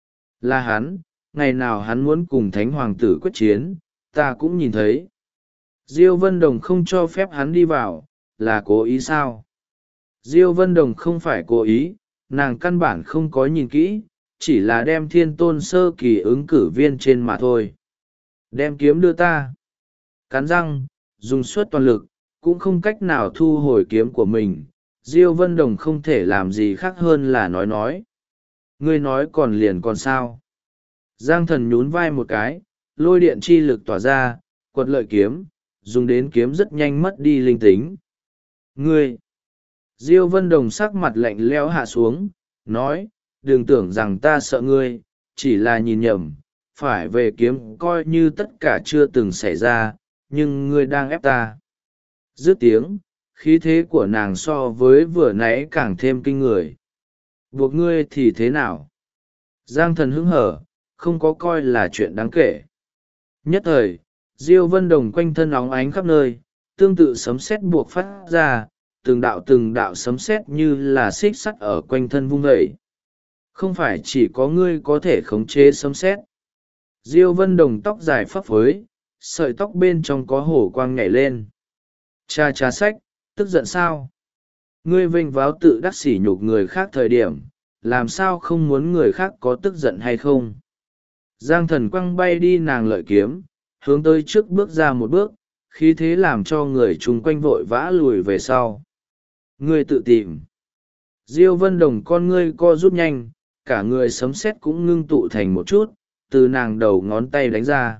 Speaker 1: Là hắn, ngày nào hắn muốn cùng Thánh Hoàng tử quyết chiến, ta cũng nhìn thấy. Diêu Vân Đồng không cho phép hắn đi vào, là cố ý sao? Diêu Vân Đồng không phải cố ý, nàng căn bản không có nhìn kỹ, chỉ là đem thiên tôn sơ kỳ ứng cử viên trên mà thôi. Đem kiếm đưa ta. Cắn răng, dùng suốt toàn lực, cũng không cách nào thu hồi kiếm của mình. Diêu Vân Đồng không thể làm gì khác hơn là nói. Ngươi nói còn liền còn sao? Giang Thần nhún vai một cái, lôi điện chi lực tỏa ra, quật lợi kiếm, dùng đến kiếm rất nhanh mất đi linh tính. Ngươi! Diêu Vân Đồng sắc mặt lạnh lẽo hạ xuống, nói, đừng tưởng rằng ta sợ ngươi, chỉ là nhìn nhầm, phải về kiếm coi như tất cả chưa từng xảy ra, nhưng ngươi đang ép ta. Dứt tiếng, khí thế của nàng so với vừa nãy càng thêm kinh người. Buộc ngươi thì thế nào? Giang Thần hứng hở, không có coi là chuyện đáng kể. Nhất thời, Diêu Vân Đồng quanh thân óng ánh khắp nơi, tương tự sấm sét buộc phát ra, từng đạo sấm sét như là xích sắt ở quanh thân vung vẩy. Không phải chỉ có ngươi có thể khống chế sấm sét. Diêu Vân Đồng tóc dài phấp phới, sợi tóc bên trong có hổ quang nhảy lên. Cha sách, tức giận sao? Ngươi vênh váo tự đắc sỉ nhục người khác thời điểm, làm sao không muốn người khác có tức giận hay không? Giang Thần quăng bay đi nàng lợi kiếm, hướng tới trước bước ra một bước, khí thế làm cho người chung quanh vội vã lùi về sau. Ngươi tự tìm. Diêu Vân Đồng con ngươi co rút nhanh, cả người sấm sét cũng ngưng tụ thành một chút, từ nàng đầu ngón tay đánh ra.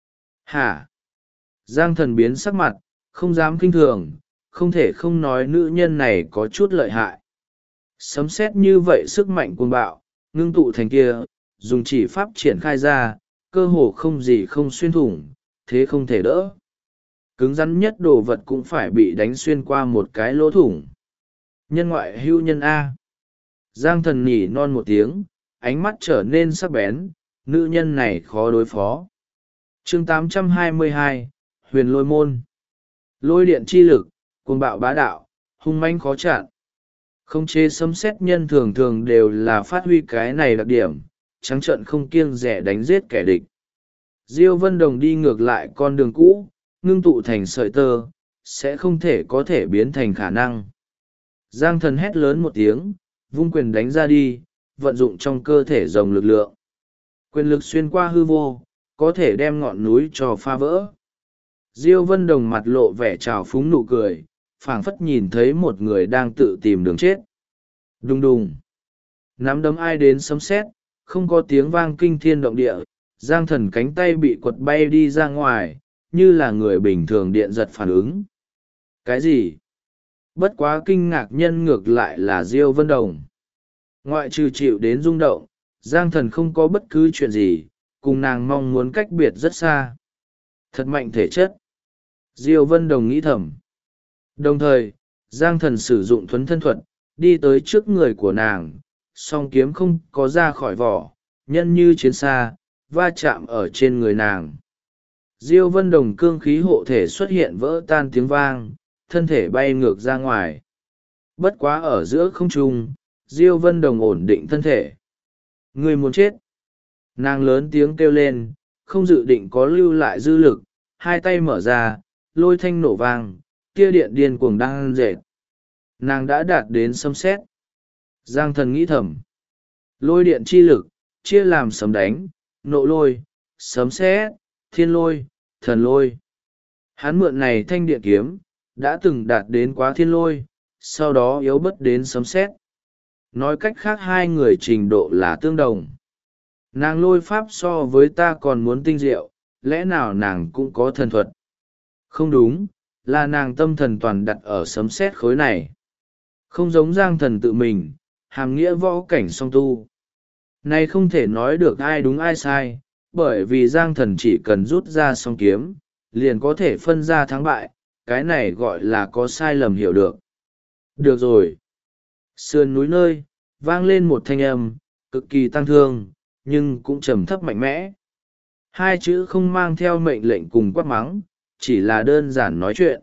Speaker 1: Hả? Giang Thần biến sắc mặt, không dám kinh thường, không thể không nói nữ nhân này có chút lợi hại. Sấm sét như vậy sức mạnh cuồng bạo, ngưng tụ thành kia, dùng chỉ pháp triển khai ra, cơ hồ không gì không xuyên thủng, thế không thể đỡ. Cứng rắn nhất đồ vật cũng phải bị đánh xuyên qua một cái lỗ thủng. Nhân ngoại hữu nhân A. Giang Thần nhỉ non một tiếng, ánh mắt trở nên sắc bén, nữ nhân này khó đối phó. Chương 822, Huyền Lôi Môn. Lôi điện chi lực, cuồng bạo bá đạo, hung manh khó chặn. Không chế sấm sét nhân thường thường đều là phát huy cái này đặc điểm, trắng trợn không kiêng dè đánh giết kẻ địch. Diêu Vân Đồng đi ngược lại con đường cũ, ngưng tụ thành sợi tơ, sẽ không thể có thể biến thành khả năng. Giang Thần hét lớn một tiếng, vung quyền đánh ra đi, vận dụng trong cơ thể rồng lực lượng. Quyền lực xuyên qua hư vô, có thể đem ngọn núi cho phá vỡ. Diêu Vân Đồng mặt lộ vẻ trào phúng nụ cười, phảng phất nhìn thấy một người đang tự tìm đường chết. Đùng đùng. Nắm đấm ai đến sấm sét, không có tiếng vang kinh thiên động địa, Giang Thần cánh tay bị quật bay đi ra ngoài, như là người bình thường điện giật phản ứng. Cái gì? Bất quá kinh ngạc nhân ngược lại là Diêu Vân Đồng. Ngoại trừ chịu đến rung động, Giang Thần không có bất cứ chuyện gì, cùng nàng mong muốn cách biệt rất xa. Thật mạnh thể chất. Diêu Vân Đồng nghĩ thầm. Đồng thời, Giang Thần sử dụng thuấn thân thuật, đi tới trước người của nàng, song kiếm không có ra khỏi vỏ, nhân như chiến xa, va chạm ở trên người nàng. Diêu Vân Đồng cương khí hộ thể xuất hiện vỡ tan tiếng vang, thân thể bay ngược ra ngoài. Bất quá ở giữa không trung, Diêu Vân Đồng ổn định thân thể. Người muốn chết. Nàng lớn tiếng kêu lên, không dự định có lưu lại dư lực, hai tay mở ra, lôi thanh nổ vang, tia điện điên cuồng đang dệt. Nàng đã đạt đến sấm sét. Giang Thần nghĩ thầm. Lôi điện chi lực, chia làm sấm đánh, nộ lôi, sấm sét, thiên lôi, thần lôi. Hắn mượn này thanh điện kiếm, đã từng đạt đến quá thiên lôi, sau đó yếu bớt đến sấm sét. Nói cách khác hai người trình độ là tương đồng. Nàng lôi pháp so với ta còn muốn tinh diệu, lẽ nào nàng cũng có thần thuật? Không đúng, là nàng tâm thần toàn đặt ở sấm sét khối này. Không giống Giang Thần tự mình, hàm nghĩa võ cảnh song tu. Này không thể nói được ai đúng ai sai, bởi vì Giang Thần chỉ cần rút ra song kiếm, liền có thể phân ra thắng bại, cái này gọi là có sai lầm hiểu được. Được rồi. Sườn núi nơi, vang lên một thanh âm, cực kỳ tăng thương, nhưng cũng trầm thấp mạnh mẽ. Hai chữ không mang theo mệnh lệnh cùng quát mắng, chỉ là đơn giản nói chuyện.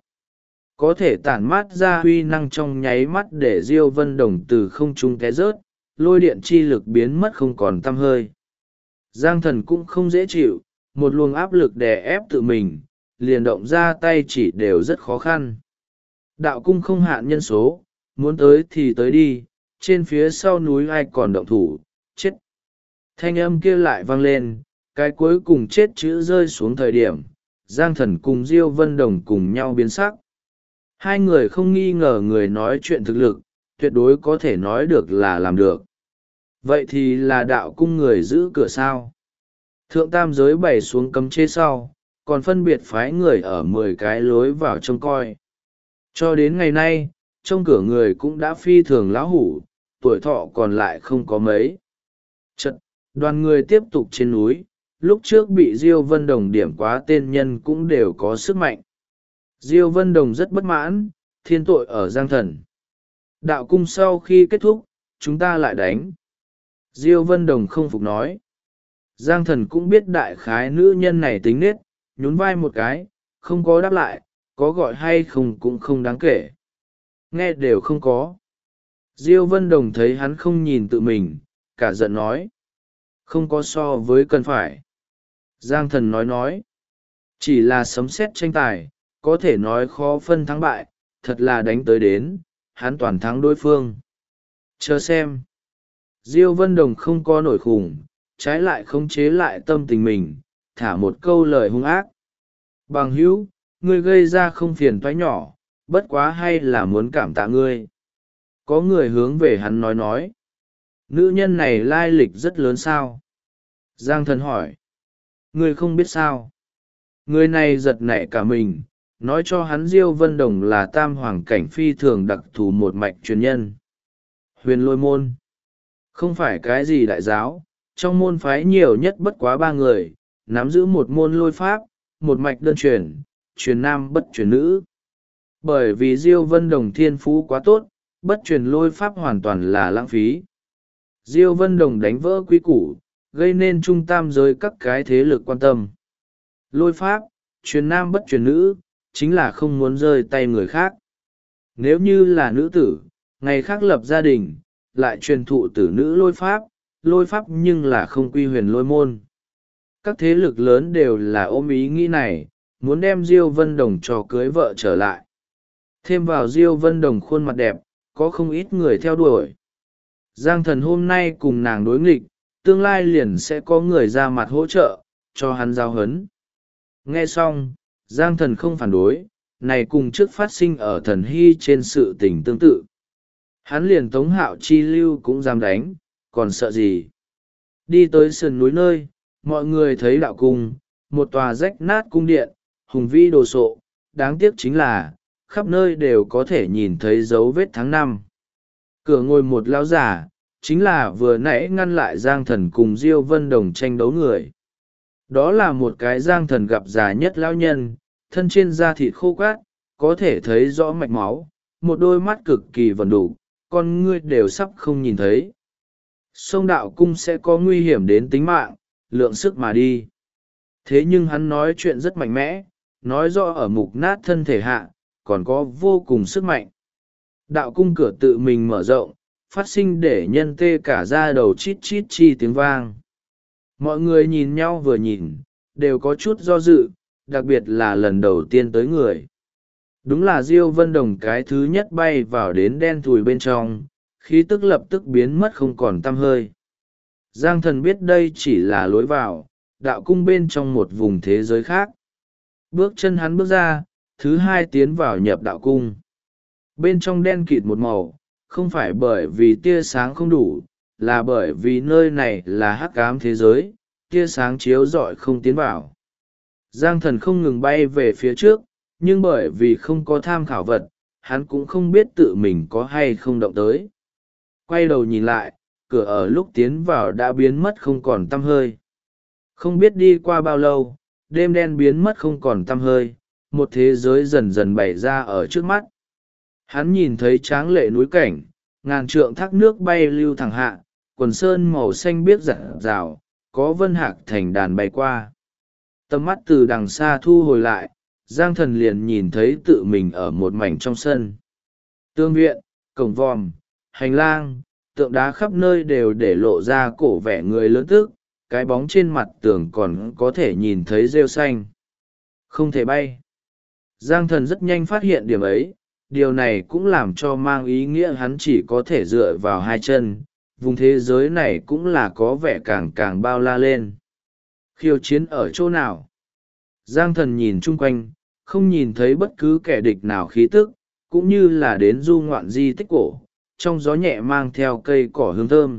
Speaker 1: Có thể tản mát ra huy năng trong nháy mắt để Diêu Vân Đồng từ không trung té rớt, lôi điện chi lực biến mất không còn tăm hơi. Giang Thần cũng không dễ chịu, một luồng áp lực đè ép tự mình, liền động ra tay chỉ đều rất khó khăn. Đạo cung không hạn nhân số, muốn tới thì tới đi, trên phía sau núi ai còn động thủ, chết. Thanh âm kia lại vang lên, cái cuối cùng chết chữ rơi xuống thời điểm, Giang Thần cùng Diêu Vân Đồng cùng nhau biến sắc. Hai người không nghi ngờ người nói chuyện thực lực, tuyệt đối có thể nói được là làm được. Vậy thì là đạo cung người giữ cửa sao? Thượng tam giới bày xuống cấm chế sau, còn phân biệt phái người ở 10 cái lối vào trông coi. Cho đến ngày nay, trong cửa người cũng đã phi thường lão hủ, tuổi thọ còn lại không có mấy. Chật, đoàn người tiếp tục trên núi, lúc trước bị Diêu Vân Đồng điểm quá tên nhân cũng đều có sức mạnh. Diêu Vân Đồng rất bất mãn, thiên tội ở Giang Thần. Đạo cung sau khi kết thúc, chúng ta lại đánh. Diêu Vân Đồng không phục nói. Giang Thần cũng biết đại khái nữ nhân này tính nết, nhún vai một cái, không có đáp lại, có gọi hay không cũng không đáng kể. Nghe đều không có. Diêu Vân Đồng thấy hắn không nhìn tự mình, cả giận nói. Không có so với cần phải. Giang Thần nói. Chỉ là sấm sét tranh tài, có thể nói khó phân thắng bại, thật là đánh tới đến, hắn toàn thắng đối phương. Chờ xem. Diêu Vân Đồng không có nổi khủng, trái lại khống chế lại tâm tình mình, thả một câu lời hung ác. Bằng hữu, ngươi gây ra không phiền toái nhỏ, bất quá hay là muốn cảm tạ ngươi. Có người hướng về hắn nói. Nữ nhân này lai lịch rất lớn sao? Giang Thần hỏi. Ngươi không biết sao? Người này giật nảy cả mình, nói cho hắn Diêu Vân Đồng là tam hoàng cảnh phi thường đặc thù một mạch truyền nhân. Huyền Lôi môn. Không phải cái gì đại giáo, trong môn phái nhiều nhất bất quá 3 người, nắm giữ một môn lôi pháp, một mạch đơn truyền, truyền nam bất truyền nữ. Bởi vì Diêu Vân Đồng thiên phú quá tốt, bất truyền lôi pháp hoàn toàn là lãng phí. Diêu Vân Đồng đánh vỡ quy củ, gây nên trung tam giới các cái thế lực quan tâm. Lôi pháp, truyền nam bất truyền nữ, chính là không muốn rơi tay người khác. Nếu như là nữ tử, ngày khác lập gia đình, lại truyền thụ tử nữ lôi pháp nhưng là không quy huyền lôi môn. Các thế lực lớn đều là ôm ý nghĩ này, muốn đem Diêu Vân Đồng cho cưới vợ trở lại. Thêm vào Diêu Vân Đồng khuôn mặt đẹp, có không ít người theo đuổi. Giang Thần hôm nay cùng nàng đối nghịch, tương lai liền sẽ có người ra mặt hỗ trợ cho hắn giáo huấn. Nghe xong, Giang Thần không phản đối, này cùng trước phát sinh ở Thần Hy trên sự tình tương tự. Hắn liền Tống Hạo Chi lưu cũng dám đánh, còn sợ gì. Đi tới sườn núi nơi, mọi người thấy đạo cung, một tòa rách nát cung điện, hùng vĩ đồ sộ, đáng tiếc chính là, khắp nơi đều có thể nhìn thấy dấu vết tháng năm. Cửa ngồi một lão giả, chính là vừa nãy ngăn lại Giang Thần cùng Diêu Vân Đồng tranh đấu người. Đó là một cái Giang Thần gặp già nhất lão nhân, thân trên da thịt khô cát, có thể thấy rõ mạch máu, một đôi mắt cực kỳ vần đủ, con ngươi đều sắp không nhìn thấy. Sông đạo cung sẽ có nguy hiểm đến tính mạng, lượng sức mà đi. Thế nhưng hắn nói chuyện rất mạnh mẽ, nói rõ ở mục nát thân thể hạ, còn có vô cùng sức mạnh. Đạo cung cửa tự mình mở rộng, phát sinh để nhân tê cả da đầu chít chít chi tiếng vang. Mọi người nhìn nhau vừa nhìn, đều có chút do dự, đặc biệt là lần đầu tiên tới người. Đúng là Diêu Vân Đồng cái thứ nhất bay vào đến đen thùi bên trong, khí tức lập tức biến mất không còn tăm hơi. Giang Thần biết đây chỉ là lối vào, đạo cung bên trong một vùng thế giới khác. Bước chân hắn bước ra, thứ hai tiến vào nhập đạo cung. Bên trong đen kịt một màu, không phải bởi vì tia sáng không đủ, là bởi vì nơi này là hắc ám thế giới, tia sáng chiếu rọi không tiến vào. Giang Thần không ngừng bay về phía trước, nhưng bởi vì không có tham khảo vật, hắn cũng không biết tự mình có hay không động tới. Quay đầu nhìn lại, cửa ở lúc tiến vào đã biến mất không còn tăm hơi. Không biết đi qua bao lâu, đêm đen biến mất không còn tăm hơi, một thế giới dần dần bày ra ở trước mắt. Hắn nhìn thấy tráng lệ núi cảnh, ngàn trượng thác nước bay lưu thẳng hạ, quần sơn màu xanh biếc rạng rào, có vân hạc thành đàn bay qua. Tầm mắt từ đằng xa thu hồi lại, Giang Thần liền nhìn thấy tự mình ở một mảnh trong sân. Tương viện, cổng vòm, hành lang, tượng đá khắp nơi đều để lộ ra cổ vẻ người lớn tức, cái bóng trên mặt tường còn có thể nhìn thấy rêu xanh. Không thể bay. Giang Thần rất nhanh phát hiện điểm ấy, điều này cũng làm cho mang ý nghĩa hắn chỉ có thể dựa vào hai chân, vùng thế giới này cũng là có vẻ càng càng bao la lên. Khiêu chiến ở chỗ nào? Giang Thần nhìn chung quanh, không nhìn thấy bất cứ kẻ địch nào khí tức, cũng như là đến du ngoạn di tích cổ, trong gió nhẹ mang theo cây cỏ hương thơm.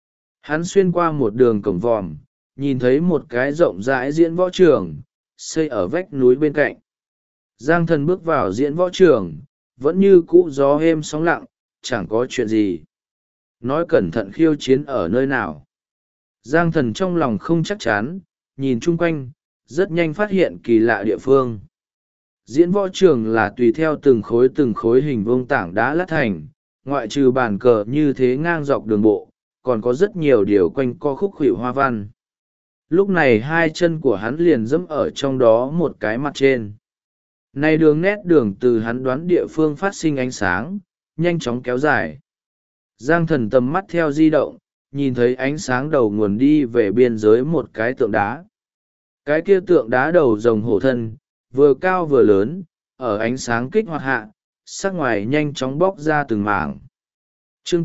Speaker 1: Hắn xuyên qua một đường cổng vòm, nhìn thấy một cái rộng rãi diễn võ trường, xây ở vách núi bên cạnh. Giang Thần bước vào diễn võ trường, vẫn như cũ gió êm sóng lặng, chẳng có chuyện gì. Nói cẩn thận khiêu chiến ở nơi nào. Giang Thần trong lòng không chắc chắn, nhìn chung quanh, rất nhanh phát hiện kỳ lạ địa phương. Diễn võ trường là tùy theo từng khối hình vuông tảng đá lát thành, ngoại trừ bàn cờ như thế ngang dọc đường bộ, còn có rất nhiều điều quanh co khúc khuỷu hoa văn. Lúc này hai chân của hắn liền dẫm ở trong đó một cái mặt trên. Này đường nét đường từ hắn đoán địa phương phát sinh ánh sáng, nhanh chóng kéo dài. Giang Thần tầm mắt theo di động, nhìn thấy ánh sáng đầu nguồn đi về biên giới một cái tượng đá. Cái kia tượng đá đầu rồng hổ thân, vừa cao vừa lớn, ở ánh sáng kích hoạt hạ, sắc ngoài nhanh chóng bóc ra từng mảng. Chương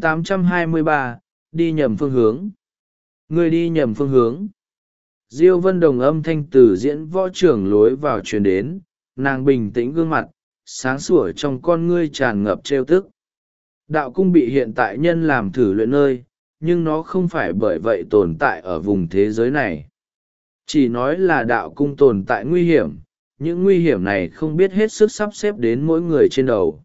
Speaker 1: 823, đi nhầm phương hướng. Người đi nhầm phương hướng. Diêu Vân Đồng âm thanh từ diễn võ trưởng lối vào truyền đến, nàng bình tĩnh gương mặt, sáng sủa trong con ngươi tràn ngập trêu tức. Đạo cung bị hiện tại nhân làm thử luyện nơi, nhưng nó không phải bởi vậy tồn tại ở vùng thế giới này. Chỉ nói là đạo cung tồn tại nguy hiểm, những nguy hiểm này không biết hết sức sắp xếp đến mỗi người trên đầu.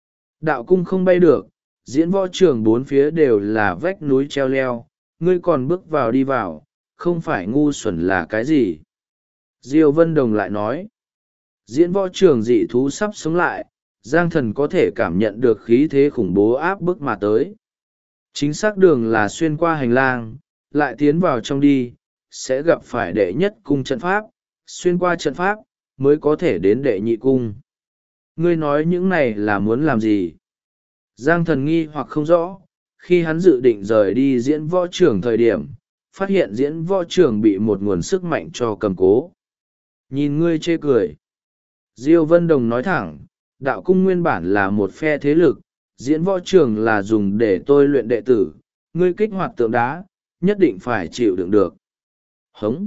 Speaker 1: Đạo cung không bay được, diễn võ trường bốn phía đều là vách núi treo leo, ngươi còn bước vào đi vào, không phải ngu xuẩn là cái gì. Diêu Vân Đồng lại nói, diễn võ trường dị thú sắp sống lại, Giang Thần có thể cảm nhận được khí thế khủng bố áp bức mà tới. Chính xác đường là xuyên qua hành lang, lại tiến vào trong đi, sẽ gặp phải đệ nhất cung trận pháp, xuyên qua trận pháp, mới có thể đến đệ nhị cung. Ngươi nói những này là muốn làm gì? Giang Thần nghi hoặc không rõ, khi hắn dự định rời đi diễn võ trường thời điểm, phát hiện diễn võ trường bị một nguồn sức mạnh cho cầm cố. Nhìn ngươi chê cười. Diêu Vân Đồng nói thẳng, đạo cung nguyên bản là một phe thế lực, diễn võ trường là dùng để tôi luyện đệ tử, ngươi kích hoạt tượng đá, nhất định phải chịu đựng được. Hống!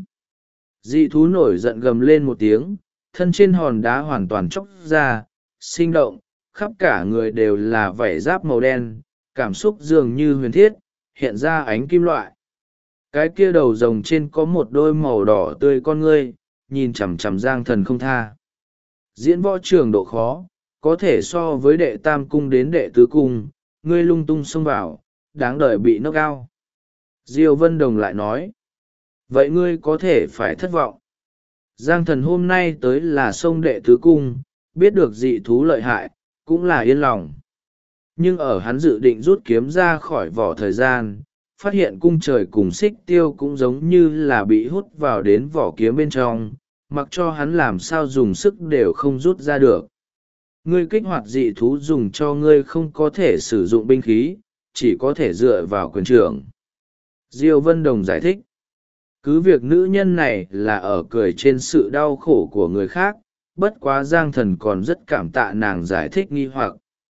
Speaker 1: Dị thú nổi giận gầm lên một tiếng, thân trên hòn đá hoàn toàn chóc ra, sinh động, khắp cả người đều là vảy giáp màu đen, cảm xúc dường như huyền thiết, hiện ra ánh kim loại. Cái kia đầu rồng trên có một đôi màu đỏ tươi con ngươi, nhìn chằm chằm Giang Thần không tha. Diễn võ trường độ khó, có thể so với đệ tam cung đến đệ tứ cung, ngươi lung tung xông vào, đáng đợi bị knock out. Diêu Vân Đồng lại nói, vậy ngươi có thể phải thất vọng. Giang Thần hôm nay tới là sông đệ tứ cung, biết được dị thú lợi hại, cũng là yên lòng. Nhưng ở hắn dự định rút kiếm ra khỏi vỏ thời gian, phát hiện cung trời cùng xích tiêu cũng giống như là bị hút vào đến vỏ kiếm bên trong, mặc cho hắn làm sao dùng sức đều không rút ra được. Ngươi kích hoạt dị thú dùng cho ngươi không có thể sử dụng binh khí, chỉ có thể dựa vào quyền trưởng. Diêu Vân Đồng giải thích. Cứ việc nữ nhân này là ở cười trên sự đau khổ của người khác, bất quá Giang Thần còn rất cảm tạ nàng giải thích nghi hoặc.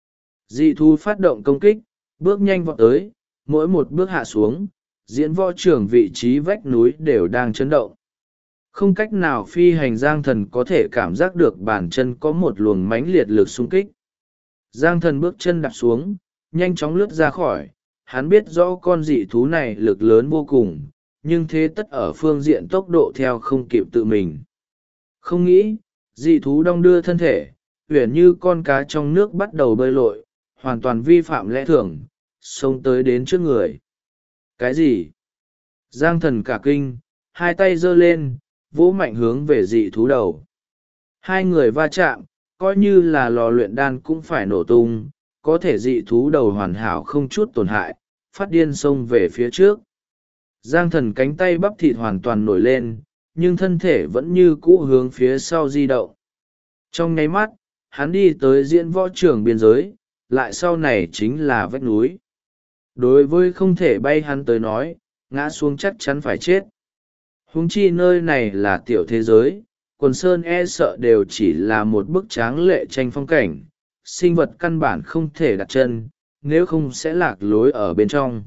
Speaker 1: Dị thú phát động công kích, bước nhanh vọt tới, mỗi một bước hạ xuống, diễn võ trưởng vị trí vách núi đều đang chấn động. Không cách nào phi hành, Giang Thần có thể cảm giác được bàn chân có một luồng mãnh liệt lực xung kích. Giang Thần bước chân đạp xuống, nhanh chóng lướt ra khỏi, hắn biết rõ con dị thú này lực lớn vô cùng, nhưng thế tất ở phương diện tốc độ theo không kịp tự mình. Không nghĩ, dị thú đong đưa thân thể, uyển như con cá trong nước bắt đầu bơi lội, hoàn toàn vi phạm lẽ thường, xông tới đến trước người. Cái gì? Giang Thần cả kinh, hai tay giơ lên, vỗ mạnh hướng về dị thú đầu. Hai người va chạm, coi như là lò luyện đan cũng phải nổ tung, có thể dị thú đầu hoàn hảo không chút tổn hại, phát điên xông về phía trước. Giang Thần cánh tay bắp thịt hoàn toàn nổi lên, nhưng thân thể vẫn như cũ hướng phía sau di động. Trong nháy mắt, hắn đi tới diễn võ trường biên giới, lại sau này chính là vách núi. Đối với không thể bay hắn tới nói, ngã xuống chắc chắn phải chết. Huống chi nơi này là tiểu thế giới, quần sơn e sợ đều chỉ là một bức tráng lệ tranh phong cảnh, sinh vật căn bản không thể đặt chân, nếu không sẽ lạc lối ở bên trong.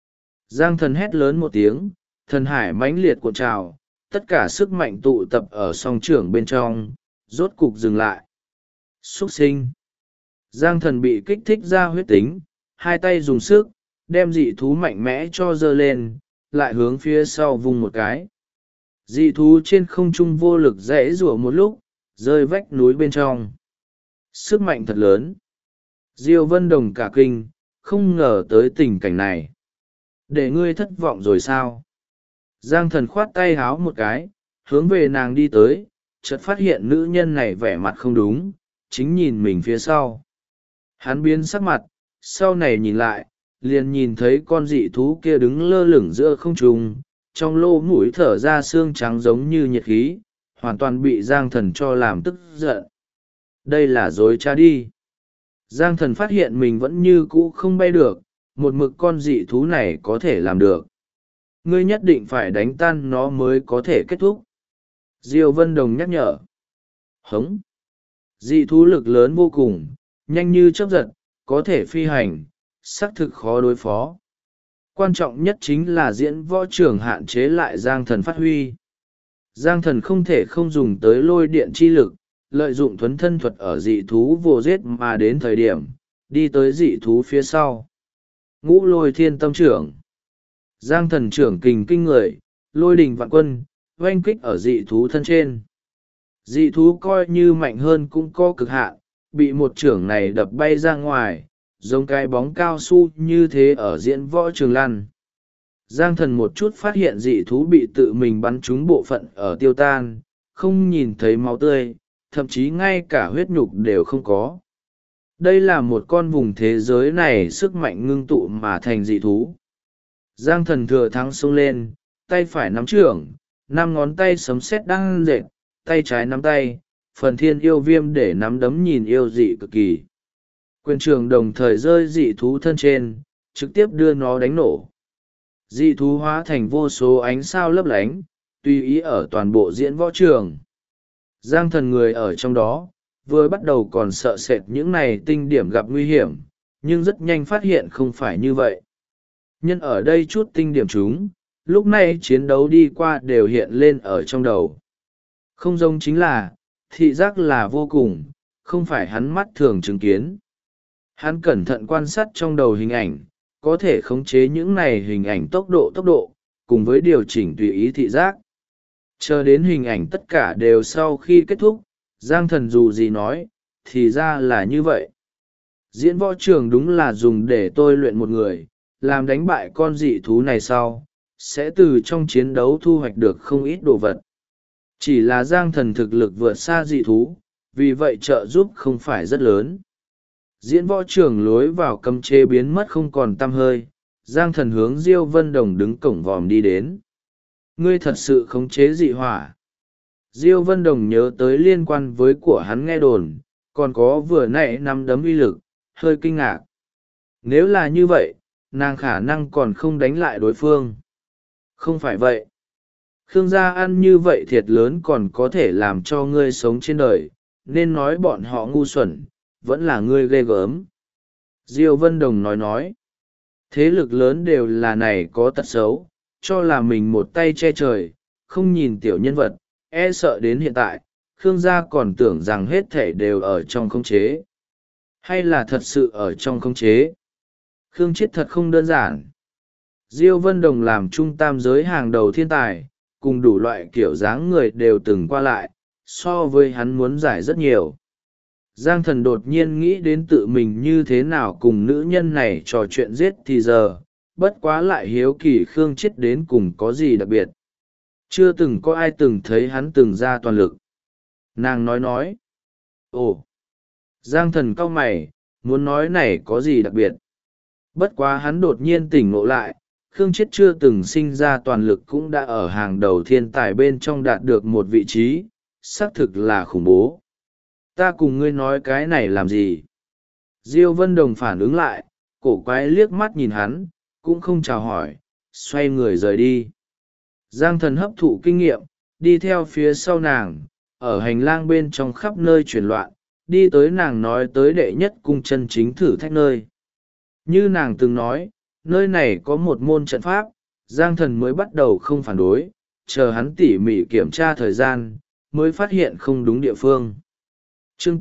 Speaker 1: Giang Thần hét lớn một tiếng, thần hải mãnh liệt cuộn trào, tất cả sức mạnh tụ tập ở song trưởng bên trong, rốt cục dừng lại. Súc sinh! Giang Thần bị kích thích ra huyết tính, hai tay dùng sức, đem dị thú mạnh mẽ cho giơ lên, lại hướng phía sau vung một cái. Dị thú trên không trung vô lực rẽ rủa một lúc, rơi vách núi bên trong. Sức mạnh thật lớn. Diêu Vân Đồng cả kinh, không ngờ tới tình cảnh này. Để ngươi thất vọng rồi sao? Giang Thần khoát tay háo một cái, hướng về nàng đi tới, chợt phát hiện nữ nhân này vẻ mặt không đúng, chính nhìn mình phía sau. Hắn biến sắc mặt, sau này nhìn lại, liền nhìn thấy con dị thú kia đứng lơ lửng giữa không trung, trong lỗ mũi thở ra xương trắng giống như nhiệt khí, hoàn toàn bị Giang Thần cho làm tức giận. Đây là dối trá đi. Giang Thần phát hiện mình vẫn như cũ không bay được, một mực con dị thú này có thể làm được. Ngươi nhất định phải đánh tan nó mới có thể kết thúc. Diêu Vân Đồng nhắc nhở. Hống. Dị thú lực lớn vô cùng, nhanh như chớp giật, có thể phi hành, xác thực khó đối phó. Quan trọng nhất chính là diễn võ trưởng hạn chế lại Giang Thần phát huy. Giang Thần không thể không dùng tới lôi điện chi lực, lợi dụng thuấn thân thuật ở dị thú vô giết mà đến thời điểm, đi tới dị thú phía sau. Ngũ lôi thiên tâm trưởng. Giang Thần trưởng kình kinh người, lôi đình vạn quân, oanh kích ở dị thú thân trên. Dị thú coi như mạnh hơn cũng có cực hạn, bị một trưởng này đập bay ra ngoài, giống cái bóng cao su như thế ở diễn võ trường lăn. Giang Thần một chút phát hiện dị thú bị tự mình bắn trúng bộ phận ở tiêu tan, không nhìn thấy máu tươi, thậm chí ngay cả huyết nhục đều không có. Đây là một con vùng thế giới này sức mạnh ngưng tụ mà thành dị thú. Giang Thần thừa thắng xông lên, tay phải nắm trưởng, 5 ngón tay sấm sét đang dệt, tay trái nắm tay, phần thiên yêu viêm để nắm đấm nhìn yêu dị cực kỳ. Quyền trường đồng thời rơi dị thú thân trên, trực tiếp đưa nó đánh nổ. Dị thú hóa thành vô số ánh sao lấp lánh, tùy ý ở toàn bộ diễn võ trường. Giang Thần người ở trong đó, vừa bắt đầu còn sợ sệt những này tinh điểm gặp nguy hiểm, nhưng rất nhanh phát hiện không phải như vậy. Nhân ở đây chút tinh điểm chúng, lúc này chiến đấu đi qua đều hiện lên ở trong đầu. Không giống chính là, thị giác là vô cùng, không phải hắn mắt thường chứng kiến. Hắn cẩn thận quan sát trong đầu hình ảnh, có thể khống chế những này hình ảnh tốc độ, cùng với điều chỉnh tùy ý thị giác. Chờ đến hình ảnh tất cả đều sau khi kết thúc, Giang Thần dù gì nói, thì ra là như vậy. Diễn võ trường đúng là dùng để tôi luyện một người, làm đánh bại con dị thú này sau, sẽ từ trong chiến đấu thu hoạch được không ít đồ vật. Chỉ là Giang Thần thực lực vượt xa dị thú, vì vậy trợ giúp không phải rất lớn. Diễn võ trường lối vào cấm chế biến mất không còn tăm hơi, Giang Thần hướng Diêu Vân Đồng đứng cổng vòm đi đến. Ngươi thật sự khống chế dị hỏa. Diêu Vân Đồng nhớ tới liên quan với của hắn nghe đồn, còn có vừa nãy nắm đấm uy lực, hơi kinh ngạc. Nếu là như vậy, nàng khả năng còn không đánh lại đối phương. Không phải vậy. Khương gia ăn như vậy thiệt lớn còn có thể làm cho ngươi sống trên đời, nên nói bọn họ ngu xuẩn, vẫn là ngươi ghê gớm. Diêu Vân Đồng nói. Thế lực lớn đều là này có tật xấu, cho là mình một tay che trời, không nhìn tiểu nhân vật, e sợ đến hiện tại, Khương gia còn tưởng rằng hết thể đều ở trong khống chế. Hay là thật sự ở trong khống chế? Khương Chiết thật không đơn giản. Diêu Vân Đồng làm trung tam giới hàng đầu thiên tài, cùng đủ loại kiểu dáng người đều từng qua lại, so với hắn muốn giải rất nhiều. Giang Thần đột nhiên nghĩ đến tự mình như thế nào cùng nữ nhân này trò chuyện giết thì giờ, bất quá lại hiếu kỳ Khương Chiết đến cùng có gì đặc biệt. Chưa từng có ai từng thấy hắn từng ra toàn lực. Nàng nói. Ồ! Giang Thần cau mày, muốn nói này có gì đặc biệt. Bất quá hắn đột nhiên tỉnh ngộ lại, Khương Chiết chưa từng sinh ra toàn lực cũng đã ở hàng đầu thiên tài bên trong đạt được một vị trí, xác thực là khủng bố. Ta cùng ngươi nói cái này làm gì? Diêu Vân Đồng phản ứng lại, cổ quái liếc mắt nhìn hắn, cũng không chào hỏi, xoay người rời đi. Giang Thần hấp thụ kinh nghiệm, đi theo phía sau nàng, ở hành lang bên trong khắp nơi chuyển loạn, đi tới nàng nói tới đệ nhất cung chân chính thử thách nơi. Như nàng từng nói, nơi này có một môn trận pháp, Giang Thần mới bắt đầu không phản đối, chờ hắn tỉ mỉ kiểm tra thời gian, mới phát hiện không đúng địa phương. Chương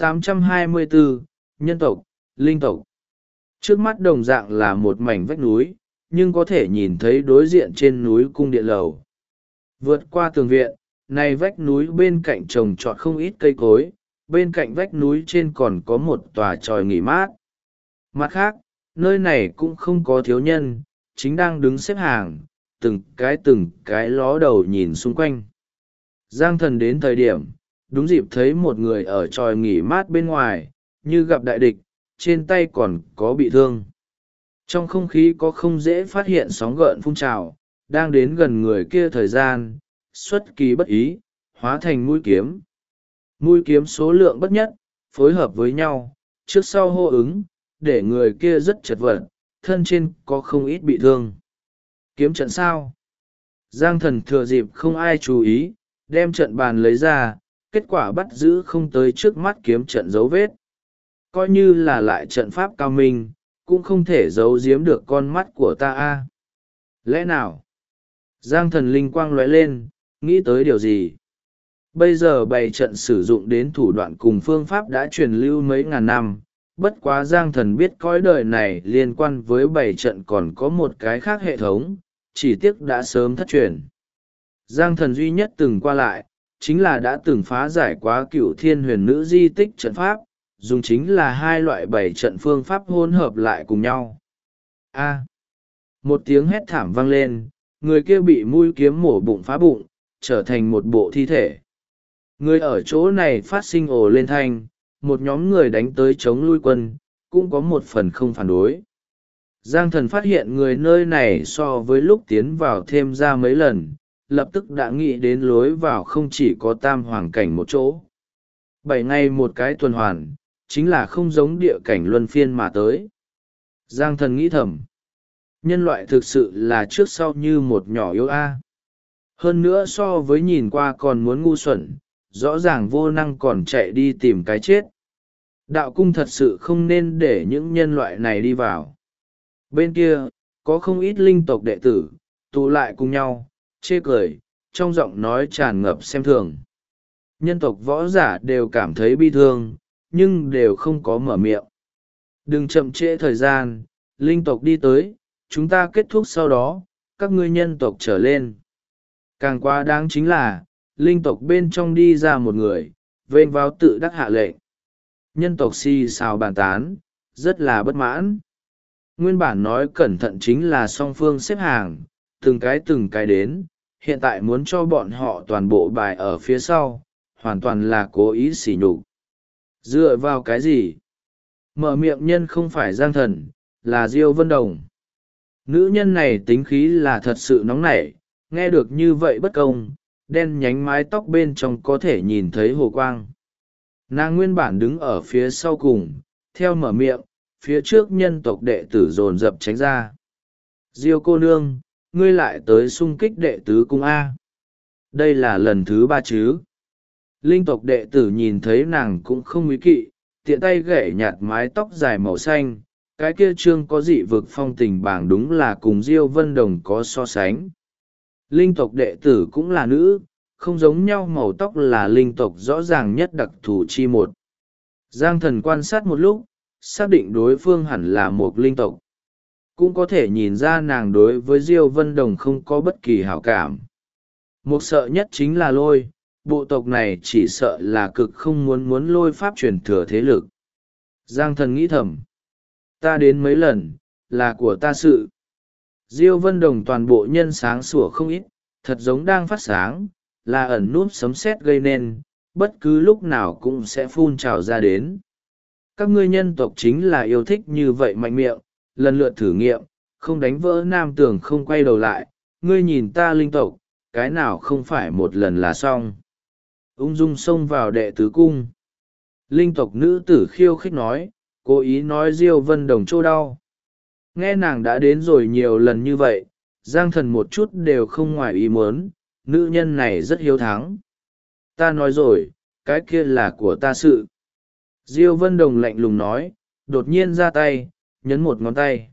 Speaker 1: 824, Nhân tộc, Linh tộc. Trước mắt đồng dạng là một mảnh vách núi, nhưng có thể nhìn thấy đối diện trên núi cung điện lầu. Vượt qua tường viện, này vách núi bên cạnh trồng trọt không ít cây cối, bên cạnh vách núi trên còn có một tòa chòi nghỉ mát. Mặt khác, nơi này cũng không có thiếu nhân, chính đang đứng xếp hàng, từng cái ló đầu nhìn xung quanh. Giang Thần đến thời điểm, đúng dịp thấy một người ở chòi nghỉ mát bên ngoài, như gặp đại địch, trên tay còn có bị thương. Trong không khí có không dễ phát hiện sóng gợn phun trào, đang đến gần người kia thời gian, xuất kỳ bất ý, hóa thành mũi kiếm. Mũi kiếm số lượng bất nhất, phối hợp với nhau, trước sau hô ứng, để người kia rất chật vật, thân trên có không ít bị thương. Kiếm trận sao? Giang Thần thừa dịp không ai chú ý, đem trận bàn lấy ra, kết quả bắt giữ không tới trước mắt kiếm trận dấu vết. Coi như là lại trận pháp cao minh, cũng không thể giấu giếm được con mắt của ta a. Lẽ nào? Giang Thần linh quang lóe lên, nghĩ tới điều gì? Bây giờ bày trận sử dụng đến thủ đoạn cùng phương pháp đã truyền lưu mấy ngàn năm, bất quá Giang Thần biết cõi đời này liên quan với bày trận còn có một cái khác hệ thống, chỉ tiếc đã sớm thất truyền. Giang Thần duy nhất từng qua lại, chính là đã từng phá giải quá Cửu Thiên Huyền Nữ di tích trận pháp, dùng chính là hai loại bày trận phương pháp hỗn hợp lại cùng nhau. A! Một tiếng hét thảm vang lên, người kia bị mũi kiếm mổ bụng phá bụng, trở thành một bộ thi thể. Người ở chỗ này phát sinh ồ lên thanh, một nhóm người đánh tới chống lui quân, cũng có một phần không phản đối. Giang Thần phát hiện người nơi này so với lúc tiến vào thêm ra mấy lần, lập tức đã nghĩ đến lối vào không chỉ có tam hoàng cảnh một chỗ. 7 ngày một cái tuần hoàn, chính là không giống địa cảnh luân phiên mà tới. Giang Thần nghĩ thầm, nhân loại thực sự là trước sau như một nhỏ yếu a. Hơn nữa so với nhìn qua còn muốn ngu xuẩn, rõ ràng vô năng còn chạy đi tìm cái chết. Đạo cung thật sự không nên để những nhân loại này đi vào. Bên kia, có không ít linh tộc đệ tử, tụ lại cùng nhau chê cười, trong giọng nói tràn ngập xem thường. Nhân tộc võ giả đều cảm thấy bi thương, nhưng đều không có mở miệng. Đừng chậm trễ thời gian, linh tộc đi tới, chúng ta kết thúc sau đó, các ngươi nhân tộc trở lên. Càng quá đáng chính là, linh tộc bên trong đi ra một người, vênh vào tự đắc hạ lệnh. Nhân tộc xì xào bàn tán, rất là bất mãn. Nguyên bản nói cẩn thận chính là song phương xếp hàng, từng cái đến, hiện tại muốn cho bọn họ toàn bộ bài ở phía sau, hoàn toàn là cố ý sỉ nhục. Dựa vào cái gì? Mở miệng nhân không phải Giang Thần, là Diêu Vân Đồng. Nữ nhân này tính khí là thật sự nóng nảy, nghe được như vậy bất công, đen nhánh mái tóc bên trong có thể nhìn thấy hồ quang. Nàng nguyên bản đứng ở phía sau cùng, theo mở miệng, phía trước nhân tộc đệ tử dồn dập tránh ra. Diêu cô nương, ngươi lại tới xung kích đệ tứ cung A. Đây là lần thứ 3 chứ. Linh tộc đệ tử nhìn thấy nàng cũng không quý kỵ, tiện tay gảy nhạt mái tóc dài màu xanh, cái kia trương có dị vực phong tình bảng đúng là cùng Diêu Vân Đồng có so sánh. Linh tộc đệ tử cũng là nữ, không giống nhau, màu tóc là linh tộc rõ ràng nhất đặc thù chi một. Giang Thần quan sát một lúc, xác định đối phương hẳn là một linh tộc. Cũng có thể nhìn ra nàng đối với Diêu Vân Đồng không có bất kỳ hảo cảm. Một sợ nhất chính là lôi, bộ tộc này chỉ sợ là cực không muốn lôi pháp truyền thừa thế lực. Giang Thần nghĩ thầm, ta đến mấy lần, là của ta sự. Diêu Vân Đồng toàn bộ nhân sáng sủa không ít, thật giống đang phát sáng, là ẩn núp sấm sét gây nên, bất cứ lúc nào cũng sẽ phun trào ra đến. Các ngươi nhân tộc chính là yêu thích như vậy mạnh miệng, lần lượt thử nghiệm, không đánh vỡ nam tường không quay đầu lại, ngươi nhìn ta linh tộc, cái nào không phải một lần là xong. Ung dung xông vào đệ tứ cung. Linh tộc nữ tử khiêu khích nói, cố ý nói Diêu Vân Đồng chỗ đau. Nghe nàng đã đến rồi nhiều lần như vậy, Giang Thần một chút đều không ngoài ý muốn, nữ nhân này rất hiếu thắng. Ta nói rồi, cái kia là của ta sự. Diêu Vân Đồng lạnh lùng nói, đột nhiên ra tay, nhấn một ngón tay.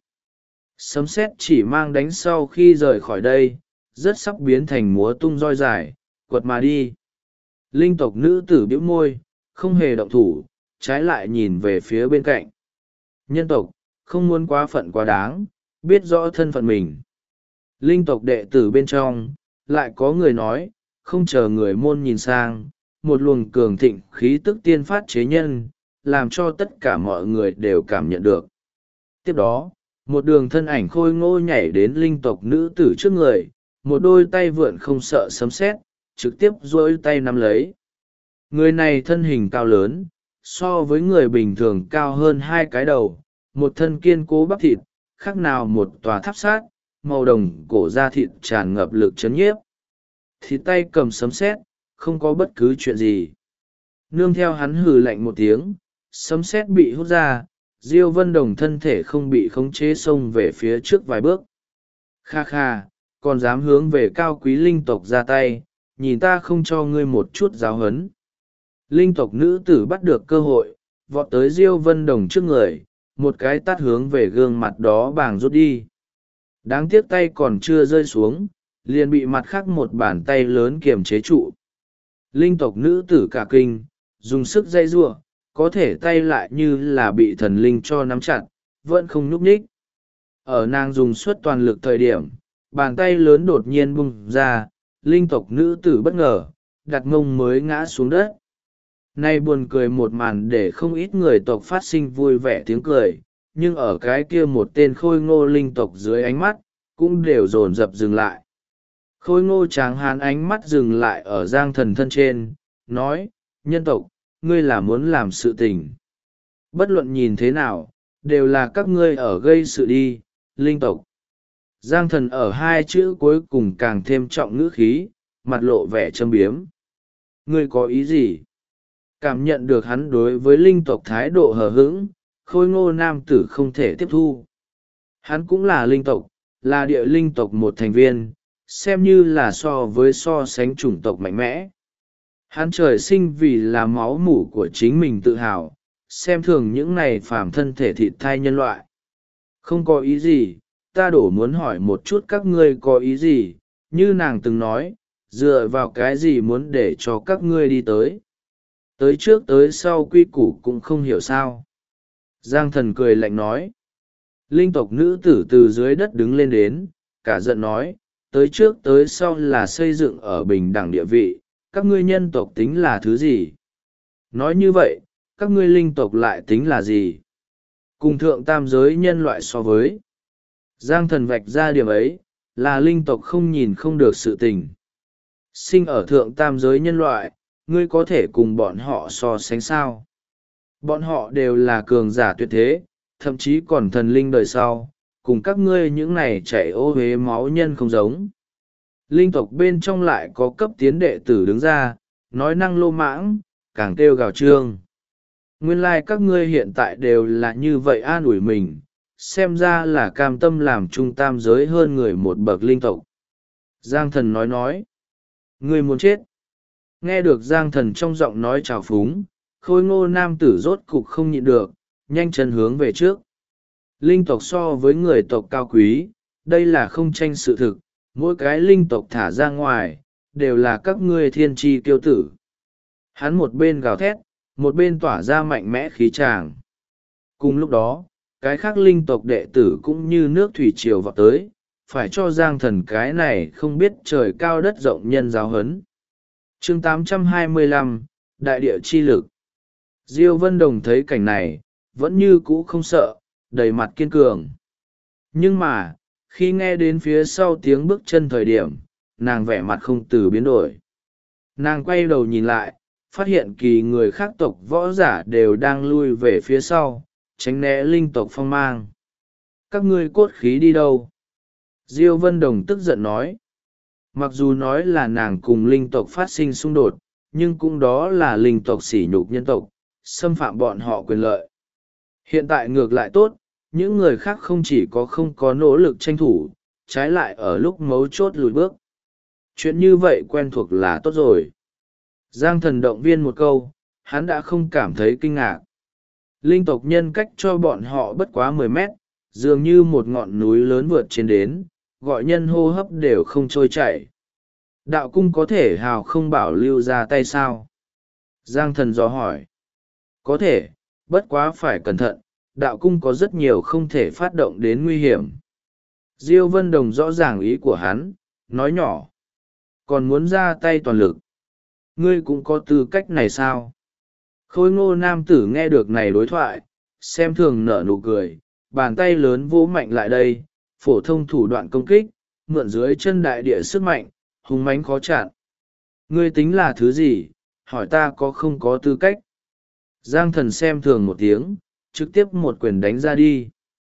Speaker 1: Sấm sét chỉ mang đánh sau khi rời khỏi đây, rất sắp biến thành múa tung roi dài, quật mà đi. Linh tộc nữ tử bĩu môi, không hề động thủ, trái lại nhìn về phía bên cạnh. Nhân tộc, không muốn quá phận quá đáng, biết rõ thân phận mình. Linh tộc đệ tử bên trong, lại có người nói, không chờ người môn nhìn sang, một luồng cường thịnh khí tức tiên phát chế nhân, làm cho tất cả mọi người đều cảm nhận được. Tiếp đó, một đường thân ảnh khôi ngô nhảy đến linh tộc nữ tử trước người, một đôi tay vượn không sợ sấm sét, trực tiếp duỗi tay nắm lấy. Người này thân hình cao lớn, so với người bình thường cao hơn 2 cái đầu, một thân kiên cố bắp thịt, khác nào một tòa tháp sát, màu đồng cổ da thịt tràn ngập lực chấn nhiếp. Thịt tay cầm sấm sét, không có bất cứ chuyện gì. Nương theo hắn hừ lạnh một tiếng, sấm sét bị hút ra, Diêu Vân Đồng thân thể không bị khống chế xông về phía trước vài bước. Kha kha, còn dám hướng về cao quý linh tộc ra tay, nhìn ta không cho ngươi một chút giáo huấn. Linh tộc nữ tử bắt được cơ hội, vọt tới Diêu Vân Đồng trước người, một cái tát hướng về gương mặt đó bàng rút đi. Đáng tiếc tay còn chưa rơi xuống, liền bị mặt khác một bàn tay lớn kiềm chế trụ. Linh tộc nữ tử cả kinh, dùng sức dây giụa, có thể tay lại như là bị thần linh cho nắm chặt, vẫn không nhúc nhích. Ở nàng dùng suất toàn lực thời điểm, bàn tay lớn đột nhiên bung ra, linh tộc nữ tử bất ngờ, đặt mông mới ngã xuống đất. Nay buồn cười một màn để không ít người tộc phát sinh vui vẻ tiếng cười, nhưng ở cái kia một tên khôi ngô linh tộc dưới ánh mắt, cũng đều dồn dập dừng lại. Khôi ngô tráng hán ánh mắt dừng lại ở Giang Thần thân trên, nói, nhân tộc, ngươi là muốn làm sự tình. Bất luận nhìn thế nào, đều là các ngươi ở gây sự đi, linh tộc. Giang Thần ở 2 chữ cuối cùng càng thêm trọng ngữ khí, mặt lộ vẻ châm biếm. Ngươi có ý gì? Cảm nhận được hắn đối với linh tộc thái độ hờ hững, khôi ngô nam tử không thể tiếp thu. Hắn cũng là linh tộc, là địa linh tộc một thành viên, xem như là so sánh chủng tộc mạnh mẽ. Hắn trời sinh vì là máu mủ của chính mình tự hào, xem thường những này phàm thân thể thịt thai nhân loại. Không có ý gì, ta đổ muốn hỏi một chút các ngươi có ý gì, như nàng từng nói, dựa vào cái gì muốn để cho các ngươi đi tới trước tới sau quy củ cũng không hiểu sao. Giang Thần cười lạnh nói. Linh tộc nữ tử từ dưới đất đứng lên đến, cả giận nói, tới trước tới sau là xây dựng ở bình đẳng địa vị, các ngươi nhân tộc tính là thứ gì? Nói như vậy, các ngươi linh tộc lại tính là gì? Cùng thượng tam giới nhân loại so với. Giang Thần vạch ra điểm ấy, là linh tộc không nhìn không được sự tình. Sinh ở thượng tam giới nhân loại, ngươi có thể cùng bọn họ so sánh sao? Bọn họ đều là cường giả tuyệt thế, thậm chí còn thần linh đời sau, cùng các ngươi những này chảy ô huế máu nhân không giống. Linh tộc bên trong lại có cấp tiến đệ tử đứng ra, nói năng lô mãng, càng kêu gào trương. Nguyên lai các ngươi hiện tại đều là như vậy an ủi mình, xem ra là cam tâm làm trung tam giới hơn người một bậc linh tộc. Giang Thần nói, ngươi muốn chết. Nghe được Giang Thần trong giọng nói trào phúng, khôi ngô nam tử rốt cục không nhịn được, nhanh chân hướng về trước. Linh tộc so với người tộc cao quý, đây là không tranh sự thực, mỗi cái linh tộc thả ra ngoài, đều là các ngươi thiên tri kiêu tử. Hắn một bên gào thét, một bên tỏa ra mạnh mẽ khí tràng. Cùng lúc đó, cái khác linh tộc đệ tử cũng như nước thủy triều vào tới, phải cho Giang Thần cái này không biết trời cao đất rộng nhân giáo huấn. Chương 825, Đại địa chi lực. Diêu Vân Đồng thấy cảnh này, vẫn như cũ không sợ, đầy mặt kiên cường. Nhưng mà, khi nghe đến phía sau tiếng bước chân thời điểm, nàng vẻ mặt không từ biến đổi. Nàng quay đầu nhìn lại, phát hiện kỳ người khác tộc võ giả đều đang lui về phía sau, tránh né linh tộc phong mang. Các ngươi cốt khí đi đâu? Diêu Vân Đồng tức giận nói. Mặc dù nói là nàng cùng linh tộc phát sinh xung đột, nhưng cũng đó là linh tộc sỉ nhục nhân tộc, xâm phạm bọn họ quyền lợi. Hiện tại ngược lại tốt, những người khác không chỉ không có nỗ lực tranh thủ, trái lại ở lúc mấu chốt lùi bước. Chuyện như vậy quen thuộc là tốt rồi. Giang Thần động viên một câu, hắn đã không cảm thấy kinh ngạc. Linh tộc nhân cách cho bọn họ bất quá 10 mét, dường như một ngọn núi lớn vượt trên đến, gọi nhân hô hấp đều không trôi chảy. Đạo cung có thể hào không bảo lưu ra tay sao? Giang Thần dò hỏi. Có thể, bất quá phải cẩn thận, đạo cung có rất nhiều không thể phát động đến nguy hiểm. Diêu Vân Đồng rõ ràng ý của hắn, nói nhỏ. Còn muốn ra tay toàn lực. Ngươi cũng có tư cách này sao? Khôi ngô nam tử nghe được này đối thoại, xem thường nở nụ cười, bàn tay lớn vỗ mạnh lại đây, phổ thông thủ đoạn công kích, mượn dưới chân đại địa sức mạnh, hùng mãnh khó chặn. Ngươi tính là thứ gì, hỏi ta có không có tư cách? Giang Thần xem thường một tiếng, trực tiếp một quyền đánh ra đi.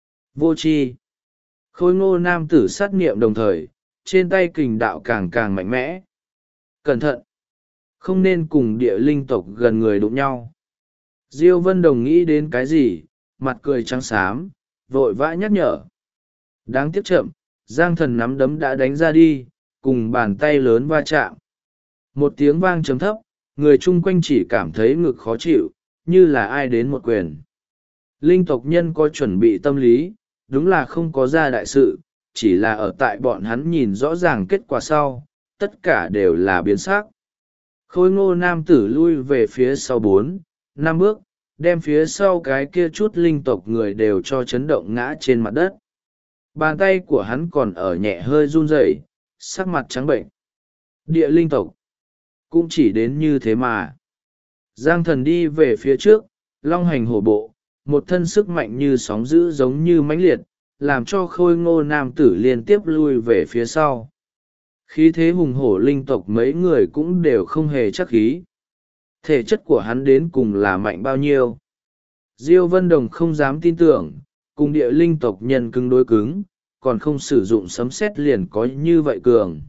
Speaker 1: Vô tri. Khôi ngô nam tử sát niệm đồng thời, trên tay kình đạo càng càng mạnh mẽ. Cẩn thận! Không nên cùng địa linh tộc gần người đụng nhau. Diêu Vân Đồng nghĩ đến cái gì, mặt cười trắng xám, vội vã nhắc nhở. Đáng tiếc chậm, Giang Thần nắm đấm đã đánh ra đi, cùng bàn tay lớn va chạm. Một tiếng vang trầm thấp, người chung quanh chỉ cảm thấy ngực khó chịu, như là ai đến một quyền. Linh tộc nhân có chuẩn bị tâm lý, đúng là không có ra đại sự, chỉ là ở tại bọn hắn nhìn rõ ràng kết quả sau, tất cả đều là biến sắc. Khôi ngô nam tử lui về phía sau 4-5 bước, đem phía sau cái kia chút linh tộc người đều cho chấn động ngã trên mặt đất. Bàn tay của hắn còn ở nhẹ hơi run rẩy, sắc mặt trắng bệnh. Địa linh tộc cũng chỉ đến như thế mà. Giang Thần đi về phía trước, long hành hổ bộ, một thân sức mạnh như sóng dữ giống như mãnh liệt, làm cho khôi ngô nam tử liên tiếp lui về phía sau. Khí thế hùng hổ linh tộc mấy người cũng đều không hề chắc khí. Thể chất của hắn đến cùng là mạnh bao nhiêu? Diêu Vân Đồng không dám tin tưởng, cùng địa linh tộc nhân cứng đối cứng, còn không sử dụng sấm sét liền có như vậy cường.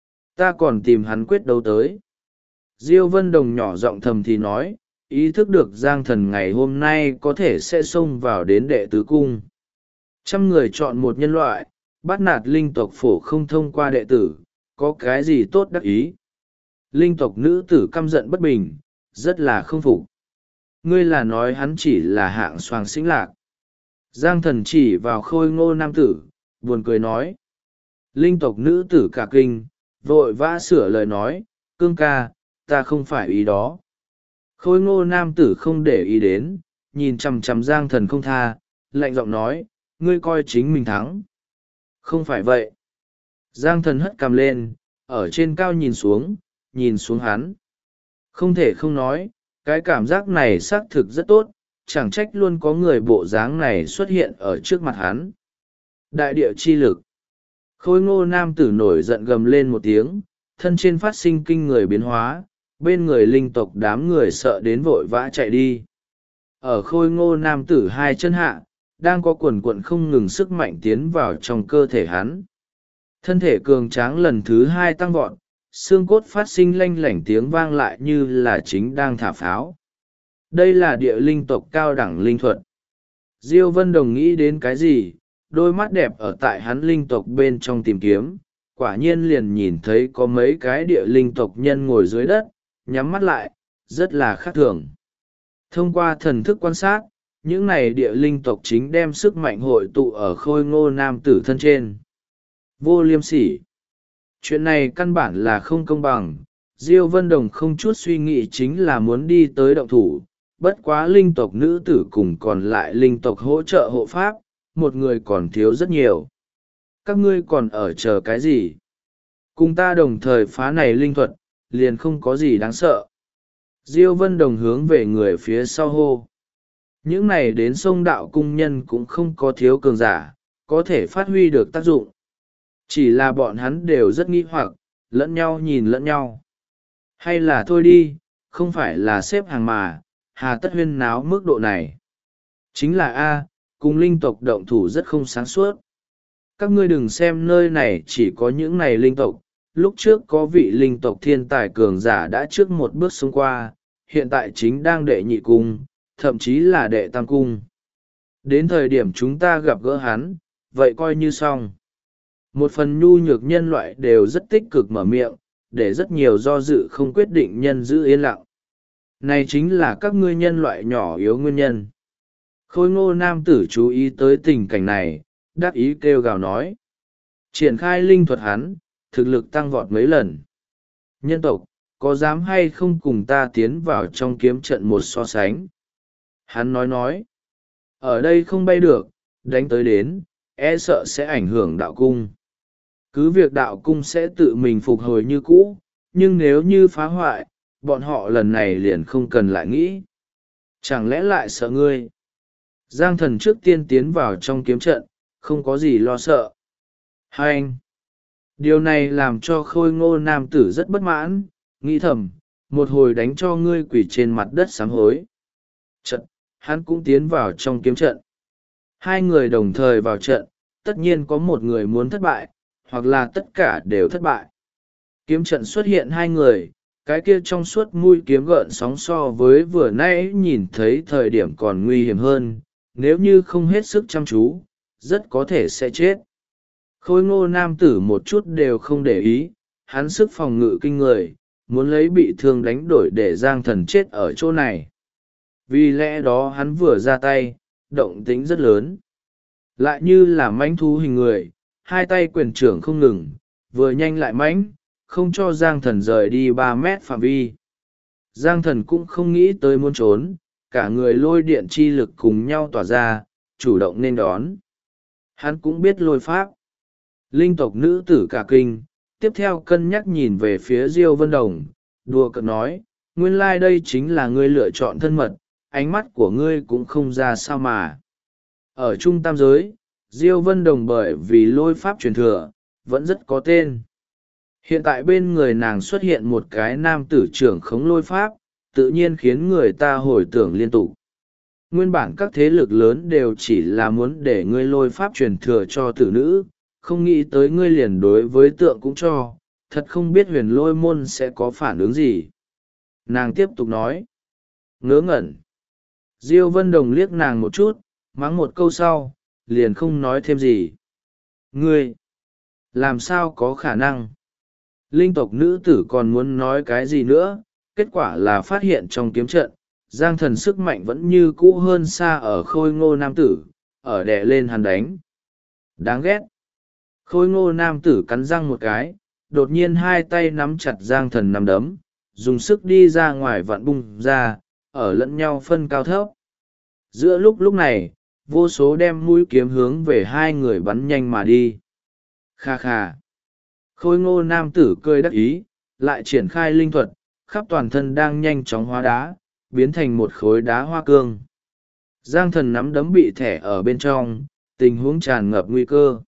Speaker 1: Ta còn tìm hắn quyết đấu tới. Diêu Vân Đồng nhỏ giọng thầm thì nói, ý thức được Giang Thần ngày hôm nay có thể sẽ xông vào đến đệ tứ cung. 100 người chọn một nhân loại, bắt nạt linh tộc phổ không thông qua đệ tử, có cái gì tốt đắc ý. Linh tộc nữ tử căm giận bất bình, rất là không phục. Ngươi là nói hắn chỉ là hạng soàng xĩnh lạc. Giang Thần chỉ vào khôi ngô nam tử, buồn cười nói. Linh tộc nữ tử cả kinh, vội vã sửa lời nói, cương ca, ta không phải ý đó. Khôi ngô nam tử không để ý đến, nhìn chằm chằm Giang Thần không tha, lạnh giọng nói, ngươi coi chính mình thắng. Không phải vậy. Giang Thần hất cằm lên, ở trên cao nhìn xuống hắn. Không thể không nói, cái cảm giác này xác thực rất tốt, chẳng trách luôn có người bộ dáng này xuất hiện ở trước mặt hắn. Đại địa chi lực. Khôi ngô nam tử nổi giận gầm lên một tiếng, thân trên phát sinh kinh người biến hóa, bên người linh tộc đám người sợ đến vội vã chạy đi. Ở khôi ngô nam tử hai chân hạ, đang có quần quận không ngừng sức mạnh tiến vào trong cơ thể hắn. Thân thể cường tráng lần thứ hai tăng vọt, xương cốt phát sinh lanh lảnh tiếng vang lại như là chính đang thả pháo. Đây là địa linh tộc cao đẳng linh thuật. Diêu Vân Đồng nghĩ đến cái gì, đôi mắt đẹp ở tại hắn linh tộc bên trong tìm kiếm, quả nhiên liền nhìn thấy có mấy cái địa linh tộc nhân ngồi dưới đất, nhắm mắt lại, rất là khác thường. Thông qua thần thức quan sát, những này địa linh tộc chính đem sức mạnh hội tụ ở khôi ngô nam tử thân trên. Vô liêm sỉ. Chuyện này căn bản là không công bằng, Diêu Vân Đồng không chút suy nghĩ chính là muốn đi tới động thủ, bất quá linh tộc nữ tử cùng còn lại linh tộc hỗ trợ hộ pháp, một người còn thiếu rất nhiều. Các ngươi còn ở chờ cái gì? Cùng ta đồng thời phá này linh thuật, liền không có gì đáng sợ. Diêu Vân Đồng hướng về người phía sau hô. Những này đến sông đạo cung nhân cũng không có thiếu cường giả, có thể phát huy được tác dụng. Chỉ là bọn hắn đều rất nghi hoặc, lẫn nhau nhìn lẫn nhau. Hay là thôi đi, không phải là xếp hàng mà, hà tất huyên náo mức độ này. Chính là A, cùng linh tộc động thủ rất không sáng suốt. Các ngươi đừng xem nơi này chỉ có những này linh tộc, lúc trước có vị linh tộc thiên tài cường giả đã trước một bước xông qua, hiện tại chính đang đệ nhị cung, thậm chí là đệ tam cung. Đến thời điểm chúng ta gặp gỡ hắn, vậy coi như xong. Một phần nhu nhược nhân loại đều rất tích cực mở miệng, để rất nhiều do dự không quyết định nhân giữ yên lặng. Này chính là các ngươi nhân loại nhỏ yếu nguyên nhân. Khôi ngô nam tử chú ý tới tình cảnh này, đắc ý kêu gào nói. Triển khai linh thuật hắn, thực lực tăng vọt mấy lần. Nhân tộc, có dám hay không cùng ta tiến vào trong kiếm trận một so sánh? Hắn nói. Ở đây không bay được, đánh tới đến, e sợ sẽ ảnh hưởng đạo cung. Cứ việc đạo cung sẽ tự mình phục hồi như cũ, nhưng nếu như phá hoại, bọn họ lần này liền không cần lại nghĩ. Chẳng lẽ lại sợ ngươi? Giang Thần trước tiên tiến vào trong kiếm trận, không có gì lo sợ. Hai anh! Điều này làm cho khôi ngô nam tử rất bất mãn, nghĩ thầm, một hồi đánh cho ngươi quỳ trên mặt đất sám hối. Trận, hắn cũng tiến vào trong kiếm trận. Hai người đồng thời vào trận, tất nhiên có một người muốn thất bại, hoặc là tất cả đều thất bại. Kiếm trận xuất hiện hai người, cái kia trong suốt mũi kiếm gợn sóng so với vừa nãy nhìn thấy thời điểm còn nguy hiểm hơn, nếu như không hết sức chăm chú, rất có thể sẽ chết. Khôi ngô nam tử một chút đều không để ý, hắn sức phòng ngự kinh người, muốn lấy bị thương đánh đổi để Giang Thần chết ở chỗ này. Vì lẽ đó hắn vừa ra tay, động tính rất lớn. Lại như là mãnh thú hình người, hai tay quyền trưởng không ngừng, vừa nhanh lại mãnh, không cho Giang Thần rời đi 3 mét phạm vi. Giang Thần cũng không nghĩ tới muốn trốn, cả người lôi điện chi lực cùng nhau tỏa ra, chủ động nên đón. Hắn cũng biết lôi pháp. Linh tộc nữ tử cả kinh, tiếp theo cân nhắc nhìn về phía Diêu Vân Đồng, đùa cợt nói, nguyên lai đây chính là ngươi lựa chọn thân mật, ánh mắt của ngươi cũng không ra sao mà. Ở trung tam giới, Diêu Vân Đồng bởi vì lôi pháp truyền thừa, vẫn rất có tên. Hiện tại bên người nàng xuất hiện một cái nam tử trưởng khống lôi pháp, tự nhiên khiến người ta hồi tưởng liên tục. Nguyên bản các thế lực lớn đều chỉ là muốn để ngươi lôi pháp truyền thừa cho tử nữ, không nghĩ tới ngươi liền đối với tượng cũng cho, thật không biết huyền lôi môn sẽ có phản ứng gì. Nàng tiếp tục nói. Ngớ ngẩn. Diêu Vân Đồng liếc nàng một chút, mắng một câu sau, liền không nói thêm gì. Ngươi! Làm sao có khả năng? Linh tộc nữ tử còn muốn nói cái gì nữa, kết quả là phát hiện trong kiếm trận, Giang Thần sức mạnh vẫn như cũ hơn xa ở khôi ngô nam tử, ở đè lên hắn đánh. Đáng ghét! Khôi ngô nam tử cắn răng một cái, đột nhiên hai tay nắm chặt Giang Thần nắm đấm, dùng sức đi ra ngoài vặn bung ra, ở lẫn nhau phân cao thấp. Giữa lúc này, vô số đem mũi kiếm hướng về hai người bắn nhanh mà đi. Kha kha. Khôi ngô nam tử cười đắc ý, lại triển khai linh thuật, khắp toàn thân đang nhanh chóng hóa đá, biến thành một khối đá hoa cương. Giang Thần nắm đấm bị thẻ ở bên trong, tình huống tràn ngập nguy cơ.